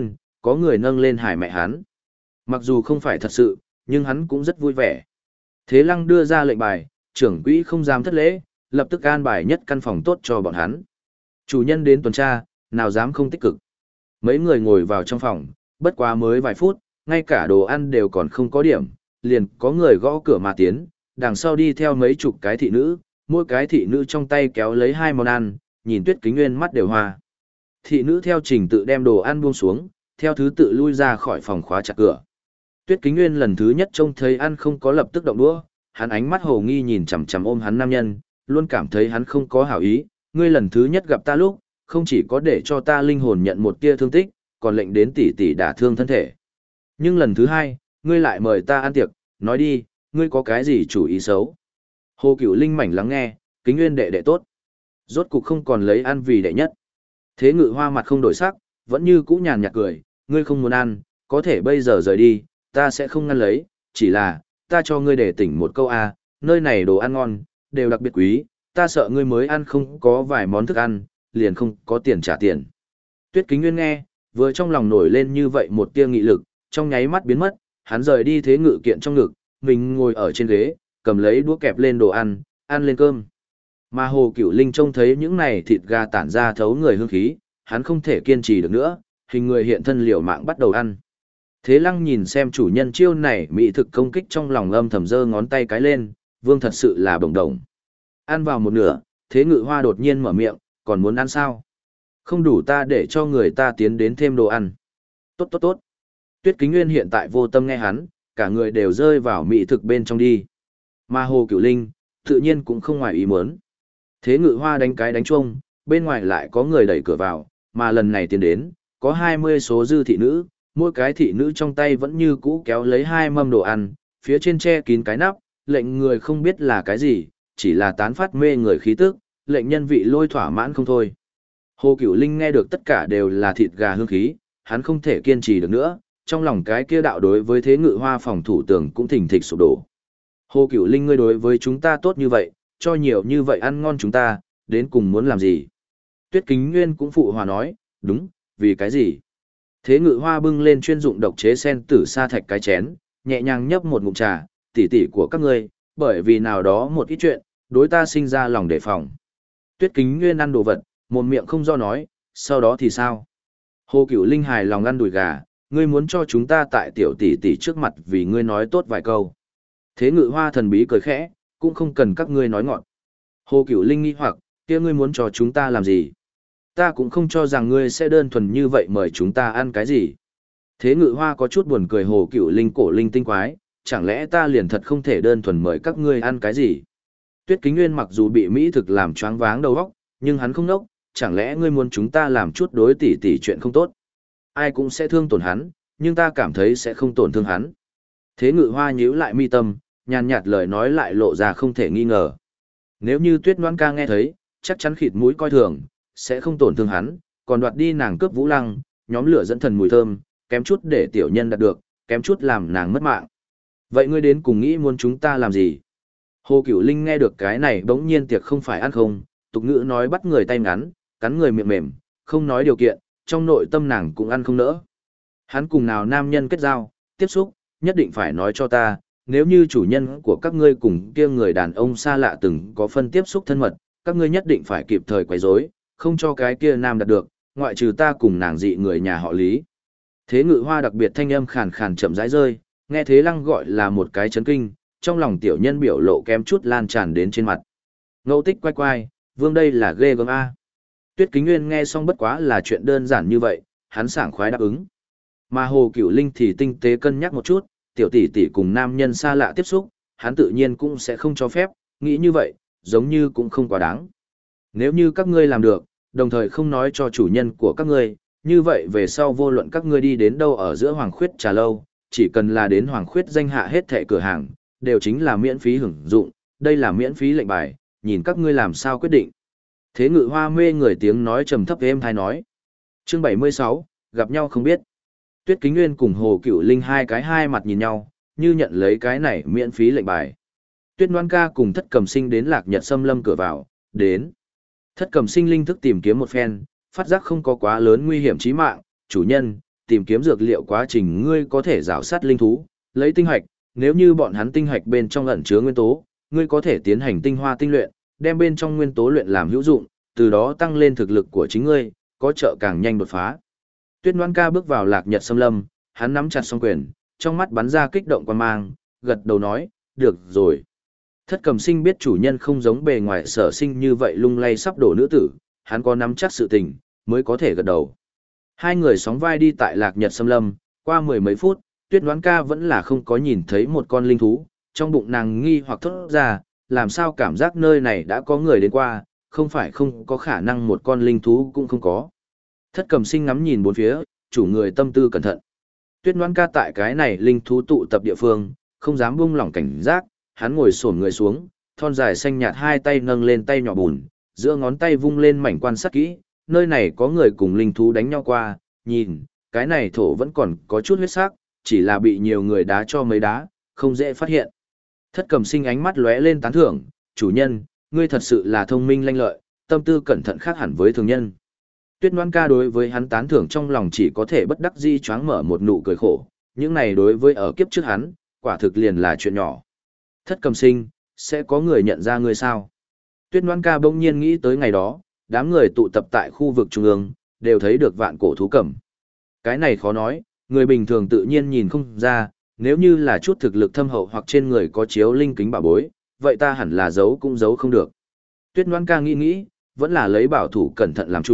có người nâng lên hải mẹ hắn. Mặc dù không phải thật sự, nhưng hắn cũng rất vui vẻ. Thế Lăng đưa ra lệnh bài, trưởng quỹ không dám thất lễ, lập tức an bài nhất căn phòng tốt cho bọn hắn. Chủ nhân đến tuần tra, nào dám không tích cực. Mấy người ngồi vào trong phòng, bất quá mới vài phút, ngay cả đồ ăn đều còn không có điểm, liền có người gõ cửa mà tiến, đằng sau đi theo mấy chục cái thị nữ, mỗi cái thị nữ trong tay kéo lấy hai món ăn, nhìn Tuyết Kính Nguyên mắt đều hoa. Thị nữ theo trình tự đem đồ ăn buông xuống, theo thứ tự lui ra khỏi phòng khóa chặt cửa. Tuyết Kính Nguyên lần thứ nhất trông thấy ăn không có lập tức động đũa, hắn ánh mắt hồ nghi nhìn chằm chằm ôm hắn nam nhân, luôn cảm thấy hắn không có hảo ý, ngươi lần thứ nhất gặp ta lúc, không chỉ có để cho ta linh hồn nhận một tia thương tích, còn lệnh đến tỷ tỷ đả thương thân thể. Nhưng lần thứ hai, ngươi lại mời ta ăn tiệc, nói đi, ngươi có cái gì chủ ý xấu? Hồ Cửu Linh mảnh lắng nghe, Kính Nguyên đệ đệ tốt. Rốt cục không còn lấy ăn vì đệ nhất. Thế Ngự Hoa mặt không đổi sắc, vẫn như cũ nhàn nhạt cười, ngươi không muốn ăn, có thể bây giờ rời đi, ta sẽ không ngăn lấy, chỉ là, ta cho ngươi để tỉnh một câu a, nơi này đồ ăn ngon, đều đặc biệt quý, ta sợ ngươi mới ăn không có vài món thức ăn, liền không có tiền trả tiền. Tuyết Kính Nguyên nghe, vừa trong lòng nổi lên như vậy một tia nghị lực, trong nháy mắt biến mất, hắn rời đi Thế Ngự kiện trong ngực, mình ngồi ở trên ghế, cầm lấy đũa kẹp lên đồ ăn, ăn lên cơm. Mà Hồ Cửu Linh trông thấy những này thịt gà tản ra thấu người hương khí, hắn không thể kiên trì được nữa, hình người hiện thân liều mạng bắt đầu ăn. Thế Lăng nhìn xem chủ nhân chiêu này mỹ thực công kích trong lòng âm thầm giơ ngón tay cái lên, vương thật sự là bồng đồng. Ăn vào một nửa, Thế Ngự Hoa đột nhiên mở miệng, còn muốn ăn sao? Không đủ ta để cho người ta tiến đến thêm đồ ăn. Tốt tốt tốt. Tuyết Kính Nguyên hiện tại vô tâm nghe hắn, cả người đều rơi vào mỹ thực bên trong đi. Mà Hồ Cửu Linh, tự nhiên cũng không ngoài ý muốn. Thế Ngự Hoa đánh cái đánh chuông, bên ngoài lại có người đẩy cửa vào, mà lần này tiến đến, có 20 số dư thị nữ, mỗi cái thị nữ trong tay vẫn như cũ kéo lấy 2 mâm đồ ăn, phía trên che kín cái nắp, lệnh người không biết là cái gì, chỉ là tán phát mê người khí tức, lệnh nhân vị lôi thỏa mãn không thôi. Hồ Cửu Linh nghe được tất cả đều là thịt gà hương khí, hắn không thể kiên trì được nữa, trong lòng cái kia đạo đối với Thế Ngự Hoa phòng thủ tường cũng thình thịch sụp đổ. Hồ Cửu Linh, ngươi đối với chúng ta tốt như vậy, cho nhiều như vậy ăn ngon chúng ta, đến cùng muốn làm gì? Tuyết Kính Nguyên cũng phụ hòa nói, đúng, vì cái gì? Thế Ngự Hoa bưng lên chuyên dụng độc chế sen tử sa thạch cái chén, nhẹ nhàng nhấp một ngụm trà, tỉ tỉ của các ngươi, bởi vì nào đó một ít chuyện, đối ta sinh ra lòng đề phòng. Tuyết Kính Nguyên ăn đồ vật, một miệng không do nói, sau đó thì sao? Hồ Cửu Linh hài lòng ăn đùi gà, ngươi muốn cho chúng ta tại tiểu tỷ tỷ trước mặt vì ngươi nói tốt vài câu. Thế Ngự Hoa thần bí cười khẽ, cũng không cần các ngươi nói ngọn. Hồ Cửu Linh nghi hoặc, kia ngươi muốn cho chúng ta làm gì? Ta cũng không cho rằng ngươi sẽ đơn thuần như vậy mời chúng ta ăn cái gì. Thế Ngự Hoa có chút buồn cười Hồ Cửu Linh cổ linh tinh quái, chẳng lẽ ta liền thật không thể đơn thuần mời các ngươi ăn cái gì? Tuyết Kính Nguyên mặc dù bị mỹ thực làm choáng váng đầu óc, nhưng hắn không nốc, chẳng lẽ ngươi muốn chúng ta làm chút đối tỷ tỷ chuyện không tốt? Ai cũng sẽ thương tổn hắn, nhưng ta cảm thấy sẽ không tổn thương hắn. Thế Ngự Hoa nhíu lại mi tâm, nhàn nhạt lời nói lại lộ ra không thể nghi ngờ. Nếu như Tuyết Loan ca nghe thấy, chắc chắn khịt mũi coi thường, sẽ không tổn thương hắn, còn đoạt đi nàng cướp Vũ Lăng, nhóm lửa dẫn thần mùi thơm, kém chút để tiểu nhân đạt được, kém chút làm nàng mất mạng. Vậy ngươi đến cùng nghĩ muốn chúng ta làm gì? Hồ Cửu Linh nghe được cái này bỗng nhiên tiệc không phải ăn không, tục ngữ nói bắt người tay ngắn, cắn người miệng mềm, không nói điều kiện, trong nội tâm nàng cũng ăn không nỡ. Hắn cùng nào nam nhân kết giao, tiếp xúc, nhất định phải nói cho ta, nếu như chủ nhân của các ngươi cùng kia người đàn ông xa lạ từng có phân tiếp xúc thân mật, các ngươi nhất định phải kịp thời quấy rối, không cho cái kia nam đạt được, ngoại trừ ta cùng nàng dị người nhà họ Lý. Thế Ngự Hoa đặc biệt thanh âm khàn khàn chậm rãi rơi, nghe Thế Lăng gọi là một cái chấn kinh, trong lòng tiểu nhân biểu lộ kém chút lan tràn đến trên mặt. Ngẫu Tích quay quay, vương đây là ghê gớm a. Tuyết Kính Nguyên nghe xong bất quá là chuyện đơn giản như vậy, hắn sảng khoái đáp ứng. Mà Hồ Cửu Linh thì tinh tế cân nhắc một chút, tiểu tỷ tỷ cùng nam nhân xa lạ tiếp xúc, hắn tự nhiên cũng sẽ không cho phép, nghĩ như vậy, giống như cũng không quá đáng. Nếu như các ngươi làm được, đồng thời không nói cho chủ nhân của các ngươi, như vậy về sau vô luận các ngươi đi đến đâu ở giữa Hoàng Khuyết trà lâu, chỉ cần là đến Hoàng Khuyết danh hạ hết thẻ cửa hàng, đều chính là miễn phí hưởng dụng, đây là miễn phí lệnh bài, nhìn các ngươi làm sao quyết định. Thế Ngự Hoa mê người tiếng nói trầm thấp êm thai nói. Chương 76, gặp nhau không biết. Tuyết Kính Nguyên cùng Hồ Cửu Linh hai mặt nhìn nhau, như nhận lấy cái này miễn phí lệnh bài. Tuyết Loan ca cùng Thất Cầm Sinh đến Lạc Nhật Xâm Lâm cửa vào, đến. Thất Cầm Sinh linh thức tìm kiếm một phen, phát giác không có quá lớn nguy hiểm chí mạng, chủ nhân, tìm kiếm dược liệu quá trình ngươi có thể rào sát linh thú, lấy tinh hạch, nếu như bọn hắn tinh hạch bên trong ẩn chứa nguyên tố, ngươi có thể tiến hành tinh hoa tinh luyện, đem bên trong nguyên tố luyện làm hữu dụng, từ đó tăng lên thực lực của chính ngươi, có trợ càng nhanh đột phá. Tuyết Loan ca bước vào Lạc Nhật Xâm Lâm, hắn nắm chặt song quyền, trong mắt bắn ra kích động quan mang, gật đầu nói, được rồi. Thất Cầm Sinh biết chủ nhân không giống bề ngoài sở sinh như vậy lung lay sắp đổ nữ tử, hắn có nắm chắc sự tình, mới có thể gật đầu. Hai người sóng vai đi tại Lạc Nhật Xâm Lâm, qua mười mấy phút, Tuyết Loan ca vẫn là không có nhìn thấy một con linh thú, trong bụng nàng nghi hoặc thốt ra, làm sao cảm giác nơi này đã có người đến qua, không phải không có khả năng một con linh thú cũng không có. Thất Cầm Sinh ngắm nhìn bốn phía, chủ người tâm tư cẩn thận. Tuyết Loan ca tại cái này linh thú tụ tập địa phương, không dám buông lỏng cảnh giác, hắn ngồi xổm người xuống, thon dài xanh nhạt hai tay nâng lên tay nhỏ bùn, giữa ngón tay vung lên mảnh quan sát kỹ, nơi này có người cùng linh thú đánh nhau qua, nhìn, cái này thổ vẫn còn có chút huyết sắc, chỉ là bị nhiều người đá cho mấy đá, không dễ phát hiện. Thất Cầm Sinh ánh mắt lóe lên tán thưởng, chủ nhân, ngươi thật sự là thông minh lanh lợi, tâm tư cẩn thận khác hẳn với thường nhân. Tuyết Loan ca đối với hắn tán thưởng trong lòng chỉ có thể bất đắc dĩ choáng mở một nụ cười khổ, những này đối với ở kiếp trước hắn, quả thực liền là chuyện nhỏ. Thất Cầm Sinh, sẽ có người nhận ra ngươi sao? Tuyết Loan ca bỗng nhiên nghĩ tới ngày đó, đám người tụ tập tại khu vực trung ương, đều thấy được vạn cổ thú cầm. Cái này khó nói, người bình thường tự nhiên nhìn không ra, nếu như là chút thực lực thâm hậu hoặc trên người có chiếu linh kính bảo bối, vậy ta hẳn là giấu cũng giấu không được. Tuyết Loan ca nghĩ nghĩ, vẫn là lấy bảo thủ cẩn thận làm chủ,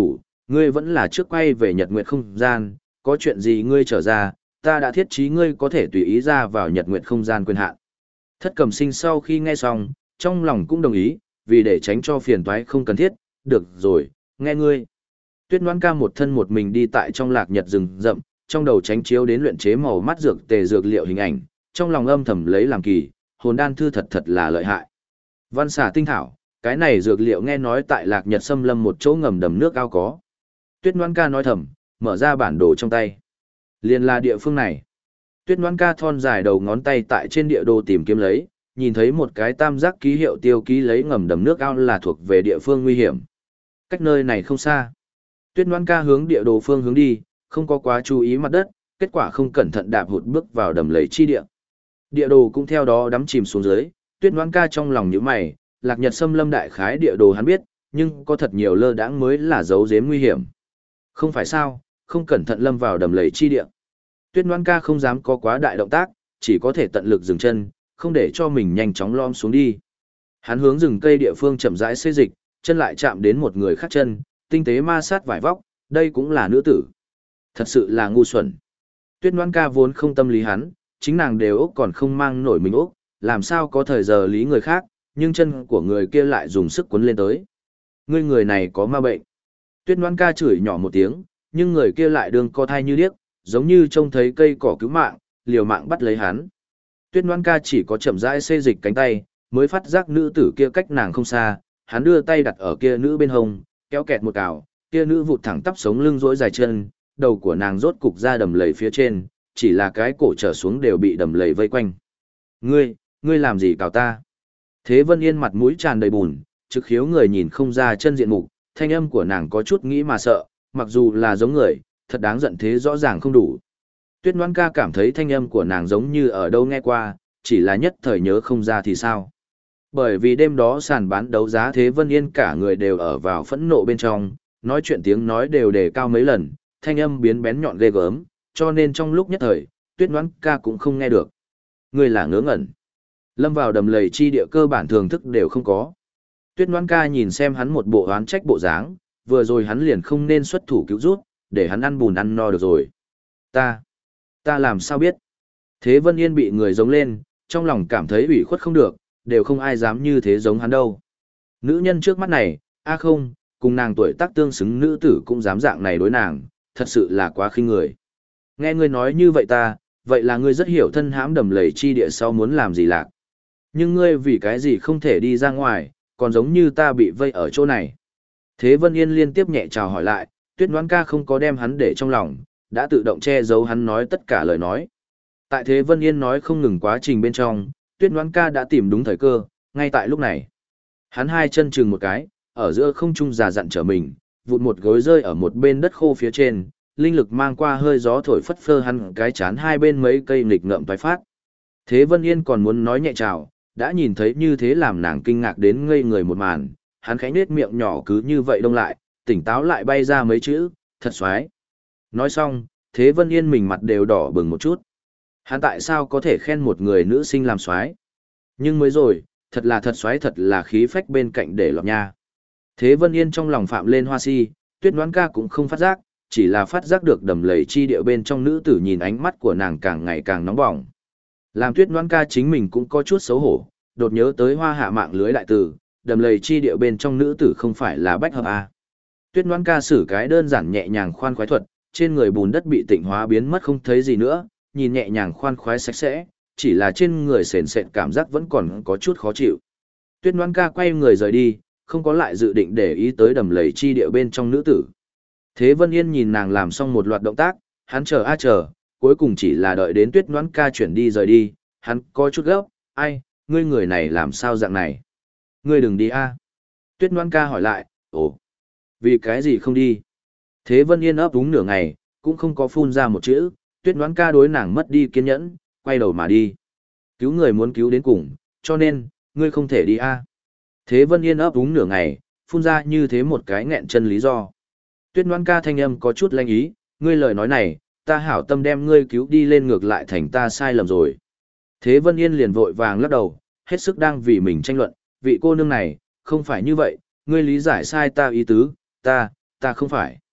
Ngươi vẫn là trước quay về Nhật Nguyệt không gian, có chuyện gì ngươi trở ra, ta đã thiết trí ngươi có thể tùy ý ra vào Nhật Nguyệt không gian quyền hạn. Thất Cầm Sinh sau khi nghe xong, trong lòng cũng đồng ý, vì để tránh cho phiền toái không cần thiết, được rồi, nghe ngươi. Tuyết Ngoãn Ca một thân một mình đi tại trong lạc nhật rừng rậm, trong đầu tránh chiếu đến luyện chế màu mắt dược tề dược liệu hình ảnh, trong lòng âm thầm lấy làm kỳ, hồn đan thư thật thật là lợi hại. Văn xà tinh thảo, cái này dược liệu nghe nói tại lạc nhật xâm lâm một chỗ ngầm đầm nước ao có. Tuyết Ngoãn Ca nói thầm, mở ra bản đồ trong tay. Liền là địa phương này. Tuyết Ngoãn Ca thon dài đầu ngón tay tại trên địa đồ tìm kiếm lấy, nhìn thấy một cái tam giác ký hiệu tiêu ký lấy ngầm đầm nước ao là thuộc về địa phương nguy hiểm. Cách nơi này không xa. Tuyết Ngoãn Ca hướng địa đồ phương hướng đi, không có quá chú ý mặt đất, kết quả không cẩn thận đạp hụt bước vào đầm lầy chi địa. Địa đồ cũng theo đó đắm chìm xuống dưới, Tuyết Ngoãn Ca trong lòng nhíu mày, lạc nhật xâm lâm đại khái địa đồ hắn biết, nhưng có thật nhiều lơ đãng mới là dấu giếm nguy hiểm. Không phải sao, không cẩn thận lâm vào đầm lầy chi địa. Tuyết Ngoãn Ca không dám có quá đại động tác, chỉ có thể tận lực dừng chân, không để cho mình nhanh chóng lom xuống đi. Hắn hướng rừng cây địa phương chậm rãi xê dịch, chân lại chạm đến một người khác chân, tinh tế ma sát vải vóc, đây cũng là nữ tử. Thật sự là ngu xuẩn. Tuyết Ngoãn Ca vốn không tâm lý hắn, chính nàng đều ốc còn không mang nổi mình ốc, làm sao có thời giờ lý người khác, nhưng chân của người kia lại dùng sức quấn lên tới. Ngươi người này có ma bệnh. Tuyết Ngoãn Ca chửi nhỏ một tiếng, nhưng người kia lại đương co thai như điếc, giống như trông thấy cây cỏ cứu mạng, liều mạng bắt lấy hắn. Tuyết Ngoãn Ca chỉ có chậm rãi xê dịch cánh tay, mới phát giác nữ tử kia cách nàng không xa, hắn đưa tay đặt ở kia nữ bên hông, kéo kẹt một cào, kia nữ vụt thẳng tắp sống lưng rỗi dài chân, đầu của nàng rốt cục ra đầm lầy phía trên, chỉ là cái cổ trở xuống đều bị đầm lầy vây quanh. Ngươi làm gì cào ta? Thế Vân Yên mặt mũi tràn đầy bùn, trực khiếu người nhìn không ra chân diện mục, thanh âm của nàng có chút nghĩ mà sợ, mặc dù là giống người, thật đáng giận thế rõ ràng không đủ. Tuyết Ngoãn Ca cảm thấy thanh âm của nàng giống như ở đâu nghe qua, chỉ là nhất thời nhớ không ra thì sao. Bởi vì đêm đó sàn bán đấu giá Thế Vân Yên cả người đều ở vào phẫn nộ bên trong, nói chuyện tiếng nói đều đề cao mấy lần, thanh âm biến bén nhọn ghê gớm, cho nên trong lúc nhất thời, Tuyết Ngoãn Ca cũng không nghe được. Ngươi là ngớ ngẩn. Lâm vào đầm lầy chi địa cơ bản thường thức đều không có. Tuyết Ngoãn Ca nhìn xem hắn một bộ oán trách bộ dáng, vừa rồi hắn liền không nên xuất thủ cứu rút, để hắn ăn bùn ăn no được rồi. Ta làm sao biết? Thế Vân Yên bị người giống lên, trong lòng cảm thấy ủy khuất không được, đều không ai dám như thế giống hắn đâu. Nữ nhân trước mắt này, không, cùng nàng tuổi tác tương xứng nữ tử cũng dám dạng này đối nàng, thật sự là quá khinh người. Nghe ngươi nói như vậy vậy là ngươi rất hiểu thân hãm đầm lầy chi địa sau muốn làm gì lạc. Nhưng ngươi vì cái gì không thể đi ra ngoài, còn giống như ta bị vây ở chỗ này. Thế Vân Yên liên tiếp nhẹ chào hỏi lại, Tuyết Ngoãn Ca không có đem hắn để trong lòng, đã tự động che giấu hắn nói tất cả lời nói. Tại Thế Vân Yên nói không ngừng quá trình bên trong, Tuyết Ngoãn Ca đã tìm đúng thời cơ, ngay tại lúc này. Hắn hai chân chừng một cái, ở giữa không trung già dặn trở mình, vụt một gối rơi ở một bên đất khô phía trên, linh lực mang qua hơi gió thổi phất phơ hắn cái chán hai bên mấy cây nghịch ngợm toái phát. Thế Vân Yên còn muốn nói nhẹ chào, đã nhìn thấy như thế làm nàng kinh ngạc đến ngây người một màn, hắn khẽ nhếch miệng nhỏ cứ như vậy đông lại, tỉnh táo lại bay ra mấy chữ, thật xoái. Nói xong, Thế Vân Yên mình mặt đều đỏ bừng một chút. Hắn tại sao có thể khen một người nữ sinh làm xoái? Nhưng mới rồi, thật là thật xoái thật là khí phách bên cạnh để lọt nha. Thế Vân Yên trong lòng phạm lên hoa si, Tuyết Ngoãn Ca cũng không phát giác, chỉ là phát giác được đầm lầy chi địa bên trong nữ tử nhìn ánh mắt của nàng càng ngày càng nóng bỏng. Làm Tuyết Ngoãn Ca chính mình cũng có chút xấu hổ, đột nhớ tới hoa hạ mạng lưới đại tử, đầm lầy chi địa bên trong nữ tử không phải là bách hợp à. Tuyết Ngoãn Ca sử cái đơn giản nhẹ nhàng khoan khoái thuật, trên người bùn đất bị tịnh hóa biến mất không thấy gì nữa, nhìn nhẹ nhàng khoan khoái sạch sẽ, chỉ là trên người sền sệt cảm giác vẫn còn có chút khó chịu. Tuyết Ngoãn Ca quay người rời đi, không có lại dự định để ý tới đầm lầy chi địa bên trong nữ tử. Thế Vân Yên nhìn nàng làm xong một loạt động tác, hắn chờ, cuối cùng chỉ là đợi đến Tuyết Ngoãn Ca chuyển đi rời đi, hắn có chút gấp, ai, ngươi người này làm sao dạng này? Ngươi đừng đi a. Tuyết Ngoãn Ca hỏi lại, ồ, vì cái gì không đi? Thế Vân Yên ấp úng nửa ngày, cũng không có phun ra một chữ, Tuyết Ngoãn Ca đối nàng mất đi kiên nhẫn, quay đầu mà đi. Cứu người muốn cứu đến cùng, cho nên, ngươi không thể đi a. Thế Vân Yên ấp úng nửa ngày, phun ra như thế một cái nghẹn chân lý do. Tuyết Ngoãn Ca thanh âm có chút lanh ý, ngươi lời nói này, ta hảo tâm đem ngươi cứu đi lên ngược lại thành ta sai lầm rồi. Thế Vân Yên liền vội vàng lắc đầu, hết sức đang vì mình tranh luận, vị cô nương này, không phải như vậy, ngươi lý giải sai ta ý tứ, ta không phải.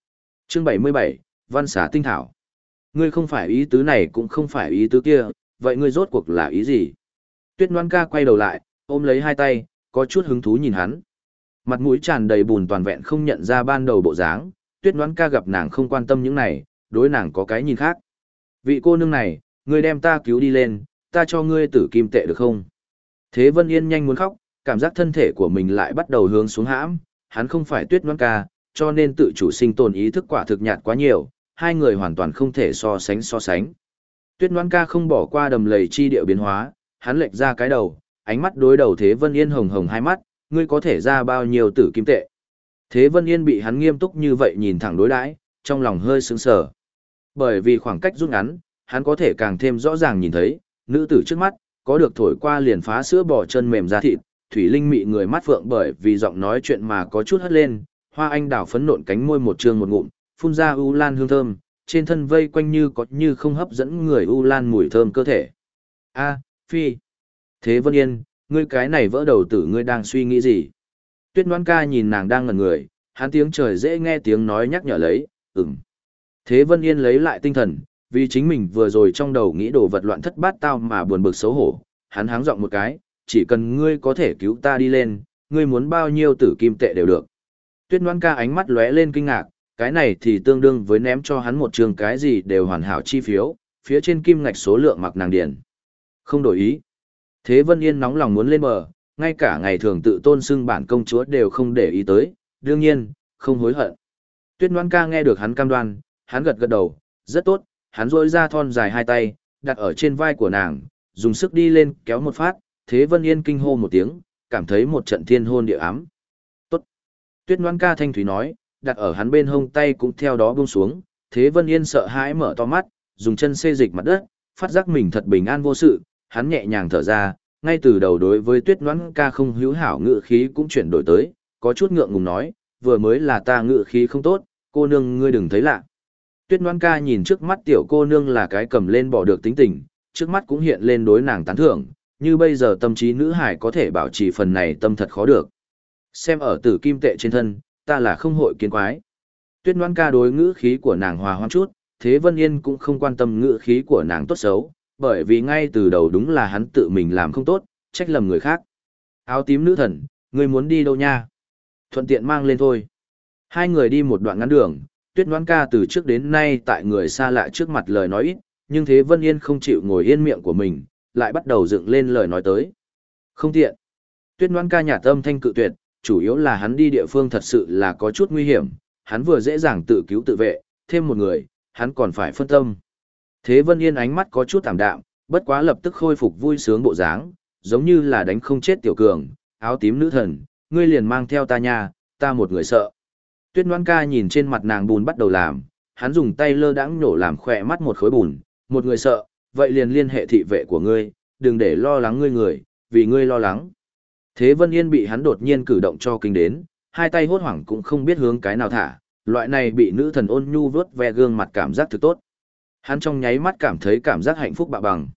Chương 77, Văn xả tinh thảo. Ngươi không phải ý tứ này cũng không phải ý tứ kia, vậy ngươi rốt cuộc là ý gì? Tuyết Loan ca quay đầu lại, ôm lấy hai tay, có chút hứng thú nhìn hắn. Mặt mũi tràn đầy bùn toàn vẹn không nhận ra ban đầu bộ dáng, Tuyết Loan ca gặp nàng không quan tâm những này, đối nàng có cái nhìn khác. Vị cô nương này, ngươi đem ta cứu đi lên, ta cho ngươi tử kim tệ được không? Thế Vân Yên nhanh muốn khóc, cảm giác thân thể của mình lại bắt đầu hướng xuống hãm, hắn không phải Tuyết Loan ca, cho nên tự chủ sinh tồn ý thức quả thực nhạt quá nhiều, hai người hoàn toàn không thể so sánh. Tuyết Loan ca không bỏ qua đầm lầy chi địa biến hóa, hắn lệch ra cái đầu, ánh mắt đối đầu Thế Vân Yên hồng hồng hai mắt, ngươi có thể ra bao nhiêu tử kim tệ? Thế Vân Yên bị hắn nghiêm túc như vậy nhìn thẳng đối đãi, trong lòng hơi sững sờ. Bởi vì khoảng cách rút ngắn, hắn có thể càng thêm rõ ràng nhìn thấy, nữ tử trước mắt, có được thổi qua liền phá sữa bò chân mềm da thịt, thủy linh mị người mắt phượng bởi vì giọng nói chuyện mà có chút hất lên, hoa anh đào phấn nộn cánh môi một trường một ngụm, phun ra u lan hương thơm, trên thân vây quanh như có như không hấp dẫn người u lan mùi thơm cơ thể. A, phi. Thế Vân Yên, ngươi cái này vỡ đầu tử ngươi đang suy nghĩ gì? Tuyết Loan ca nhìn nàng đang ngẩn người, hắn tiếng trời dễ nghe tiếng nói nhắc nhở lấy, ừm. Thế Vân Yên lấy lại tinh thần, vì chính mình vừa rồi trong đầu nghĩ đồ vật loạn thất bát tao mà buồn bực xấu hổ, hắn háng giọng một cái, chỉ cần ngươi có thể cứu ta đi lên, ngươi muốn bao nhiêu tử kim tệ đều được. Tuyết Loan ca ánh mắt lóe lên kinh ngạc, cái này thì tương đương với ném cho hắn một trường cái gì đều hoàn hảo chi phiếu, phía trên kim ngạch số lượng mặc nàng điền. Không đổi ý. Thế Vân Yên nóng lòng muốn lên bờ, ngay cả ngày thường tự tôn xưng bản công chúa đều không để ý tới, đương nhiên, không hối hận. Tuyết Loan ca nghe được hắn cam đoan, hắn gật gật đầu, rất tốt, hắn rỗi ra thon dài hai tay, đặt ở trên vai của nàng, dùng sức đi lên kéo một phát, Thế Vân Yên kinh hô một tiếng, cảm thấy một trận thiên hôn địa ám. Tốt. Tuyết Loan ca thanh thúy nói, đặt ở hắn bên hông tay cũng theo đó buông xuống, Thế Vân Yên sợ hãi mở to mắt, dùng chân xê dịch mặt đất, phát giác mình thật bình an vô sự, hắn nhẹ nhàng thở ra, ngay từ đầu đối với Tuyết Loan ca không hữu hảo ngữ khí cũng chuyển đổi tới, có chút ngượng ngùng nói, vừa mới là ta ngữ khí không tốt, cô nương ngươi đừng thấy lạ. Tuyết Loan ca nhìn trước mắt tiểu cô nương là cái cầm lên bỏ được tính tình, trước mắt cũng hiện lên đối nàng tán thưởng, như bây giờ tâm trí nữ hải có thể bảo trì phần này tâm thật khó được. Xem ở tử kim tệ trên thân, ta là không hội kiến quái. Tuyết Loan ca đối ngữ khí của nàng hòa hoãn chút, Thế Vân Yên cũng không quan tâm ngữ khí của nàng tốt xấu, bởi vì ngay từ đầu đúng là hắn tự mình làm không tốt, trách lầm người khác. Áo tím nữ thần, ngươi muốn đi đâu nha? Thuận tiện mang lên thôi. Hai người đi một đoạn ngắn đường, Tuyết Loan ca từ trước đến nay tại người xa lạ trước mặt lời nói ít, nhưng Thế Vân Yên không chịu ngồi yên miệng của mình, lại bắt đầu dựng lên lời nói tới. Không tiện. Tuyết Loan ca nhạt âm thanh cự tuyệt, chủ yếu là hắn đi địa phương thật sự là có chút nguy hiểm, hắn vừa dễ dàng tự cứu tự vệ, thêm một người, hắn còn phải phân tâm. Thế Vân Yên ánh mắt có chút tạm đạm, bất quá lập tức khôi phục vui sướng bộ dáng, giống như là đánh không chết tiểu cường, áo tím nữ thần, ngươi liền mang theo ta nha, ta một người sợ. Tuyết Loan ca nhìn trên mặt nàng bùn bắt đầu làm, hắn dùng tay lơ đãng nhổ làm khỏe mắt một khối bùn, một người sợ, vậy liền liên hệ thị vệ của ngươi, đừng để lo lắng ngươi người, vì ngươi lo lắng. Thế Vân Yên bị hắn đột nhiên cử động cho kinh đến, hai tay hốt hoảng cũng không biết hướng cái nào thả, loại này bị nữ thần ôn nhu vớt ve gương mặt cảm giác thực tốt. Hắn trong nháy mắt cảm thấy cảm giác hạnh phúc bạ bằng.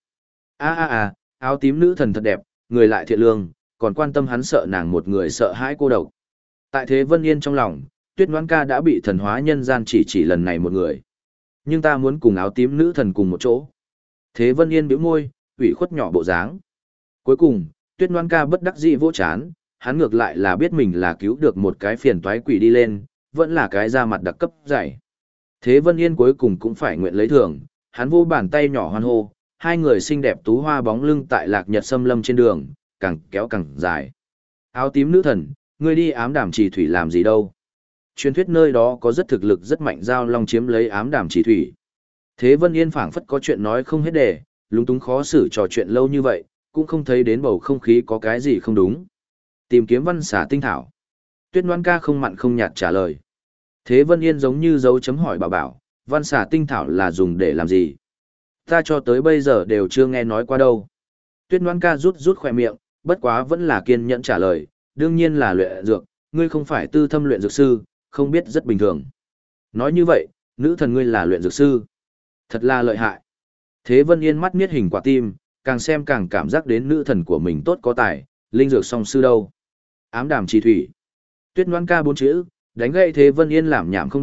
Áo tím nữ thần thật đẹp, người lại thiện lương, còn quan tâm hắn sợ nàng một người sợ hãi cô độc. Tại Thế Vân Yên trong lòng, Tuyết Loan ca đã bị thần hóa nhân gian chỉ lần này một người. Nhưng ta muốn cùng áo tím nữ thần cùng một chỗ. Thế Vân Yên bĩu môi, ủy khuất nhỏ bộ dáng. Cuối cùng, Tuyết Loan ca bất đắc dĩ vỗ chán, hắn ngược lại là biết mình là cứu được một cái phiền toái quỷ đi lên, vẫn là cái da mặt đặc cấp dạy. Thế Vân Yên cuối cùng cũng phải nguyện lấy thưởng, hắn vô bàn tay nhỏ hoan hô, hai người xinh đẹp tú hoa bóng lưng tại lạc nhật xâm lâm trên đường, càng kéo càng dài. Áo tím nữ thần, ngươi đi ám đàm trì thủy làm gì đâu? Truyền thuyết nơi đó có rất thực lực rất mạnh giao long chiếm lấy ám đàm trì thủy. Thế Vân Yên phảng phất có chuyện nói không hết đề, lúng túng khó xử trò chuyện lâu như vậy, cũng không thấy đến bầu không khí có cái gì không đúng. Tìm kiếm văn xả tinh thảo. Tuyết Loan ca không mặn không nhạt trả lời. Thế Vân Yên giống như dấu chấm hỏi bảo, văn xả tinh thảo là dùng để làm gì? Ta cho tới bây giờ đều chưa nghe nói qua đâu. Tuyết Loan ca rút khỏe miệng, bất quá vẫn là kiên nhẫn trả lời, đương nhiên là luyện dược, ngươi không phải tư thâm luyện dược sư, không biết rất bình thường. Nói như vậy, nữ thần ngươi là luyện dược sư. Thật là lợi hại. Thế Vân Yên mắt miết hình quả tim, càng xem càng cảm giác đến nữ thần của mình tốt có tài, linh dược song sư đâu. Ám đàm trì thủy. Tuyết Loan ca bốn chữ, đánh gậy Thế Vân Yên làm nhảm không đoạn,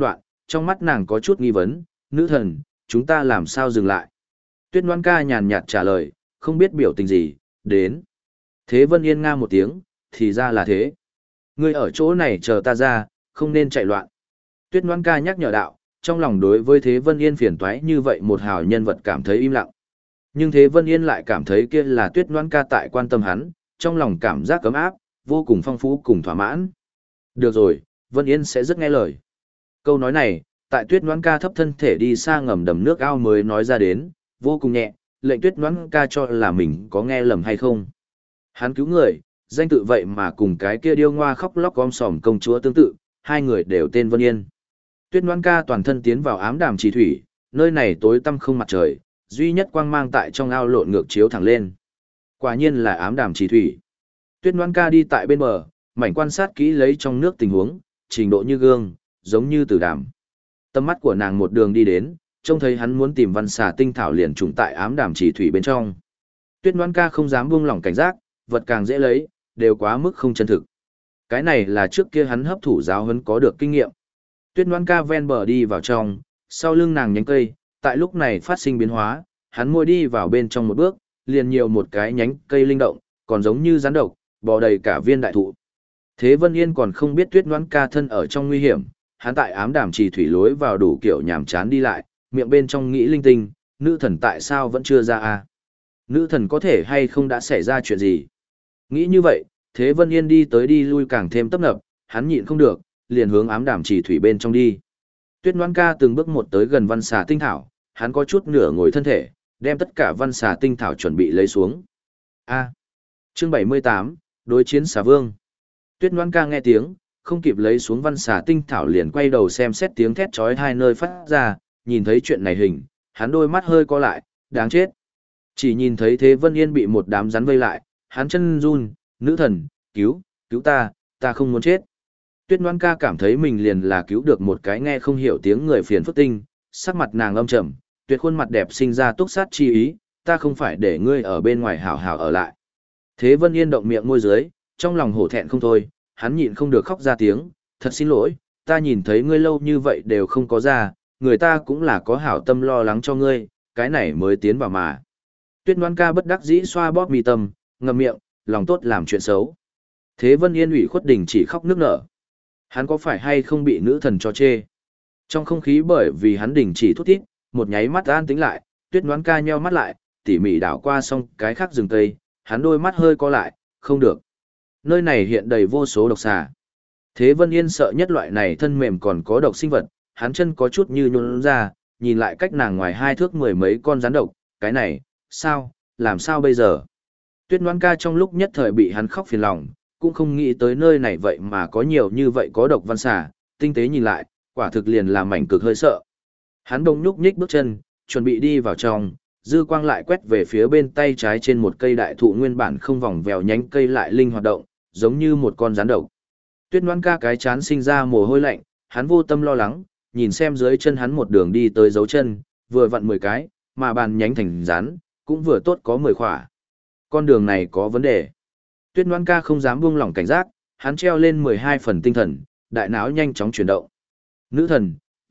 trong mắt nàng có chút nghi vấn, nữ thần, chúng ta làm sao dừng lại? Tuyết Ngoan Ca nhàn nhạt trả lời, không biết biểu tình gì, đến. Thế Vân Yên nga một tiếng, thì ra là thế. Ngươi ở chỗ này chờ ta ra, không nên chạy loạn. Tuyết Ngoan Ca nhắc nhở đạo, trong lòng đối với Thế Vân Yên phiền toái như vậy một hào nhân vật cảm thấy im lặng. Nhưng Thế Vân Yên lại cảm thấy kia là Tuyết Ngoan Ca tại quan tâm hắn, trong lòng cảm giác ấm áp, vô cùng phong phú cùng thỏa mãn. Được rồi, Vân Yên sẽ rất nghe lời. Câu nói này, tại Tuyết Ngoan Ca thấp thân thể đi xa ngầm đầm nước ao mới nói ra đến, vô cùng nhẹ, lệnh Tuyết Ngoan Ca cho là mình có nghe lầm hay không. Hắn cứu người, danh tự vậy mà cùng cái kia điêu ngoa khóc lóc gom sòm công chúa tương tự, hai người đều tên Vân Yên. Tuyết Ngoan Ca toàn thân tiến vào ám đàm trì thủy, nơi này tối tăm không mặt trời, duy nhất quang mang tại trong ao lộn ngược chiếu thẳng lên. Quả nhiên là ám đàm trì thủy. Tuyết Ngoan Ca đi tại bên bờ, mảnh quan sát kỹ lấy trong nước tình huống, trình độ như gương, giống như tử đàm. Tâm mắt của nàng một đường đi đến, trông thấy hắn muốn tìm văn xà tinh thảo liền trùng tại ám đàm trì thủy bên trong. Tuyết Ngoan Ca không dám buông lỏng cảnh giác, vật càng dễ lấy, đều quá mức không chân thực. Cái này là trước kia hắn hấp thụ giáo huấn có được kinh nghiệm. Tuyết Ngoan Ca ven bờ đi vào trong, sau lưng nàng nhánh cây, tại lúc này phát sinh biến hóa, hắn môi đi vào bên trong một bước, liền nhiều một cái nhánh cây linh động, còn giống như rắn độc, bò đầy cả viên đại thụ. Thế Vân Yên còn không biết Tuyết Ngoan Ca thân ở trong nguy hiểm, hắn tại ám đàm trì thủy lối vào đủ kiểu nhàm chán đi lại, miệng bên trong nghĩ linh tinh, nữ thần tại sao vẫn chưa ra à? Nữ thần có thể hay không đã xảy ra chuyện gì? Nghĩ như vậy, Thế Vân Yên đi tới đi lui càng thêm tấp nập, hắn nhịn không được, liền hướng ám đàm trì thủy bên trong đi. Tuyết Ngoan Ca từng bước một tới gần văn xà tinh thảo, hắn có chút nửa ngồi thân thể, đem tất cả văn xà tinh thảo chuẩn bị lấy xuống. A. Chương 78, đối chiến xà vương. Tuyết Ngoan Ca nghe tiếng, không kịp lấy xuống văn xà tinh thảo liền quay đầu xem xét tiếng thét chói hai nơi phát ra, nhìn thấy chuyện này hình, hắn đôi mắt hơi co lại, đáng chết. Chỉ nhìn thấy Thế Vân Yên bị một đám rắn vây lại, hắn chân run, nữ thần, cứu ta không muốn chết. Tuyết Ngoan Ca cảm thấy mình liền là cứu được một cái nghe không hiểu tiếng người phiền phức tinh, sắc mặt nàng âm trầm, tuyệt khuôn mặt đẹp sinh ra túc sát chi ý, ta không phải để ngươi ở bên ngoài hảo hảo ở lại. Thế Vân Yên động miệng môi dưới, trong lòng hổ thẹn không thôi, hắn nhịn không được khóc ra tiếng, thật xin lỗi, ta nhìn thấy ngươi lâu như vậy đều không có ra, người ta cũng là có hảo tâm lo lắng cho ngươi, cái này mới tiến vào mà. Tuyết Ngoan Ca bất đắc dĩ xoa bóp mi tâm, ngậm miệng, lòng tốt làm chuyện xấu. Thế Vân Yên ủy khuất đình chỉ khóc nức nở. Hắn có phải hay không bị nữ thần cho chê? Trong không khí bởi vì hắn đình chỉ thút thít, một nháy mắt an tĩnh lại, Tuyết Ngoan Ca nheo mắt lại, tỉ mỉ đảo qua xong cái khác rừng cây, hắn đôi mắt hơi co lại, không được. Nơi này hiện đầy vô số độc xà. Thế Vân Yên sợ nhất loại này thân mềm còn có độc sinh vật, hắn chân có chút như nhũn ra, nhìn lại cách nàng ngoài 2 thước 10 mấy con rắn độc, cái này, sao, làm sao bây giờ? Tuyết Ngoan Ca trong lúc nhất thời bị hắn khóc phiền lòng, cũng không nghĩ tới nơi này vậy mà có nhiều như vậy có độc văn xà, tinh tế nhìn lại, quả thực liền làm mảnh cực hơi sợ. Hắn đông nhúc nhích bước chân, chuẩn bị đi vào trong, dư quang lại quét về phía bên tay trái trên một cây đại thụ nguyên bản không vòng vèo nhánh cây lại linh hoạt động, giống như một con rắn độc. Tuyết Ngoan Ca cái chán sinh ra mồ hôi lạnh, hắn vô tâm lo lắng, nhìn xem dưới chân hắn một đường đi tới dấu chân, vừa vặn 10 cái, mà bàn nhánh thành rắn, cũng vừa tốt có 10 khỏa. Con đường này có vấn đề. Tuyết Ngoan Ca không dám buông lỏng cảnh giác, hắn treo lên 12 phần tinh thần, đại não nhanh chóng chuyển động. Nữ thần,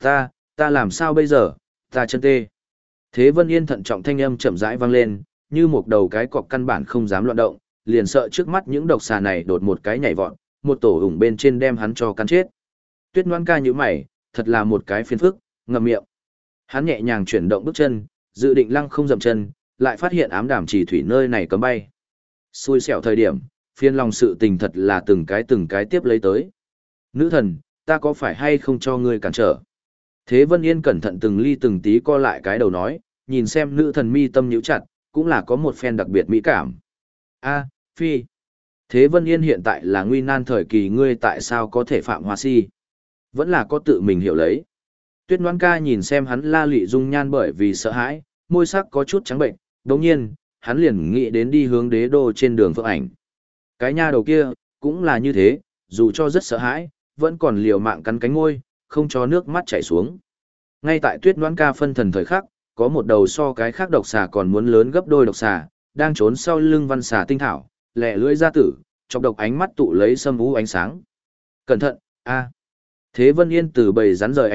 ta làm sao bây giờ, ta chân tê. Thế Vân Yên thận trọng thanh âm chậm rãi vang lên, như một đầu cái cọp căn bản không dám loạn động, liền sợ trước mắt những độc xà này đột một cái nhảy vọt, một tổ ủng bên trên đem hắn cho cắn chết. Tuyết Ngoan Ca nhíu mày, thật là một cái phiền phức, ngậm miệng. Hắn nhẹ nhàng chuyển động bước chân, dự định lăng không dậm chân, lại phát hiện ám đàm trì thủy nơi này cấm bay. Xui xẻo thời điểm, phiền lòng sự tình thật là từng cái tiếp lấy tới. Nữ thần, ta có phải hay không cho ngươi cản trở? Thế Vân Yên cẩn thận từng ly từng tí co lại cái đầu nói, nhìn xem nữ thần mi tâm nhíu chặt, cũng là có một phen đặc biệt mỹ cảm. A, phi. Thế Vân Yên hiện tại là nguy nan thời kỳ, ngươi tại sao có thể phạm hoa si? Vẫn là có tự mình hiểu lấy. Tuyết Ngoan Ca nhìn xem hắn la lị dung nhan bởi vì sợ hãi, môi sắc có chút trắng bệnh, đồng nhiên, hắn liền nghĩ đến đi hướng đế đô trên đường Phượng Ảnh. Cái nha đầu kia, cũng là như thế, dù cho rất sợ hãi, vẫn còn liều mạng cắn cánh ngôi, không cho nước mắt chảy xuống. Ngay tại Tuyết Ngoan Ca phân thần thời khắc, có một đầu so cái khác độc xà còn muốn lớn gấp đôi độc xà, đang trốn sau lưng văn xà tinh thảo, lẹ lưỡi ra tử, chọc độc ánh mắt tụ lấy sâm vũ ánh sáng. Cẩn thận, a! Thế Vân Yên từ bầy rắn rời ánh mắt,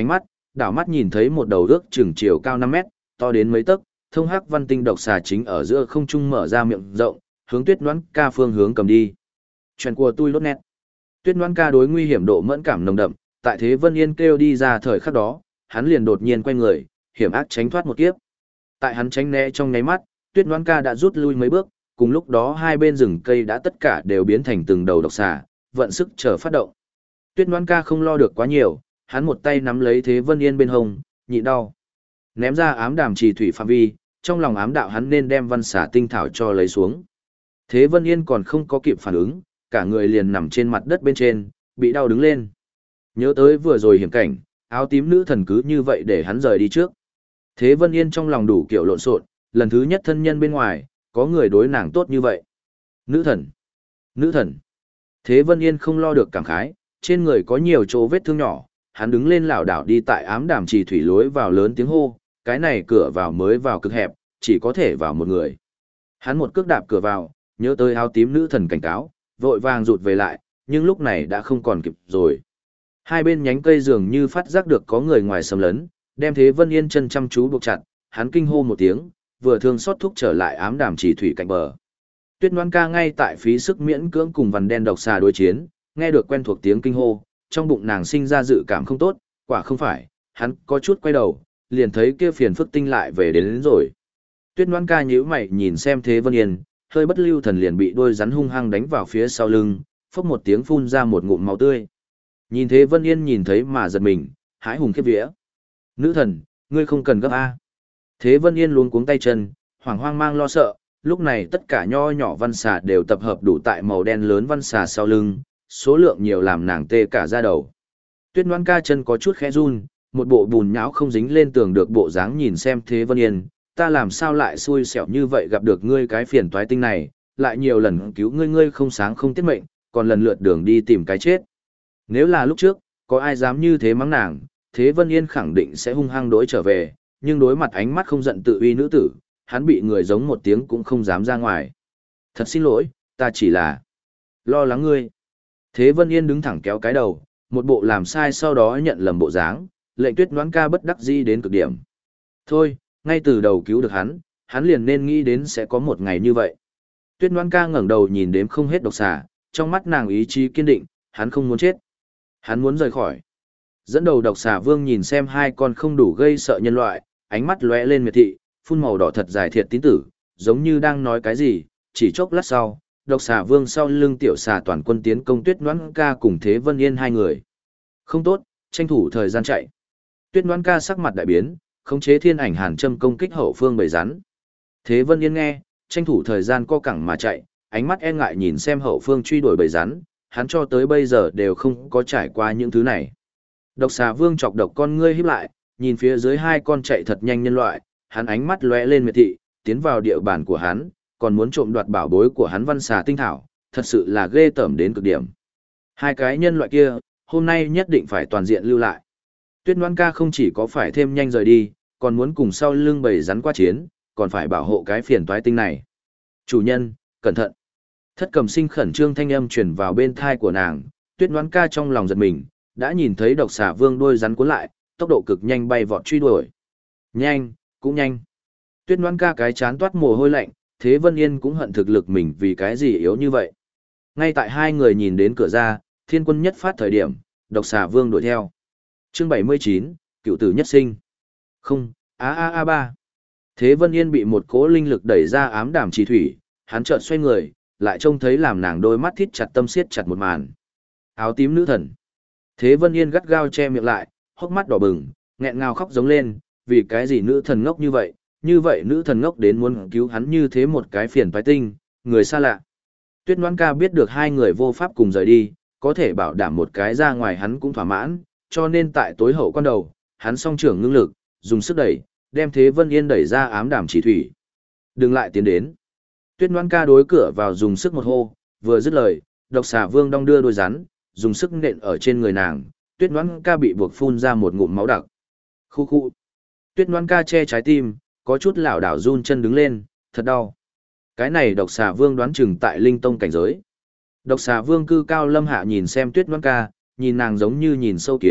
đảo mắt nhìn thấy một đầu ước chừng chiều cao 5 mét, to đến mấy tấc, thông hắc văn tinh độc xà chính ở giữa không trung mở ra miệng rộng, hướng Tuyết Ngoãn Ca phương hướng cầm đi. Chuyện của tôi lốt nét. Tuyết Ngoãn Ca đối nguy hiểm độ mẫn cảm nồng đậm, tại Thế Vân Yên kêu đi ra thời khắc đó, hắn liền đột nhiên quay người, hiểm ác tránh thoát một kiếp. Tại hắn tránh né trong nháy mắt, Tuyết Ngoãn Ca đã rút lui mấy bước, cùng lúc đó hai bên rừng cây đã tất cả đều biến thành từng đầu độc xà, vận sức chờ phát động. Tuyết Ngoãn Ca không lo được quá nhiều, hắn một tay nắm lấy Thế Vân Yên bên hông, nhịn đau. Ném ra ám đàm trì thủy phạm vi, trong lòng ám đạo hắn nên đem văn xà tinh thảo cho lấy xuống. Thế Vân Yên còn không có kịp phản ứng, cả người liền nằm trên mặt đất bên trên, bị đau đứng lên. Nhớ tới vừa rồi hiểm cảnh, áo tím nữ thần cứ như vậy để hắn rời đi trước. Thế Vân Yên trong lòng đủ kiểu lộn xộn, lần thứ nhất thân nhân bên ngoài, có người đối nàng tốt như vậy. Nữ thần! Nữ thần! Thế Vân Yên không lo được cảm khái, trên người có nhiều chỗ vết thương nhỏ, hắn đứng lên lảo đảo đi tại ám đàm trì thủy lối vào lớn tiếng hô, cái này cửa vào mới vào cực hẹp, chỉ có thể vào một người. Hắn một cước đạp cửa vào, nhớ tới áo tím nữ thần cảnh cáo, vội vàng rụt về lại, nhưng lúc này đã không còn kịp rồi. Hai bên nhánh cây dường như phát giác được có người ngoài xâm lấn, đem Thế Vân Yên chân chăm chú buộc chặt, hắn kinh hô một tiếng, vừa thương xót thúc trở lại ám đàm trì thủy cạnh bờ. Tuyết Ngoãn Ca ngay tại phí sức miễn cưỡng cùng vằn đen độc xà đối chiến, nghe được quen thuộc tiếng kinh hô, trong bụng nàng sinh ra dự cảm không tốt, quả không phải, hắn có chút quay đầu, liền thấy kia phiền phức tinh lại về đến rồi. Tuyết Ngoãn Ca nhíu mày nhìn xem Thế Vân Yên, hơi bất lưu thần liền bị đôi rắn hung hăng đánh vào phía sau lưng, phốc một tiếng phun ra một ngụm máu tươi. Nhìn Thế Vân Yên nhìn thấy mà giật mình, hãi hùng khiếp vía. Nữ thần, ngươi không cần gấp A. Thế Vân Yên luống cuống tay chân, hoang mang lo sợ, lúc này tất cả nho nhỏ văn xà đều tập hợp đủ tại màu đen lớn văn xà sau lưng, số lượng nhiều làm nàng tê cả da đầu. Tuyết Ngoãn Ca chân có chút khẽ run, một bộ bùn nhão không dính lên tường được bộ dáng nhìn xem Thế Vân Yên, ta làm sao lại xui xẻo như vậy gặp được ngươi cái phiền toái tinh này, lại nhiều lần cứu ngươi ngươi không sáng không tiết mệnh, còn lần lượt đường đi tìm cái chết. Nếu là lúc trước, có ai dám như thế mắng nàng, Thế Vân Yên khẳng định sẽ hung hăng đối trở về, nhưng đối mặt ánh mắt không giận tự uy nữ tử, hắn bị người giống một tiếng cũng không dám ra ngoài. Thật xin lỗi, ta chỉ là lo lắng ngươi. Thế Vân Yên đứng thẳng kéo cái đầu, một bộ làm sai sau đó nhận lầm bộ dáng, lệnh Tuyết Ngoãn Ca bất đắc dĩ đến cực điểm. Thôi, ngay từ đầu cứu được hắn liền nên nghĩ đến sẽ có một ngày như vậy. Tuyết Ngoãn Ca ngẩng đầu nhìn đếm không hết độc xà, trong mắt nàng ý chí kiên định, hắn không muốn chết. Hắn muốn rời khỏi. Dẫn đầu độc xà vương nhìn xem hai con không đủ gây sợ nhân loại, ánh mắt lóe lên miệt thị, phun màu đỏ thật dài thiệt tín tử, giống như đang nói cái gì, chỉ chốc lát sau, độc xà vương sau lưng tiểu xà toàn quân tiến công Tuyết Ngoãn Ca cùng Thế Vân Yên hai người. Không tốt, tranh thủ thời gian chạy. Tuyết Ngoãn Ca sắc mặt đại biến, khống chế thiên ảnh hàn châm công kích hậu phương bầy rắn. Thế Vân Yên nghe, tranh thủ thời gian co cẳng mà chạy, ánh mắt e ngại nhìn xem hậu phương truy đuổi bầy rắn, hắn cho tới bây giờ đều không có trải qua những thứ này. Độc xà vương chọc độc con ngươi híp lại, nhìn phía dưới hai con chạy thật nhanh nhân loại, hắn ánh mắt lóe lên miệt thị, tiến vào địa bàn của hắn, còn muốn trộm đoạt bảo bối của hắn văn xà tinh thảo, thật sự là ghê tởm đến cực điểm. Hai cái nhân loại kia, hôm nay nhất định phải toàn diện lưu lại. Tuyết Ngoãn Ca không chỉ có phải thêm nhanh rời đi, còn muốn cùng sau lưng bầy rắn qua chiến, còn phải bảo hộ cái phiền toái tinh này. Chủ nhân, cẩn thận. Thất Cầm Sinh khẩn trương thanh âm truyền vào bên thai của nàng, Tuyết Ngoãn Ca trong lòng giật mình, đã nhìn thấy độc xà vương đôi rắn cuốn lại, tốc độ cực nhanh bay vọt truy đuổi. Nhanh, cũng nhanh. Tuyết Ngoãn Ca cái chán toát mồ hôi lạnh, Thế Vân Yên cũng hận thực lực mình vì cái gì yếu như vậy. Ngay tại hai người nhìn đến cửa ra, thiên quân nhất phát thời điểm, độc xà vương đuổi theo. Chương 79, cựu tử nhất sinh. Không, ba. Thế Vân Yên bị một cỗ linh lực đẩy ra ám đàm trì thủy, hắn chợt xoay người, lại trông thấy làm nàng đôi mắt thít chặt tâm siết chặt một màn. Áo tím nữ thần. Thế Vân Yên gắt gao che miệng lại, hốc mắt đỏ bừng, nghẹn ngào khóc giống lên, vì cái gì nữ thần ngốc như vậy nữ thần ngốc đến muốn cứu hắn như thế một cái phiền toái tinh, người xa lạ. Tuyết Ngoãn Ca biết được hai người vô pháp cùng rời đi, có thể bảo đảm một cái ra ngoài hắn cũng thỏa mãn, cho nên tại tối hậu quan đầu, hắn song trưởng ngưng lực, dùng sức đẩy, đem Thế Vân Yên đẩy ra ám đàm chỉ thủy. Đừng lại tiến đến. Tuyết Ngoãn Ca đối cửa vào dùng sức một hô, vừa dứt lời, độc xà vương đong đưa đôi rắn, dùng sức nện ở trên người nàng, Tuyết Ngoãn Ca bị buộc phun ra một ngụm máu đặc. Khu khu. Tuyết Ngoãn Ca che trái tim, có chút lảo đảo run chân đứng lên, thật đau. Cái này độc xà vương đoán chừng tại linh tông cảnh giới. Độc xà vương cư cao lâm hạ nhìn xem Tuyết Ngoãn Ca, nhìn nàng giống như nhìn sâu kiến,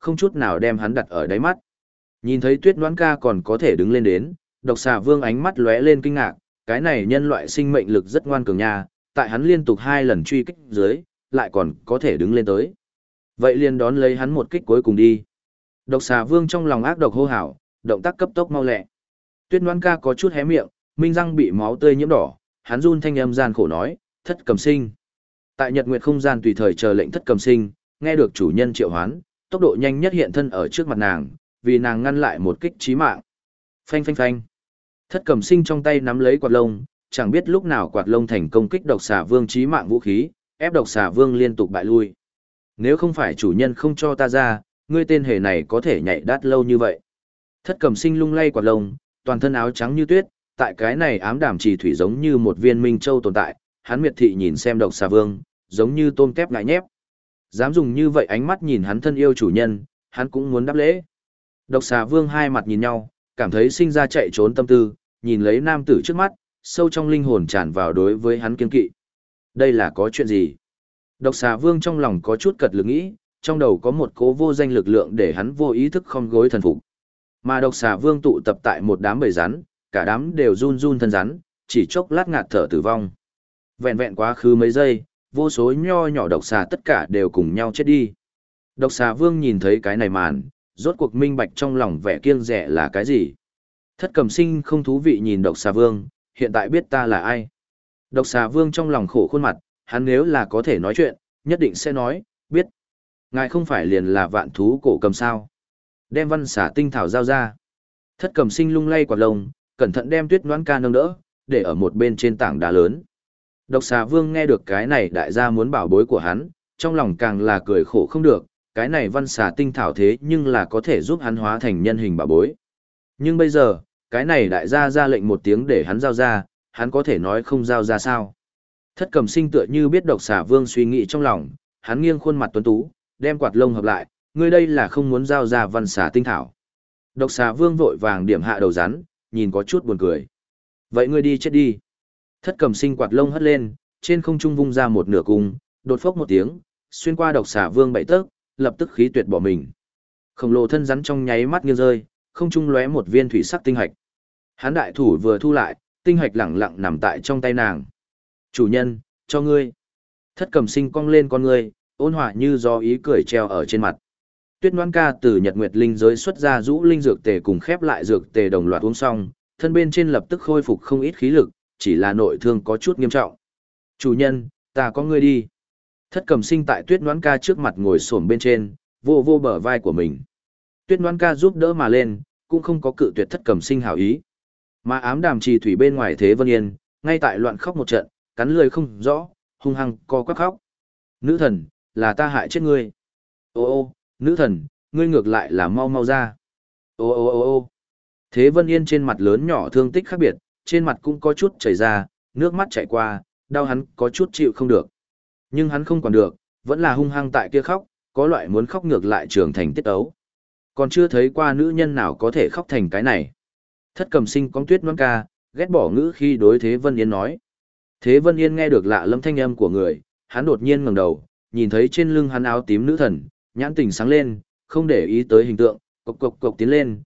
không chút nào đem hắn đặt ở đáy mắt. Nhìn thấy Tuyết Noãn ca còn có thể đứng lên đến, Độc Xà Vương ánh mắt lóe lên kinh ngạc, cái này nhân loại sinh mệnh lực rất ngoan cường nha, tại hắn liên tục 2 lần truy kích dưới, lại còn có thể đứng lên tới. Vậy liền đón lấy hắn một kích cuối cùng đi. Độc Xà Vương trong lòng ác độc hô hào, động tác cấp tốc mau lẹ. Tuyết Noãn ca có chút hé miệng, minh răng bị máu tươi nhiễm đỏ, hắn run thanh âm gian khổ nói, Thất Cầm Sinh. Tại Nhật Nguyệt không gian tùy thời chờ lệnh Thất Cầm Sinh, nghe được chủ nhân triệu hoán, tốc độ nhanh nhất hiện thân ở trước mặt nàng, vì nàng ngăn lại một kích chí mạng. Phanh phanh phanh. Thất Cầm Sinh trong tay nắm lấy quạt lông, chẳng biết lúc nào quạt lông thành công kích Độc Xà Vương chí mạng vũ khí, ép Độc Xà Vương liên tục bại lui. Nếu không phải chủ nhân không cho ta ra, ngươi tên hề này có thể nhảy đát lâu như vậy. Thất Cầm Sinh lung lay quạt lông, toàn thân áo trắng như tuyết, tại cái này ám đàm trì thủy giống như một viên minh châu tồn tại, hắn miệt thị nhìn xem Độc Xà Vương, giống như tôm tép ngại nhép. Dám dùng như vậy ánh mắt nhìn hắn thân yêu chủ nhân, hắn cũng muốn đáp lễ. Độc Xà Vương hai mặt nhìn nhau, cảm thấy sinh ra chạy trốn tâm tư, nhìn lấy nam tử trước mắt, sâu trong linh hồn tràn vào đối với hắn kiên kỵ. Đây là có chuyện gì? Độc Xà Vương trong lòng có chút cật lực nghĩ, trong đầu có một cố vô danh lực lượng để hắn vô ý thức khom gối thần phục. Mà Độc Xà Vương tụ tập tại một đám bầy rắn, cả đám đều run run thân rắn, chỉ chốc lát ngạt thở tử vong. Vẹn vẹn quá khứ mấy giây, vô số nho nhỏ độc xà tất cả đều cùng nhau chết đi. Độc Xà Vương nhìn thấy cái này màn, rốt cuộc minh bạch trong lòng vẻ kiêng dè là cái gì. Thất Cầm Sinh không thú vị nhìn Độc Xà Vương, hiện tại biết ta là ai. Độc Xà Vương trong lòng khổ khuôn mặt, hắn nếu là có thể nói chuyện, nhất định sẽ nói, biết. Ngài không phải liền là Vạn Thú Cổ Cầm sao? Đem Văn Xà Tinh Thảo giao ra. Thất Cầm Sinh lung lay quạt lông, cẩn thận đem Tuyết Noãn ca nâng đỡ, để ở một bên trên tảng đá lớn. Độc Xà Vương nghe được cái này đại gia muốn bảo bối của hắn, trong lòng càng là cười khổ không được, cái này Văn Xà Tinh Thảo thế nhưng là có thể giúp hắn hóa thành nhân hình bảo bối. Nhưng bây giờ, cái này đại gia ra lệnh một tiếng để hắn giao ra, hắn có thể nói không giao ra sao. Thất Cầm Sinh tựa như biết Độc Xà Vương suy nghĩ trong lòng, hắn nghiêng khuôn mặt tuấn tú, đem quạt lông hợp lại, ngươi đây là không muốn giao ra Văn Xà Tinh Thảo. Độc Xà Vương vội vàng điểm hạ đầu rắn, nhìn có chút buồn cười. Vậy ngươi đi chết đi. Thất Cầm Sinh quạt lông hất lên, trên không trung vung ra một nửa cung, đột phốc một tiếng, xuyên qua Độc Xà Vương 7 tấc, lập tức khí tuyệt bỏ mình. Khổng lồ thân rắn trong nháy mắt nghiêng rơi, không trung lóe một viên thủy sắc tinh hạch. Hắn đại thủ vừa thu lại, tinh hạch lẳng lặng nằm tại trong tay nàng. Chủ nhân, cho ngươi. Thất Cầm Sinh cong lên con ngươi, ôn hòa như gió ý cười treo ở trên mặt. Tuyết Noãn ca từ Nhật Nguyệt Linh giới xuất ra rũ linh dược tề cùng khép lại dược tề đồng loạt uống xong, thân bên trên lập tức khôi phục không ít khí lực, chỉ là nội thương có chút nghiêm trọng. Chủ nhân, ta có ngươi đi. Thất Cầm Sinh tại Tuyết Noãn ca trước mặt ngồi xổm bên trên, vô vô bờ vai của mình. Tuyết Noãn ca giúp đỡ mà lên, cũng không có cự tuyệt Thất Cầm Sinh hảo ý. Mà ám đàm trì thủy bên ngoài Thế Vân Yên, ngay tại loạn khóc một trận, cắn lưỡi không rõ, hung hăng co quắp khóc. Nữ thần, là ta hại chết ngươi. Ô ô, nữ thần, ngươi ngược lại là mau mau ra. Ô ô ô ô. Thế Vân Yên trên mặt lớn nhỏ thương tích khác biệt, trên mặt cũng có chút chảy ra, nước mắt chảy qua, đau hắn có chút chịu không được. Nhưng hắn không còn được, vẫn là hung hăng tại kia khóc, có loại muốn khóc ngược lại trưởng thành tiết ấu. Còn chưa thấy qua nữ nhân nào có thể khóc thành cái này. Thất Cầm Sinh cong Tuyết Noãn ca, ghét bỏ ngữ khi đối Thế Vân Yên nói. Thế Vân Yên nghe được lạ lâm thanh âm của người, hắn đột nhiên ngẩng đầu, nhìn thấy trên lưng hắn áo tím nữ thần, nhãn tình sáng lên, không để ý tới hình tượng, cộc cộc cộc tiến lên,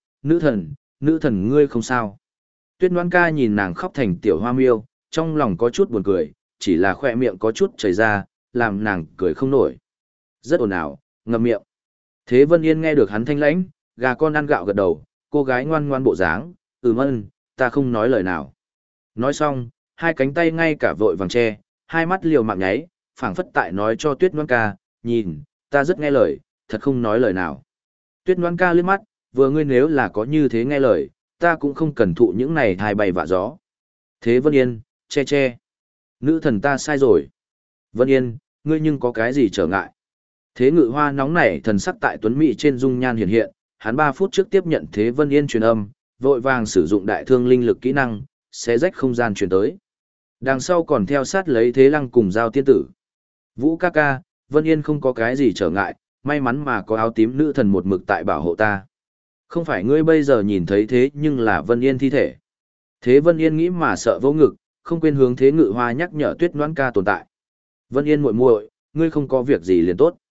nữ thần ngươi không sao. Tuyết Noãn ca nhìn nàng khóc thành tiểu hoa miêu, trong lòng có chút buồn cười, chỉ là khoe miệng có chút chảy ra, làm nàng cười không nổi. Rất ồn ào, ngậm miệng. Thế Vân Yên nghe được hắn thanh lãnh, gà con ăn gạo gật đầu, cô gái ngoan ngoan bộ dáng, ân, ta không nói lời nào. Nói xong, hai cánh tay ngay cả vội vàng che, hai mắt liều mạng nháy, phảng phất tại nói cho Tuyết Noãn ca, nhìn, ta rất nghe lời, thật không nói lời nào. Tuyết Noãn ca liếc mắt, vừa ngươi nếu là có như thế nghe lời, ta cũng không cần thụ những này thai bay vạ gió. Thế Vân Yên, che. Nữ thần ta sai rồi. Vân Yên, ngươi nhưng có cái gì trở ngại? Thế Ngự Hoa nóng nảy thần sắc tại tuấn mỹ trên dung nhan hiện hiện, hắn 3 phút trước tiếp nhận Thế Vân Yên truyền âm, vội vàng sử dụng đại thương linh lực kỹ năng, xé rách không gian truyền tới. Đằng sau còn theo sát lấy Thế Lăng cùng Giao tiên tử. Vũ ca ca, Vân Yên không có cái gì trở ngại, may mắn mà có áo tím nữ thần một mực tại bảo hộ ta. Không phải ngươi bây giờ nhìn thấy thế nhưng là Vân Yên thi thể. Thế Vân Yên nghĩ mà sợ vô ngực, không quên hướng Thế Ngự Hoa nhắc nhở Tuyết Noãn ca tồn tại. Vân Yên muội muội, ngươi không có việc gì liền tốt.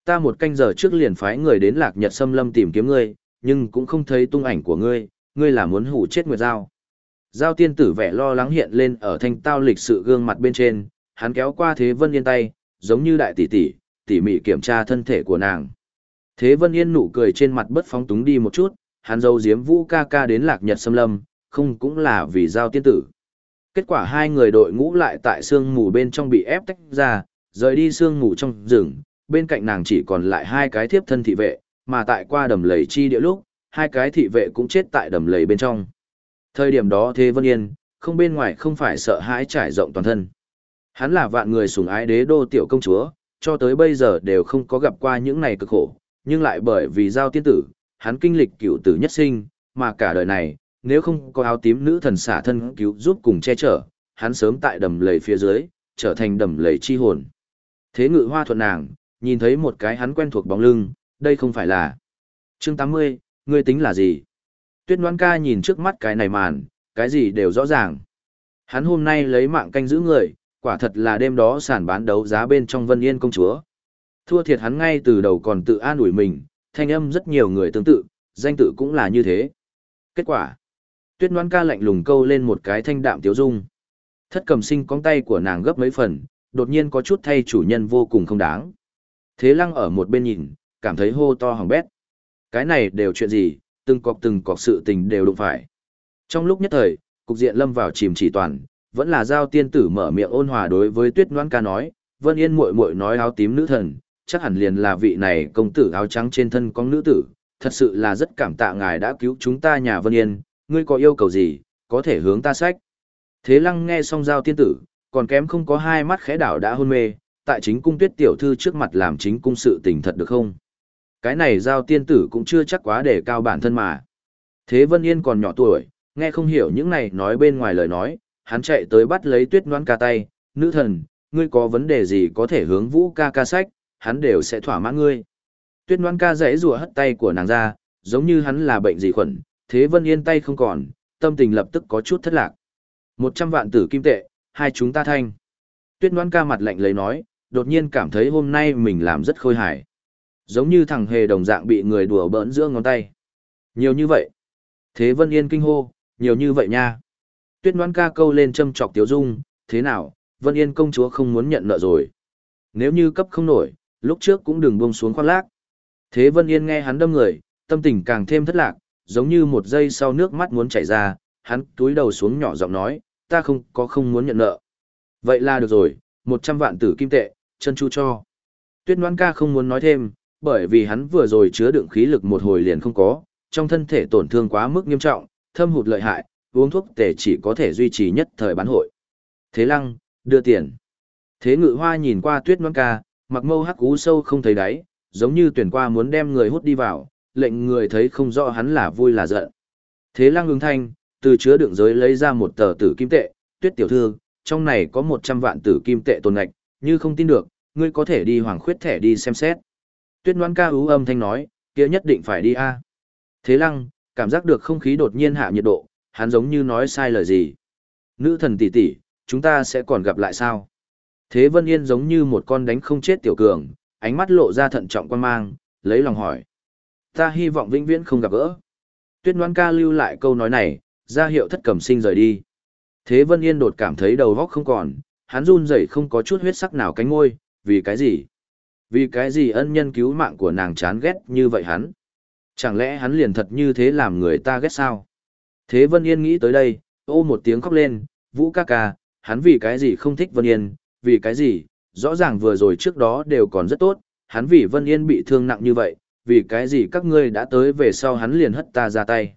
Ta một canh giờ trước liền phái người đến Lạc Nhật Xâm Lâm tìm kiếm ngươi, nhưng cũng không thấy tung ảnh của ngươi, ngươi là muốn hủ chết Nguyệt Giao. Giao tiên tử vẻ lo lắng hiện lên ở thanh tao lịch sự gương mặt bên trên, hắn kéo qua Thế Vân Yên tay, giống như đại tỷ tỷ, tỉ mỉ kiểm tra thân thể của nàng. Thế Vân Yên nụ cười trên mặt bất phóng túng đi một chút, hắn giấu giếm Vũ ca ca đến Lạc Nhật Xâm Lâm, không cũng là vì Giao tiên tử. Kết quả hai người đội ngũ lại tại sương mù bên trong bị ép tách ra, rời đi sương mù trong rừng, bên cạnh nàng chỉ còn lại hai cái thiếp thân thị vệ, mà tại qua đầm lầy chi địa lúc, hai cái thị vệ cũng chết tại đầm lầy bên trong. Thời điểm đó Thế Vân Yên, không bên ngoài không phải sợ hãi trải rộng toàn thân. Hắn là vạn người sủng ái đế đô tiểu công chúa, cho tới bây giờ đều không có gặp qua những này cực khổ, nhưng lại bởi vì Giao tiên tử, hắn kinh lịch cựu tử nhất sinh, mà cả đời này, nếu không có áo tím nữ thần xả thân cứu giúp cùng che chở, hắn sớm tại đầm lầy phía dưới, trở thành đầm lầy chi hồn. Thế Ngự Hoa thuận nàng, nhìn thấy một cái hắn quen thuộc bóng lưng, đây không phải là. Chương 80, ngươi tính là gì? Tuyết Ngoan ca nhìn trước mắt cái này màn, cái gì đều rõ ràng. Hắn hôm nay lấy mạng canh giữ người, quả thật là đêm đó sàn bán đấu giá bên trong Vân Yên công chúa. Thua thiệt hắn ngay từ đầu còn tự an ủi mình, thanh âm rất nhiều người tương tự, danh tự cũng là như thế. Kết quả, Tuyết Ngoan ca lạnh lùng câu lên một cái thanh đạm tiếu dung. Thất Cầm Sinh cong tay của nàng gấp mấy phần, đột nhiên có chút thay chủ nhân vô cùng không đáng. Thế Lăng ở một bên nhìn, cảm thấy hô to hỏng bét. Cái này đều chuyện gì, từng cọc sự tình đều đụng phải. Trong lúc nhất thời, cục diện lâm vào chìm chỉ toàn, vẫn là Giao tiên tử mở miệng ôn hòa đối với Tuyết Ngoan ca nói, Vân Yên muội muội nói áo tím nữ thần, chắc hẳn liền là vị này công tử áo trắng trên thân con nữ tử, thật sự là rất cảm tạ ngài đã cứu chúng ta nhà Vân Yên, ngươi có yêu cầu gì, có thể hướng ta sách. Thế Lăng nghe xong Giao tiên tử, còn kém không có hai mắt khẽ đảo đã hôn mê, tại chính cung Tuyết tiểu thư trước mặt làm chính cung sự tình thật được không? Cái này Giao tiên tử cũng chưa chắc quá để cao bản thân mà. Thế Vân Yên còn nhỏ tuổi, nghe không hiểu những này nói bên ngoài lời nói, hắn chạy tới bắt lấy Tuyết Ngoan ca tay, nữ thần, ngươi có vấn đề gì có thể hướng Vũ ca ca sách, hắn đều sẽ thỏa mãn ngươi. Tuyết Ngoan ca giãy giụa hất tay của nàng ra, giống như hắn là bệnh gì khuẩn, Thế Vân Yên tay không còn, tâm tình lập tức có chút thất lạc. 100 vạn tử kim tệ, hai chúng ta thanh. Tuyết Ngoan ca mặt lạnh lấy nói, đột nhiên cảm thấy hôm nay mình làm rất khôi hài. Giống như thằng hề đồng dạng bị người đùa bỡn giữa ngón tay. Nhiều như vậy. Thế Vân Yên kinh hô, nhiều như vậy nha. Tuyết Ngoan ca câu lên châm chọc Tiếu Dung, thế nào, Vân Yên công chúa không muốn nhận nợ rồi. Nếu như cấp không nổi, lúc trước cũng đừng buông xuống khoác lác. Thế Vân Yên nghe hắn đâm người, tâm tình càng thêm thất lạc, giống như một giây sau nước mắt muốn chảy ra, hắn túi đầu xuống nhỏ giọng nói, ta không muốn nhận nợ. Vậy là được rồi, 100 vạn tử kim tệ, chân chu cho. Tuyết Ngoan ca không muốn nói thêm, bởi vì hắn vừa rồi chứa đựng khí lực một hồi liền không có, trong thân thể tổn thương quá mức nghiêm trọng, thâm hụt lợi hại, uống thuốc tề chỉ có thể duy trì nhất thời bán hội. Thế Lăng, đưa tiền. Thế Ngự Hoa nhìn qua Tuyết Ngoan ca, mặc mâu hắc ú sâu không thấy đáy, giống như tuyển qua muốn đem người hút đi vào, lệnh người thấy không rõ hắn là vui là giận. Thế Lăng ứng thanh, từ chứa đựng giới lấy ra một tờ tử kim tệ, Tuyết tiểu thư, trong này có 100 vạn tử kim tệ tồn ngạch, như không tin được, ngươi có thể đi Hoàng Khuyết thẻ đi xem xét. Tuyết Ngoan ca ú âm thanh nói, kia nhất định phải đi a. Thế Lăng, cảm giác được không khí đột nhiên hạ nhiệt độ, hắn giống như nói sai lời gì. Nữ thần tỷ tỷ, chúng ta sẽ còn gặp lại sao? Thế Vân Yên giống như một con đánh không chết tiểu cường, ánh mắt lộ ra thận trọng quan mang, lấy lòng hỏi. Ta hy vọng vĩnh viễn không gặp gỡ. Tuyết Ngoan ca lưu lại câu nói này, ra hiệu Thất Cầm Sinh rời đi. Thế Vân Yên đột cảm thấy đầu óc không còn, hắn run rẩy không có chút huyết sắc nào cánh ngôi, vì cái gì? Vì cái gì ân nhân cứu mạng của nàng chán ghét như vậy hắn? Chẳng lẽ hắn liền thật như thế làm người ta ghét sao? Thế Vân Yên nghĩ tới đây, ô một tiếng khóc lên, Vũ ca ca, hắn vì cái gì không thích Vân Yên, vì cái gì, rõ ràng vừa rồi trước đó đều còn rất tốt, hắn vì Vân Yên bị thương nặng như vậy, vì cái gì các ngươi đã tới về sau hắn liền hất ta ra tay.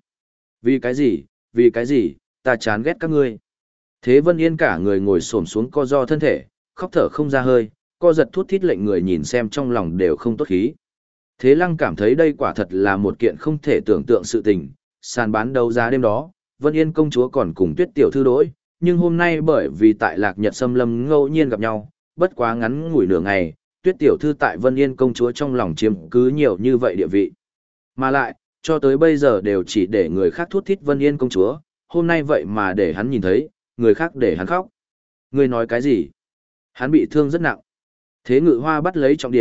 Vì cái gì, ta chán ghét các ngươi. Thế Vân Yên cả người ngồi xổm xuống co ro thân thể, khóc thở không ra hơi, co giật thút thít lệnh người nhìn xem trong lòng đều không tốt khí. Thế Lăng cảm thấy đây quả thật là một kiện không thể tưởng tượng sự tình, sàn bán đấu giá đêm đó, Vân Yên công chúa còn cùng Tuyết tiểu thư đối, nhưng hôm nay bởi vì tại Lạc Nhật Xâm Lâm ngẫu nhiên gặp nhau, bất quá ngắn ngủi nửa ngày, Tuyết tiểu thư tại Vân Yên công chúa trong lòng chiếm cứ nhiều như vậy địa vị. Mà lại, cho tới bây giờ đều chỉ để người khác thút thít Vân Yên công chúa, hôm nay vậy mà để hắn nhìn thấy, người khác để hắn khóc. Ngươi nói cái gì? Hắn bị thương rất nặng. Thế Ngự Hoa bắt lấy trọng điểm,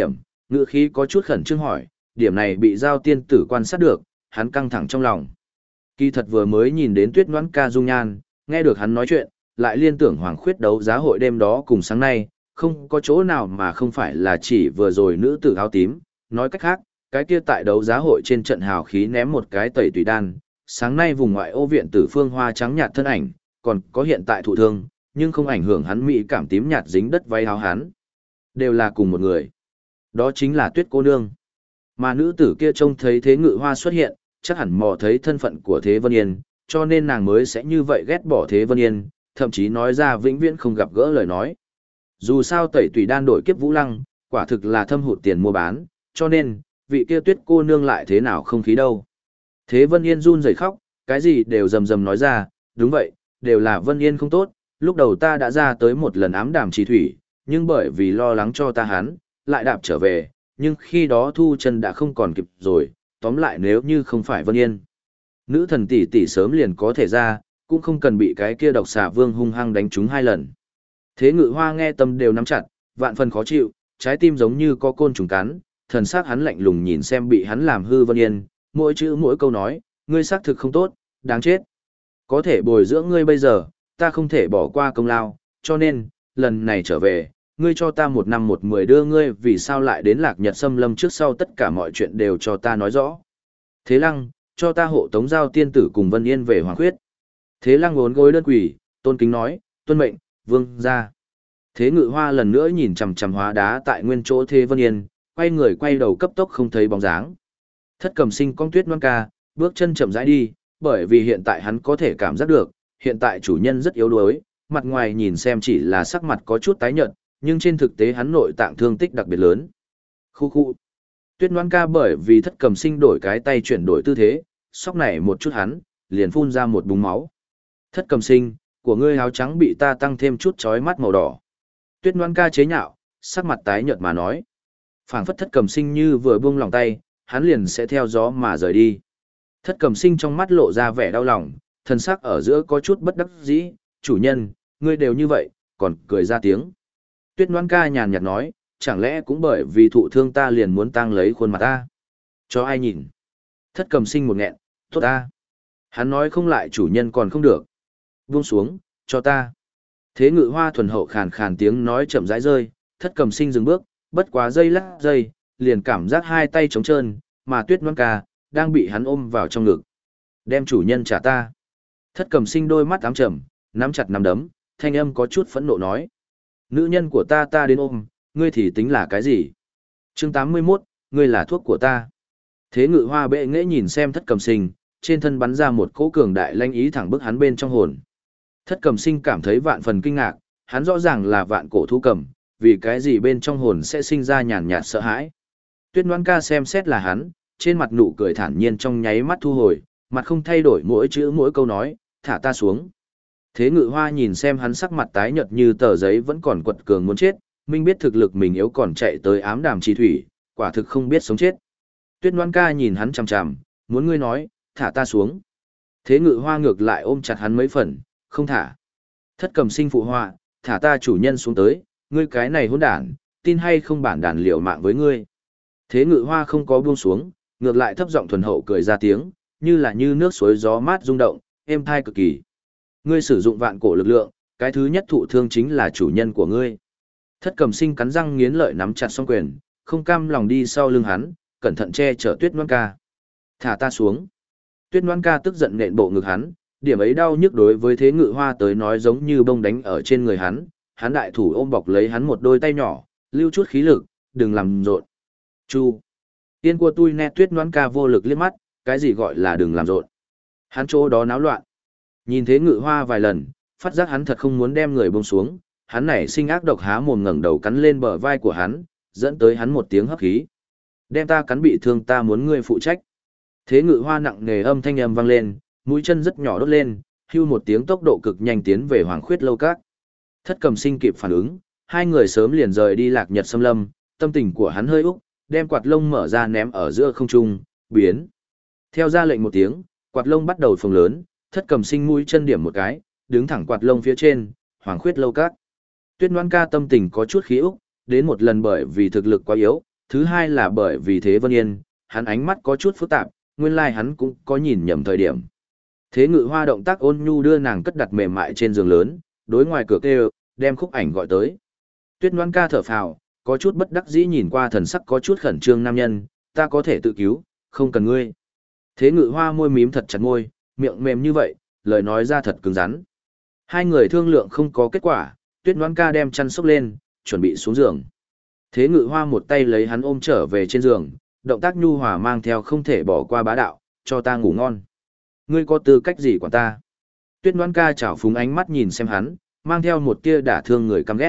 ngữ khí có chút khẩn trương hỏi, điểm này bị Giao tiên tử quan sát được, hắn căng thẳng trong lòng. Kỳ thật vừa mới nhìn đến Tuyết Ngoãn ca dung nhan, nghe được hắn nói chuyện, lại liên tưởng Hoàng Khuyết đấu giá hội đêm đó cùng sáng nay, không có chỗ nào mà không phải là chỉ vừa rồi nữ tử áo tím, nói cách khác, cái kia tại đấu giá hội trên trận hào khí ném một cái tẩy tùy đan, sáng nay vùng ngoại ô viện tử phương hoa trắng nhạt thân ảnh, còn có hiện tại thụ thương, nhưng không ảnh hưởng hắn mỹ cảm tím nhạt dính đất váy áo hắn. Đều là cùng một người. Đó chính là Tuyết cô nương. Mà nữ tử kia trông thấy Thế Ngự Hoa xuất hiện, chắc hẳn mò thấy thân phận của Thế Vân Yên, cho nên nàng mới sẽ như vậy ghét bỏ Thế Vân Yên, thậm chí nói ra vĩnh viễn không gặp gỡ lời nói. Dù sao tẩy tùy đan đổi kiếp Vũ Lăng, quả thực là thâm hụt tiền mua bán, cho nên, vị kia Tuyết cô nương lại thế nào không khí đâu. Thế Vân Yên run rẩy khóc, cái gì đều rầm rầm nói ra, đúng vậy, đều là Vân Yên không tốt, lúc đầu ta đã ra tới một lần ám đàm trì thủy, nhưng bởi vì lo lắng cho ta hắn, lại đạp trở về, nhưng khi đó thu chân đã không còn kịp rồi, tóm lại nếu như không phải Vân Yên. Nữ thần tỷ tỷ sớm liền có thể ra, cũng không cần bị cái kia độc xà vương hung hăng đánh trúng 2 lần. Thế Ngự Hoa nghe tâm đều nắm chặt, vạn phần khó chịu, trái tim giống như có côn trùng cắn, thần sắc hắn lạnh lùng nhìn xem bị hắn làm hư Vân Yên, mỗi chữ mỗi câu nói, ngươi xác thực không tốt, đáng chết. Có thể bồi dưỡng ngươi bây giờ, ta không thể bỏ qua công lao, cho nên, lần này trở về, ngươi cho ta 1 năm 1 10 đưa ngươi vì sao lại đến Lạc Nhật Xâm Lâm trước sau tất cả mọi chuyện đều cho ta nói rõ. Thế Lăng, cho ta hộ tống Giao tiên tử cùng Vân Yên về Hoàng Khuyết. Thế Lăng uốn gối đơn quỳ, tôn kính nói, tuân mệnh, vương gia. Thế Ngự Hoa lần nữa nhìn chằm chằm hóa đá tại nguyên chỗ Thế Vân Yên, quay người quay đầu cấp tốc không thấy bóng dáng. Thất Cầm Sinh cong Tuyết Ngoãn ca, bước chân chậm rãi đi, bởi vì hiện tại hắn có thể cảm giác được, hiện tại chủ nhân rất yếu đuối, mặt ngoài nhìn xem chỉ là sắc mặt có chút tái nhợt, nhưng trên thực tế hắn nội tạng thương tích đặc biệt lớn. Khu khu. Tuyết Ngoãn ca bởi vì Thất Cầm Sinh đổi cái tay chuyển đổi tư thế, sóc nảy một chút hắn, liền phun ra một búng máu. Thất Cầm Sinh, của ngươi áo trắng bị ta tăng thêm chút chói mắt màu đỏ. Tuyết Ngoãn ca chế nhạo, sắc mặt tái nhợt mà nói. Phảng phất Thất Cầm Sinh như vừa buông lòng tay, hắn liền sẽ theo gió mà rời đi. Thất Cầm Sinh trong mắt lộ ra vẻ đau lòng, thân sắc ở giữa có chút bất đắc dĩ, chủ nhân, ngươi đều như vậy, còn cười ra tiếng. Tuyết Ngoãn ca nhàn nhạt nói, chẳng lẽ cũng bởi vì thụ thương ta liền muốn tang lấy khuôn mặt ta? Cho ai nhìn? Thất Cầm Sinh một nghẹn, tốt ta. Hắn nói không lại chủ nhân còn không được. Buông xuống, cho ta. Thế Ngự Hoa thuần hậu khàn khàn tiếng nói chậm rãi rơi, Thất Cầm Sinh dừng bước, bất quá giây lát giây, liền cảm giác 2 tay trống trơn, mà Tuyết Ngoãn ca đang bị hắn ôm vào trong ngực. Đem chủ nhân trả ta. Thất Cầm Sinh đôi mắt ám trầm, nắm chặt nắm đấm, thanh âm có chút phẫn nộ nói. Nữ nhân của ta đến ôm, ngươi thì tính là cái gì? Chương 81, ngươi là thuốc của ta. Thế Ngự Hoa bệ nghễ nhìn xem Thất Cầm Sinh, trên thân bắn ra một cỗ cường đại lanh ý thẳng bức hắn bên trong hồn. Thất Cầm Sinh cảm thấy vạn phần kinh ngạc, hắn rõ ràng là vạn cổ thú cầm, vì cái gì bên trong hồn sẽ sinh ra nhàn nhạt sợ hãi. Tuyết Ngoãn ca xem xét là hắn, trên mặt nụ cười thản nhiên trong nháy mắt thu hồi, mặt không thay đổi mỗi chữ mỗi câu nói, thả ta xuống. Thế Ngự Hoa nhìn xem hắn sắc mặt tái nhợt như tờ giấy vẫn còn quật cường muốn chết, minh biết thực lực mình yếu còn chạy tới ám đàm trì thủy, quả thực không biết sống chết. Tuyết Ngoãn ca nhìn hắn chằm chằm, muốn ngươi nói, thả ta xuống. Thế Ngự Hoa ngược lại ôm chặt hắn mấy phần, không thả. Thất Cầm Sinh phụ họa, thả ta chủ nhân xuống tới, ngươi cái này hỗn đản, tin hay không bản đàn liều mạng với ngươi. Thế Ngự Hoa không có buông xuống, ngược lại thấp giọng thuần hậu cười ra tiếng, như là như nước suối gió mát rung động, êm thai cực kỳ. Ngươi sử dụng vạn cổ lực lượng, cái thứ nhất thụ thương chính là chủ nhân của ngươi. Thất Cầm Sinh cắn răng nghiến lợi nắm chặt song quyền, không cam lòng đi sau lưng hắn, cẩn thận che chở Tuyết Ngoãn ca. Thả ta xuống. Tuyết Ngoãn ca tức giận nện bộ ngực hắn, điểm ấy đau nhức đối với Thế Ngự Hoa tới nói giống như bông đánh ở trên người hắn đại thủ ôm bọc lấy hắn một đôi tay nhỏ, lưu chút khí lực, đừng làm rộn. Chu. Tiên của tôi nét Tuyết Ngoãn ca vô lực liếc mắt, cái gì gọi là đừng làm rộn. Hắn chỗ đó náo loạn. Nhìn Thế Ngự Hoa vài lần, phát giác hắn thật không muốn đem người buông xuống, hắn nảy sinh ác độc há mồm ngẩng đầu cắn lên bờ vai của hắn, dẫn tới hắn một tiếng hấp khí. Đem ta cắn bị thương ta muốn ngươi phụ trách. Thế Ngự Hoa nặng nề âm thanh âm vang lên, mũi chân rất nhỏ đốt lên, hưu một tiếng tốc độ cực nhanh tiến về Hoàng Khuyết lâu các. Thất Cầm Sinh kịp phản ứng, hai người sớm liền rời đi Lạc Nhật Xâm Lâm, tâm tình của hắn hơi úc, đem quạt lông mở ra ném ở giữa không trung, biến. Theo ra lệnh một tiếng, quạt lông bắt đầu phồng lớn, Thất Cầm Sinh mũi chân điểm một cái, đứng thẳng quạt lông phía trên, Hoàng Khuyết lâu các. Tuyết Ngoãn ca tâm tình có chút khí úc, đến một lần bởi vì thực lực quá yếu, Thứ hai là bởi vì Thế Vân Yên, hắn ánh mắt có chút phức tạp, nguyên lai hắn cũng có nhìn nhầm thời điểm. Thế Ngự Hoa động tác ôn nhu đưa nàng cất đặt mềm mại trên giường lớn, đối ngoài cửa kêu, đem Khúc Ảnh gọi tới. Tuyết Ngoan Ca thở phào, có chút bất đắc dĩ nhìn qua thần sắc có chút khẩn trương nam nhân, ta có thể tự cứu, không cần ngươi. Thế Ngự Hoa môi mím thật chặt môi, miệng mềm như vậy, lời nói ra thật cứng rắn. Hai người thương lượng không có kết quả, Tuyết Ngoan Ca đem chăn xốc lên, chuẩn bị xuống giường. Thế Ngự Hoa một tay lấy hắn ôm trở về trên giường, động tác nhu hòa mang theo không thể bỏ qua bá đạo, cho ta ngủ ngon. Ngươi có tư cách gì quản ta? Tuyết Ngoan Ca chảo phúng ánh mắt nhìn xem hắn, mang theo một tia đả thương người căm ghét.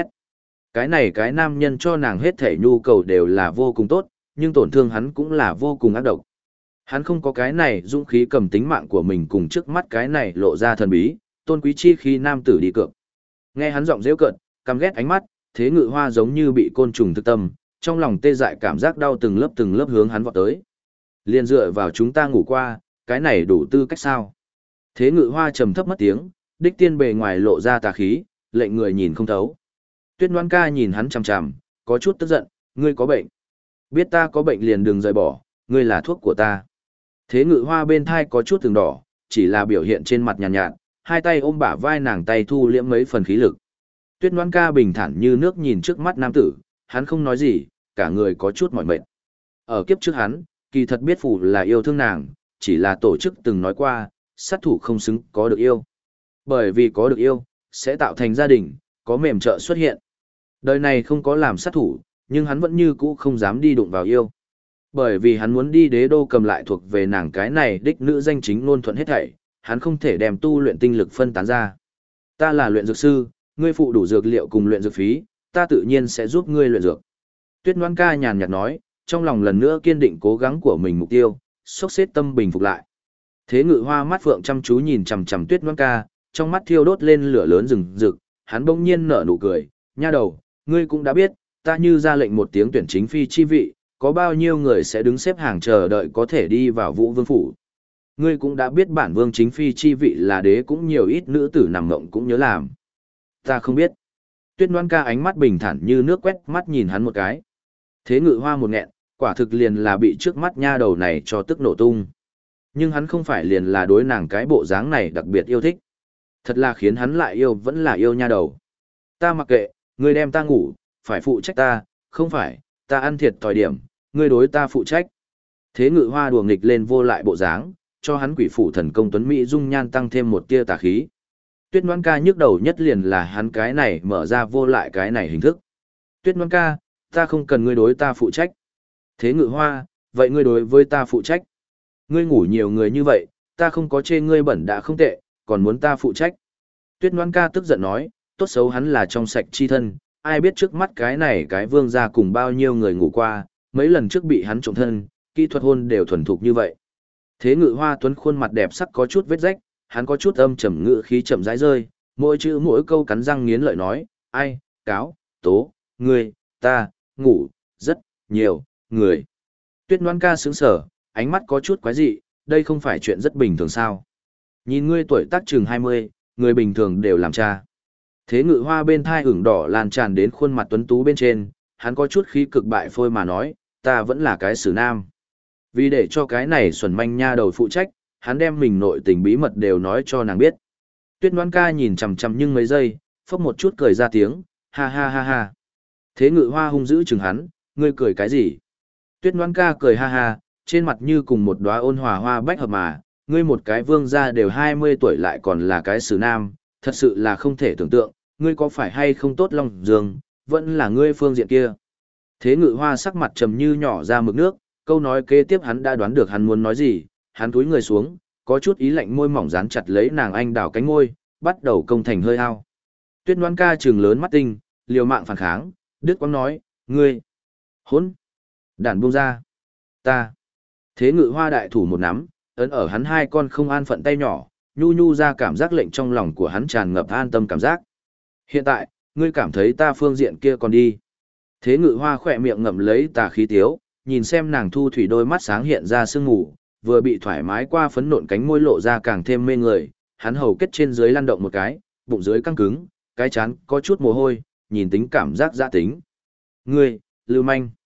Cái nam nhân cho nàng hết thể nhu cầu đều là vô cùng tốt, nhưng tổn thương hắn cũng là vô cùng ác độc. Hắn không có cái này dũng khí cầm tính mạng của mình cùng trước mắt cái này lộ ra thần bí, tôn quý chi khi nam tử đi cược. Nghe hắn giọng rêu cợt, căm ghét ánh mắt, Thế Ngự Hoa giống như bị côn trùng thực tâm, trong lòng tê dại cảm giác đau từng lớp hướng hắn vọt tới. Liên dựa vào chúng ta ngủ qua, cái này đủ tư cách sao? Thế Ngự Hoa trầm thấp mất tiếng, đích tiên bề ngoài lộ ra tà khí, lệnh người nhìn không thấu. Tuyết Ngoan Ca nhìn hắn chằm chằm, có chút tức giận, ngươi có bệnh. Biết ta có bệnh liền đừng rời bỏ, ngươi là thuốc của ta. Thế Ngự Hoa bên thai có chút từng đỏ, chỉ là biểu hiện trên mặt nhàn nhạt, hai tay ôm bả vai nàng tay thu liễm mấy phần khí lực. Tuyết Ngoan Ca bình thản như nước nhìn trước mắt nam tử, hắn không nói gì, cả người có chút mỏi mệt. Ở kiếp trước hắn, kỳ thật biết phủ là yêu thương nàng, chỉ là tổ chức từng nói qua, sát thủ không xứng có được yêu. Bởi vì có được yêu, sẽ tạo thành gia đình, có mềm trợ xuất hiện. Đời này không có làm sát thủ, nhưng hắn vẫn như cũ không dám đi đụng vào yêu. Bởi vì hắn muốn đi đế đô cầm lại thuộc về nàng cái này đích nữ danh chính ngôn thuận hết thảy, hắn không thể đem tu luyện tinh lực phân tán ra. Ta là luyện dược sư, ngươi phụ đủ dược liệu cùng luyện dược phí, ta tự nhiên sẽ giúp ngươi luyện dược. Tuyết Ngoan Ca nhàn nhạt nói, trong lòng lần nữa kiên định cố gắng của mình mục tiêu, xốc xếp tâm bình phục lại. Thế Ngự Hoa mắt phượng chăm chú nhìn chằm chằm Tuyết Ngoan Ca, trong mắt thiêu đốt lên lửa lớn rừng rực, hắn bỗng nhiên nở nụ cười, nha đầu, ngươi cũng đã biết, ta như ra lệnh một tiếng tuyển chính phi chi vị, có bao nhiêu người sẽ đứng xếp hàng chờ đợi có thể đi vào Vũ Vương phủ. Ngươi cũng đã biết bản vương chính phi chi vị là đế cũng nhiều ít nữ tử nằm mộng cũng nhớ làm. Ta không biết. Tuyết Ngoan Ca ánh mắt bình thản như nước quét mắt nhìn hắn một cái. Thế Ngự Hoa một nghẹn, quả thực liền là bị trước mắt nha đầu này cho tức nổ tung. Nhưng hắn không phải liền là đối nàng cái bộ dáng này đặc biệt yêu thích. Thật là khiến hắn lại yêu vẫn là yêu nha đầu. Ta mặc kệ, ngươi đem ta ngủ, phải phụ trách ta, không phải, ta ăn thiệt thòi điểm, ngươi đối ta phụ trách. Thế Ngự Hoa đùa nghịch lên vô lại bộ dáng, cho hắn quỷ phủ thần công tuấn mỹ dung nhan tăng thêm một tia tà khí. Tuyết Ngoan Ca nhức đầu nhất liền là hắn cái này mở ra vô lại cái này hình thức. Tuyết Ngoan Ca, ta không cần ngươi đối ta phụ trách. Thế Ngự Hoa, vậy ngươi đối với ta phụ trách. Ngươi ngủ nhiều người như vậy, ta không có chê ngươi bẩn đã không tệ, còn muốn ta phụ trách. Tuyết Ngoan Ca tức giận nói, tốt xấu hắn là trong sạch chi thân, ai biết trước mắt cái này cái vương gia cùng bao nhiêu người ngủ qua, mấy lần trước bị hắn trộm thân, kỹ thuật hôn đều thuần thục như vậy. Thế Ngự Hoa tuấn khuôn mặt đẹp sắc có chút vết rách, hắn có chút âm trầm ngữ khí chậm rãi rơi, mỗi chữ mỗi câu cắn răng nghiến lợi nói, ai, cáo, tố, ngươi, ta, ngủ, rất, nhiều, người. Tuyết Ngoan Ca sững sờ, ánh mắt có chút quái dị, đây không phải chuyện rất bình thường sao. Nhìn ngươi tuổi tác chừng 20, người bình thường đều làm cha. Thế Ngự Hoa bên thai ửng đỏ lan tràn đến khuôn mặt tuấn tú bên trên, hắn có chút khí cực bại phôi mà nói, ta vẫn là cái xử nam. Vì để cho cái này xuẩn manh nha đầu phụ trách, hắn đem mình nội tình bí mật đều nói cho nàng biết. Tuyết Ngoan Ca nhìn chằm chằm nhưng mấy giây, phốc một chút cười ra tiếng, ha ha ha ha. Thế Ngự Hoa hung dữ chừng hắn, ngươi cười cái gì? Tuyết Ngoan Ca cười ha ha, trên mặt như cùng một đóa ôn hòa hoa bách hợp mà, ngươi một cái vương gia đều 20 tuổi lại còn là cái xử nam, thật sự là không thể tưởng tượng, ngươi có phải hay không tốt lòng dương, vẫn là ngươi phương diện kia. Thế Ngự Hoa sắc mặt trầm như nhỏ ra mực nước, câu nói kế tiếp hắn đã đoán được hắn muốn nói gì, hắn túi người xuống, có chút ý lạnh môi mỏng dán chặt lấy nàng anh đào cánh môi, bắt đầu công thành hơi ao. Tuyết Ngoan Ca trừng lớn mắt tinh, liều mạng phản kháng, đứt quãng nói, ngươi, hỗn, đàn buông ra, ta. Thế Ngự Hoa đại thủ một nắm, ấn ở hắn hai con không an phận tay nhỏ, nhu nhu ra cảm giác lệnh trong lòng của hắn tràn ngập an tâm cảm giác. Hiện tại, ngươi cảm thấy ta phương diện kia còn đi. Thế Ngự Hoa khỏe miệng ngậm lấy tà khí tiếu, nhìn xem nàng thu thủy đôi mắt sáng hiện ra sương ngủ, vừa bị thoải mái qua phấn nộn cánh môi lộ ra càng thêm mê người, hắn hầu kết trên dưới lăn động một cái, bụng dưới căng cứng, cái chán có chút mồ hôi, nhìn tính cảm giác giã tính. Ngươi, lưu manh.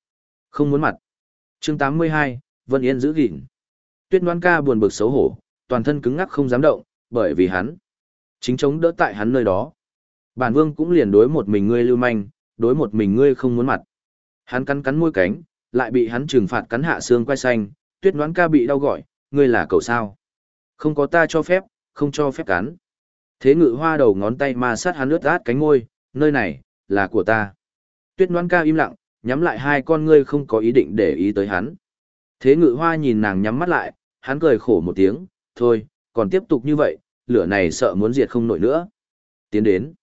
Không muốn mặt. Chương 82, Vân Yên giữ gìn. Tuyết Ngoan ca buồn bực xấu hổ, toàn thân cứng ngắc không dám động, bởi vì hắn chính chống đỡ tại hắn nơi đó. Bản vương cũng liền đối một mình ngươi lưu manh, đối một mình ngươi không muốn mặt. Hắn cắn cắn môi cánh, lại bị hắn trừng phạt cắn hạ xương quai xanh, Tuyết Ngoan ca bị đau gọi, ngươi là cậu sao? Không có ta cho phép, không cho phép cắn. Thế Ngự Hoa đầu ngón tay ma sát hắn ướt át cánh môi, nơi này là của ta. Tuyết Ngoan ca im lặng, nhắm lại hai con ngươi không có ý định để ý tới hắn. Thế Ngự Hoa nhìn nàng nhắm mắt lại, hắn cười khổ một tiếng, thôi, còn tiếp tục như vậy, lửa này sợ muốn diệt không nổi nữa. Tiến đến.